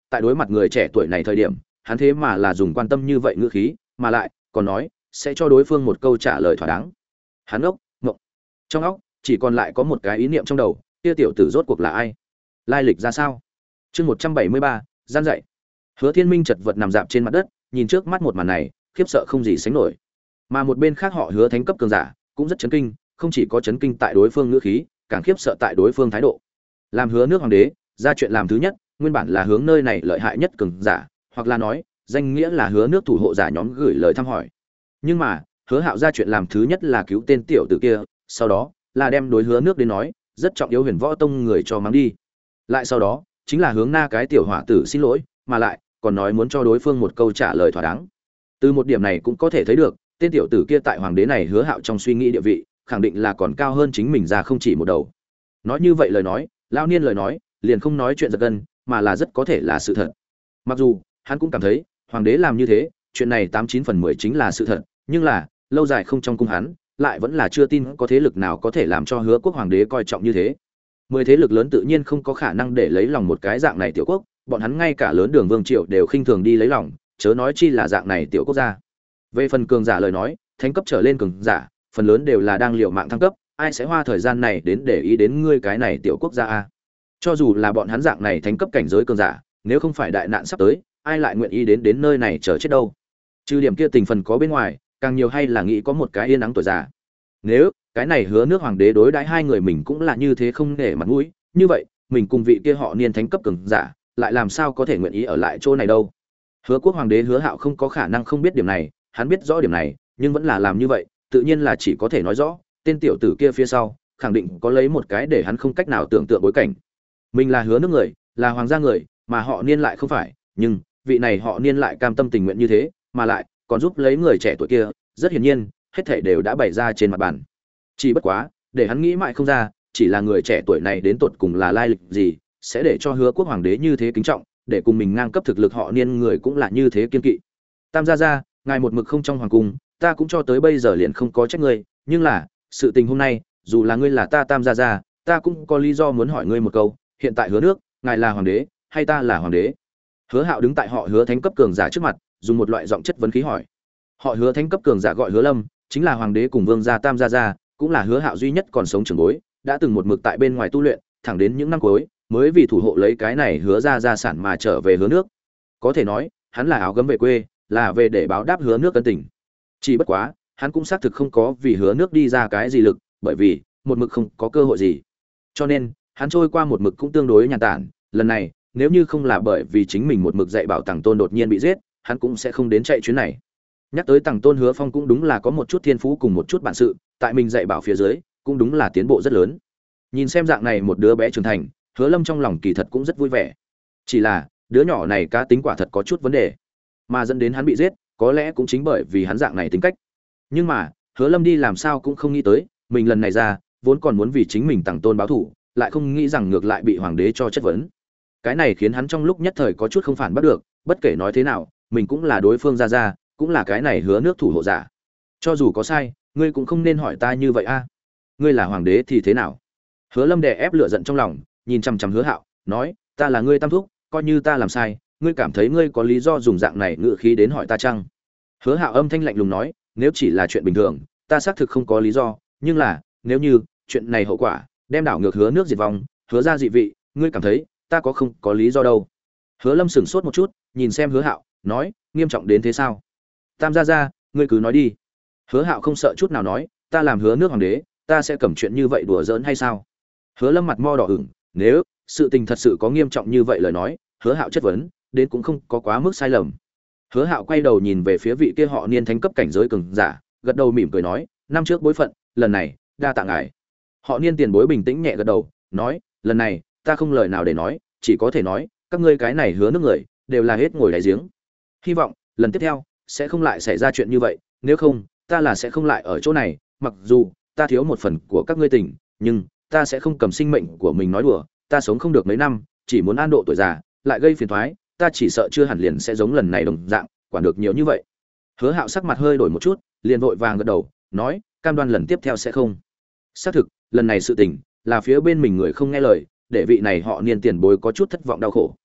tại đối mặt người trẻ tuổi này thời điểm hắn thế mà là dùng quan tâm như vậy ngữ khí mà lại còn nói sẽ cho đối phương một câu trả lời thỏa đáng. Hắn ốc ngộng, trong óc chỉ còn lại có một cái ý niệm trong đầu, kia tiểu tử rốt cuộc là ai, lai lịch ra sao. Chương một trăm bảy mươi ba, gian dạy. Hứa Thiên Minh chật vật nằm dạp trên mặt đất, nhìn trước mắt một màn này, khiếp sợ không gì sánh nổi. Mà một bên khác họ Hứa thánh cấp cường giả cũng rất chấn kinh, không chỉ có chấn kinh tại đối phương ngữ khí, càng khiếp sợ tại đối phương thái độ. Làm Hứa nước hoàng đế, ra chuyện làm thứ nhất, nguyên bản là hướng nơi này lợi hại nhất cường giả, hoặc là nói, danh nghĩa là Hứa nước thủ hộ giả nhóm gửi lời thăm hỏi. Nhưng mà, Hứa Hạo ra chuyện làm thứ nhất là cứu tên tiểu tử kia, sau đó là đem đối Hứa nước đến nói, rất trọng yếu Huyền Võ Tông người cho mắng đi. Lại sau đó, chính là hướng na cái tiểu hỏa tử xin lỗi, mà lại còn nói muốn cho đối phương một câu trả lời thỏa đáng. Từ một điểm này cũng có thể thấy được, tên tiểu tử kia tại hoàng đế này Hứa Hạo trong suy nghĩ địa vị, khẳng định là còn cao hơn chính mình ra không chỉ một đầu. Nói như vậy lời nói, lão niên lời nói, liền không nói chuyện giật gân, mà là rất có thể là sự thật. Mặc dù, hắn cũng cảm thấy, hoàng đế làm như thế, chuyện này tám chín phần mười chính là sự thật, nhưng là, lâu dài không trong cung hắn, lại vẫn là chưa tin có thế lực nào có thể làm cho Hứa quốc hoàng đế coi trọng như thế. Mười thế lực lớn tự nhiên không có khả năng để lấy lòng một cái dạng này tiểu quốc, bọn hắn ngay cả lớn đường vương triệu đều khinh thường đi lấy lòng, chớ nói chi là dạng này tiểu quốc gia. Về phần cường giả lời nói, thánh cấp trở lên cường giả, phần lớn đều là đang liều mạng thăng cấp, ai sẽ hoa thời gian này đến để ý đến ngươi cái này tiểu quốc gia a? Cho dù là bọn hắn dạng này thánh cấp cảnh giới cường giả, nếu không phải đại nạn sắp tới, ai lại nguyện ý đến đến nơi này chờ chết đâu. Trừ điểm kia tình phần có bên ngoài, càng nhiều hay là nghĩ có một cái yên ắng tuổi già. Nếu cái này Hứa nước hoàng đế đối đãi hai người mình cũng là như thế không nể mặt mũi, như vậy mình cùng vị kia họ niên thánh cấp cường giả lại làm sao có thể nguyện ý ở lại chỗ này đâu. Hứa quốc hoàng đế Hứa Hạo không có khả năng không biết điểm này, hắn biết rõ điểm này, nhưng vẫn là làm như vậy, tự nhiên là chỉ có thể nói rõ, tên tiểu tử kia phía sau khẳng định có lấy một cái để hắn không cách nào tưởng tượng bối cảnh. Mình là Hứa nước người, là hoàng gia người, mà họ niên lại không phải, nhưng vị này họ niên lại cam tâm tình nguyện như thế, mà lại còn giúp lấy người trẻ tuổi kia, rất hiển nhiên, hết thảy đều đã bày ra trên mặt bàn. Chỉ bất quá, để hắn nghĩ mãi không ra, chỉ là người trẻ tuổi này đến tột cùng là lai lịch gì, sẽ để cho Hứa quốc hoàng đế như thế kính trọng, để cùng mình ngang cấp thực lực họ niên người cũng là như thế kiên kỵ. Tam gia gia, ngài một mực không trong hoàng cung, ta cũng cho tới bây giờ liền không có trách ngươi, nhưng là, sự tình hôm nay, dù là ngươi là ta Tam gia gia, ta cũng có lý do muốn hỏi ngươi một câu, hiện tại Hứa nước, ngài là hoàng đế, hay ta là hoàng đế? Hứa Hạo đứng tại họ Hứa thánh cấp cường giả trước mặt, dùng một loại giọng chất vấn khí hỏi. Họ Hứa thánh cấp cường giả gọi Hứa Lâm, chính là hoàng đế cùng vương gia Tam gia gia, cũng là Hứa Hạo duy nhất còn sống trưởng bối, đã từng một mực tại bên ngoài tu luyện, thẳng đến những năm cuối mới vì thủ hộ lấy cái này Hứa gia gia sản mà trở về Hứa nước. Có thể nói, hắn là áo gấm về quê, là về để báo đáp Hứa nước ân tình. Chỉ bất quá, hắn cũng xác thực không có vì Hứa nước đi ra cái gì lực, bởi vì một mực không có cơ hội gì. Cho nên, hắn trôi qua một mực cũng tương đối nhàn tản, lần này, nếu như không là bởi vì chính mình một mực dạy bảo Tằng Tôn đột nhiên bị giết, hắn cũng sẽ không đến chạy chuyến này. Nhắc tới Tằng Tôn Hứa Phong cũng đúng là có một chút thiên phú cùng một chút bản sự, tại mình dạy bảo phía dưới, cũng đúng là tiến bộ rất lớn. Nhìn xem dạng này một đứa bé trưởng thành, Hứa Lâm trong lòng kỳ thật cũng rất vui vẻ. Chỉ là, đứa nhỏ này cá tính quả thật có chút vấn đề, mà dẫn đến hắn bị giết, có lẽ cũng chính bởi vì hắn dạng này tính cách. Nhưng mà, Hứa Lâm đi làm sao cũng không nghĩ tới, mình lần này ra, vốn còn muốn vì chính mình Tằng Tôn báo thù, lại không nghĩ rằng ngược lại bị hoàng đế cho chất vấn. Cái này khiến hắn trong lúc nhất thời có chút không phản bắt được, bất kể nói thế nào, mình cũng là đối phương gia gia, cũng là cái này Hứa nước thủ hộ giả. Cho dù có sai, ngươi cũng không nên hỏi ta như vậy a. Ngươi là hoàng đế thì thế nào? Hứa Lâm đè ép lửa giận trong lòng, nhìn chằm chằm Hứa Hạo, nói, ta là ngươi tam thúc, coi như ta làm sai, ngươi cảm thấy ngươi có lý do dùng dạng này ngữ khí đến hỏi ta chăng? Hứa Hạo âm thanh lạnh lùng nói, nếu chỉ là chuyện bình thường, ta xác thực không có lý do, nhưng là, nếu như chuyện này hậu quả đem đảo ngược Hứa nước diệt vong, Hứa ra dị vị, ngươi cảm thấy ta có không có lý do đâu? Hứa Lâm sững sốt một chút, nhìn xem Hứa Hạo, nói, nghiêm trọng đến thế sao? Tam gia gia, ngươi cứ nói đi. Hứa Hạo không sợ chút nào nói, ta làm Hứa nước hoàng đế, ta sẽ cầm chuyện như vậy đùa giỡn hay sao? Hứa Lâm mặt mo đỏ ửng, nếu sự tình thật sự có nghiêm trọng như vậy lời nói, Hứa Hạo chất vấn, đến cũng không có quá mức sai lầm. Hứa Hạo quay đầu nhìn về phía vị kia họ niên thánh cấp cảnh giới cường giả, gật đầu mỉm cười nói, năm trước bối phận, lần này, đa tạ ngài. Họ niên tiền bối bình tĩnh nhẹ gật đầu, nói, lần này, ta không lời nào để nói, chỉ có thể nói, các ngươi cái này Hứa nước người, đều là hết ngồi đáy giếng. Hy vọng, lần tiếp theo, sẽ không lại xảy ra chuyện như vậy, nếu không, ta là sẽ không lại ở chỗ này, mặc dù ta thiếu một phần của các ngươi tình, nhưng ta sẽ không cầm sinh mệnh của mình nói đùa, ta sống không được mấy năm, chỉ muốn an độ tuổi già, lại gây phiền toái, ta chỉ sợ chưa hẳn liền sẽ giống lần này đồng dạng, quản được nhiều như vậy. Hứa Hạo sắc mặt hơi đổi một chút, liền vội vàng gật đầu, nói, cam đoan lần tiếp theo sẽ không. Xác thực, lần này sự tình là phía bên mình người không nghe lời, để vị này họ niên tiền bối có chút thất vọng đau khổ.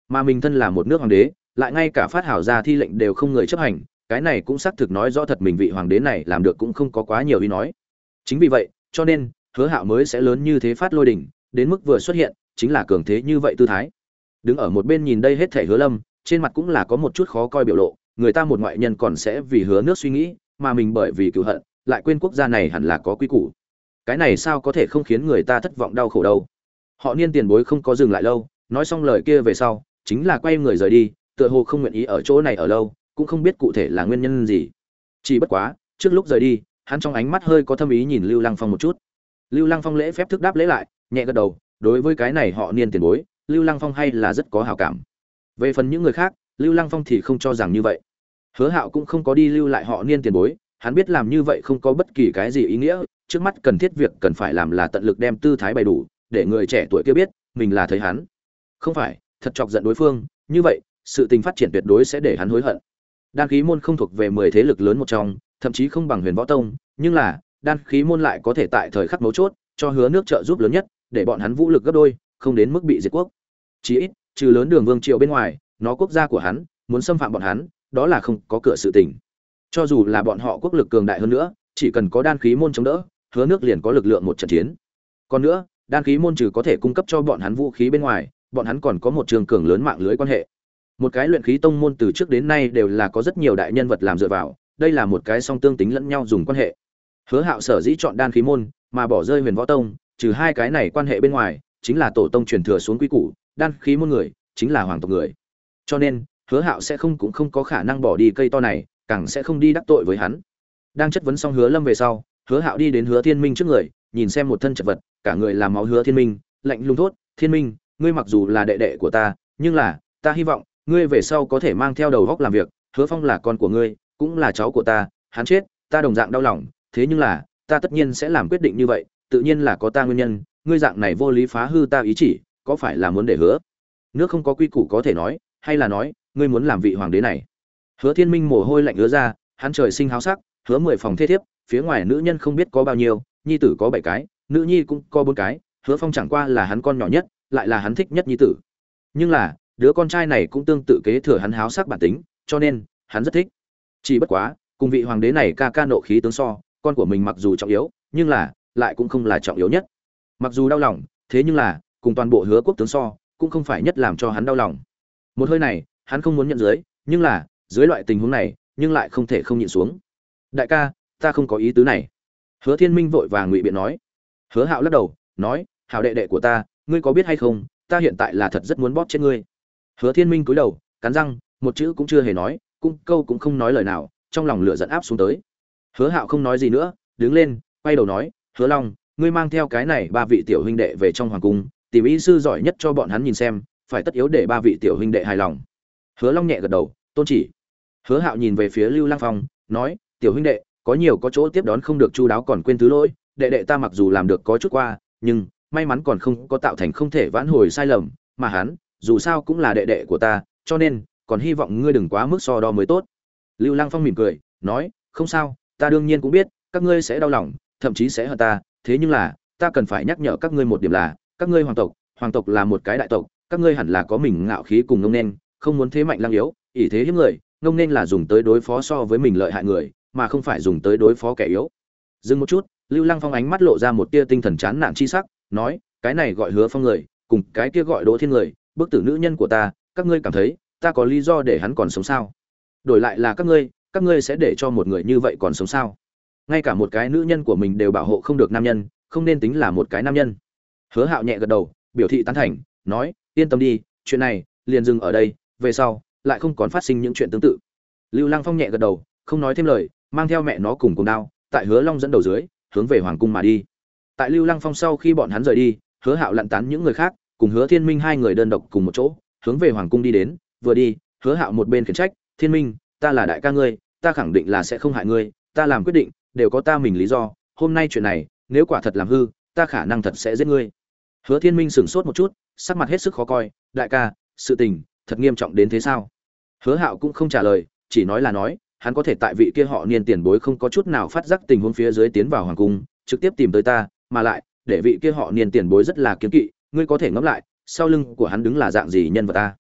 mà mình thân là một nước hoàng đế, lại ngay cả phát hảo ra thi lệnh đều không người chấp hành, cái này cũng xác thực nói rõ thật mình vị hoàng đế này làm được cũng không có quá nhiều ý nói. Chính vì vậy, cho nên Hứa Hạo mới sẽ lớn như thế phát lôi đỉnh, đến mức vừa xuất hiện, chính là cường thế như vậy tư thái. Đứng ở một bên nhìn đây hết thảy Hứa Lâm, trên mặt cũng là có một chút khó coi biểu lộ, người ta một ngoại nhân còn sẽ vì Hứa nước suy nghĩ, mà mình bởi vì cừu hận, lại quên quốc gia này hẳn là có quy củ. Cái này sao có thể không khiến người ta thất vọng đau khổ đâu. Họ Niên tiền bối không có dừng lại lâu, nói xong lời kia về sau, chính là quay người rời đi, tựa hồ không nguyện ý ở chỗ này ở lâu, cũng không biết cụ thể là nguyên nhân gì. Chỉ bất quá, trước lúc rời đi, hắn trong ánh mắt hơi có thâm ý nhìn Lưu Lăng Phong một chút. Lưu Lăng Phong lễ phép thức đáp lễ lại, nhẹ gật đầu, đối với cái này Họ Niên tiền bối, Lưu Lăng Phong hay là rất có hảo cảm. Về phần những người khác, Lưu Lăng Phong thì không cho rằng như vậy. Hứa Hạo cũng không có đi lưu lại Họ Niên tiền bối, hắn biết làm như vậy không có bất kỳ cái gì ý nghĩa, trước mắt cần thiết việc cần phải làm là tận lực đem tư thái bày đủ, để người trẻ tuổi kia biết, mình là thấy hắn. Không phải, thật chọc giận đối phương, như vậy, sự tình phát triển tuyệt đối sẽ để hắn hối hận. Đan khí môn không thuộc về mười thế lực lớn một trong, thậm chí không bằng Huyền Võ Tông, nhưng là, đan khí môn lại có thể tại thời khắc mấu chốt, cho Hứa nước trợ giúp lớn nhất, để bọn hắn vũ lực gấp đôi, không đến mức bị diệt quốc. Chỉ ít, trừ lớn đường vương triều bên ngoài, nó quốc gia của hắn, muốn xâm phạm bọn hắn, đó là không có cửa sự tình. Cho dù là bọn họ quốc lực cường đại hơn nữa, chỉ cần có đan khí môn chống đỡ, Hứa nước liền có lực lượng một trận chiến. Còn nữa, đan khí môn trừ có thể cung cấp cho bọn hắn vũ khí bên ngoài, bọn hắn còn có một trường cường lớn mạng lưới quan hệ. Một cái luyện khí tông môn từ trước đến nay đều là có rất nhiều đại nhân vật làm dựa vào, đây là một cái song tương tính lẫn nhau dùng quan hệ. Hứa Hạo sở dĩ chọn đan khí môn, mà bỏ rơi Huyền Võ Tông, trừ hai cái này quan hệ bên ngoài, chính là tổ tông truyền thừa xuống quy củ, đan khí môn người chính là hoàng tộc người. Cho nên, Hứa Hạo sẽ không cũng không có khả năng bỏ đi cây to này, càng sẽ không đi đắc tội với hắn. Đang chất vấn xong Hứa Lâm về sau, Hứa Hạo đi đến Hứa Thiên Minh trước người, nhìn xem một thân chật vật, cả người làm máu Hứa Thiên Minh, lạnh lùng thốt: "Thiên Minh, ngươi mặc dù là đệ đệ của ta, nhưng là, ta hy vọng ngươi về sau có thể mang theo đầu óc làm việc, Hứa Phong là con của ngươi, cũng là cháu của ta, hắn chết, ta đồng dạng đau lòng, thế nhưng là, ta tất nhiên sẽ làm quyết định như vậy, tự nhiên là có ta nguyên nhân, ngươi dạng này vô lý phá hư ta ý chỉ, có phải là muốn để Hứa nước không có quy củ có thể nói, hay là nói, ngươi muốn làm vị hoàng đế này?" Hứa Thiên Minh mồ hôi lạnh ứa ra, hắn trời sinh háo sắc, Hứa mười phòng thế thiếp, phía ngoài nữ nhân không biết có bao nhiêu, nhi tử có bảy cái, nữ nhi cũng có bốn cái, Hứa Phong chẳng qua là hắn con nhỏ nhất, lại là hắn thích nhất nhi tử. Nhưng là, đứa con trai này cũng tương tự kế thừa hắn háo sắc bản tính, cho nên hắn rất thích. Chỉ bất quá, cùng vị hoàng đế này ca ca nộ khí tướng so, con của mình mặc dù trọng yếu, nhưng là lại cũng không là trọng yếu nhất. Mặc dù đau lòng, thế nhưng là cùng toàn bộ Hứa quốc tướng so, cũng không phải nhất làm cho hắn đau lòng. Một hơi này, hắn không muốn nhận dưới, nhưng là, dưới loại tình huống này, nhưng lại không thể không nhịn xuống. "Đại ca, ta không có ý tứ này." Hứa Thiên Minh vội vàng ngụy biện nói. Hứa Hạo lắc đầu, nói: "Hảo đệ đệ của ta, ngươi có biết hay không, ta hiện tại là thật rất muốn bóp chết ngươi." Hứa Thiên Minh cúi đầu, cắn răng, một chữ cũng chưa hề nói, cũng câu cũng không nói lời nào, trong lòng lửa giận áp xuống tới. Hứa Hạo không nói gì nữa, đứng lên, quay đầu nói: "Hứa Long, ngươi mang theo cái này ba vị tiểu huynh đệ về trong hoàng cung, tìm y sư giỏi nhất cho bọn hắn nhìn xem, phải tất yếu để ba vị tiểu huynh đệ hài lòng." Hứa Long nhẹ gật đầu, tôn chỉ. Hứa Hạo nhìn về phía Lưu Lăng Phong, nói: "Tiểu huynh đệ, có nhiều có chỗ tiếp đón không được chu đáo còn quên thứ lỗi, đệ đệ ta mặc dù làm được có chút qua, nhưng may mắn còn không có tạo thành không thể vãn hồi sai lầm, mà hắn, dù sao cũng là đệ đệ của ta, cho nên còn hy vọng ngươi đừng quá mức so đo mới tốt." Lưu Lăng Phong mỉm cười, nói: "Không sao, ta đương nhiên cũng biết, các ngươi sẽ đau lòng, thậm chí sẽ hận ta, thế nhưng là, ta cần phải nhắc nhở các ngươi một điểm là, các ngươi hoàng tộc, hoàng tộc là một cái đại tộc, các ngươi hẳn là có mình ngạo khí cùng ngông nên, không muốn thế mạnh lăng yếu, ỷ thế hiếp người, ngông nên là dùng tới đối phó so với mình lợi hại người, mà không phải dùng tới đối phó kẻ yếu." Dừng một chút, Lưu Lăng Phong ánh mắt lộ ra một tia tinh thần chán nản chi sắc, nói: "Cái này gọi Hứa Phong người, cùng cái kia gọi Đỗ Thiên người, bức tử nữ nhân của ta, các ngươi cảm thấy, ta có lý do để hắn còn sống sao? Đổi lại là các ngươi, các ngươi sẽ để cho một người như vậy còn sống sao? Ngay cả một cái nữ nhân của mình đều bảo hộ không được nam nhân, không nên tính là một cái nam nhân." Hứa Hạo nhẹ gật đầu, biểu thị tán thành, nói: "Yên tâm đi, chuyện này liền dừng ở đây, về sau lại không còn phát sinh những chuyện tương tự." Lưu Lăng Phong nhẹ gật đầu, không nói thêm lời, mang theo mẹ nó cùng cùng đao, tại Hứa Long dẫn đầu dưới, hướng về hoàng cung mà đi. Tại Lưu Lăng Phong sau khi bọn hắn rời đi, Hứa Hạo lặn tán những người khác, cùng Hứa Thiên Minh hai người đơn độc cùng một chỗ, hướng về hoàng cung đi đến, vừa đi, Hứa Hạo một bên khiển trách: "Thiên Minh, ta là đại ca ngươi, ta khẳng định là sẽ không hại ngươi, ta làm quyết định đều có ta mình lý do, hôm nay chuyện này, nếu quả thật làm hư, ta khả năng thật sẽ giết ngươi." Hứa Thiên Minh sững sốt một chút, sắc mặt hết sức khó coi: "Đại ca, sự tình thật nghiêm trọng đến thế sao?" Hứa Hạo cũng không trả lời, chỉ nói là nói, hắn có thể tại vị kia họ Niên tiền bối không có chút nào phát giác tình huống phía dưới tiến vào hoàng cung, trực tiếp tìm tới ta, mà lại, để vị kia họ Niên tiền bối rất là kiêng kỵ, ngươi có thể ngẫm lại, sau lưng của hắn đứng là dạng gì nhân vật ta.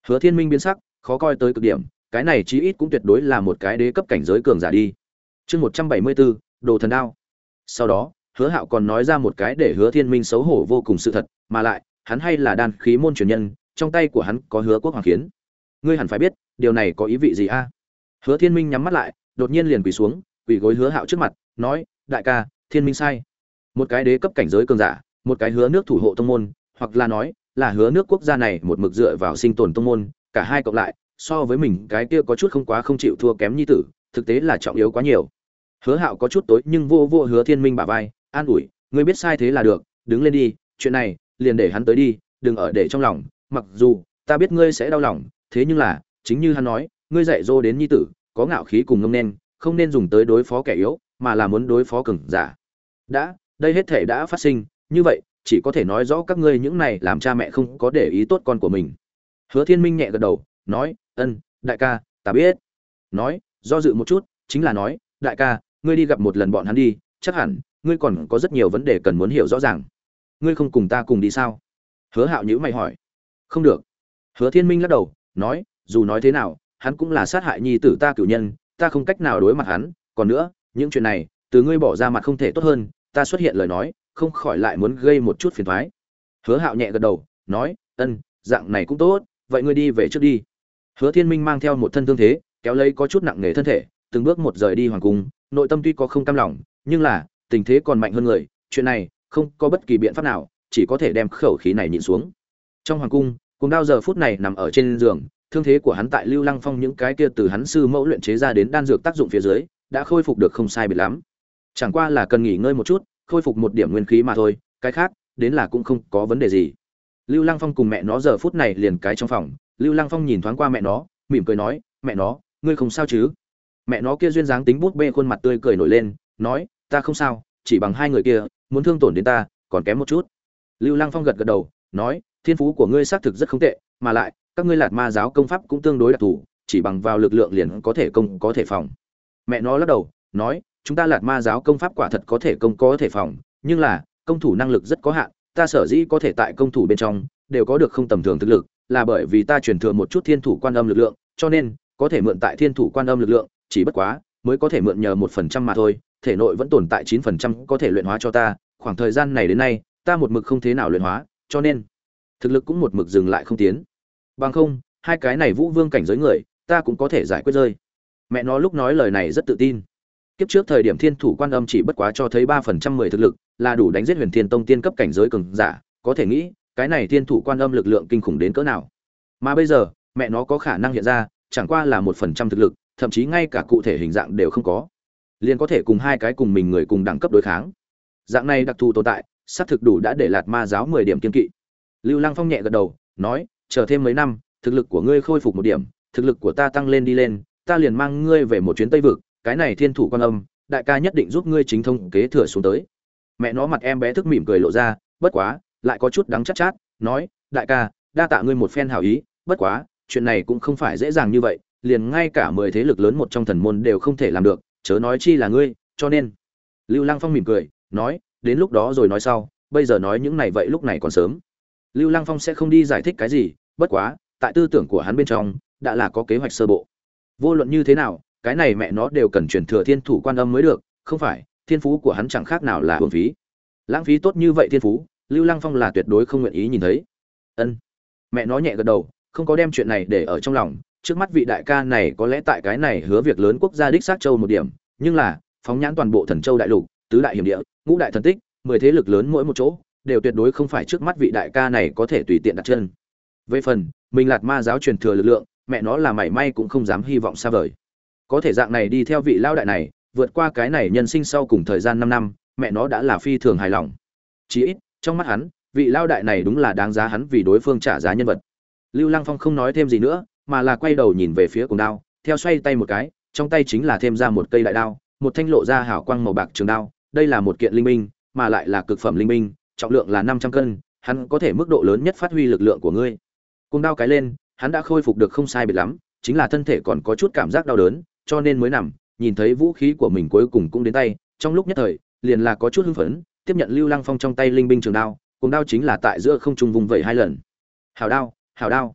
Hứa Thiên Minh biến sắc, khó coi tới cực điểm, cái này chí ít cũng tuyệt đối là một cái đế cấp cảnh giới cường giả đi. Chương một trăm bảy mươi bốn, Đồ thần đao. Sau đó, Hứa Hạo còn nói ra một cái để Hứa Thiên Minh xấu hổ vô cùng sự thật, mà lại, hắn hay là đan khí môn truyền nhân, trong tay của hắn có Hứa Quốc Hoàng Khiến. Ngươi hẳn phải biết, điều này có ý vị gì a? Hứa Thiên Minh nhắm mắt lại, đột nhiên liền quỳ xuống, quỳ gối Hứa Hạo trước mặt, nói: "Đại ca, Thiên Minh sai. Một cái đế cấp cảnh giới cường giả, một cái Hứa nước thủ hộ tông môn, hoặc là nói, là Hứa nước quốc gia này một mực dựa vào sinh tồn tông môn, cả hai cộng lại, so với mình cái kia có chút không quá không chịu thua kém nhi tử, thực tế là trọng yếu quá nhiều." Hứa Hạo có chút tối nhưng vô vô Hứa Thiên Minh bả vai, an ủi: "Ngươi biết sai thế là được, đứng lên đi, chuyện này, liền để hắn tới đi, đừng ở để trong lòng, mặc dù ta biết ngươi sẽ đau lòng, thế nhưng là, chính như hắn nói, ngươi dạy dỗ đến nhi tử, có ngạo khí cùng ngông nên, không nên dùng tới đối phó kẻ yếu, mà là muốn đối phó cường giả. Đã, đây hết thể đã phát sinh, như vậy, chỉ có thể nói rõ các ngươi những này làm cha mẹ không có để ý tốt con của mình." Hứa Thiên Minh nhẹ gật đầu, nói: "Ân, đại ca, ta biết." Nói, do dự một chút, chính là nói: "Đại ca, ngươi đi gặp một lần bọn hắn đi, chắc hẳn ngươi còn có rất nhiều vấn đề cần muốn hiểu rõ ràng. Ngươi không cùng ta cùng đi sao?" Hứa Hạo nhíu mày hỏi. "Không được." Hứa Thiên Minh lắc đầu, nói: "Dù nói thế nào, hắn cũng là sát hại nhi tử ta cửu nhân, ta không cách nào đối mặt hắn, còn nữa, những chuyện này, từ ngươi bỏ ra mặt không thể tốt hơn, ta xuất hiện lời nói, không khỏi lại muốn gây một chút phiền toái." Hứa Hạo nhẹ gật đầu, nói: "Ân, dạng này cũng tốt, vậy ngươi đi về trước đi." Hứa Thiên Minh mang theo một thân thương thế, kéo lấy có chút nặng nề thân thể, từng bước một rời đi hoàng cung, nội tâm tuy có không cam lòng, nhưng là, tình thế còn mạnh hơn người, chuyện này, không có bất kỳ biện pháp nào, chỉ có thể đem khẩu khí này nhịn xuống. Trong hoàng cung, Cùng Đao giờ phút này nằm ở trên giường, thương thế của hắn tại Lưu Lăng Phong những cái kia từ hắn sư mẫu luyện chế ra đến đan dược tác dụng phía dưới, đã khôi phục được không sai biệt lắm. Chẳng qua là cần nghỉ ngơi một chút, khôi phục một điểm nguyên khí mà thôi, cái khác, đến là cũng không có vấn đề gì. Lưu Lăng Phong cùng mẹ nó giờ phút này liền cái trong phòng, Lưu Lăng Phong nhìn thoáng qua mẹ nó, mỉm cười nói: "Mẹ nó, ngươi không sao chứ?" Mẹ nó kia duyên dáng tính bút bê khuôn mặt tươi cười nổi lên, nói: "Ta không sao, chỉ bằng hai người kia, muốn thương tổn đến ta, còn kém một chút." Lưu Lăng Phong gật gật đầu, nói: "Thiên phú của ngươi xác thực rất không tệ, mà lại, các ngươi Lạt Ma giáo công pháp cũng tương đối đặc thù, chỉ bằng vào lực lượng liền có thể công có thể phòng." Mẹ nó lắc đầu, nói: "Chúng ta Lạt Ma giáo công pháp quả thật có thể công có thể phòng, nhưng là, công thủ năng lực rất có hạn, ta sở dĩ có thể tại công thủ bên trong đều có được không tầm thường thực lực, là bởi vì ta truyền thừa một chút Thiên Thủ Quan Âm lực lượng, cho nên có thể mượn tại Thiên Thủ Quan Âm lực lượng, chỉ bất quá mới có thể mượn nhờ một phần trăm mà thôi, thể nội vẫn tồn tại chín phần trăm có thể luyện hóa cho ta, khoảng thời gian này đến nay, ta một mực không thế nào luyện hóa, cho nên thực lực cũng một mực dừng lại không tiến. Bằng không, hai cái này Vũ Vương cảnh giới người, ta cũng có thể giải quyết rơi." Mẹ nó lúc nói lời này rất tự tin. Kiếp trước thời điểm Thiên Thủ Quan Âm chỉ bất quá cho thấy ba phần trăm mười thực lực, là đủ đánh giết Huyền Thiên Tông tiên cấp cảnh giới cường giả, có thể nghĩ, cái này Thiên Thủ Quan Âm lực lượng kinh khủng đến cỡ nào. Mà bây giờ, mẹ nó có khả năng hiện ra, chẳng qua là một phần trăm thực lực, thậm chí ngay cả cụ thể hình dạng đều không có, liền có thể cùng hai cái cùng mình người cùng đẳng cấp đối kháng. Dạng này đặc thù tồn tại, xác thực đủ đã để Lạt Ma giáo mười điểm kiên kỵ. Lưu Lăng Phong nhẹ gật đầu, nói: "Chờ thêm mấy năm, thực lực của ngươi khôi phục một điểm, thực lực của ta tăng lên đi lên, ta liền mang ngươi về một chuyến Tây vực, cái này Thiên Thủ Quan Âm, đại ca nhất định giúp ngươi chính thông kế thừa xuống tới." Mẹ nó mặt em bé thức mỉm cười lộ ra, bất quá, lại có chút đắng chát chát, nói: "Đại ca, đa tạ ngươi một phen hảo ý, bất quá, chuyện này cũng không phải dễ dàng như vậy, liền ngay cả mười thế lực lớn một trong thần môn đều không thể làm được, chớ nói chi là ngươi, cho nên." Lưu Lăng Phong mỉm cười, nói: "Đến lúc đó rồi nói sau, bây giờ nói những này vậy lúc này còn sớm." Lưu Lăng Phong sẽ không đi giải thích cái gì, bất quá, tại tư tưởng của hắn bên trong, đã là có kế hoạch sơ bộ. Vô luận như thế nào, cái này mẹ nó đều cần truyền thừa Thiên Thủ Quan Âm mới được, không phải, thiên phú của hắn chẳng khác nào là uổng phí. Lãng phí tốt như vậy thiên phú, Lưu Lăng Phong là tuyệt đối không nguyện ý nhìn thấy. Ân. Mẹ nó nhẹ gật đầu, không có đem chuyện này để ở trong lòng, trước mắt vị đại ca này có lẽ tại cái này hứa việc lớn quốc gia đích xác châu một điểm, nhưng là, phóng nhãn toàn bộ Thần Châu đại lục, tứ đại hiểm địa, ngũ đại thần tích, mười thế lực lớn mỗi một chỗ, đều tuyệt đối không phải trước mắt vị đại ca này có thể tùy tiện đặt chân. Về phần, mình Lạt Ma giáo truyền thừa lực lượng, mẹ nó là mảy may cũng không dám hy vọng xa vời. Có thể dạng này đi theo vị lao đại này, vượt qua cái này nhân sinh sau cùng thời gian năm năm, mẹ nó đã là phi thường hài lòng. Chỉ ít, trong mắt hắn, vị lao đại này đúng là đáng giá hắn vì đối phương trả giá nhân vật. Lưu Lăng Phong không nói thêm gì nữa, mà là quay đầu nhìn về phía Cùng Đao, theo xoay tay một cái, trong tay chính là thêm ra một cây đại đao, một thanh lộ ra hào quang màu bạc trường đao, đây là một kiện linh binh, mà lại là cực phẩm linh binh, trọng lượng là năm trăm cân, hắn có thể mức độ lớn nhất phát huy lực lượng của ngươi. Cùng Đao cái lên, hắn đã khôi phục được không sai biệt lắm, chính là thân thể còn có chút cảm giác đau đớn, cho nên mới nằm, nhìn thấy vũ khí của mình cuối cùng cũng đến tay, trong lúc nhất thời, liền là có chút hưng phấn, tiếp nhận Lưu Lăng Phong trong tay linh binh trường đao, Cùng Đao chính là tại giữa không trung vùng vẩy hai lần. Hảo đao, hảo đao.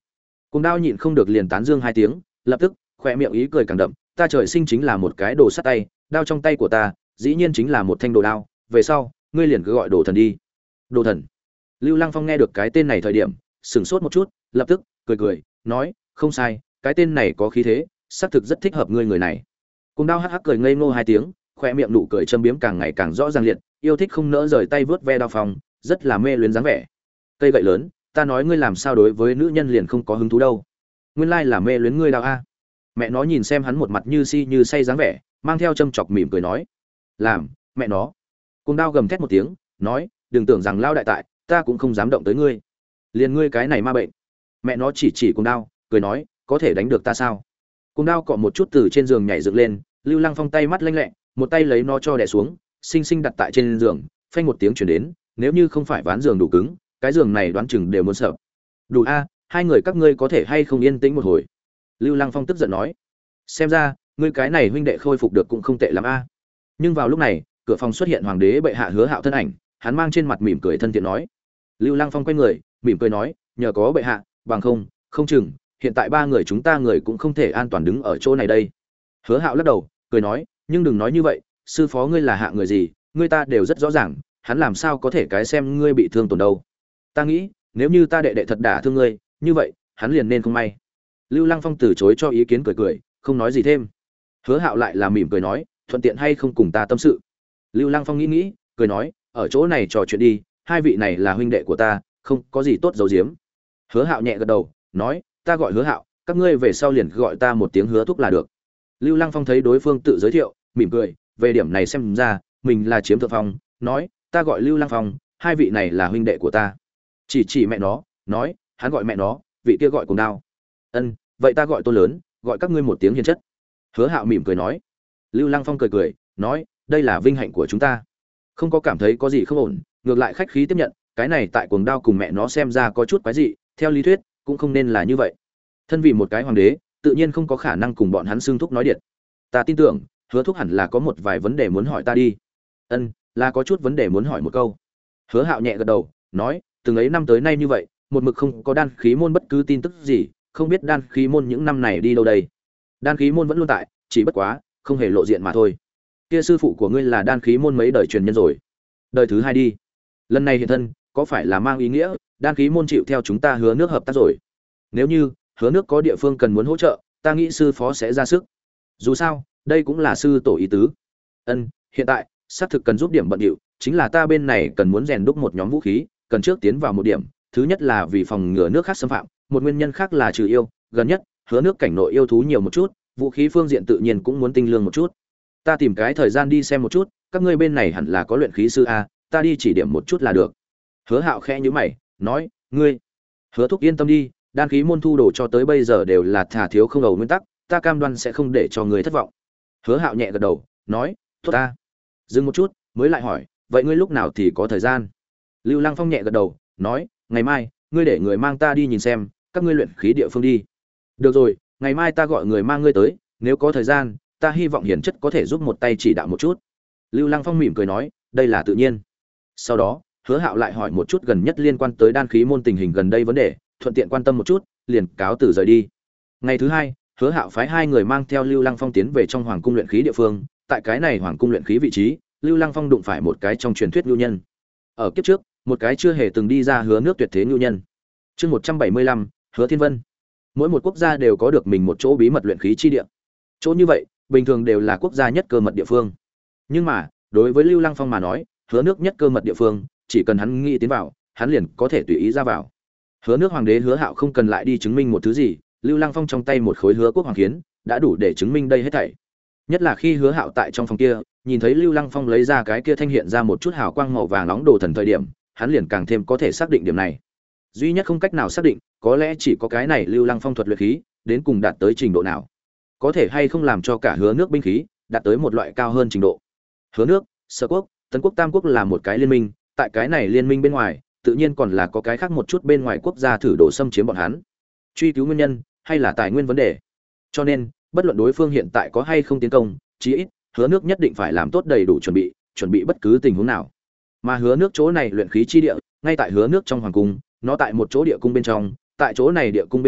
Cùng Đao nhịn không được liền tán dương hai tiếng, lập tức khỏe miệng ý cười càng đậm, ta trời sinh chính là một cái đồ sắt tay, đao trong tay của ta, dĩ nhiên chính là một thanh đồ đao, về sau, ngươi liền cứ gọi đồ thần đi. Đồ thần. Lưu Lăng Phong nghe được cái tên này thời điểm, sửng sốt một chút, lập tức cười cười, nói, không sai, cái tên này có khí thế, xác thực rất thích hợp ngươi người này. Cùng Đao hắc hắc cười ngây ngô hai tiếng, khỏe miệng nụ cười châm biếm càng ngày càng rõ ràng liệt, yêu thích không nỡ rời tay vớt ve đao phong, rất là mê luyến dáng vẻ. Cây gậy lớn, ta nói ngươi làm sao đối với nữ nhân liền không có hứng thú đâu. Nguyên lai là mê luyến ngươi đao a. Mẹ nó nhìn xem hắn một mặt như si như say dáng vẻ, mang theo châm chọc mỉm cười nói, làm, mẹ nó. Cùng Đao gầm thét một tiếng, nói, đừng tưởng rằng lao đại tại, ta cũng không dám động tới ngươi. Liền ngươi cái này ma bệnh. Mẹ nó chỉ chỉ Cùng Đao, cười nói, có thể đánh được ta sao? Cùng Đao cọ một chút từ trên giường nhảy dựng lên, Lưu Lăng Phong tay mắt lanh lẹ, một tay lấy nó cho đè xuống, xinh xinh đặt tại trên giường, phanh một tiếng truyền đến, nếu như không phải ván giường đủ cứng, cái giường này đoán chừng đều muốn sợ. Đủ a, hai người các ngươi có thể hay không yên tĩnh một hồi? Lưu Lăng Phong tức giận nói, xem ra ngươi cái này huynh đệ khôi phục được cũng không tệ lắm a. Nhưng vào lúc này, cửa phòng xuất hiện hoàng đế bệ hạ Hứa Hạo thân ảnh, hắn mang trên mặt mỉm cười thân thiện nói. Lưu Lăng Phong quay người, mỉm cười nói, nhờ có bệ hạ, bằng không, không chừng hiện tại ba người chúng ta người cũng không thể an toàn đứng ở chỗ này đây. Hứa Hạo lắc đầu, cười nói, nhưng đừng nói như vậy, sư phó ngươi là hạ người gì, ngươi ta đều rất rõ ràng, hắn làm sao có thể cái xem ngươi bị thương tổn đâu. Ta nghĩ, nếu như ta đệ đệ thật đả thương ngươi, như vậy, hắn liền nên không may. Lưu Lăng Phong từ chối cho ý kiến cười cười, không nói gì thêm. Hứa Hạo lại là mỉm cười nói, thuận tiện hay không cùng ta tâm sự. Lưu Lăng Phong nghĩ nghĩ, cười nói, ở chỗ này trò chuyện đi, hai vị này là huynh đệ của ta, không có gì tốt giấu giếm. Hứa Hạo nhẹ gật đầu, nói, ta gọi Hứa Hạo, các ngươi về sau liền gọi ta một tiếng Hứa Thúc là được. Lưu Lăng Phong thấy đối phương tự giới thiệu, mỉm cười, về điểm này xem ra mình là chiếm thượng phong, nói, ta gọi Lưu Lăng Phong, hai vị này là huynh đệ của ta. Chỉ chỉ mẹ nó, nói, hắn gọi mẹ nó, vị kia gọi Cùng Đao. Ân, vậy ta gọi Tôn lớn, gọi các ngươi một tiếng hiền chất. Hứa Hạo mỉm cười nói. Lưu Lăng Phong cười cười, nói, đây là vinh hạnh của chúng ta. Không có cảm thấy có gì không ổn, ngược lại khách khí tiếp nhận, cái này tại Cuồng Đao cùng mẹ nó xem ra có chút quái dị, theo lý thuyết cũng không nên là như vậy. Thân vì một cái hoàng đế, tự nhiên không có khả năng cùng bọn hắn xưng thúc nói điện. Ta tin tưởng, Hứa Thúc hẳn là có một vài vấn đề muốn hỏi ta đi. Ân, là có chút vấn đề muốn hỏi một câu. Hứa Hạo nhẹ gật đầu, nói, từng ấy năm tới nay như vậy, một mực không có đan khí môn bất cứ tin tức gì, không biết đan khí môn những năm này đi đâu đây. Đan khí môn vẫn luôn tại, chỉ bất quá không hề lộ diện mà thôi. Kia sư phụ của ngươi là đan khí môn mấy đời truyền nhân rồi? Đời thứ hai đi. Lần này hiện thân, có phải là mang ý nghĩa đan khí môn chịu theo chúng ta Hứa nước hợp tác rồi? Nếu như Hứa nước có địa phương cần muốn hỗ trợ, ta nghĩ sư phó sẽ ra sức. Dù sao, đây cũng là sư tổ ý tứ. Ân, hiện tại xác thực cần giúp điểm bận điệu, chính là ta bên này cần muốn rèn đúc một nhóm vũ khí, cần trước tiến vào một điểm, thứ nhất là vì phòng ngừa nước khác xâm phạm, một nguyên nhân khác là trừ yêu, gần nhất Hứa nước cảnh nội yêu thú nhiều một chút, vũ khí phương diện tự nhiên cũng muốn tinh lương một chút. Ta tìm cái thời gian đi xem một chút, các ngươi bên này hẳn là có luyện khí sư a, ta đi chỉ điểm một chút là được. Hứa Hạo khẽ nhíu mày, nói, ngươi, Hứa Thúc yên tâm đi, đan khí môn thu đồ cho tới bây giờ đều là thả thiếu không ầu nguyên tắc, ta cam đoan sẽ không để cho người thất vọng. Hứa Hạo nhẹ gật đầu, nói, tốt ta. Dừng một chút, mới lại hỏi, vậy ngươi lúc nào thì có thời gian? Lưu Lăng Phong nhẹ gật đầu, nói, ngày mai, ngươi để người mang ta đi nhìn xem, các ngươi luyện khí địa phương đi. Được rồi, ngày mai ta gọi người mang ngươi tới, nếu có thời gian, ta hy vọng hiển chất có thể giúp một tay chỉ đạo một chút. Lưu Lăng Phong mỉm cười nói, đây là tự nhiên. Sau đó, Hứa Hạo lại hỏi một chút gần nhất liên quan tới đan khí môn tình hình gần đây vấn đề, thuận tiện quan tâm một chút, liền cáo từ rời đi. Ngày thứ hai, Hứa Hạo phái hai người mang theo Lưu Lăng Phong tiến về trong hoàng cung luyện khí địa phương, tại cái này hoàng cung luyện khí vị trí, Lưu Lăng Phong đụng phải một cái trong truyền thuyết nhu nhân. Ở kiếp trước, một cái chưa hề từng đi ra Hứa nước tuyệt thế nhu nhân. Chương một trăm bảy mươi lăm, Hứa Thiên Vân. Mỗi một quốc gia đều có được mình một chỗ bí mật luyện khí chi địa. Chỗ như vậy, bình thường đều là quốc gia nhất cơ mật địa phương. Nhưng mà, đối với Lưu Lăng Phong mà nói, Hứa nước nhất cơ mật địa phương, chỉ cần hắn nghĩ tiến vào, hắn liền có thể tùy ý ra vào. Hứa nước hoàng đế Hứa Hạo không cần lại đi chứng minh một thứ gì, Lưu Lăng Phong trong tay một khối Hứa quốc hoàng kiến, đã đủ để chứng minh đây hết thảy. Nhất là khi Hứa Hạo tại trong phòng kia, nhìn thấy Lưu Lăng Phong lấy ra cái kia thanh hiện ra một chút hào quang màu vàng nóng đồ thần thời điểm, hắn liền càng thêm có thể xác định điểm này. Duy nhất không cách nào xác định, có lẽ chỉ có cái này Lưu Lăng Phong thuật luyện khí, đến cùng đạt tới trình độ nào. Có thể hay không làm cho cả Hứa nước binh khí đạt tới một loại cao hơn trình độ. Hứa nước, Sở quốc, Tấn quốc, Tam quốc là một cái liên minh, tại cái này liên minh bên ngoài, tự nhiên còn là có cái khác một chút bên ngoài quốc gia thử đổ xâm chiếm bọn hắn. Truy cứu nguyên nhân hay là tài nguyên vấn đề. Cho nên, bất luận đối phương hiện tại có hay không tiến công, chí ít, Hứa nước nhất định phải làm tốt đầy đủ chuẩn bị, chuẩn bị bất cứ tình huống nào. Mà Hứa nước chỗ này luyện khí chi địa, ngay tại Hứa nước trong hoàng cung, nó tại một chỗ địa cung bên trong, tại chỗ này địa cung bên trong,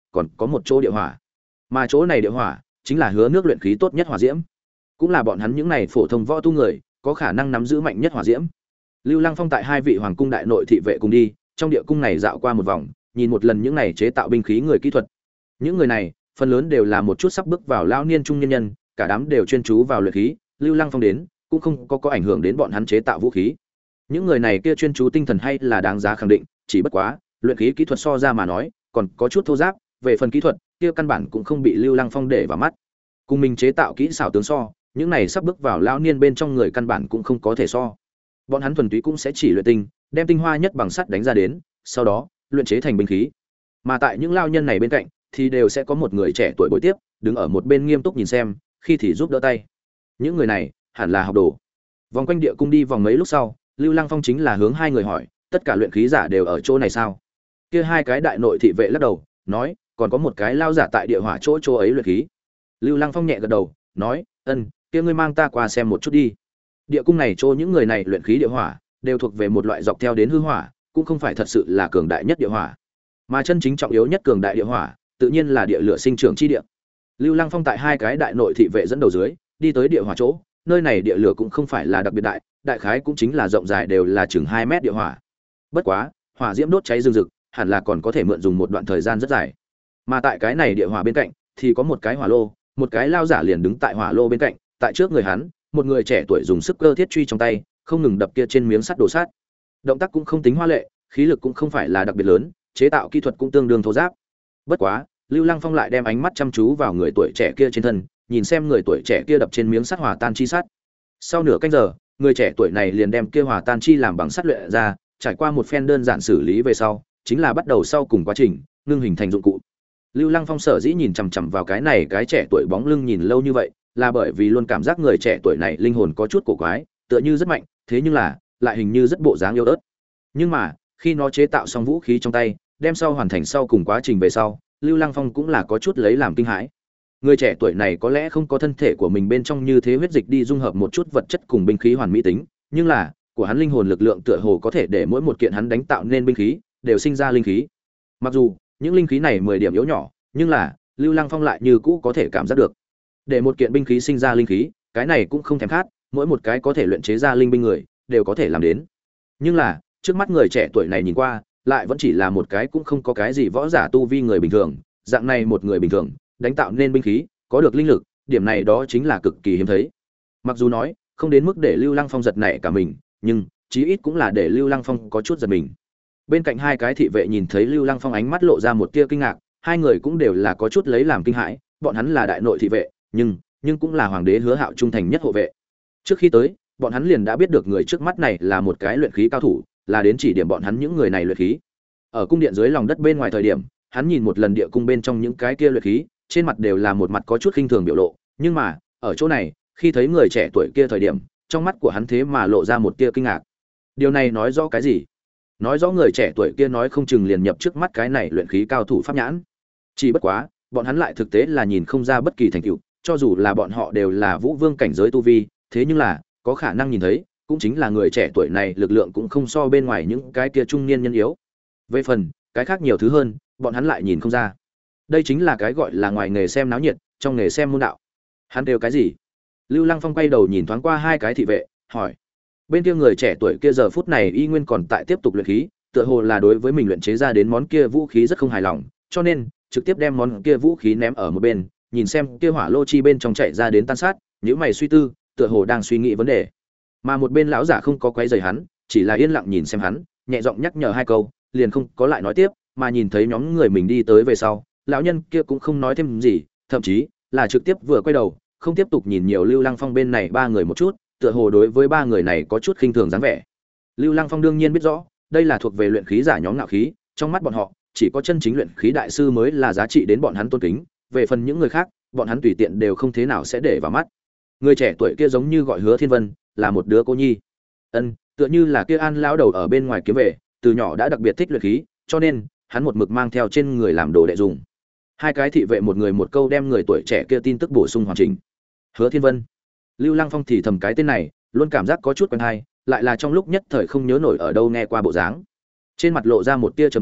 còn có một chỗ địa hỏa. Mà chỗ này địa hỏa chính là hứa nước luyện khí tốt nhất hỏa diễm, cũng là bọn hắn những này phổ thông võ tu người có khả năng nắm giữ mạnh nhất hỏa diễm. Lưu Lăng Phong tại hai vị hoàng cung đại nội thị vệ cùng đi, trong địa cung này dạo qua một vòng, nhìn một lần những này chế tạo binh khí người kỹ thuật. Những người này, phần lớn đều là một chút sắp bước vào lão niên trung nhân nhân, cả đám đều chuyên chú vào luyện khí, Lưu Lăng Phong đến, cũng không có có ảnh hưởng đến bọn hắn chế tạo vũ khí. Những người này kia chuyên chú tinh thần hay là đáng giá khẳng định, chỉ bất quá, luyện khí kỹ thuật so ra mà nói, còn có chút thô ráp, về phần kỹ thuật, kia căn bản cũng không bị Lưu Lăng Phong để vào mắt. Cùng mình chế tạo kỹ xảo tướng so, những này sắp bước vào lão niên bên trong người căn bản cũng không có thể so. Bọn hắn thuần túy cũng sẽ chỉ luyện tinh, đem tinh hoa nhất bằng sắt đánh ra đến, sau đó luyện chế thành binh khí. Mà tại những lao nhân này bên cạnh thì đều sẽ có một người trẻ tuổi bồi tiếp, đứng ở một bên nghiêm túc nhìn xem, khi thì giúp đỡ tay. Những người này hẳn là học đồ. Vòng quanh địa cung đi vòng mấy lúc sau, Lưu Lăng Phong chính là hướng hai người hỏi, tất cả luyện khí giả đều ở chỗ này sao? Kia hai cái đại nội thị vệ lắc đầu, nói, còn có một cái lao giả tại địa hỏa chỗ chỗ ấy luyện khí. Lưu Lăng Phong nhẹ gật đầu, nói, ân, kia ngươi mang ta qua xem một chút đi. Địa cung này chỗ những người này luyện khí địa hỏa đều thuộc về một loại dọc theo đến hư hỏa, cũng không phải thật sự là cường đại nhất địa hỏa, mà chân chính trọng yếu nhất cường đại địa hỏa, tự nhiên là địa lửa sinh trưởng chi địa. Lưu Lăng Phong tại hai cái đại nội thị vệ dẫn đầu dưới, đi tới địa hỏa chỗ, nơi này địa lửa cũng không phải là đặc biệt đại, đại khái cũng chính là rộng dài đều là chừng hai mét địa hỏa. Bất quá, hỏa diễm đốt cháy rừng rực, hẳn là còn có thể mượn dùng một đoạn thời gian rất dài. Mà tại cái này địa hỏa bên cạnh thì có một cái hỏa lô, một cái lao giả liền đứng tại hỏa lô bên cạnh, tại trước người hắn, một người trẻ tuổi dùng sức cơ thiết truy trong tay, không ngừng đập kia trên miếng sắt đồ sát. Động tác cũng không tính hoa lệ, khí lực cũng không phải là đặc biệt lớn, chế tạo kỹ thuật cũng tương đương thô ráp. Bất quá, Lưu Lăng Phong lại đem ánh mắt chăm chú vào người tuổi trẻ kia trên thân, nhìn xem người tuổi trẻ kia đập trên miếng sắt hòa tan chi sắt. Sau nửa canh giờ, người trẻ tuổi này liền đem kia hòa tan chi làm bằng sắt luyện ra, trải qua một phen đơn giản xử lý về sau, chính là bắt đầu sau cùng quá trình, ngưng hình thành dụng cụ. Lưu Lăng Phong sở dĩ nhìn chằm chằm vào cái này cái trẻ tuổi bóng lưng nhìn lâu như vậy, là bởi vì luôn cảm giác người trẻ tuổi này linh hồn có chút cổ quái, tựa như rất mạnh, thế nhưng là lại hình như rất bộ dáng yếu ớt. Nhưng mà, khi nó chế tạo xong vũ khí trong tay, đem sau hoàn thành sau cùng quá trình về sau, Lưu Lăng Phong cũng là có chút lấy làm kinh hãi. Người trẻ tuổi này có lẽ không có thân thể của mình bên trong như thế huyết dịch đi dung hợp một chút vật chất cùng binh khí hoàn mỹ tính, nhưng là, của hắn linh hồn lực lượng tựa hồ có thể để mỗi một kiện hắn đánh tạo nên binh khí đều sinh ra linh khí. Mặc dù, những linh khí này mười điểm yếu nhỏ, nhưng là, Lưu Lăng Phong lại như cũ có thể cảm giác được. Để một kiện binh khí sinh ra linh khí, cái này cũng không thèm khát, mỗi một cái có thể luyện chế ra linh binh người đều có thể làm đến. Nhưng là, trước mắt người trẻ tuổi này nhìn qua, lại vẫn chỉ là một cái cũng không có cái gì võ giả tu vi người bình thường, dạng này một người bình thường, đánh tạo nên binh khí, có được linh lực, điểm này đó chính là cực kỳ hiếm thấy. Mặc dù nói, không đến mức để Lưu Lăng Phong giật nảy cả mình, nhưng chí ít cũng là để Lưu Lăng Phong có chút giật mình. Bên cạnh hai cái thị vệ nhìn thấy Lưu Lăng Phong ánh mắt lộ ra một tia kinh ngạc, hai người cũng đều là có chút lấy làm kinh hãi, bọn hắn là đại nội thị vệ, nhưng nhưng cũng là hoàng đế Hứa Hạo trung thành nhất hộ vệ. Trước khi tới, bọn hắn liền đã biết được người trước mắt này là một cái luyện khí cao thủ, là đến chỉ điểm bọn hắn những người này luyện khí. Ở cung điện dưới lòng đất bên ngoài thời điểm, hắn nhìn một lần địa cung bên trong những cái kia luyện khí, trên mặt đều là một mặt có chút khinh thường biểu lộ, nhưng mà, ở chỗ này, khi thấy người trẻ tuổi kia thời điểm, trong mắt của hắn thế mà lộ ra một tia kinh ngạc. Điều này nói rõ cái gì? Nói rõ người trẻ tuổi kia nói không chừng liền nhập trước mắt cái này luyện khí cao thủ pháp nhãn. Chỉ bất quá, bọn hắn lại thực tế là nhìn không ra bất kỳ thành tựu, cho dù là bọn họ đều là vũ vương cảnh giới tu vi, thế nhưng là có khả năng nhìn thấy, cũng chính là người trẻ tuổi này lực lượng cũng không so bên ngoài những cái kia trung niên nhân yếu. Về phần cái khác nhiều thứ hơn, bọn hắn lại nhìn không ra. Đây chính là cái gọi là ngoài nghề xem náo nhiệt, trong nghề xem môn đạo. Hắn đều cái gì? Lưu Lăng Phong quay đầu nhìn thoáng qua hai cái thị vệ, hỏi. Bên kia người trẻ tuổi kia giờ phút này y nguyên còn tại tiếp tục luyện khí, tựa hồ là đối với mình luyện chế ra đến món kia vũ khí rất không hài lòng, cho nên trực tiếp đem món kia vũ khí ném ở một bên, nhìn xem kia hỏa lô chi bên trong chạy ra đến tan sát, nhíu mày suy tư, tựa hồ đang suy nghĩ vấn đề. Mà một bên lão giả không có quấy rầy hắn, chỉ là yên lặng nhìn xem hắn, nhẹ giọng nhắc nhở hai câu, liền không có lại nói tiếp, mà nhìn thấy nhóm người mình đi tới về sau, lão nhân kia cũng không nói thêm gì, thậm chí là trực tiếp vừa quay đầu, không tiếp tục nhìn nhiều Lưu Lăng Phong bên này ba người một chút, tựa hồ đối với ba người này có chút khinh thường dáng vẻ. Lưu Lăng Phong đương nhiên biết rõ, đây là thuộc về luyện khí giả nhóm ngạo khí, trong mắt bọn họ, chỉ có chân chính luyện khí đại sư mới là giá trị đến bọn hắn tôn kính, về phần những người khác, bọn hắn tùy tiện đều không thế nào sẽ để vào mắt. Người trẻ tuổi kia giống như gọi Hứa Thiên Vân, là một đứa cô nhi. Ân, tựa như là kia An lão đầu ở bên ngoài kiếm về, từ nhỏ đã đặc biệt thích luyện khí, cho nên hắn một mực mang theo trên người làm đồ đệ dùng. Hai cái thị vệ một người một câu đem người tuổi trẻ kia tin tức bổ sung hoàn chỉnh. Hứa Thiên Vân. Lưu Lăng Phong thì thầm cái tên này, luôn cảm giác có chút quen hay, lại là trong lúc nhất thời không nhớ nổi ở đâu nghe qua bộ dáng. Trên mặt lộ ra một tia trầm tư,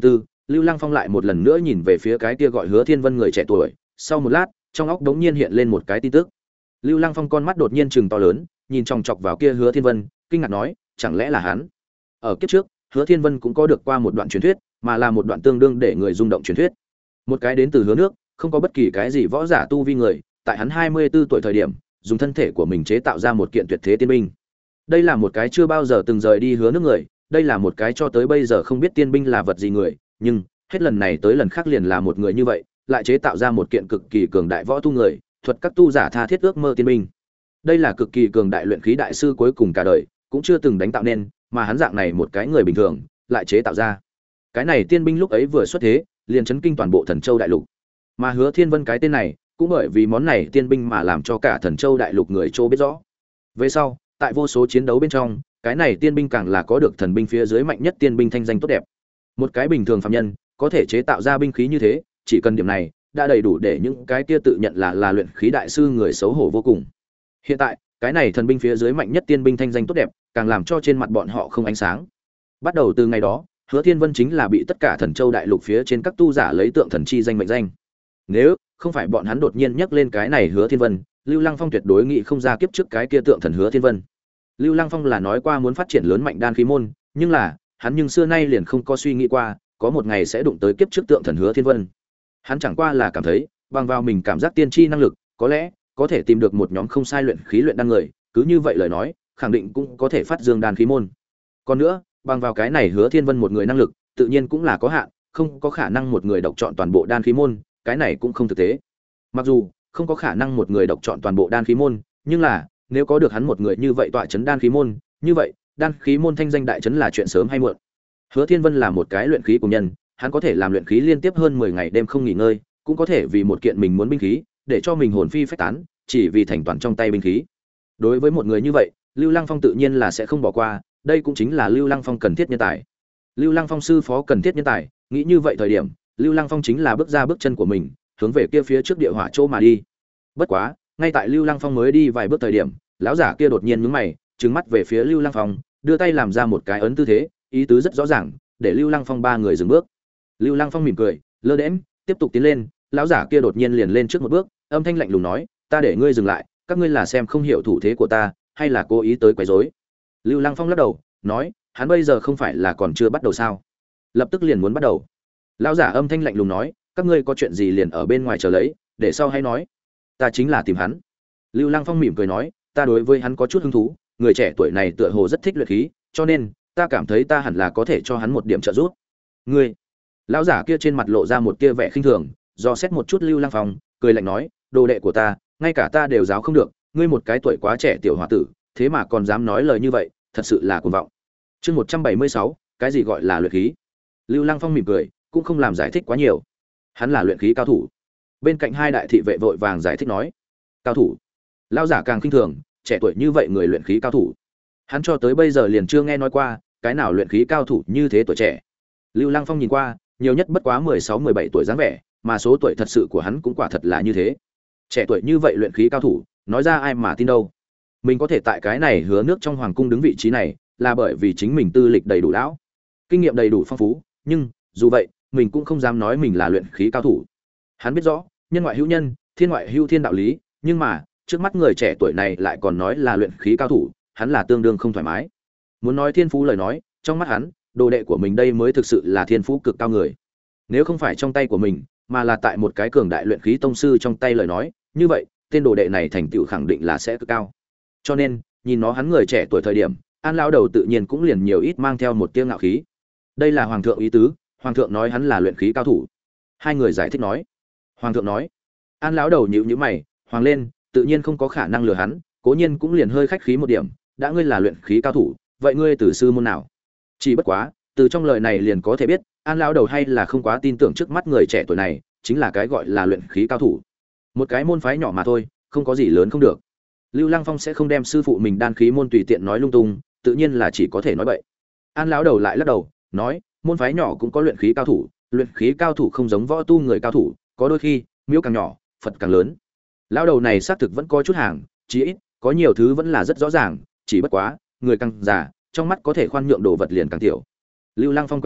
Lưu Lăng Phong lại một lần nữa nhìn về phía cái kia gọi Hứa Thiên Vân người trẻ tuổi, sau một lát, trong óc đống nhiên hiện lên một cái tin tức. Lưu Lăng Phong con mắt đột nhiên trừng to lớn, nhìn chòng chọc vào kia Hứa Thiên Vân, kinh ngạc nói, chẳng lẽ là hắn? Ở kiếp trước, Hứa Thiên Vân cũng có được qua một đoạn truyền thuyết, mà là một đoạn tương đương để người rung động truyền thuyết. Một cái đến từ Hứa nước, không có bất kỳ cái gì võ giả tu vi người, tại hắn hai mươi tư tuổi thời điểm, dùng thân thể của mình chế tạo ra một kiện tuyệt thế tiên binh. Đây là một cái chưa bao giờ từng rời đi Hứa nước người, đây là một cái cho tới bây giờ không biết tiên binh là vật gì người, nhưng hết lần này tới lần khác liền là một người như vậy, lại chế tạo ra một kiện cực kỳ cường đại võ tu người, thuật các tu giả tha thiết ước mơ tiên binh. Đây là cực kỳ cường đại luyện khí đại sư cuối cùng cả đời cũng chưa từng đánh tạo nên, mà hắn dạng này một cái người bình thường lại chế tạo ra. Cái này tiên binh lúc ấy vừa xuất thế, liền chấn kinh toàn bộ Thần Châu đại lục. Mà Hứa Thiên Vân cái tên này, cũng bởi vì món này tiên binh mà làm cho cả Thần Châu đại lục người Châu biết rõ. Về sau, tại vô số chiến đấu bên trong, cái này tiên binh càng là có được thần binh phía dưới mạnh nhất tiên binh thanh danh tốt đẹp. Một cái bình thường phàm nhân có thể chế tạo ra binh khí như thế, chỉ cần điểm này đã đầy đủ để những cái kia tự nhận là là luyện khí đại sư người xấu hổ vô cùng. Hiện tại, cái này thần binh phía dưới mạnh nhất tiên binh thanh danh tốt đẹp, càng làm cho trên mặt bọn họ không ánh sáng. Bắt đầu từ ngày đó, Hứa Thiên Vân chính là bị tất cả Thần Châu đại lục phía trên các tu giả lấy tượng thần chi danh mệnh danh. Nếu không phải bọn hắn đột nhiên nhắc lên cái này Hứa Thiên Vân, Lưu Lăng Phong tuyệt đối nghĩ không ra kiếp trước cái kia tượng thần Hứa Thiên Vân. Lưu Lăng Phong là nói qua muốn phát triển lớn mạnh đan khí môn, nhưng là, hắn nhưng xưa nay liền không có suy nghĩ qua, có một ngày sẽ đụng tới kiếp trước tượng thần Hứa Thiên Vân. Hắn chẳng qua là cảm thấy, bằng vào mình cảm giác tiên tri năng lực, có lẽ có thể tìm được một nhóm không sai luyện khí luyện đan người, cứ như vậy lời nói, khẳng định cũng có thể phát dương đan khí môn. Còn nữa, bằng vào cái này Hứa Thiên Vân một người năng lực, tự nhiên cũng là có hạn, không có khả năng một người độc chọn toàn bộ đan khí môn, cái này cũng không thực tế. Mặc dù không có khả năng một người độc chọn toàn bộ đan khí môn, nhưng là nếu có được hắn một người như vậy tọa chấn đan khí môn, như vậy, đan khí môn thanh danh đại chấn là chuyện sớm hay muộn. Hứa Thiên Vân là một cái luyện khí của nhân, hắn có thể làm luyện khí liên tiếp hơn mười ngày đêm không nghỉ ngơi, cũng có thể vì một kiện mình muốn binh khí, để cho mình hồn phi phách tán, chỉ vì thành toàn trong tay binh khí. Đối với một người như vậy, Lưu Lăng Phong tự nhiên là sẽ không bỏ qua, đây cũng chính là Lưu Lăng Phong cần thiết nhân tài. Lưu Lăng Phong sư phó cần thiết nhân tài, nghĩ như vậy thời điểm, Lưu Lăng Phong chính là bước ra bước chân của mình, hướng về kia phía trước địa hỏa chỗ mà đi. Bất quá, ngay tại Lưu Lăng Phong mới đi vài bước thời điểm, lão giả kia đột nhiên nhướng mày, trừng mắt về phía Lưu Lăng Phong, đưa tay làm ra một cái ấn tư thế, ý tứ rất rõ ràng, để Lưu Lăng Phong ba người dừng bước. Lưu Lăng Phong mỉm cười, lơ đễnh, tiếp tục tiến lên, lão giả kia đột nhiên liền lên trước một bước, âm thanh lạnh lùng nói, "Ta để ngươi dừng lại, các ngươi là xem không hiểu thủ thế của ta, hay là cố ý tới quấy rối?" Lưu Lăng Phong lắc đầu, nói, hắn bây giờ không phải là còn chưa bắt đầu sao? Lập tức liền muốn bắt đầu. Lão giả âm thanh lạnh lùng nói, các ngươi có chuyện gì liền ở bên ngoài chờ lấy, để sau hay nói. Ta chính là tìm hắn. Lưu Lăng Phong mỉm cười nói, ta đối với hắn có chút hứng thú, người trẻ tuổi này tựa hồ rất thích luyện khí, cho nên ta cảm thấy ta hẳn là có thể cho hắn một điểm trợ giúp. Ngươi? Lão giả kia trên mặt lộ ra một tia vẻ khinh thường, do xét một chút Lưu Lăng Phong, cười lạnh nói, đồ đệ của ta, ngay cả ta đều giáo không được, ngươi một cái tuổi quá trẻ tiểu hòa tử, thế mà còn dám nói lời như vậy, thật sự là cuồng vọng. Chương một trăm bảy mươi sáu, cái gì gọi là luyện khí? Lưu Lăng Phong mỉm cười, cũng không làm giải thích quá nhiều. Hắn là luyện khí cao thủ. Bên cạnh hai đại thị vệ vội vàng giải thích nói, cao thủ? Lão giả càng khinh thường, trẻ tuổi như vậy người luyện khí cao thủ, hắn cho tới bây giờ liền chưa nghe nói qua, cái nào luyện khí cao thủ như thế tuổi trẻ. Lưu Lăng Phong nhìn qua, nhiều nhất bất quá mười sáu mười bảy tuổi dáng vẻ, mà số tuổi thật sự của hắn cũng quả thật là như thế. Trẻ tuổi như vậy luyện khí cao thủ, nói ra ai mà tin đâu. Mình có thể tại cái này Hứa nước trong hoàng cung đứng vị trí này, là bởi vì chính mình tư lịch đầy đủ lão, kinh nghiệm đầy đủ phong phú, nhưng dù vậy, mình cũng không dám nói mình là luyện khí cao thủ. Hắn biết rõ, nhân ngoại hữu nhân, thiên ngoại hữu thiên đạo lý, nhưng mà, trước mắt người trẻ tuổi này lại còn nói là luyện khí cao thủ, hắn là tương đương không thoải mái. Muốn nói thiên phú lời nói, trong mắt hắn, đồ đệ của mình đây mới thực sự là thiên phú cực cao người. Nếu không phải trong tay của mình, mà là tại một cái cường đại luyện khí tông sư trong tay lời nói, như vậy, tên đồ đệ này thành tựu khẳng định là sẽ cực cao. Cho nên, nhìn nó hắn người trẻ tuổi thời điểm, An lão đầu tự nhiên cũng liền nhiều ít mang theo một tia ngạo khí. Đây là hoàng thượng ý tứ, hoàng thượng nói hắn là luyện khí cao thủ. Hai người giải thích nói. Hoàng thượng nói. An lão đầu nhíu nhíu mày, hoàng lên, tự nhiên không có khả năng lừa hắn, cố nhiên cũng liền hơi khách khí một điểm, đã ngươi là luyện khí cao thủ, vậy ngươi từ sư môn nào? Chỉ bất quá, từ trong lời này liền có thể biết, An lão đầu hay là không quá tin tưởng trước mắt người trẻ tuổi này, chính là cái gọi là luyện khí cao thủ. Một cái môn phái nhỏ mà thôi, không có gì lớn không được. Lưu Lăng Phong sẽ không đem sư phụ mình đan khí môn tùy tiện nói lung tung, tự nhiên là chỉ có thể nói bậy. An lão đầu lại lắc đầu, nói, môn phái nhỏ cũng có luyện khí cao thủ, luyện khí cao thủ không giống võ tu người cao thủ, có đôi khi, miếu càng nhỏ, Phật càng lớn. Lão đầu này xác thực vẫn có chút hàng, chí ít, có nhiều thứ vẫn là rất rõ ràng, chỉ bất quá, người càng già, trong mắt có thể khoan nhượng đồ vật liền càng tiểu. Lưu Lăng Phong quay đầu,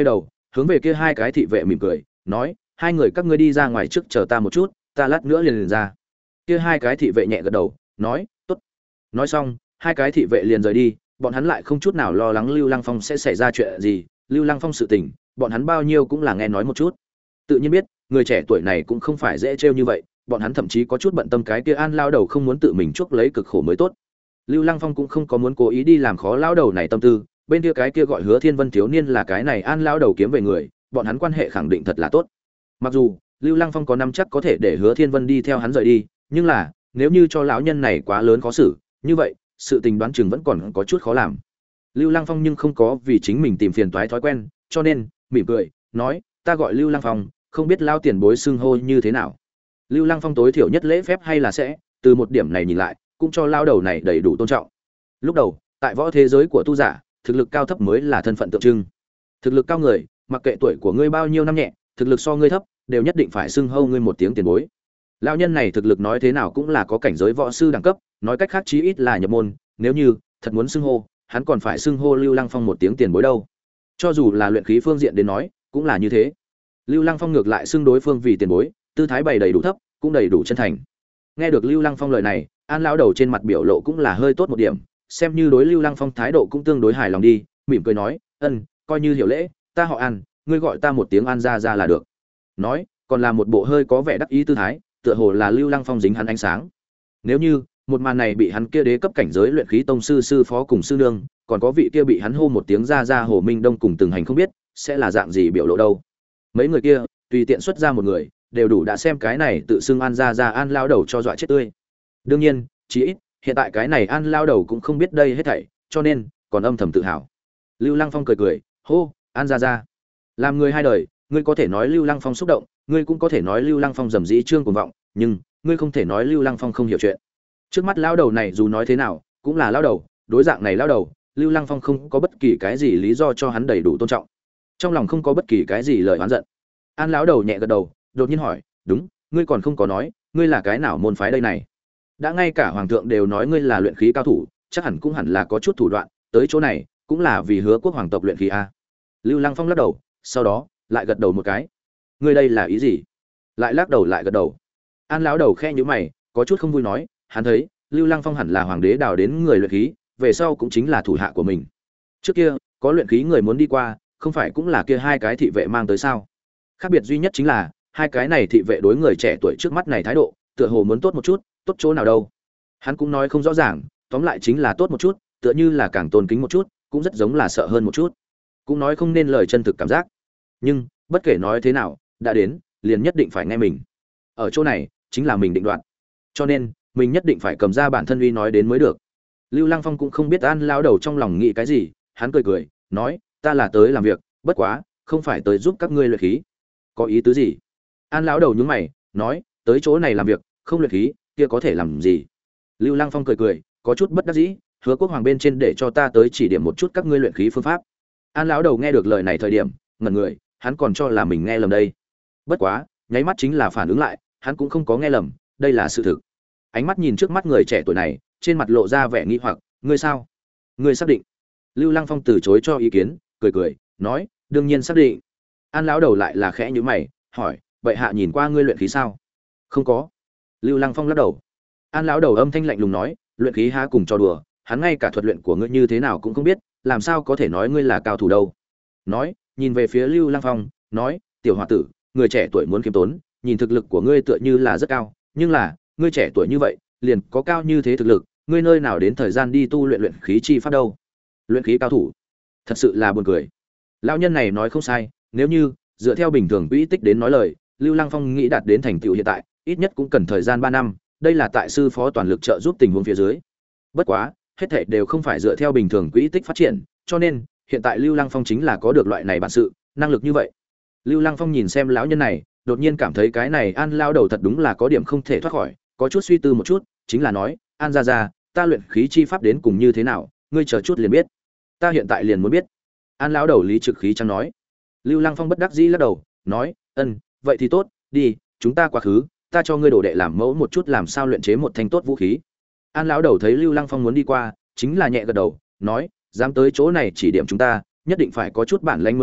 hướng về kia hai cái thị vệ mỉm cười nói, hai người các ngươi đi ra ngoài trước chờ ta một chút, ta lát nữa liền liền ra. Kia hai cái thị vệ nhẹ gật đầu nói tốt. Nói xong hai cái thị vệ liền rời đi, bọn hắn lại không chút nào lo lắng Lưu Lăng Phong sẽ xảy ra chuyện gì. Lưu Lăng Phong sự tình bọn hắn bao nhiêu cũng là nghe nói một chút, tự nhiên biết người trẻ tuổi này cũng không phải dễ trêu như vậy, bọn hắn thậm chí có chút bận tâm cái kia An lao đầu không muốn tự mình chuốc lấy cực khổ mới tốt. Lưu Lăng Phong cũng không có muốn cố ý đi làm khó lao đầu này tâm tư, bên kia cái kia gọi Hứa Thiên Vân thiếu niên là cái này An lao đầu kiếm về người, bọn hắn quan hệ khẳng định thật là tốt. Mặc dù Lưu Lăng Phong có năm chắc có thể để Hứa Thiên Vân đi theo hắn rời đi, nhưng là nếu như cho lão nhân này quá lớn khó xử, như vậy sự tình đoán chừng vẫn còn có chút khó làm. Lưu Lăng Phong nhưng không có vì chính mình tìm phiền toái thói quen, cho nên mỉm cười nói, ta gọi Lưu Lăng Phong, không biết lao tiền bối xưng hô như thế nào. Lưu Lăng Phong tối thiểu nhất lễ phép hay là sẽ từ một điểm này nhìn lại, cũng cho lao đầu này đầy đủ tôn trọng. Lúc đầu tại võ thế giới của tu giả, thực lực cao thấp mới là thân phận tượng trưng. Thực lực cao người, mặc kệ tuổi của ngươi bao nhiêu năm nhẹ, thực lực so ngươi thấp, đều nhất định phải xưng hô ngươi một tiếng tiền bối. Lão nhân này thực lực nói thế nào cũng là có cảnh giới võ sư đẳng cấp, nói cách khác chí ít là nhập môn, nếu như thật muốn xưng hô, hắn còn phải xưng hô Lưu Lăng Phong một tiếng tiền bối đâu. Cho dù là luyện khí phương diện đến nói, cũng là như thế. Lưu Lăng Phong ngược lại xưng đối phương vì tiền bối, tư thái bày đầy đủ thấp, cũng đầy đủ chân thành. Nghe được Lưu Lăng Phong lời này, An lão đầu trên mặt biểu lộ cũng là hơi tốt một điểm, xem như đối Lưu Lăng Phong thái độ cũng tương đối hài lòng đi, mỉm cười nói, "Ân, coi như hiểu lễ, ta họ An, ngươi gọi ta một tiếng An gia gia là được." Nói, còn là một bộ hơi có vẻ đắc ý tư thái, tựa hồ là Lưu Lăng Phong dính hắn ánh sáng. Nếu như một màn này bị hắn kia đế cấp cảnh giới luyện khí tông sư sư phó cùng sư nương, còn có vị kia bị hắn hô một tiếng gia gia Hồ Minh Đông cùng từng hành không biết, sẽ là dạng gì biểu lộ đâu. Mấy người kia, tùy tiện xuất ra một người, đều đủ đã xem cái này tự xưng An gia gia An lao đầu cho dọa chết tươi. Đương nhiên, chỉ ít hiện tại cái này An lao đầu cũng không biết đây hết thảy, cho nên còn âm thầm tự hào. Lưu Lăng Phong cười cười, hô, An gia gia. Làm người hai đời, ngươi có thể nói Lưu Lăng Phong xúc động, ngươi cũng có thể nói Lưu Lăng Phong dầm dĩ trương cuồng vọng, nhưng ngươi không thể nói Lưu Lăng Phong không hiểu chuyện. Trước mắt lão đầu này dù nói thế nào, cũng là lão đầu, đối dạng này lão đầu, Lưu Lăng Phong không có bất kỳ cái gì lý do cho hắn đầy đủ tôn trọng. Trong lòng không có bất kỳ cái gì lời oán giận. An lão đầu nhẹ gật đầu, đột nhiên hỏi, "Đúng, ngươi còn không có nói, ngươi là cái nào môn phái đây này? Đã ngay cả hoàng thượng đều nói ngươi là luyện khí cao thủ, chắc hẳn cũng hẳn là có chút thủ đoạn, tới chỗ này cũng là vì Hứa Quốc hoàng tộc luyện khí a." Lưu Lăng Phong lắc đầu, sau đó lại gật đầu một cái. "Ngươi đây là ý gì?" Lại lắc đầu lại gật đầu. An lão đầu khe nhíu mày, có chút không vui nói, hắn thấy Lưu Lăng Phong hẳn là hoàng đế đào đến người luyện khí, về sau cũng chính là thủ hạ của mình. Trước kia, có luyện khí người muốn đi qua, không phải cũng là kia hai cái thị vệ mang tới sao? Khác biệt duy nhất chính là, hai cái này thị vệ đối người trẻ tuổi trước mắt này thái độ, tựa hồ muốn tốt một chút, tốt chỗ nào đâu? Hắn cũng nói không rõ ràng, tóm lại chính là tốt một chút, tựa như là càng tôn kính một chút, cũng rất giống là sợ hơn một chút. Cũng nói không nên lời chân thực cảm giác. Nhưng, bất kể nói thế nào, đã đến, liền nhất định phải nghe mình. Ở chỗ này, chính là mình định đoạt. Cho nên, mình nhất định phải cầm ra bản thân uy nói đến mới được. Lưu Lăng Phong cũng không biết An lão đầu trong lòng nghĩ cái gì, hắn cười cười, nói, ta là tới làm việc, bất quá, không phải tới giúp các ngươi luyện khí. Có ý tứ gì? An lão đầu nhướng mày, nói, tới chỗ này làm việc, không luyện khí, kia có thể làm gì? Lưu Lăng Phong cười cười, có chút bất đắc dĩ, Hứa Quốc hoàng bên trên để cho ta tới chỉ điểm một chút các ngươi luyện khí phương pháp. An lão đầu nghe được lời này thời điểm, ngẩn người, hắn còn cho là mình nghe lầm đây. Bất quá, nháy mắt chính là phản ứng lại, hắn cũng không có nghe lầm, đây là sự thực. Ánh mắt nhìn trước mắt người trẻ tuổi này, trên mặt lộ ra vẻ nghi hoặc, ngươi sao? Ngươi xác định? Lưu Lăng Phong từ chối cho ý kiến, cười cười, nói, đương nhiên xác định. An lão đầu lại là khẽ nhíu mày, hỏi, vậy hạ nhìn qua ngươi luyện khí sao? Không có. Lưu Lăng Phong lắc đầu. An lão đầu âm thanh lạnh lùng nói, luyện khí há cùng cho đùa, hắn ngay cả thuật luyện của ngươi như thế nào cũng không biết, làm sao có thể nói ngươi là cao thủ đâu? Nói, nhìn về phía Lưu Lăng Phong, nói, tiểu hòa tử, người trẻ tuổi muốn khiêm tốn, nhìn thực lực của ngươi tựa như là rất cao, nhưng là, ngươi trẻ tuổi như vậy, liền có cao như thế thực lực, ngươi nơi nào đến thời gian đi tu luyện luyện khí chi pháp đâu? Luyện khí cao thủ, thật sự là buồn cười. Lão nhân này nói không sai, nếu như dựa theo bình thường quỹ tích đến nói lời, Lưu Lăng Phong nghĩ đạt đến thành tựu hiện tại, ít nhất cũng cần thời gian ba năm, đây là tại sư phó toàn lực trợ giúp tình huống phía dưới. Bất quá, hết thảy đều không phải dựa theo bình thường quỹ tích phát triển, cho nên, hiện tại Lưu Lăng Phong chính là có được loại này bản sự, năng lực như vậy. Lưu Lăng Phong nhìn xem lão nhân này, đột nhiên cảm thấy cái này An lao đầu thật đúng là có điểm không thể thoát khỏi, có chút suy tư một chút, chính là nói, An gia gia, ta luyện khí chi pháp đến cùng như thế nào, ngươi chờ chút liền biết. Ta hiện tại liền muốn biết. An lão đầu lý trực khí chẳng nói. Lưu Lăng Phong bất đắc dĩ lắc đầu, nói, ân, vậy thì tốt, đi, chúng ta quá khứ, ta cho ngươi đồ đệ làm mẫu một chút làm sao luyện chế một thanh tốt vũ khí. An lão đầu thấy Lưu Lăng Phong muốn đi qua, chính là nhẹ gật đầu, nói, dám tới chỗ này chỉ điểm chúng ta, nhất định phải có chút bản lĩnh mới được,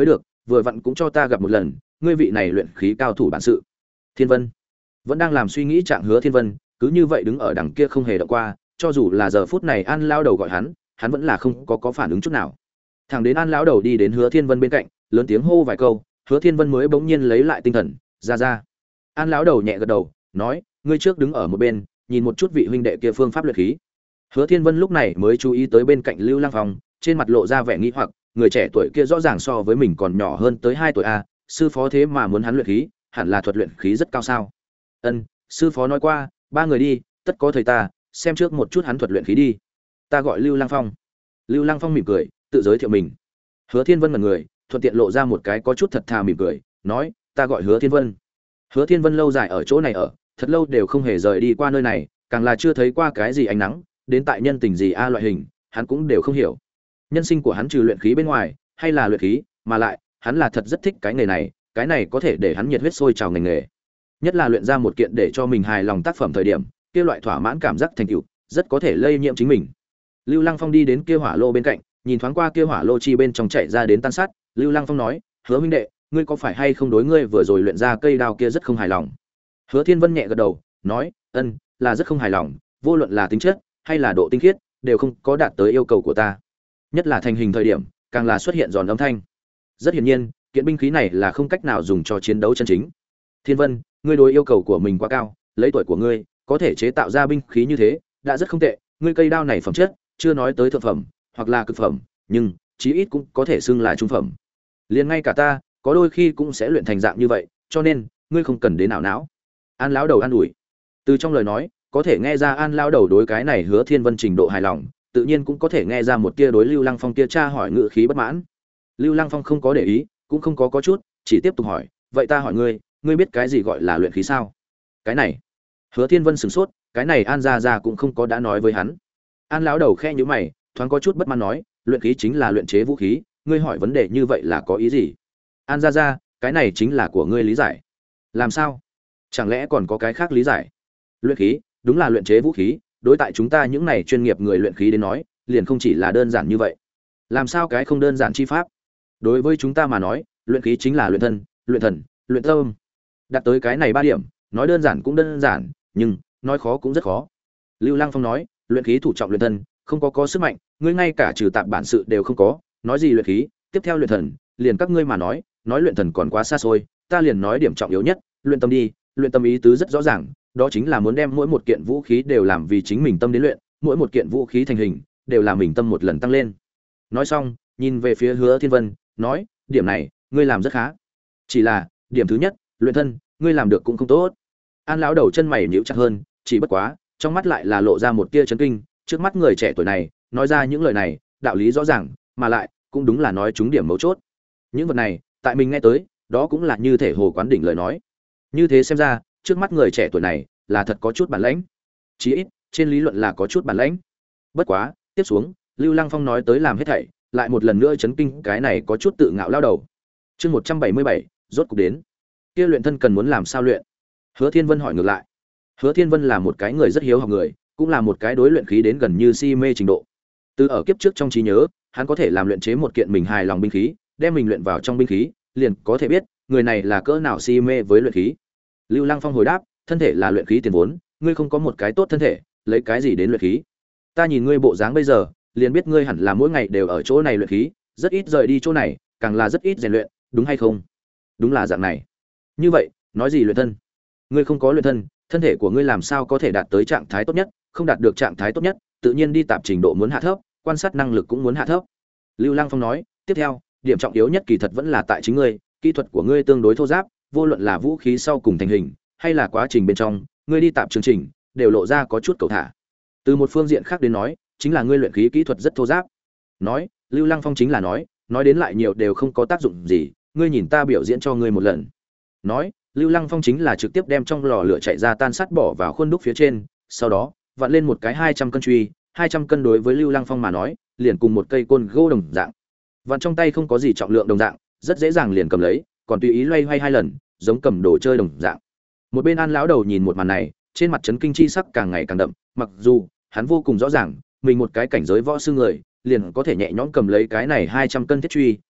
vừa vặn cũng cho ta gặp một lần ngươi vị này luyện khí cao thủ bản sự. Thiên Vân vẫn đang làm suy nghĩ trạng Hứa Thiên Vân cứ như vậy đứng ở đằng kia không hề động qua, cho dù là giờ phút này An lão đầu gọi hắn, hắn vẫn là không có có phản ứng chút nào. Thẳng đến An lão đầu đi đến Hứa Thiên Vân bên cạnh, lớn tiếng hô vài câu, Hứa Thiên Vân mới bỗng nhiên lấy lại tinh thần, ra ra. An lão đầu nhẹ gật đầu, nói, ngươi trước đứng ở một bên, nhìn một chút vị huynh đệ kia phương pháp luyện khí. Hứa Thiên Vân lúc này mới chú ý tới bên cạnh Lưu Lăng Phong, trên mặt lộ ra vẻ nghi hoặc, người trẻ tuổi kia rõ ràng so với mình còn nhỏ hơn tới hai tuổi a, sư phó thế mà muốn hắn luyện khí, hẳn là thuật luyện khí rất cao sao? Ân, sư phó nói qua, ba người đi, tất có thầy ta, xem trước một chút hắn thuật luyện khí đi. Ta gọi Lưu Lăng Phong. Lưu Lăng Phong mỉm cười, tự giới thiệu mình. Hứa Thiên Vân ngẩn người, thuận tiện lộ ra một cái có chút thật thà mỉm cười, nói, ta gọi Hứa Thiên Vân. Hứa Thiên Vân lâu dài ở chỗ này ở, thật lâu đều không hề rời đi qua nơi này, càng là chưa thấy qua cái gì ánh nắng, đến tại nhân tình gì a loại hình, hắn cũng đều không hiểu. Nhân sinh của hắn trừ luyện khí bên ngoài, hay là luyện khí, mà lại, hắn là thật rất thích cái nghề này, cái này có thể để hắn nhiệt huyết sôi trào ngành nghề. Nhất là luyện ra một kiện để cho mình hài lòng tác phẩm thời điểm, kia loại thỏa mãn cảm giác thành tựu, rất có thể lây nhiễm chính mình. Lưu Lăng Phong đi đến kia hỏa lô bên cạnh, nhìn thoáng qua kia hỏa lô chi bên trong chạy ra đến tan sát, Lưu Lăng Phong nói, "Hứa huynh đệ, ngươi có phải hay không đối ngươi vừa rồi luyện ra cây đao kia rất không hài lòng?" Hứa Thiên Vân nhẹ gật đầu, nói, "Ân, là rất không hài lòng, vô luận là tính chất hay là độ tinh khiết, đều không có đạt tới yêu cầu của ta. Nhất là thành hình thời điểm, càng là xuất hiện giòn âm thanh. Rất hiển nhiên, kiện binh khí này là không cách nào dùng cho chiến đấu chân chính. Thiên Vân, ngươi đối yêu cầu của mình quá cao, lấy tuổi của ngươi, có thể chế tạo ra binh khí như thế, đã rất không tệ, ngươi cây đao này phẩm chất, chưa nói tới thượng phẩm, hoặc là cực phẩm, nhưng chí ít cũng có thể xưng là trung phẩm. Liền ngay cả ta, có đôi khi cũng sẽ luyện thành dạng như vậy, cho nên, ngươi không cần đến ảo não." An lão đầu an ủi. Từ trong lời nói, có thể nghe ra An lão đầu đối cái này Hứa Thiên Vân trình độ hài lòng, tự nhiên cũng có thể nghe ra một tia đối Lưu Lăng Phong kia tra hỏi ngữ khí bất mãn. Lưu Lăng Phong không có để ý, cũng không có có chút, chỉ tiếp tục hỏi, "Vậy ta hỏi ngươi, ngươi biết cái gì gọi là luyện khí sao?" Cái này, Hứa Thiên Vân sửng sốt, cái này An gia gia cũng không có đã nói với hắn. An lão đầu khẽ nhíu mày, thoáng có chút bất mãn nói, "Luyện khí chính là luyện chế vũ khí, ngươi hỏi vấn đề như vậy là có ý gì?" An gia gia, cái này chính là của ngươi lý giải. Làm sao? Chẳng lẽ còn có cái khác lý giải? Luyện khí, đúng là luyện chế vũ khí, đối tại chúng ta những này chuyên nghiệp người luyện khí đến nói, liền không chỉ là đơn giản như vậy. Làm sao cái không đơn giản chi pháp? Đối với chúng ta mà nói, luyện khí chính là luyện thân, luyện thần, luyện tâm. Đặt tới cái này ba điểm, nói đơn giản cũng đơn giản, nhưng nói khó cũng rất khó. Lưu Lăng Phong nói, luyện khí thủ trọng luyện thân, không có có sức mạnh, ngươi ngay cả trừ tạp bản sự đều không có, nói gì luyện khí, tiếp theo luyện thần, liền các ngươi mà nói, nói luyện thần còn quá xa xôi, ta liền nói điểm trọng yếu nhất, luyện tâm đi, luyện tâm ý tứ rất rõ ràng, đó chính là muốn đem mỗi một kiện vũ khí đều làm vì chính mình tâm đến luyện, mỗi một kiện vũ khí thành hình, đều là mình tâm một lần tăng lên. Nói xong, nhìn về phía Hứa Thiên Vân, nói, điểm này, ngươi làm rất khá. Chỉ là, điểm thứ nhất, luyện thân, ngươi làm được cũng không tốt. An lão đầu chân mày nhíu chặt hơn, chỉ bất quá, trong mắt lại là lộ ra một tia chấn kinh, trước mắt người trẻ tuổi này, nói ra những lời này, đạo lý rõ ràng, mà lại, cũng đúng là nói trúng điểm mấu chốt. Những vật này, tại mình nghe tới, đó cũng là như thể hồ quán đỉnh lời nói. Như thế xem ra, trước mắt người trẻ tuổi này, là thật có chút bản lãnh. Chí ít, trên lý luận là có chút bản lãnh. Bất quá, tiếp xuống, Lưu Lăng Phong nói tới làm hết thảy, lại một lần nữa chấn kinh cái này có chút tự ngạo lao đầu. Chương một trăm bảy mươi bảy, rốt cục đến. Kia luyện thân cần muốn làm sao luyện? Hứa Thiên Vân hỏi ngược lại. Hứa Thiên Vân là một cái người rất hiếu học người, cũng là một cái đối luyện khí đến gần như si mê trình độ. Từ ở kiếp trước trong trí nhớ, hắn có thể làm luyện chế một kiện mình hài lòng binh khí, đem mình luyện vào trong binh khí, liền có thể biết, người này là cỡ nào si mê với luyện khí. Lưu Lăng Phong hồi đáp, thân thể là luyện khí tiền vốn, ngươi không có một cái tốt thân thể, lấy cái gì đến luyện khí? Ta nhìn ngươi bộ dáng bây giờ, liền biết ngươi hẳn là mỗi ngày đều ở chỗ này luyện khí, rất ít rời đi chỗ này, càng là rất ít rèn luyện, đúng hay không? Đúng là dạng này. Như vậy, nói gì luyện thân? Ngươi không có luyện thân, thân thể của ngươi làm sao có thể đạt tới trạng thái tốt nhất, không đạt được trạng thái tốt nhất, tự nhiên đi tạp trình độ muốn hạ thấp, quan sát năng lực cũng muốn hạ thấp. Lưu Lăng Phong nói, tiếp theo, điểm trọng yếu nhất kỳ thật vẫn là tại chính ngươi, kỹ thuật của ngươi tương đối thô ráp, vô luận là vũ khí sau cùng thành hình, hay là quá trình bên trong, ngươi đi tạp chương trình, đều lộ ra có chút cầu thả. Từ một phương diện khác đến nói, chính là ngươi luyện khí kỹ thuật rất thô ráp. Nói, Lưu Lăng Phong chính là nói, nói đến lại nhiều đều không có tác dụng gì, ngươi nhìn ta biểu diễn cho ngươi một lần. Nói, Lưu Lăng Phong chính là trực tiếp đem trong lò lửa chạy ra tan sắt bỏ vào khuôn đúc phía trên, sau đó, vặn lên một cái hai trăm cân truy, hai trăm cân đối với Lưu Lăng Phong mà nói, liền cùng một cây côn gỗ đồng dạng. Vặn trong tay không có gì trọng lượng đồng dạng, rất dễ dàng liền cầm lấy, còn tùy ý loay hoay hai lần, giống cầm đồ chơi đồng dạng. Một bên An lão đầu nhìn một màn này, trên mặt chấn kinh chi sắc càng ngày càng đậm, mặc dù hắn vô cùng rõ ràng, mình một cái cảnh giới võ sư người, liền có thể nhẹ nhõm cầm lấy cái này hai trăm cân thiết truy,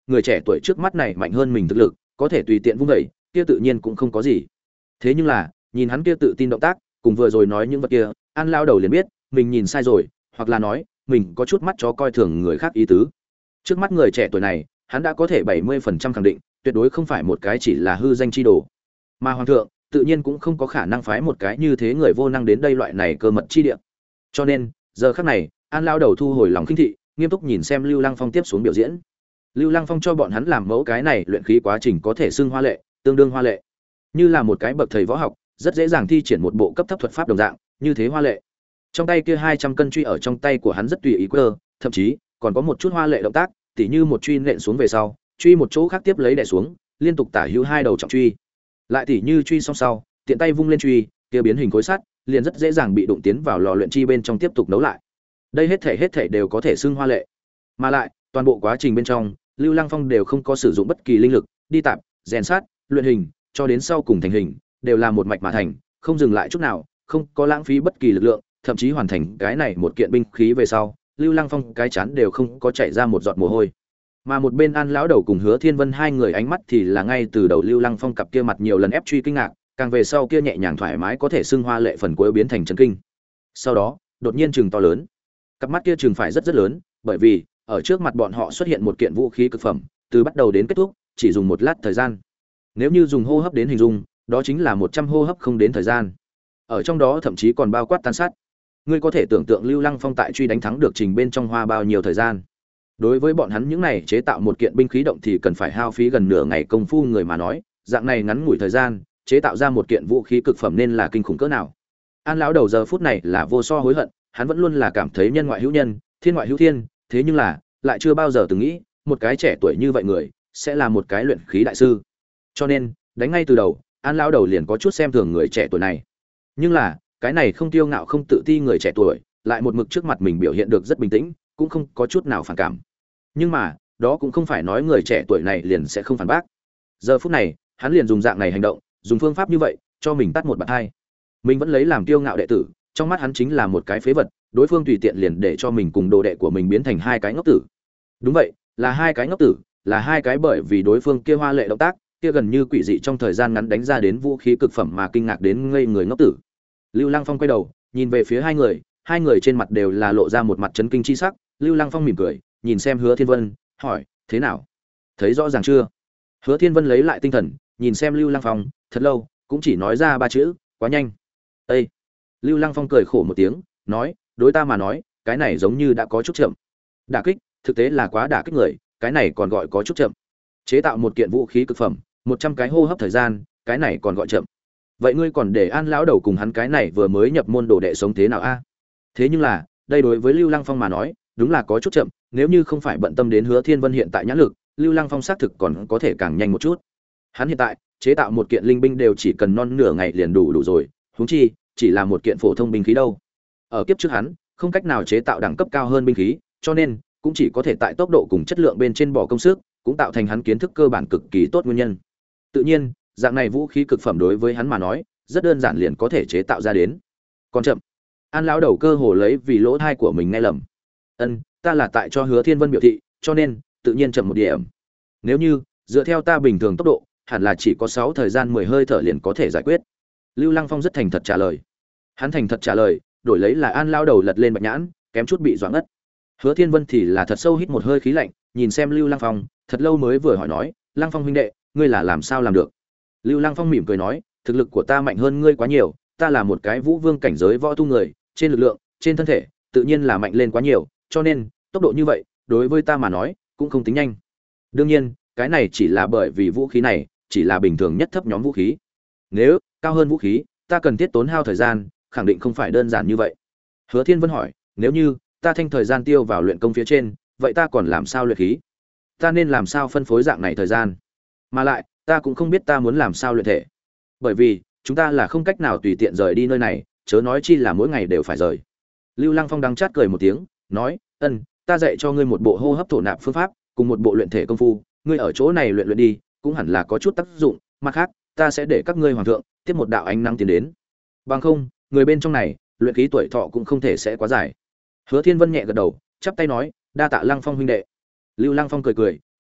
người trẻ tuổi trước mắt này mạnh hơn mình thực lực, có thể tùy tiện vung đẩy, kia tự nhiên cũng không có gì. Thế nhưng là, nhìn hắn kia tự tin động tác, cùng vừa rồi nói những vật kia, An lão đầu liền biết, mình nhìn sai rồi, hoặc là nói, mình có chút mắt chó coi thường người khác ý tứ. Trước mắt người trẻ tuổi này, hắn đã có thể bảy mươi phần trăm khẳng định, tuyệt đối không phải một cái chỉ là hư danh chi đồ. Mà hoàng thượng, tự nhiên cũng không có khả năng phái một cái như thế người vô năng đến đây loại này cơ mật chi địa. Cho nên, giờ khắc này, An lão đầu thu hồi lòng khinh thị, nghiêm túc nhìn xem Lưu Lăng Phong tiếp xuống biểu diễn. Lưu Lăng Phong cho bọn hắn làm mẫu cái này luyện khí quá trình có thể xưng hoa lệ, tương đương hoa lệ. Như là một cái bậc thầy võ học, rất dễ dàng thi triển một bộ cấp thấp thuật pháp đồng dạng, như thế hoa lệ. Trong tay kia hai trăm cân truy ở trong tay của hắn rất tùy ý quơ, thậm chí còn có một chút hoa lệ động tác, tỉ như một truy nện xuống về sau, truy một chỗ khác tiếp lấy đè xuống, liên tục tả hữu hai đầu trọng truy. Lại tỉ như truy xong sau, tiện tay vung lên truy, kia biến hình khối sắt, liền rất dễ dàng bị đụng tiến vào lò luyện chi bên trong tiếp tục nấu lại. Đây hết thể hết thể đều có thể xưng hoa lệ. Mà lại, toàn bộ quá trình bên trong, Lưu Lăng Phong đều không có sử dụng bất kỳ linh lực, đi tạp, rèn sát, luyện hình, cho đến sau cùng thành hình, đều là một mạch mà thành, không dừng lại chút nào, không có lãng phí bất kỳ lực lượng, thậm chí hoàn thành cái này một kiện binh khí về sau, Lưu Lăng Phong cái chán đều không có chảy ra một giọt mồ hôi. Mà một bên An lão đầu cùng Hứa Thiên Vân hai người ánh mắt thì là ngay từ đầu Lưu Lăng Phong cặp kia mặt nhiều lần ép truy kinh ngạc, càng về sau kia nhẹ nhàng thoải mái có thể xưng hoa lệ phần cuối biến thành chấn kinh. Sau đó, đột nhiên trừng to lớn. Cặp mắt kia trừng phải rất rất lớn, bởi vì ở trước mặt bọn họ xuất hiện một kiện vũ khí cực phẩm, từ bắt đầu đến kết thúc chỉ dùng một lát thời gian. Nếu như dùng hô hấp đến hình dung, đó chính là một trăm hô hấp không đến thời gian. Ở trong đó thậm chí còn bao quát tan sát. Ngươi có thể tưởng tượng Lưu Lăng Phong tại truy đánh thắng được trình bên trong hoa bao nhiêu thời gian. Đối với bọn hắn những này chế tạo một kiện binh khí động thì cần phải hao phí gần nửa ngày công phu người mà nói, dạng này ngắn ngủi thời gian, chế tạo ra một kiện vũ khí cực phẩm nên là kinh khủng cỡ nào. An lão đầu giờ phút này là vô so hối hận, hắn vẫn luôn là cảm thấy nhân ngoại hữu nhân, thiên ngoại hữu thiên, thế nhưng là, lại chưa bao giờ từng nghĩ, một cái trẻ tuổi như vậy người sẽ là một cái luyện khí đại sư. Cho nên, đánh ngay từ đầu, An lão đầu liền có chút xem thường người trẻ tuổi này. Nhưng là, cái này không tiêu ngạo không tự ti người trẻ tuổi, lại một mực trước mặt mình biểu hiện được rất bình tĩnh, cũng không có chút nào phản cảm. Nhưng mà, đó cũng không phải nói người trẻ tuổi này liền sẽ không phản bác. Giờ phút này, hắn liền dùng dạng này hành động, dùng phương pháp như vậy, cho mình tắt một bạt hai. Mình vẫn lấy làm kiêu ngạo đệ tử, trong mắt hắn chính là một cái phế vật, đối phương tùy tiện liền để cho mình cùng đồ đệ của mình biến thành hai cái ngốc tử. Đúng vậy, là hai cái ngốc tử, là hai cái bởi vì đối phương kia hoa lệ động tác, kia gần như quỷ dị trong thời gian ngắn đánh ra đến vũ khí cực phẩm mà kinh ngạc đến ngây người ngốc tử. Lưu Lăng Phong quay đầu, nhìn về phía hai người, hai người trên mặt đều là lộ ra một mặt chấn kinh chi sắc. Lưu Lăng Phong mỉm cười, nhìn xem Hứa Thiên Vân, hỏi: "Thế nào? Thấy rõ ràng chưa?" Hứa Thiên Vân lấy lại tinh thần, nhìn xem Lưu Lăng Phong, thật lâu, cũng chỉ nói ra ba chữ: "Quá nhanh." Ê! Lưu Lăng Phong cười khổ một tiếng, nói: "Đối ta mà nói, cái này giống như đã có chút chậm." Đả kích, thực tế là quá đả kích người, cái này còn gọi có chút chậm. Chế tạo một kiện vũ khí cực phẩm, một trăm cái hô hấp thời gian, cái này còn gọi chậm. Vậy ngươi còn để An lão đầu cùng hắn cái này vừa mới nhập môn đồ đệ sống thế nào a? Thế nhưng là, đây đối với Lưu Lăng Phong mà nói, đúng là có chút chậm, nếu như không phải bận tâm đến Hứa Thiên Vân hiện tại nhãn lực, Lưu Lăng Phong xác thực còn có thể càng nhanh một chút. Hắn hiện tại, chế tạo một kiện linh binh đều chỉ cần non nửa ngày liền đủ đủ rồi, huống chi chỉ là một kiện phổ thông binh khí đâu. Ở kiếp trước hắn, không cách nào chế tạo đẳng cấp cao hơn binh khí, cho nên cũng chỉ có thể tại tốc độ cùng chất lượng bên trên bỏ công sức, cũng tạo thành hắn kiến thức cơ bản cực kỳ tốt nguyên nhân. Tự nhiên, dạng này vũ khí cực phẩm đối với hắn mà nói, rất đơn giản liền có thể chế tạo ra đến. Còn chậm. An lão đầu cơ hồ lấy vì lỗ tai của mình nghe lầm. "Ân, ta là tại cho Hứa Thiên Vân biểu thị, cho nên tự nhiên chậm một điểm. Nếu như dựa theo ta bình thường tốc độ, hẳn là chỉ có sáu thời gian mười hơi thở liền có thể giải quyết." Lưu Lăng Phong rất thành thật trả lời. Hắn thành thật trả lời, đổi lấy là An lão đầu lật lên bạch nhãn, kém chút bị doãn ngất. Hứa Thiên Vân thì là thật sâu hít một hơi khí lạnh, nhìn xem Lưu Lăng Phong, thật lâu mới vừa hỏi nói: "Lăng Phong huynh đệ, ngươi là làm sao làm được?" Lưu Lăng Phong mỉm cười nói: "Thực lực của ta mạnh hơn ngươi quá nhiều, ta là một cái vũ vương cảnh giới võ tu người, trên lực lượng, trên thân thể, tự nhiên là mạnh lên quá nhiều, cho nên, tốc độ như vậy, đối với ta mà nói, cũng không tính nhanh. Đương nhiên, cái này chỉ là bởi vì vũ khí này, chỉ là bình thường nhất thấp nhóm vũ khí. Nếu cao hơn vũ khí, ta cần thiết tốn hao thời gian, khẳng định không phải đơn giản như vậy." Hứa Thiên Vân hỏi: "Nếu như ta thanh thời gian tiêu vào luyện công phía trên, vậy ta còn làm sao luyện khí? Ta nên làm sao phân phối dạng này thời gian? Mà lại, ta cũng không biết ta muốn làm sao luyện thể. Bởi vì, chúng ta là không cách nào tùy tiện rời đi nơi này, chớ nói chi là mỗi ngày đều phải rời." Lưu Lăng Phong đắng chát cười một tiếng, nói: "Ân, ta dạy cho ngươi một bộ hô hấp thổ nạp phương pháp, cùng một bộ luyện thể công phu, ngươi ở chỗ này luyện luyện đi, cũng hẳn là có chút tác dụng, mặt khác, ta sẽ để các ngươi hoàng thượng tiếp một đạo ánh nắng tiến đến. Bằng không, người bên trong này, luyện khí tuổi thọ cũng không thể sẽ quá dài." Hứa Thiên Vân nhẹ gật đầu, chắp tay nói: "Đa tạ Lăng Phong huynh đệ." Lưu Lăng Phong cười cười, nói: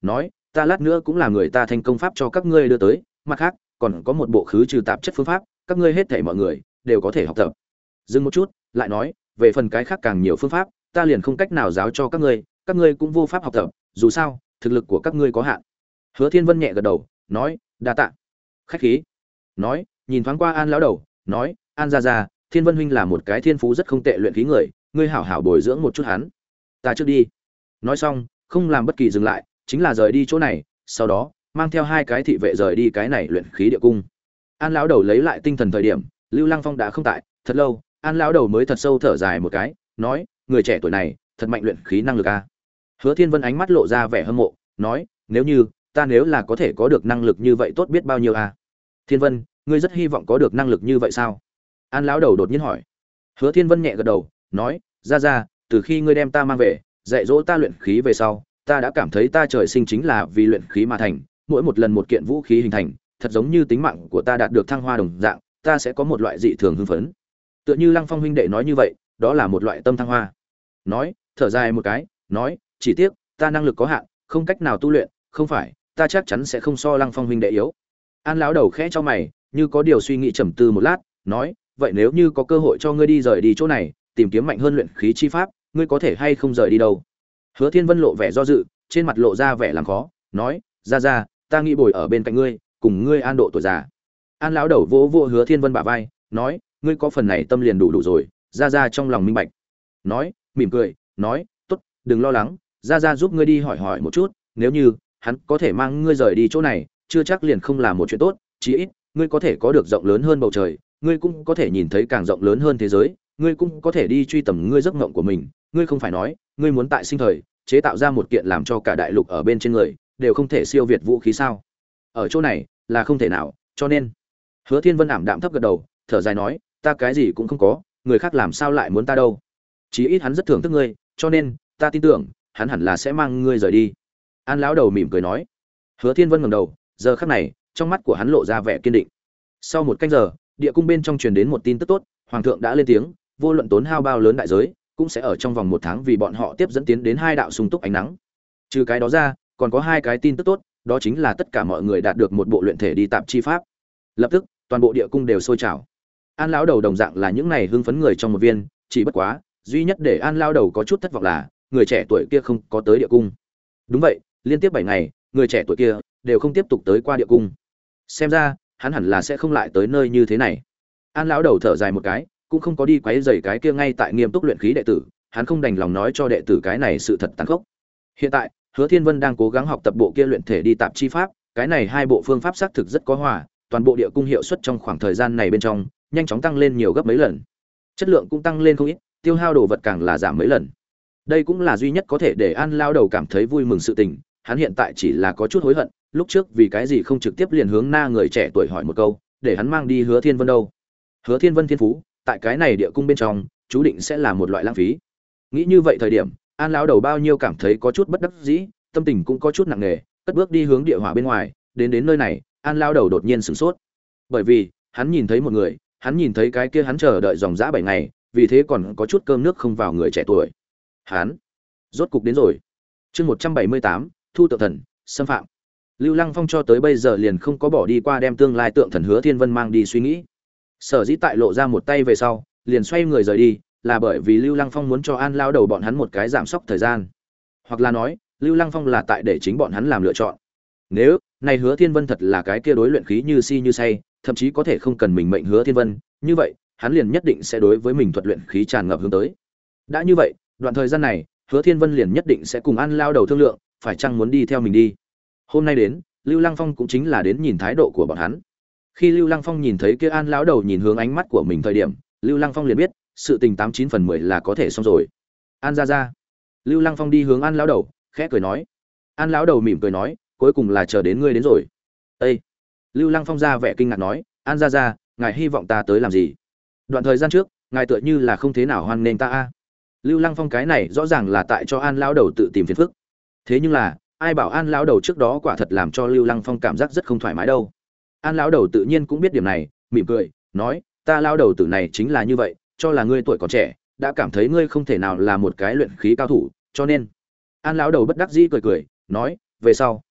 ta lát nữa cũng là người ta thành công pháp cho các ngươi đưa tới, mặt khác còn có một bộ khứ trừ tạp chất phương pháp, các ngươi hết thảy mọi người đều có thể học tập. Dừng một chút, lại nói, về phần cái khác càng nhiều phương pháp, ta liền không cách nào giáo cho các ngươi, các ngươi cũng vô pháp học tập, dù sao, thực lực của các ngươi có hạn. Hứa Thiên Vân nhẹ gật đầu, nói, đa tạ. Khách khí. Nói, nhìn thoáng qua An lão đầu, nói, An gia gia, Thiên Vân huynh là một cái thiên phú rất không tệ luyện khí người, ngươi hảo hảo bồi dưỡng một chút hắn. Ta trước đi. Nói xong, không làm bất kỳ dừng lại, chính là rời đi chỗ này, sau đó, mang theo hai cái thị vệ rời đi cái này luyện khí địa cung. An lão đầu lấy lại tinh thần thời điểm, Lưu Lăng Phong đã không tại, thật lâu, An lão đầu mới thật sâu thở dài một cái, nói, người trẻ tuổi này, thật mạnh luyện khí năng lực a. Hứa Thiên Vân ánh mắt lộ ra vẻ hâm mộ, nói, nếu như ta nếu là có thể có được năng lực như vậy tốt biết bao nhiêu a. Thiên Vân, ngươi rất hy vọng có được năng lực như vậy sao? An lão đầu đột nhiên hỏi. Hứa Thiên Vân nhẹ gật đầu, nói, ra ra, từ khi ngươi đem ta mang về, dạy dỗ ta luyện khí về sau, ta đã cảm thấy ta trời sinh chính là vì luyện khí mà thành, mỗi một lần một kiện vũ khí hình thành, thật giống như tính mạng của ta đạt được thăng hoa đồng dạng, ta sẽ có một loại dị thường hưng phấn. Tựa như Lăng Phong huynh đệ nói như vậy, đó là một loại tâm thăng hoa. Nói, thở dài một cái, nói, chỉ tiếc, ta năng lực có hạn, không cách nào tu luyện, không phải, ta chắc chắn sẽ không so Lăng Phong huynh đệ yếu. An lão đầu khẽ cho mày, như có điều suy nghĩ trầm tư một lát, nói, vậy nếu như có cơ hội cho ngươi đi rời đi chỗ này, tìm kiếm mạnh hơn luyện khí chi pháp, ngươi có thể hay không rời đi đâu? Hứa Thiên Vân lộ vẻ do dự, trên mặt lộ ra vẻ làm khó, nói, ra ra, ta nghĩ bồi ở bên cạnh ngươi, cùng ngươi an độ tuổi già. An lão đầu vỗ vỗ Hứa Thiên Vân bả vai, nói, ngươi có phần này tâm liền đủ đủ rồi, ra ra trong lòng minh bạch. Nói, mỉm cười, nói, tốt, đừng lo lắng, ra ra giúp ngươi đi hỏi hỏi một chút, nếu như hắn có thể mang ngươi rời đi chỗ này, chưa chắc liền không là một chuyện tốt, chí ít ngươi có thể có được rộng lớn hơn bầu trời, ngươi cũng có thể nhìn thấy càng rộng lớn hơn thế giới, ngươi cũng có thể đi truy tầm ngươi giấc mộng của mình, ngươi không phải nói, ngươi muốn tại sinh thời chế tạo ra một kiện làm cho cả đại lục ở bên trên người đều không thể siêu việt vũ khí sao? Ở chỗ này là không thể nào, cho nên Hứa Thiên Vân ảm đạm thấp gật đầu, thở dài nói, ta cái gì cũng không có, người khác làm sao lại muốn ta đâu? Chí ít hắn rất thưởng thức ngươi, cho nên ta tin tưởng, hắn hẳn là sẽ mang ngươi rời đi. An lão đầu mỉm cười nói. Hứa Thiên Vân ngẩng đầu, giờ khắc này, trong mắt của hắn lộ ra vẻ kiên định. Sau một canh giờ, địa cung bên trong truyền đến một tin tức tốt, hoàng thượng đã lên tiếng, vô luận tốn hao bao lớn đại giới, cũng sẽ ở trong vòng một tháng vì bọn họ tiếp dẫn tiến đến hai đạo sung túc ánh nắng. Trừ cái đó ra, còn có hai cái tin tức tốt, đó chính là tất cả mọi người đạt được một bộ luyện thể đi tạp chi pháp. Lập tức, toàn bộ địa cung đều sôi trào. An lão đầu đồng dạng là những này hưng phấn người trong một viên, chỉ bất quá, duy nhất để An lão đầu có chút thất vọng là, người trẻ tuổi kia không có tới địa cung. Đúng vậy, liên tiếp bảy ngày, người trẻ tuổi kia đều không tiếp tục tới qua địa cung. Xem ra, hắn hẳn là sẽ không lại tới nơi như thế này. An lão đầu thở dài một cái, cũng không có đi quấy rầy cái kia ngay tại nghiêm túc luyện khí đệ tử, hắn không đành lòng nói cho đệ tử cái này sự thật tàn khốc. Hiện tại, Hứa Thiên Vân đang cố gắng học tập bộ kia luyện thể đi tạp chi pháp, cái này hai bộ phương pháp xác thực rất có hòa, toàn bộ địa cung hiệu suất trong khoảng thời gian này bên trong, nhanh chóng tăng lên nhiều gấp mấy lần. Chất lượng cũng tăng lên không ít, tiêu hao đồ vật càng là giảm mấy lần. Đây cũng là duy nhất có thể để An lão đầu cảm thấy vui mừng sự tình, hắn hiện tại chỉ là có chút hối hận, lúc trước vì cái gì không trực tiếp liền hướng Na người trẻ tuổi hỏi một câu, để hắn mang đi Hứa Thiên Vân đâu. Hứa Thiên Vân thiên phú, tại cái này địa cung bên trong, chú định sẽ là một loại lãng phí. Nghĩ như vậy thời điểm, An lão đầu bao nhiêu cảm thấy có chút bất đắc dĩ, tâm tình cũng có chút nặng nề, cất bước đi hướng địa hỏa bên ngoài, đến đến nơi này, An lão đầu đột nhiên sửng sốt. Bởi vì, hắn nhìn thấy một người, hắn nhìn thấy cái kia hắn chờ đợi dòng dã bảy ngày, vì thế còn có chút cơm nước không vào người trẻ tuổi. Hắn rốt cục đến rồi. Chương một trăm bảy mươi tám, Thu Tượng Thần, xâm phạm. Lưu Lăng Phong cho tới bây giờ liền không có bỏ đi qua đem tương lai tượng thần Hứa Thiên Vân mang đi suy nghĩ. Sở dĩ tại lộ ra một tay về sau, liền xoay người rời đi, là bởi vì Lưu Lăng Phong muốn cho An lão đầu bọn hắn một cái giảm sốc thời gian. Hoặc là nói, Lưu Lăng Phong là tại để chính bọn hắn làm lựa chọn. Nếu này Hứa Thiên Vân thật là cái kia đối luyện khí như si như say, thậm chí có thể không cần mình mệnh Hứa Thiên Vân, như vậy, hắn liền nhất định sẽ đối với mình thuật luyện khí tràn ngập hướng tới. Đã như vậy, đoạn thời gian này, Hứa Thiên Vân liền nhất định sẽ cùng An lão đầu thương lượng, phải chăng muốn đi theo mình đi. Hôm nay đến, Lưu Lăng Phong cũng chính là đến nhìn thái độ của bọn hắn. Khi Lưu Lăng Phong nhìn thấy kia An lão đầu nhìn hướng ánh mắt của mình thời điểm, Lưu Lăng Phong liền biết, sự tình tám chín phần mười là có thể xong rồi. An gia gia. Lưu Lăng Phong đi hướng An lão đầu, khẽ cười nói. An lão đầu mỉm cười nói, cuối cùng là chờ đến ngươi đến rồi. Ê! Lưu Lăng Phong ra vẻ kinh ngạc nói, An gia gia, ngài hy vọng ta tới làm gì? Đoạn thời gian trước, ngài tựa như là không thế nào hoan nghênh ta a. Lưu Lăng Phong cái này rõ ràng là tại cho An lão đầu tự tìm phiền phức. Thế nhưng là, ai bảo An lão đầu trước đó quả thật làm cho Lưu Lăng Phong cảm giác rất không thoải mái đâu. An lão đầu tự nhiên cũng biết điểm này, mỉm cười, nói, ta lão đầu tử này chính là như vậy, cho là ngươi tuổi còn trẻ, đã cảm thấy ngươi không thể nào là một cái luyện khí cao thủ, cho nên. An lão đầu bất đắc dĩ cười cười, nói, về sau,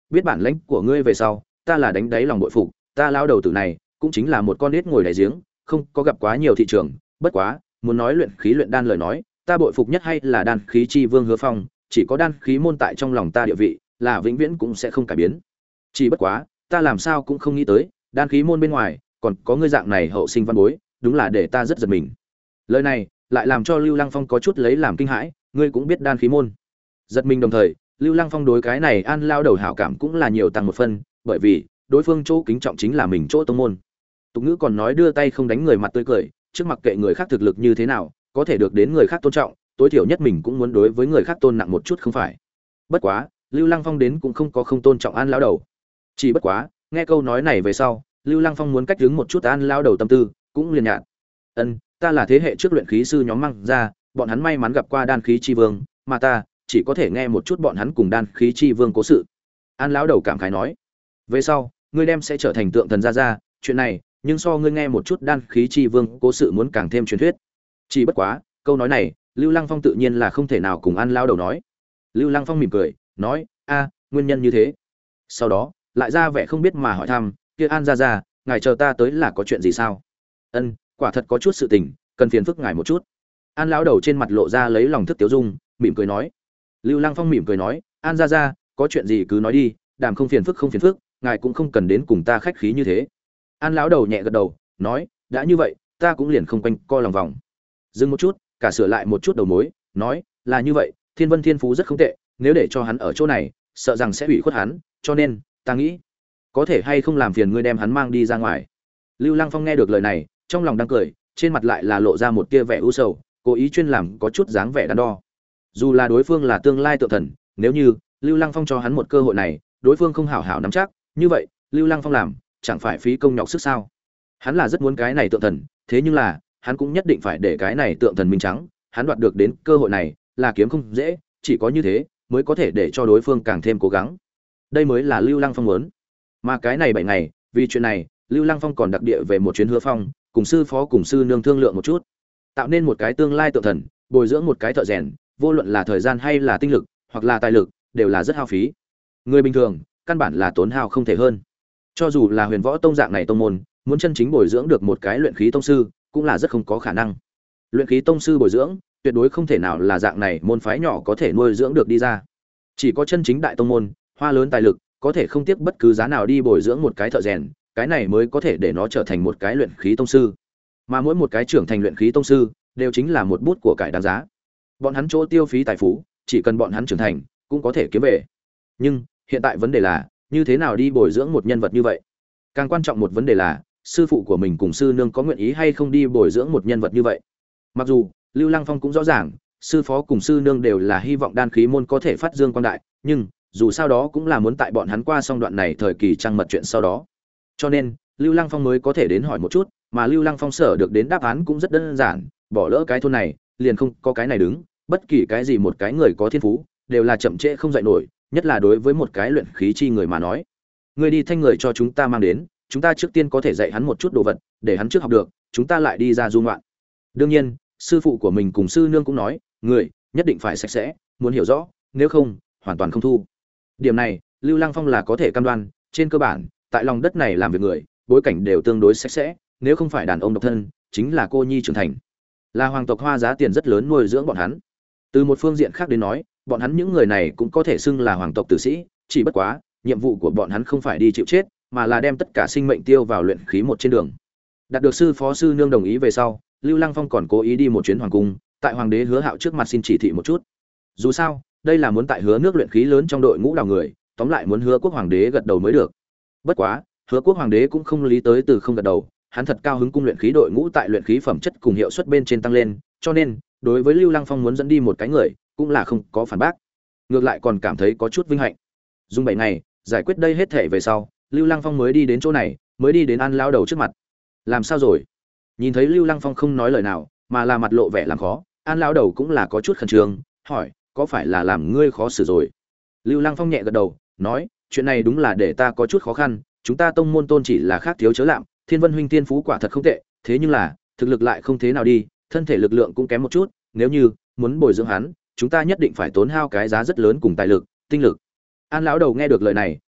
biết bản lãnh của ngươi về sau ta là đánh đáy lòng bội phục, ta lao đầu tử này cũng chính là một con nít ngồi đáy giếng, không có gặp quá nhiều thị trường, bất quá muốn nói luyện khí luyện đan lời nói, ta bội phục nhất hay là đan khí chi vương Hứa Phong, chỉ có đan khí môn tại trong lòng ta địa vị là vĩnh viễn cũng sẽ không cải biến. Chỉ bất quá ta làm sao cũng không nghĩ tới đan khí môn bên ngoài còn có ngươi dạng này hậu sinh văn bối, đúng là để ta rất giật mình. Lời này lại làm cho Lưu Lăng Phong có chút lấy làm kinh hãi, ngươi cũng biết đan khí môn. Giật mình đồng thời, Lưu Lăng Phong đối cái này An lao đầu hảo cảm cũng là nhiều tăng một phân, bởi vì đối phương chỗ kính trọng chính là mình chỗ tông môn. Tục ngữ còn nói đưa tay không đánh người mặt tươi cười, trước mặc kệ người khác thực lực như thế nào, có thể được đến người khác tôn trọng, tối thiểu nhất mình cũng muốn đối với người khác tôn nặng một chút không phải. Bất quá, Lưu Lăng Phong đến cũng không có không tôn trọng An lão đầu. Chỉ bất quá, nghe câu nói này về sau, Lưu Lăng Phong muốn cách đứng một chút An lão đầu tâm tư, cũng liền nhạt. "Ân, ta là thế hệ trước luyện khí sư nhóm mang ra, bọn hắn may mắn gặp qua đan khí chi vương, mà ta chỉ có thể nghe một chút bọn hắn cùng đan khí chi vương cố sự." An lão đầu cảm khái nói. "Về sau, ngươi đem sẽ trở thành tượng thần gia gia, chuyện này, nhưng so ngươi nghe một chút đan khí chi vương cố sự muốn càng thêm truyền thuyết." Chỉ bất quá, câu nói này, Lưu Lăng Phong tự nhiên là không thể nào cùng An lão đầu nói. Lưu Lăng Phong mỉm cười, nói: "A, nguyên nhân như thế." Sau đó, lại ra vẻ không biết mà hỏi thăm: "Kia An gia gia, ngài chờ ta tới là có chuyện gì sao?" "Ân, quả thật có chút sự tình, cần phiền phức ngài một chút." An lão đầu trên mặt lộ ra lấy lòng thức tiếu dung, mỉm cười nói. Lưu Lăng Phong mỉm cười nói: "An gia gia, có chuyện gì cứ nói đi, đàm không phiền phức không phiền phức, ngài cũng không cần đến cùng ta khách khí như thế." An lão đầu nhẹ gật đầu, nói: "Đã như vậy, ta cũng liền không quanh co lòng vòng." Dừng một chút, cả sửa lại một chút đầu mối, nói: "Là như vậy, Thiên Vân Thiên Phú rất không tệ, nếu để cho hắn ở chỗ này, sợ rằng sẽ ủy khuất hắn, cho nên, ta nghĩ, có thể hay không làm phiền ngươi đem hắn mang đi ra ngoài." Lưu Lăng Phong nghe được lời này, trong lòng đang cười, trên mặt lại là lộ ra một tia vẻ u sầu, cố ý chuyên làm có chút dáng vẻ đắn đo. Dù là đối phương là tương lai tượng thần, nếu như Lưu Lăng Phong cho hắn một cơ hội này, đối phương không hảo hảo nắm chắc, như vậy, Lưu Lăng Phong làm, chẳng phải phí công nhọc sức sao? Hắn là rất muốn cái này tượng thần, thế nhưng là, hắn cũng nhất định phải để cái này tượng thần minh trắng, hắn đoạt được đến cơ hội này, là kiếm không dễ, chỉ có như thế mới có thể để cho đối phương càng thêm cố gắng. Đây mới là Lưu Lăng Phong muốn. Mà cái này bảy ngày, vì chuyện này, Lưu Lăng Phong còn đặc địa về một chuyến Hứa Phong, cùng sư phó cùng sư nương thương lượng một chút, tạo nên một cái tương lai tượng thần, bồi dưỡng một cái thợ rèn, vô luận là thời gian hay là tinh lực, hoặc là tài lực, đều là rất hao phí. Người bình thường, căn bản là tốn hao không thể hơn. Cho dù là Huyền Võ tông dạng này tông môn, muốn chân chính bồi dưỡng được một cái luyện khí tông sư, cũng là rất không có khả năng. Luyện khí tông sư bồi dưỡng, tuyệt đối không thể nào là dạng này môn phái nhỏ có thể nuôi dưỡng được đi ra. Chỉ có chân chính đại tông môn, hoa lớn tài lực, có thể không tiếc bất cứ giá nào đi bồi dưỡng một cái thợ rèn, cái này mới có thể để nó trở thành một cái luyện khí tông sư. Mà mỗi một cái trưởng thành luyện khí tông sư, đều chính là một bút của cải đáng giá. Bọn hắn chỗ tiêu phí tài phú, chỉ cần bọn hắn trưởng thành, cũng có thể kiếm về. Nhưng, hiện tại vấn đề là, như thế nào đi bồi dưỡng một nhân vật như vậy? Càng quan trọng một vấn đề là, sư phụ của mình cùng sư nương có nguyện ý hay không đi bồi dưỡng một nhân vật như vậy. Mặc dù Lưu Lăng Phong cũng rõ ràng, sư phó cùng sư nương đều là hy vọng đan khí môn có thể phát dương quang đại, nhưng dù sao đó cũng là muốn tại bọn hắn qua xong đoạn này thời kỳ trăng mật chuyện sau đó. Cho nên, Lưu Lăng Phong mới có thể đến hỏi một chút, mà Lưu Lăng Phong sở được đến đáp án cũng rất đơn giản, bỏ lỡ cái thôn này, liền không có cái này đứng, bất kỳ cái gì một cái người có thiên phú, đều là chậm trễ không dậy nổi, nhất là đối với một cái luyện khí chi người mà nói. Người đi thanh người cho chúng ta mang đến, chúng ta trước tiên có thể dạy hắn một chút đồ vật, để hắn trước học được, chúng ta lại đi ra du ngoạn. Đương nhiên, sư phụ của mình cùng sư nương cũng nói, người nhất định phải sạch sẽ, muốn hiểu rõ, nếu không, hoàn toàn không thu. Điểm này, Lưu Lăng Phong là có thể cam đoan, trên cơ bản, tại lòng đất này làm việc người, bối cảnh đều tương đối sạch sẽ, nếu không phải đàn ông độc thân, chính là cô nhi trưởng thành. Là hoàng tộc Hoa giá tiền rất lớn nuôi dưỡng bọn hắn. Từ một phương diện khác đến nói, bọn hắn những người này cũng có thể xưng là hoàng tộc tử sĩ, chỉ bất quá, nhiệm vụ của bọn hắn không phải đi chịu chết, mà là đem tất cả sinh mệnh tiêu vào luyện khí một trên đường. Đạt được sư phó sư nương đồng ý về sau, Lưu Lăng Phong còn cố ý đi một chuyến hoàng cung, tại hoàng đế Hứa Hạo trước mặt xin chỉ thị một chút. Dù sao, đây là muốn tại Hứa nước luyện khí lớn trong đội ngũ đào người, tóm lại muốn Hứa quốc hoàng đế gật đầu mới được. Bất quá, Hứa quốc hoàng đế cũng không lý tới từ không gật đầu, hắn thật cao hứng cung luyện khí đội ngũ tại luyện khí phẩm chất cùng hiệu suất bên trên tăng lên, cho nên, đối với Lưu Lăng Phong muốn dẫn đi một cái người, cũng là không có phản bác. Ngược lại còn cảm thấy có chút vinh hạnh. Dùng bảy ngày, giải quyết đây hết thể về sau, Lưu Lăng Phong mới đi đến chỗ này, mới đi đến An lão đầu trước mặt. Làm sao rồi? Nhìn thấy Lưu Lăng Phong không nói lời nào, mà là mặt lộ vẻ làm khó, An lão đầu cũng là có chút khẩn trương, hỏi, có phải là làm ngươi khó xử rồi? Lưu Lăng Phong nhẹ gật đầu, nói, chuyện này đúng là để ta có chút khó khăn, chúng ta tông môn tôn chỉ là khác thiếu chớ lạm, Thiên Vân huynh tiên phú quả thật không tệ, thế nhưng là, thực lực lại không thế nào đi, thân thể lực lượng cũng kém một chút, nếu như muốn bồi dưỡng hắn, chúng ta nhất định phải tốn hao cái giá rất lớn cùng tài lực, tinh lực. An lão đầu nghe được lời này,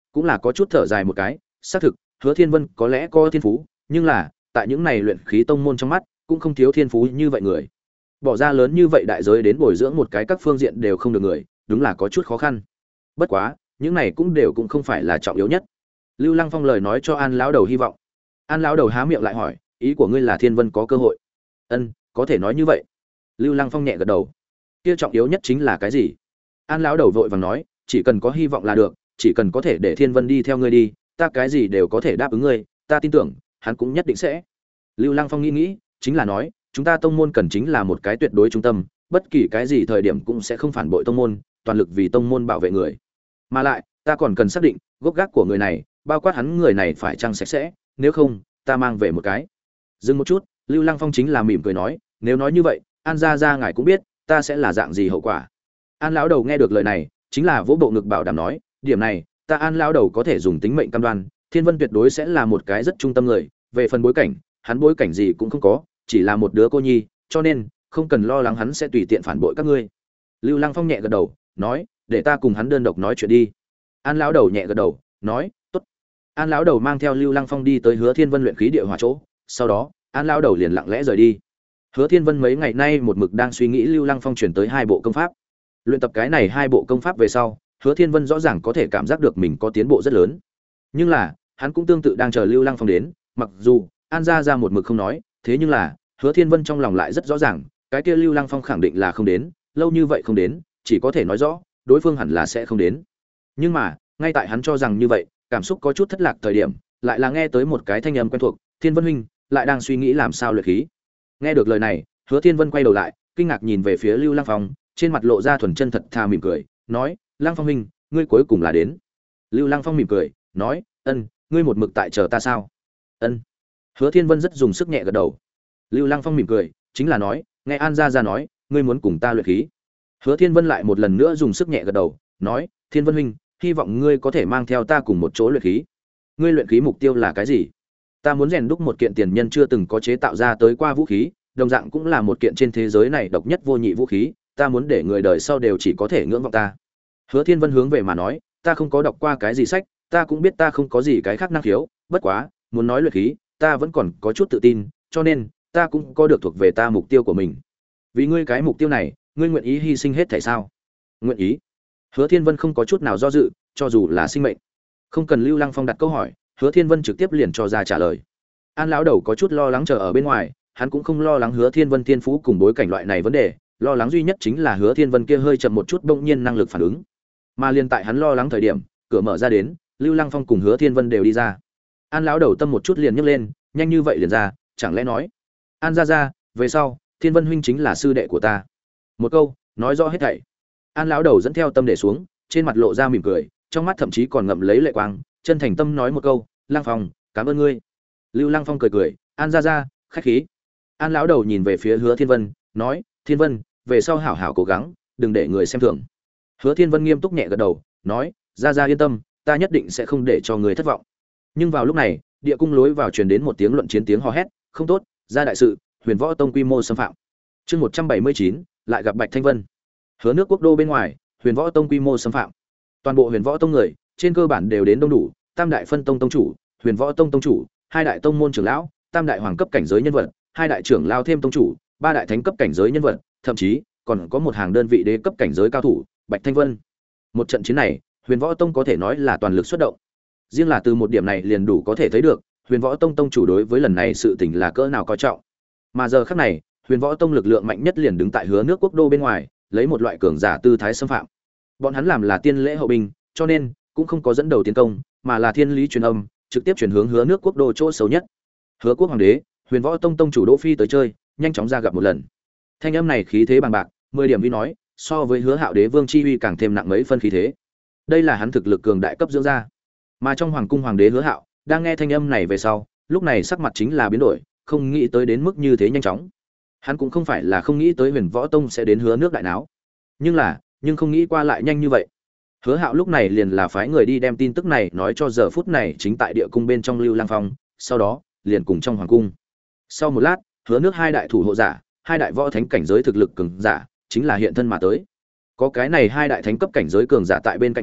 cũng là có chút thở dài một cái, xác thực, Hứa Thiên Vân có lẽ có thiên phú, nhưng là, tại những này luyện khí tông môn trong mắt, cũng không thiếu thiên phú như vậy người. Bỏ ra lớn như vậy đại giới đến bồi dưỡng một cái các phương diện đều không được người, đúng là có chút khó khăn. Bất quá, những này cũng đều cũng không phải là trọng yếu nhất. Lưu Lăng Phong lời nói cho An lão đầu hy vọng. An lão đầu há miệng lại hỏi, ý của ngươi là Thiên Vân có cơ hội? Ân, có thể nói như vậy. Lưu Lăng Phong nhẹ gật đầu. Kia trọng yếu nhất chính là cái gì? An lão đầu vội vàng nói, chỉ cần có hy vọng là được, chỉ cần có thể để Thiên Vân đi theo ngươi đi, ta cái gì đều có thể đáp ứng ngươi, ta tin tưởng, hắn cũng nhất định sẽ. Lưu Lăng Phong nghĩ nghĩ, chính là nói, chúng ta tông môn cần chính là một cái tuyệt đối trung tâm, bất kỳ cái gì thời điểm cũng sẽ không phản bội tông môn, toàn lực vì tông môn bảo vệ người. Mà lại, ta còn cần xác định gốc gác của người này, bao quát hắn người này phải chăng sạch sẽ, nếu không, ta mang về một cái. Dừng một chút, Lưu Lăng Phong chính là mỉm cười nói, nếu nói như vậy, An gia gia ngài cũng biết, ta sẽ là dạng gì hậu quả. An lão đầu nghe được lời này, chính là vỗ bộ ngực bảo đảm nói, điểm này, ta An lão đầu có thể dùng tính mệnh cam đoan, Thiên Vân tuyệt đối sẽ là một cái rất trung tâm người, về phần bối cảnh, hắn bối cảnh gì cũng không có, chỉ là một đứa cô nhi, cho nên không cần lo lắng hắn sẽ tùy tiện phản bội các ngươi. Lưu Lăng Phong nhẹ gật đầu, nói, để ta cùng hắn đơn độc nói chuyện đi. An lão đầu nhẹ gật đầu, nói, tốt. An lão đầu mang theo Lưu Lăng Phong đi tới Hứa Thiên Vân luyện khí địa hỏa chỗ, sau đó, An lão đầu liền lặng lẽ rời đi. Hứa Thiên Vân mấy ngày nay một mực đang suy nghĩ Lưu Lăng Phong chuyển tới hai bộ công pháp. Luyện tập cái này hai bộ công pháp về sau, Hứa Thiên Vân rõ ràng có thể cảm giác được mình có tiến bộ rất lớn. Nhưng là, hắn cũng tương tự đang chờ Lưu Lăng Phong đến, mặc dù An gia gia một mực không nói, thế nhưng là, Hứa Thiên Vân trong lòng lại rất rõ ràng, cái kia Lưu Lăng Phong khẳng định là không đến, lâu như vậy không đến, chỉ có thể nói rõ, đối phương hẳn là sẽ không đến. Nhưng mà, ngay tại hắn cho rằng như vậy, cảm xúc có chút thất lạc thời điểm, lại là nghe tới một cái thanh âm quen thuộc, Thiên Vân huynh, lại đang suy nghĩ làm sao luyện khí. Nghe được lời này, Hứa Thiên Vân quay đầu lại, kinh ngạc nhìn về phía Lưu Lăng Phong, trên mặt lộ ra thuần chân thật thà mỉm cười, nói, Lăng Phong huynh, ngươi cuối cùng là đến. Lưu Lăng Phong mỉm cười, nói, ân, ngươi một mực tại chờ ta sao? Ân. Hứa Thiên Vân rất dùng sức nhẹ gật đầu. Lưu Lăng Phong mỉm cười, chính là nói, nghe An gia gia nói, ngươi muốn cùng ta luyện khí. Hứa Thiên Vân lại một lần nữa dùng sức nhẹ gật đầu, nói, Thiên Vân huynh, hy vọng ngươi có thể mang theo ta cùng một chỗ luyện khí. Ngươi luyện khí mục tiêu là cái gì? Ta muốn rèn đúc một kiện tiền nhân chưa từng có chế tạo ra tới qua vũ khí, đồng dạng cũng là một kiện trên thế giới này độc nhất vô nhị vũ khí, ta muốn để người đời sau đều chỉ có thể ngưỡng vọng ta. Hứa Thiên Vân hướng về mà nói, ta không có đọc qua cái gì sách, ta cũng biết ta không có gì cái khác năng khiếu, bất quá, muốn nói luyện khí, ta vẫn còn có chút tự tin, cho nên ta cũng có được thuộc về ta mục tiêu của mình. Vì ngươi cái mục tiêu này, ngươi nguyện ý hy sinh hết thảy sao? Nguyện ý. Hứa Thiên Vân không có chút nào do dự, cho dù là sinh mệnh. Không cần Lưu Lăng Phong đặt câu hỏi, Hứa Thiên Vân trực tiếp liền cho ra trả lời. An lão đầu có chút lo lắng chờ ở bên ngoài, hắn cũng không lo lắng Hứa Thiên Vân thiên phú cùng bối cảnh loại này vấn đề, lo lắng duy nhất chính là Hứa Thiên Vân kia hơi chậm một chút bỗng nhiên năng lực phản ứng. Mà liên tại hắn lo lắng thời điểm, cửa mở ra đến, Lưu Lăng Phong cùng Hứa Thiên Vân đều đi ra. An lão đầu tâm một chút liền nhấc lên, nhanh như vậy liền ra, chẳng lẽ nói, An gia gia, về sau, Thiên Vân huynh chính là sư đệ của ta. Một câu, nói rõ hết thảy. An lão đầu dẫn theo tâm để xuống, trên mặt lộ ra mỉm cười, trong mắt thậm chí còn ngậm lấy lệ quang, chân thành tâm nói một câu, Lăng Phong, cảm ơn ngươi. Lưu Lăng Phong cười cười, An gia gia, khách khí. An lão đầu nhìn về phía Hứa Thiên Vân, nói, Thiên Vân, về sau hảo hảo cố gắng, đừng để người xem thường. Hứa Thiên Vân nghiêm túc nhẹ gật đầu, nói, gia gia yên tâm, ta nhất định sẽ không để cho người thất vọng. Nhưng vào lúc này, địa cung lối vào truyền đến một tiếng luận chiến tiếng hò hét, không tốt, ra đại sự, Huyền Võ Tông quy mô xâm phạm. Chương một trăm bảy mươi chín, lại gặp Bạch Thanh Vân. Hứa nước quốc đô bên ngoài, Huyền Võ Tông quy mô xâm phạm. Toàn bộ Huyền Võ Tông người, trên cơ bản đều đến đông đủ, Tam đại phân tông tông chủ, Huyền Võ Tông tông chủ, hai đại tông môn trưởng lão, tam đại hoàng cấp cảnh giới nhân vật, hai đại trưởng lao thêm tông chủ, ba đại thánh cấp cảnh giới nhân vật, thậm chí còn có một hàng đơn vị đế cấp cảnh giới cao thủ, Bạch Thanh Vân. Một trận chiến này, Huyền Võ Tông có thể nói là toàn lực xuất động. Riêng là từ một điểm này liền đủ có thể thấy được, Huyền Võ Tông tông chủ đối với lần này sự tình là cỡ nào coi trọng. Mà giờ khắc này, Huyền Võ Tông lực lượng mạnh nhất liền đứng tại Hứa nước quốc đô bên ngoài, lấy một loại cường giả tư thái xâm phạm. Bọn hắn làm là tiên lễ hậu binh, cho nên cũng không có dẫn đầu tiến công, mà là thiên lý truyền âm, trực tiếp chuyển hướng Hứa nước quốc đô chỗ xấu nhất. Hứa quốc hoàng đế, Huyền Võ Tông tông chủ Đỗ Phi tới chơi, nhanh chóng ra gặp một lần. Thanh âm này khí thế bằng bạc, mười điểm vi nói, so với Hứa Hạo Đế Vương chi uy càng thêm nặng mấy phân khí thế. Đây là hắn thực lực cường đại cấp dưỡng ra. Mà trong hoàng cung hoàng đế Hứa Hạo, đang nghe thanh âm này về sau, lúc này sắc mặt chính là biến đổi, không nghĩ tới đến mức như thế nhanh chóng. Hắn cũng không phải là không nghĩ tới Huyền Võ Tông sẽ đến Hứa nước đại náo, nhưng là, nhưng không nghĩ qua lại nhanh như vậy. Hứa Hạo lúc này liền là phái người đi đem tin tức này nói cho giờ phút này chính tại địa cung bên trong Lưu Lang Phong, sau đó, liền cùng trong hoàng cung. Sau một lát, Hứa nước hai đại thủ hộ giả, hai đại võ thánh cảnh giới thực lực cường giả, chính là hiện thân mà tới. Có cái này hai đại thánh cấp cảnh giới cường giả tại bên cạnh mình,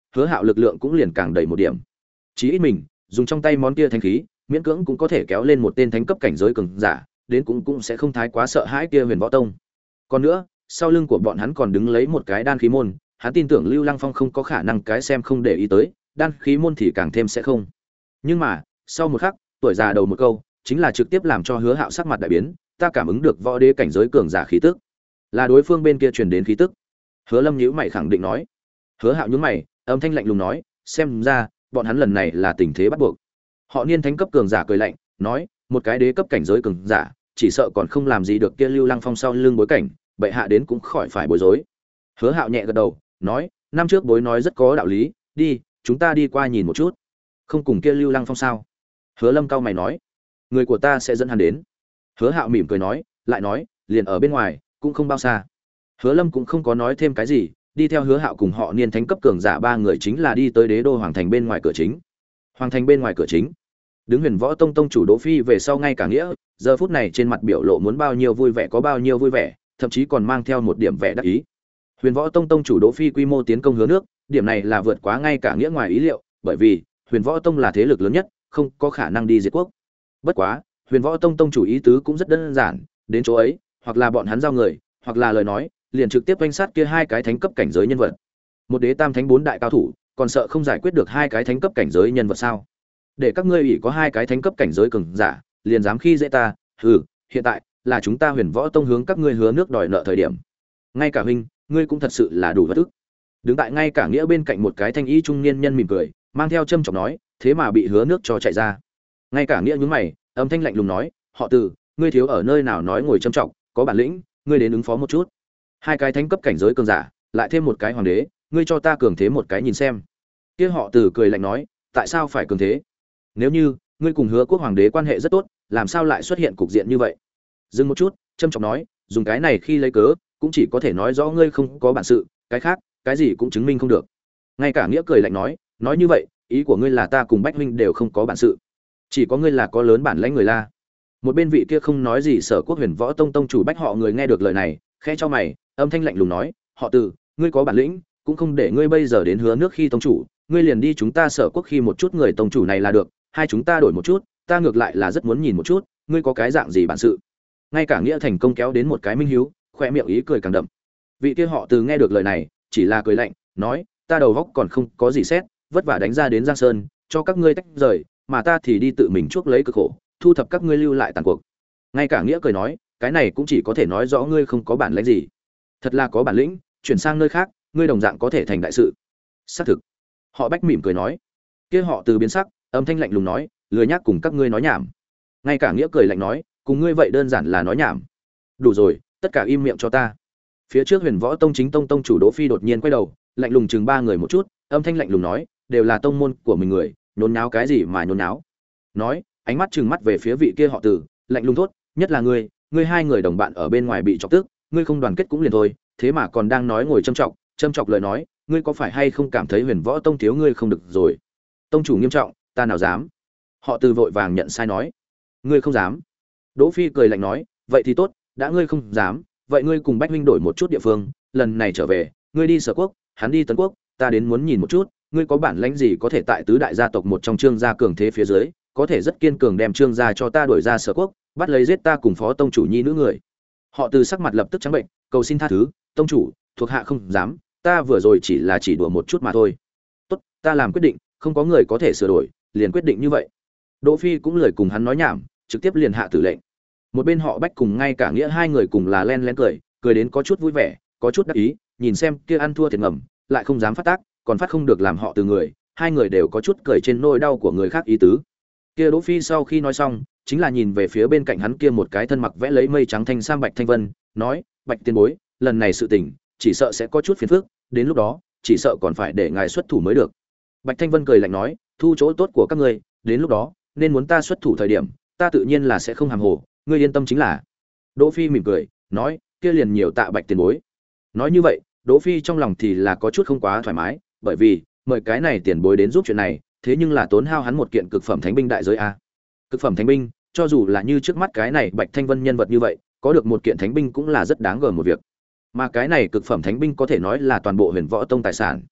Hứa Hạo lực lượng cũng liền càng đầy một điểm. Chí ít mình, dùng trong tay món kia thánh khí, miễn cưỡng cũng có thể kéo lên một tên thánh cấp cảnh giới cường giả, đến cũng cũng sẽ không thái quá sợ hãi kia Huyền Võ Tông. Còn nữa, sau lưng của bọn hắn còn đứng lấy một cái đan khí môn, hắn tin tưởng Lưu Lăng Phong không có khả năng cái xem không để ý tới, đan khí môn thì càng thêm sẽ không. Nhưng mà, sau một khắc, tuổi già đầu một câu, chính là trực tiếp làm cho Hứa Hạo sắc mặt đại biến, ta cảm ứng được võ đế cảnh giới cường giả khí tức. Là đối phương bên kia truyền đến khí tức. Hứa Lâm nhíu mày khẳng định nói. Hứa Hạo nhướng mày, âm thanh lạnh lùng nói, xem ra, bọn hắn lần này là tình thế bắt buộc. Họ Niên thánh cấp cường giả cười lạnh, nói, một cái đế cấp cảnh giới cường giả, chỉ sợ còn không làm gì được kia Lưu Lăng Phong sau lưng bối cảnh, bệ hạ đến cũng khỏi phải bối rối. Hứa Hạo nhẹ gật đầu, nói, năm trước bối nói rất có đạo lý, đi, chúng ta đi qua nhìn một chút. Không cùng kia Lưu Lăng Phong sao? Hứa Lâm cao mày nói, người của ta sẽ dẫn hắn đến. Hứa Hạo mỉm cười nói, lại nói, liền ở bên ngoài, cũng không bao xa. Hứa Lâm cũng không có nói thêm cái gì, đi theo Hứa Hạo cùng họ Niên thánh cấp cường giả ba người chính là đi tới Đế đô hoàng thành bên ngoài cửa chính. Hoàng thành bên ngoài cửa chính, đứng Huyền Võ Tông tông chủ Đỗ Phi về sau ngay cả nghĩa, giờ phút này trên mặt biểu lộ muốn bao nhiêu vui vẻ có bao nhiêu vui vẻ, thậm chí còn mang theo một điểm vẻ đắc ý. Huyền Võ Tông tông chủ Đỗ Phi quy mô tiến công Hứa nước, điểm này là vượt quá ngay cả nghĩa ngoài ý liệu, bởi vì Huyền Võ Tông là thế lực lớn nhất, không có khả năng đi diệt quốc. Bất quá, Huyền Võ Tông tông chủ ý tứ cũng rất đơn giản, đến chỗ ấy, hoặc là bọn hắn giao người, hoặc là lời nói, liền trực tiếp quanh sát kia hai cái thánh cấp cảnh giới nhân vật. Một đế tam thánh bốn đại cao thủ, còn sợ không giải quyết được hai cái thánh cấp cảnh giới nhân vật sao? Để các ngươi ủy có hai cái thánh cấp cảnh giới cường giả, liền dám khi dễ ta, hừ, hiện tại là chúng ta Huyền Võ Tông hướng các ngươi hứa nước đòi nợ thời điểm. Ngay cả huynh, ngươi cũng thật sự là đủ bất ức. Đứng tại ngay cả nghĩa bên cạnh một cái thanh y trung niên nhân mỉm cười, mang theo châm chọc nói, thế mà bị hứa nước cho chạy ra. Ngay cả nghĩa nhướng mày, âm thanh lạnh lùng nói, họ Từ, ngươi thiếu ở nơi nào nói ngồi châm chọc, có bản lĩnh, ngươi đến ứng phó một chút. Hai cái thánh cấp cảnh giới cường giả, lại thêm một cái hoàng đế, ngươi cho ta cường thế một cái nhìn xem. Kia họ Từ cười lạnh nói, tại sao phải cường thế? Nếu như ngươi cùng Hứa quốc hoàng đế quan hệ rất tốt, làm sao lại xuất hiện cục diện như vậy? Dừng một chút, châm chọc nói, dùng cái này khi lấy cớ, cũng chỉ có thể nói rõ ngươi không có bản sự, cái khác, cái gì cũng chứng minh không được. Ngay cả nghĩa cười lạnh nói, nói như vậy, ý của ngươi là ta cùng Bách huynh đều không có bản sự, chỉ có ngươi là có lớn bản lãnh người la. Một bên vị kia không nói gì Sở Quốc Huyền Võ Tông tông chủ Bách họ người nghe được lời này, khẽ cho mày, âm thanh lạnh lùng nói, họ Từ, ngươi có bản lĩnh, cũng không để ngươi bây giờ đến hứa nước khi tông chủ, ngươi liền đi chúng ta Sở Quốc khi một chút người tông chủ này là được, hai chúng ta đổi một chút, ta ngược lại là rất muốn nhìn một chút, ngươi có cái dạng gì bản sự. Ngay cả nghĩa thành công kéo đến một cái minh hiếu, khoe miệng ý cười càng đậm. Vị kia họ Từ nghe được lời này, chỉ là cười lạnh, nói, ta đầu góc còn không có gì xét, vất vả đánh ra đến Giang Sơn, cho các ngươi tách rời, mà ta thì đi tự mình chuốc lấy cực khổ, thu thập các ngươi lưu lại tàn cuộc. Ngay cả nghĩa cười nói, cái này cũng chỉ có thể nói rõ ngươi không có bản lĩnh gì. Thật là có bản lĩnh, chuyển sang nơi khác, ngươi đồng dạng có thể thành đại sự. Xác thực. Họ Bách mỉm cười nói. Kia họ Từ biến sắc, âm thanh lạnh lùng nói, lười nhác cùng các ngươi nói nhảm. Ngay cả nghĩa cười lạnh nói, cùng ngươi vậy đơn giản là nói nhảm. Đủ rồi, tất cả im miệng cho ta. Phía trước Huyền Võ Tông chính tông tông chủ Đỗ Phi đột nhiên quay đầu, lạnh lùng chừng ba người một chút, âm thanh lạnh lùng nói, đều là tông môn của mình người, nhốn nháo cái gì mà nhốn nháo. Nói, ánh mắt trừng mắt về phía vị kia họ Từ, lạnh lùng thốt, nhất là ngươi, ngươi hai người đồng bạn ở bên ngoài bị chọc tức, ngươi không đoàn kết cũng liền thôi, thế mà còn đang nói ngồi châm trọng, châm chọc lời nói, ngươi có phải hay không cảm thấy Huyền Võ Tông thiếu ngươi không được rồi? Tông chủ nghiêm trọng, ta nào dám? Họ Từ vội vàng nhận sai nói, ngươi không dám. Đỗ Phi cười lạnh nói, vậy thì tốt, đã ngươi không dám, vậy ngươi cùng Bách huynh đổi một chút địa phương, lần này trở về, ngươi đi Sở Quốc, hắn đi Tấn Quốc, ta đến muốn nhìn một chút, ngươi có bản lĩnh gì có thể tại tứ đại gia tộc một trong Trương gia cường thế phía dưới, có thể rất kiên cường đem Trương gia cho ta đuổi ra Sở Quốc, bắt lấy giết ta cùng phó tông chủ nhi nữ người. Họ Từ sắc mặt lập tức trắng bệnh, cầu xin tha thứ, tông chủ, thuộc hạ không dám, ta vừa rồi chỉ là chỉ đùa một chút mà thôi. Tốt, ta làm quyết định, không có người có thể sửa đổi, liền quyết định như vậy. Đỗ Phi cũng lời cùng hắn nói nhảm, trực tiếp liền hạ tử lệnh. Một bên họ Bách cùng ngay cả nghĩa hai người cùng là len lén cười, cười đến có chút vui vẻ, có chút đắc ý, nhìn xem kia ăn thua thiệt ngầm, lại không dám phát tác, còn phát không được làm họ từ người, hai người đều có chút cười trên nỗi đau của người khác ý tứ. Kia Đỗ Phi sau khi nói xong, chính là nhìn về phía bên cạnh hắn kia một cái thân mặc vẽ lấy mây trắng thanh sam Bạch Thanh Vân, nói, Bạch tiền bối, lần này sự tình, chỉ sợ sẽ có chút phiền phức, đến lúc đó, chỉ sợ còn phải để ngài xuất thủ mới được. Bạch Thanh Vân cười lạnh nói, thu chỗ tốt của các ngươi, đến lúc đó, nên muốn ta xuất thủ thời điểm, ta tự nhiên là sẽ không hàm hồ, ngươi yên tâm chính là. Đỗ Phi mỉm cười, nói, kia liền nhiều tạ Bạch tiền bối. Nói như vậy, Đỗ Phi trong lòng thì là có chút không quá thoải mái, bởi vì, mời cái này tiền bối đến giúp chuyện này, thế nhưng là tốn hao hắn một kiện cực phẩm thánh binh đại giới a. Cực phẩm thánh binh, cho dù là như trước mắt cái này Bạch Thanh Vân nhân vật như vậy, có được một kiện thánh binh cũng là rất đáng gờm một việc. Mà cái này cực phẩm thánh binh có thể nói là toàn bộ Huyền Võ Tông tài sản.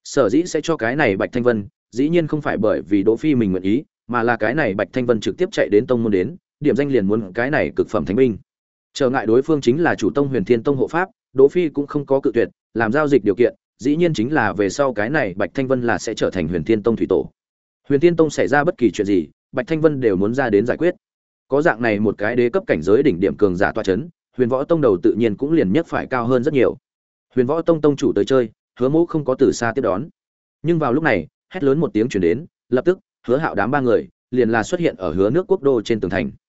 Sở dĩ sẽ cho cái này Bạch Thanh Vân, dĩ nhiên không phải bởi vì Đỗ Phi mình nguyện ý, mà là cái này Bạch Thanh Vân trực tiếp chạy đến tông môn đến, điểm danh liền muốn cái này cực phẩm thánh binh. Trở ngại đối phương chính là chủ tông Huyền Thiên Tông hộ pháp, Đỗ Phi cũng không có cự tuyệt, làm giao dịch điều kiện, dĩ nhiên chính là về sau cái này Bạch Thanh Vân là sẽ trở thành Huyền Thiên Tông thủy tổ. Huyền Thiên Tông xảy ra bất kỳ chuyện gì, Bạch Thanh Vân đều muốn ra đến giải quyết. Có dạng này một cái đế cấp cảnh giới đỉnh điểm cường giả tọa chấn, Huyền Võ Tông đầu tự nhiên cũng liền nhất phải cao hơn rất nhiều. Huyền Võ Tông tông chủ tới chơi, Hứa Mộ không có từ xa tiếp đón. Nhưng vào lúc này, hét lớn một tiếng truyền đến, lập tức, Hứa Hạo đám ba người liền là xuất hiện ở Hứa nước quốc đô trên tường thành.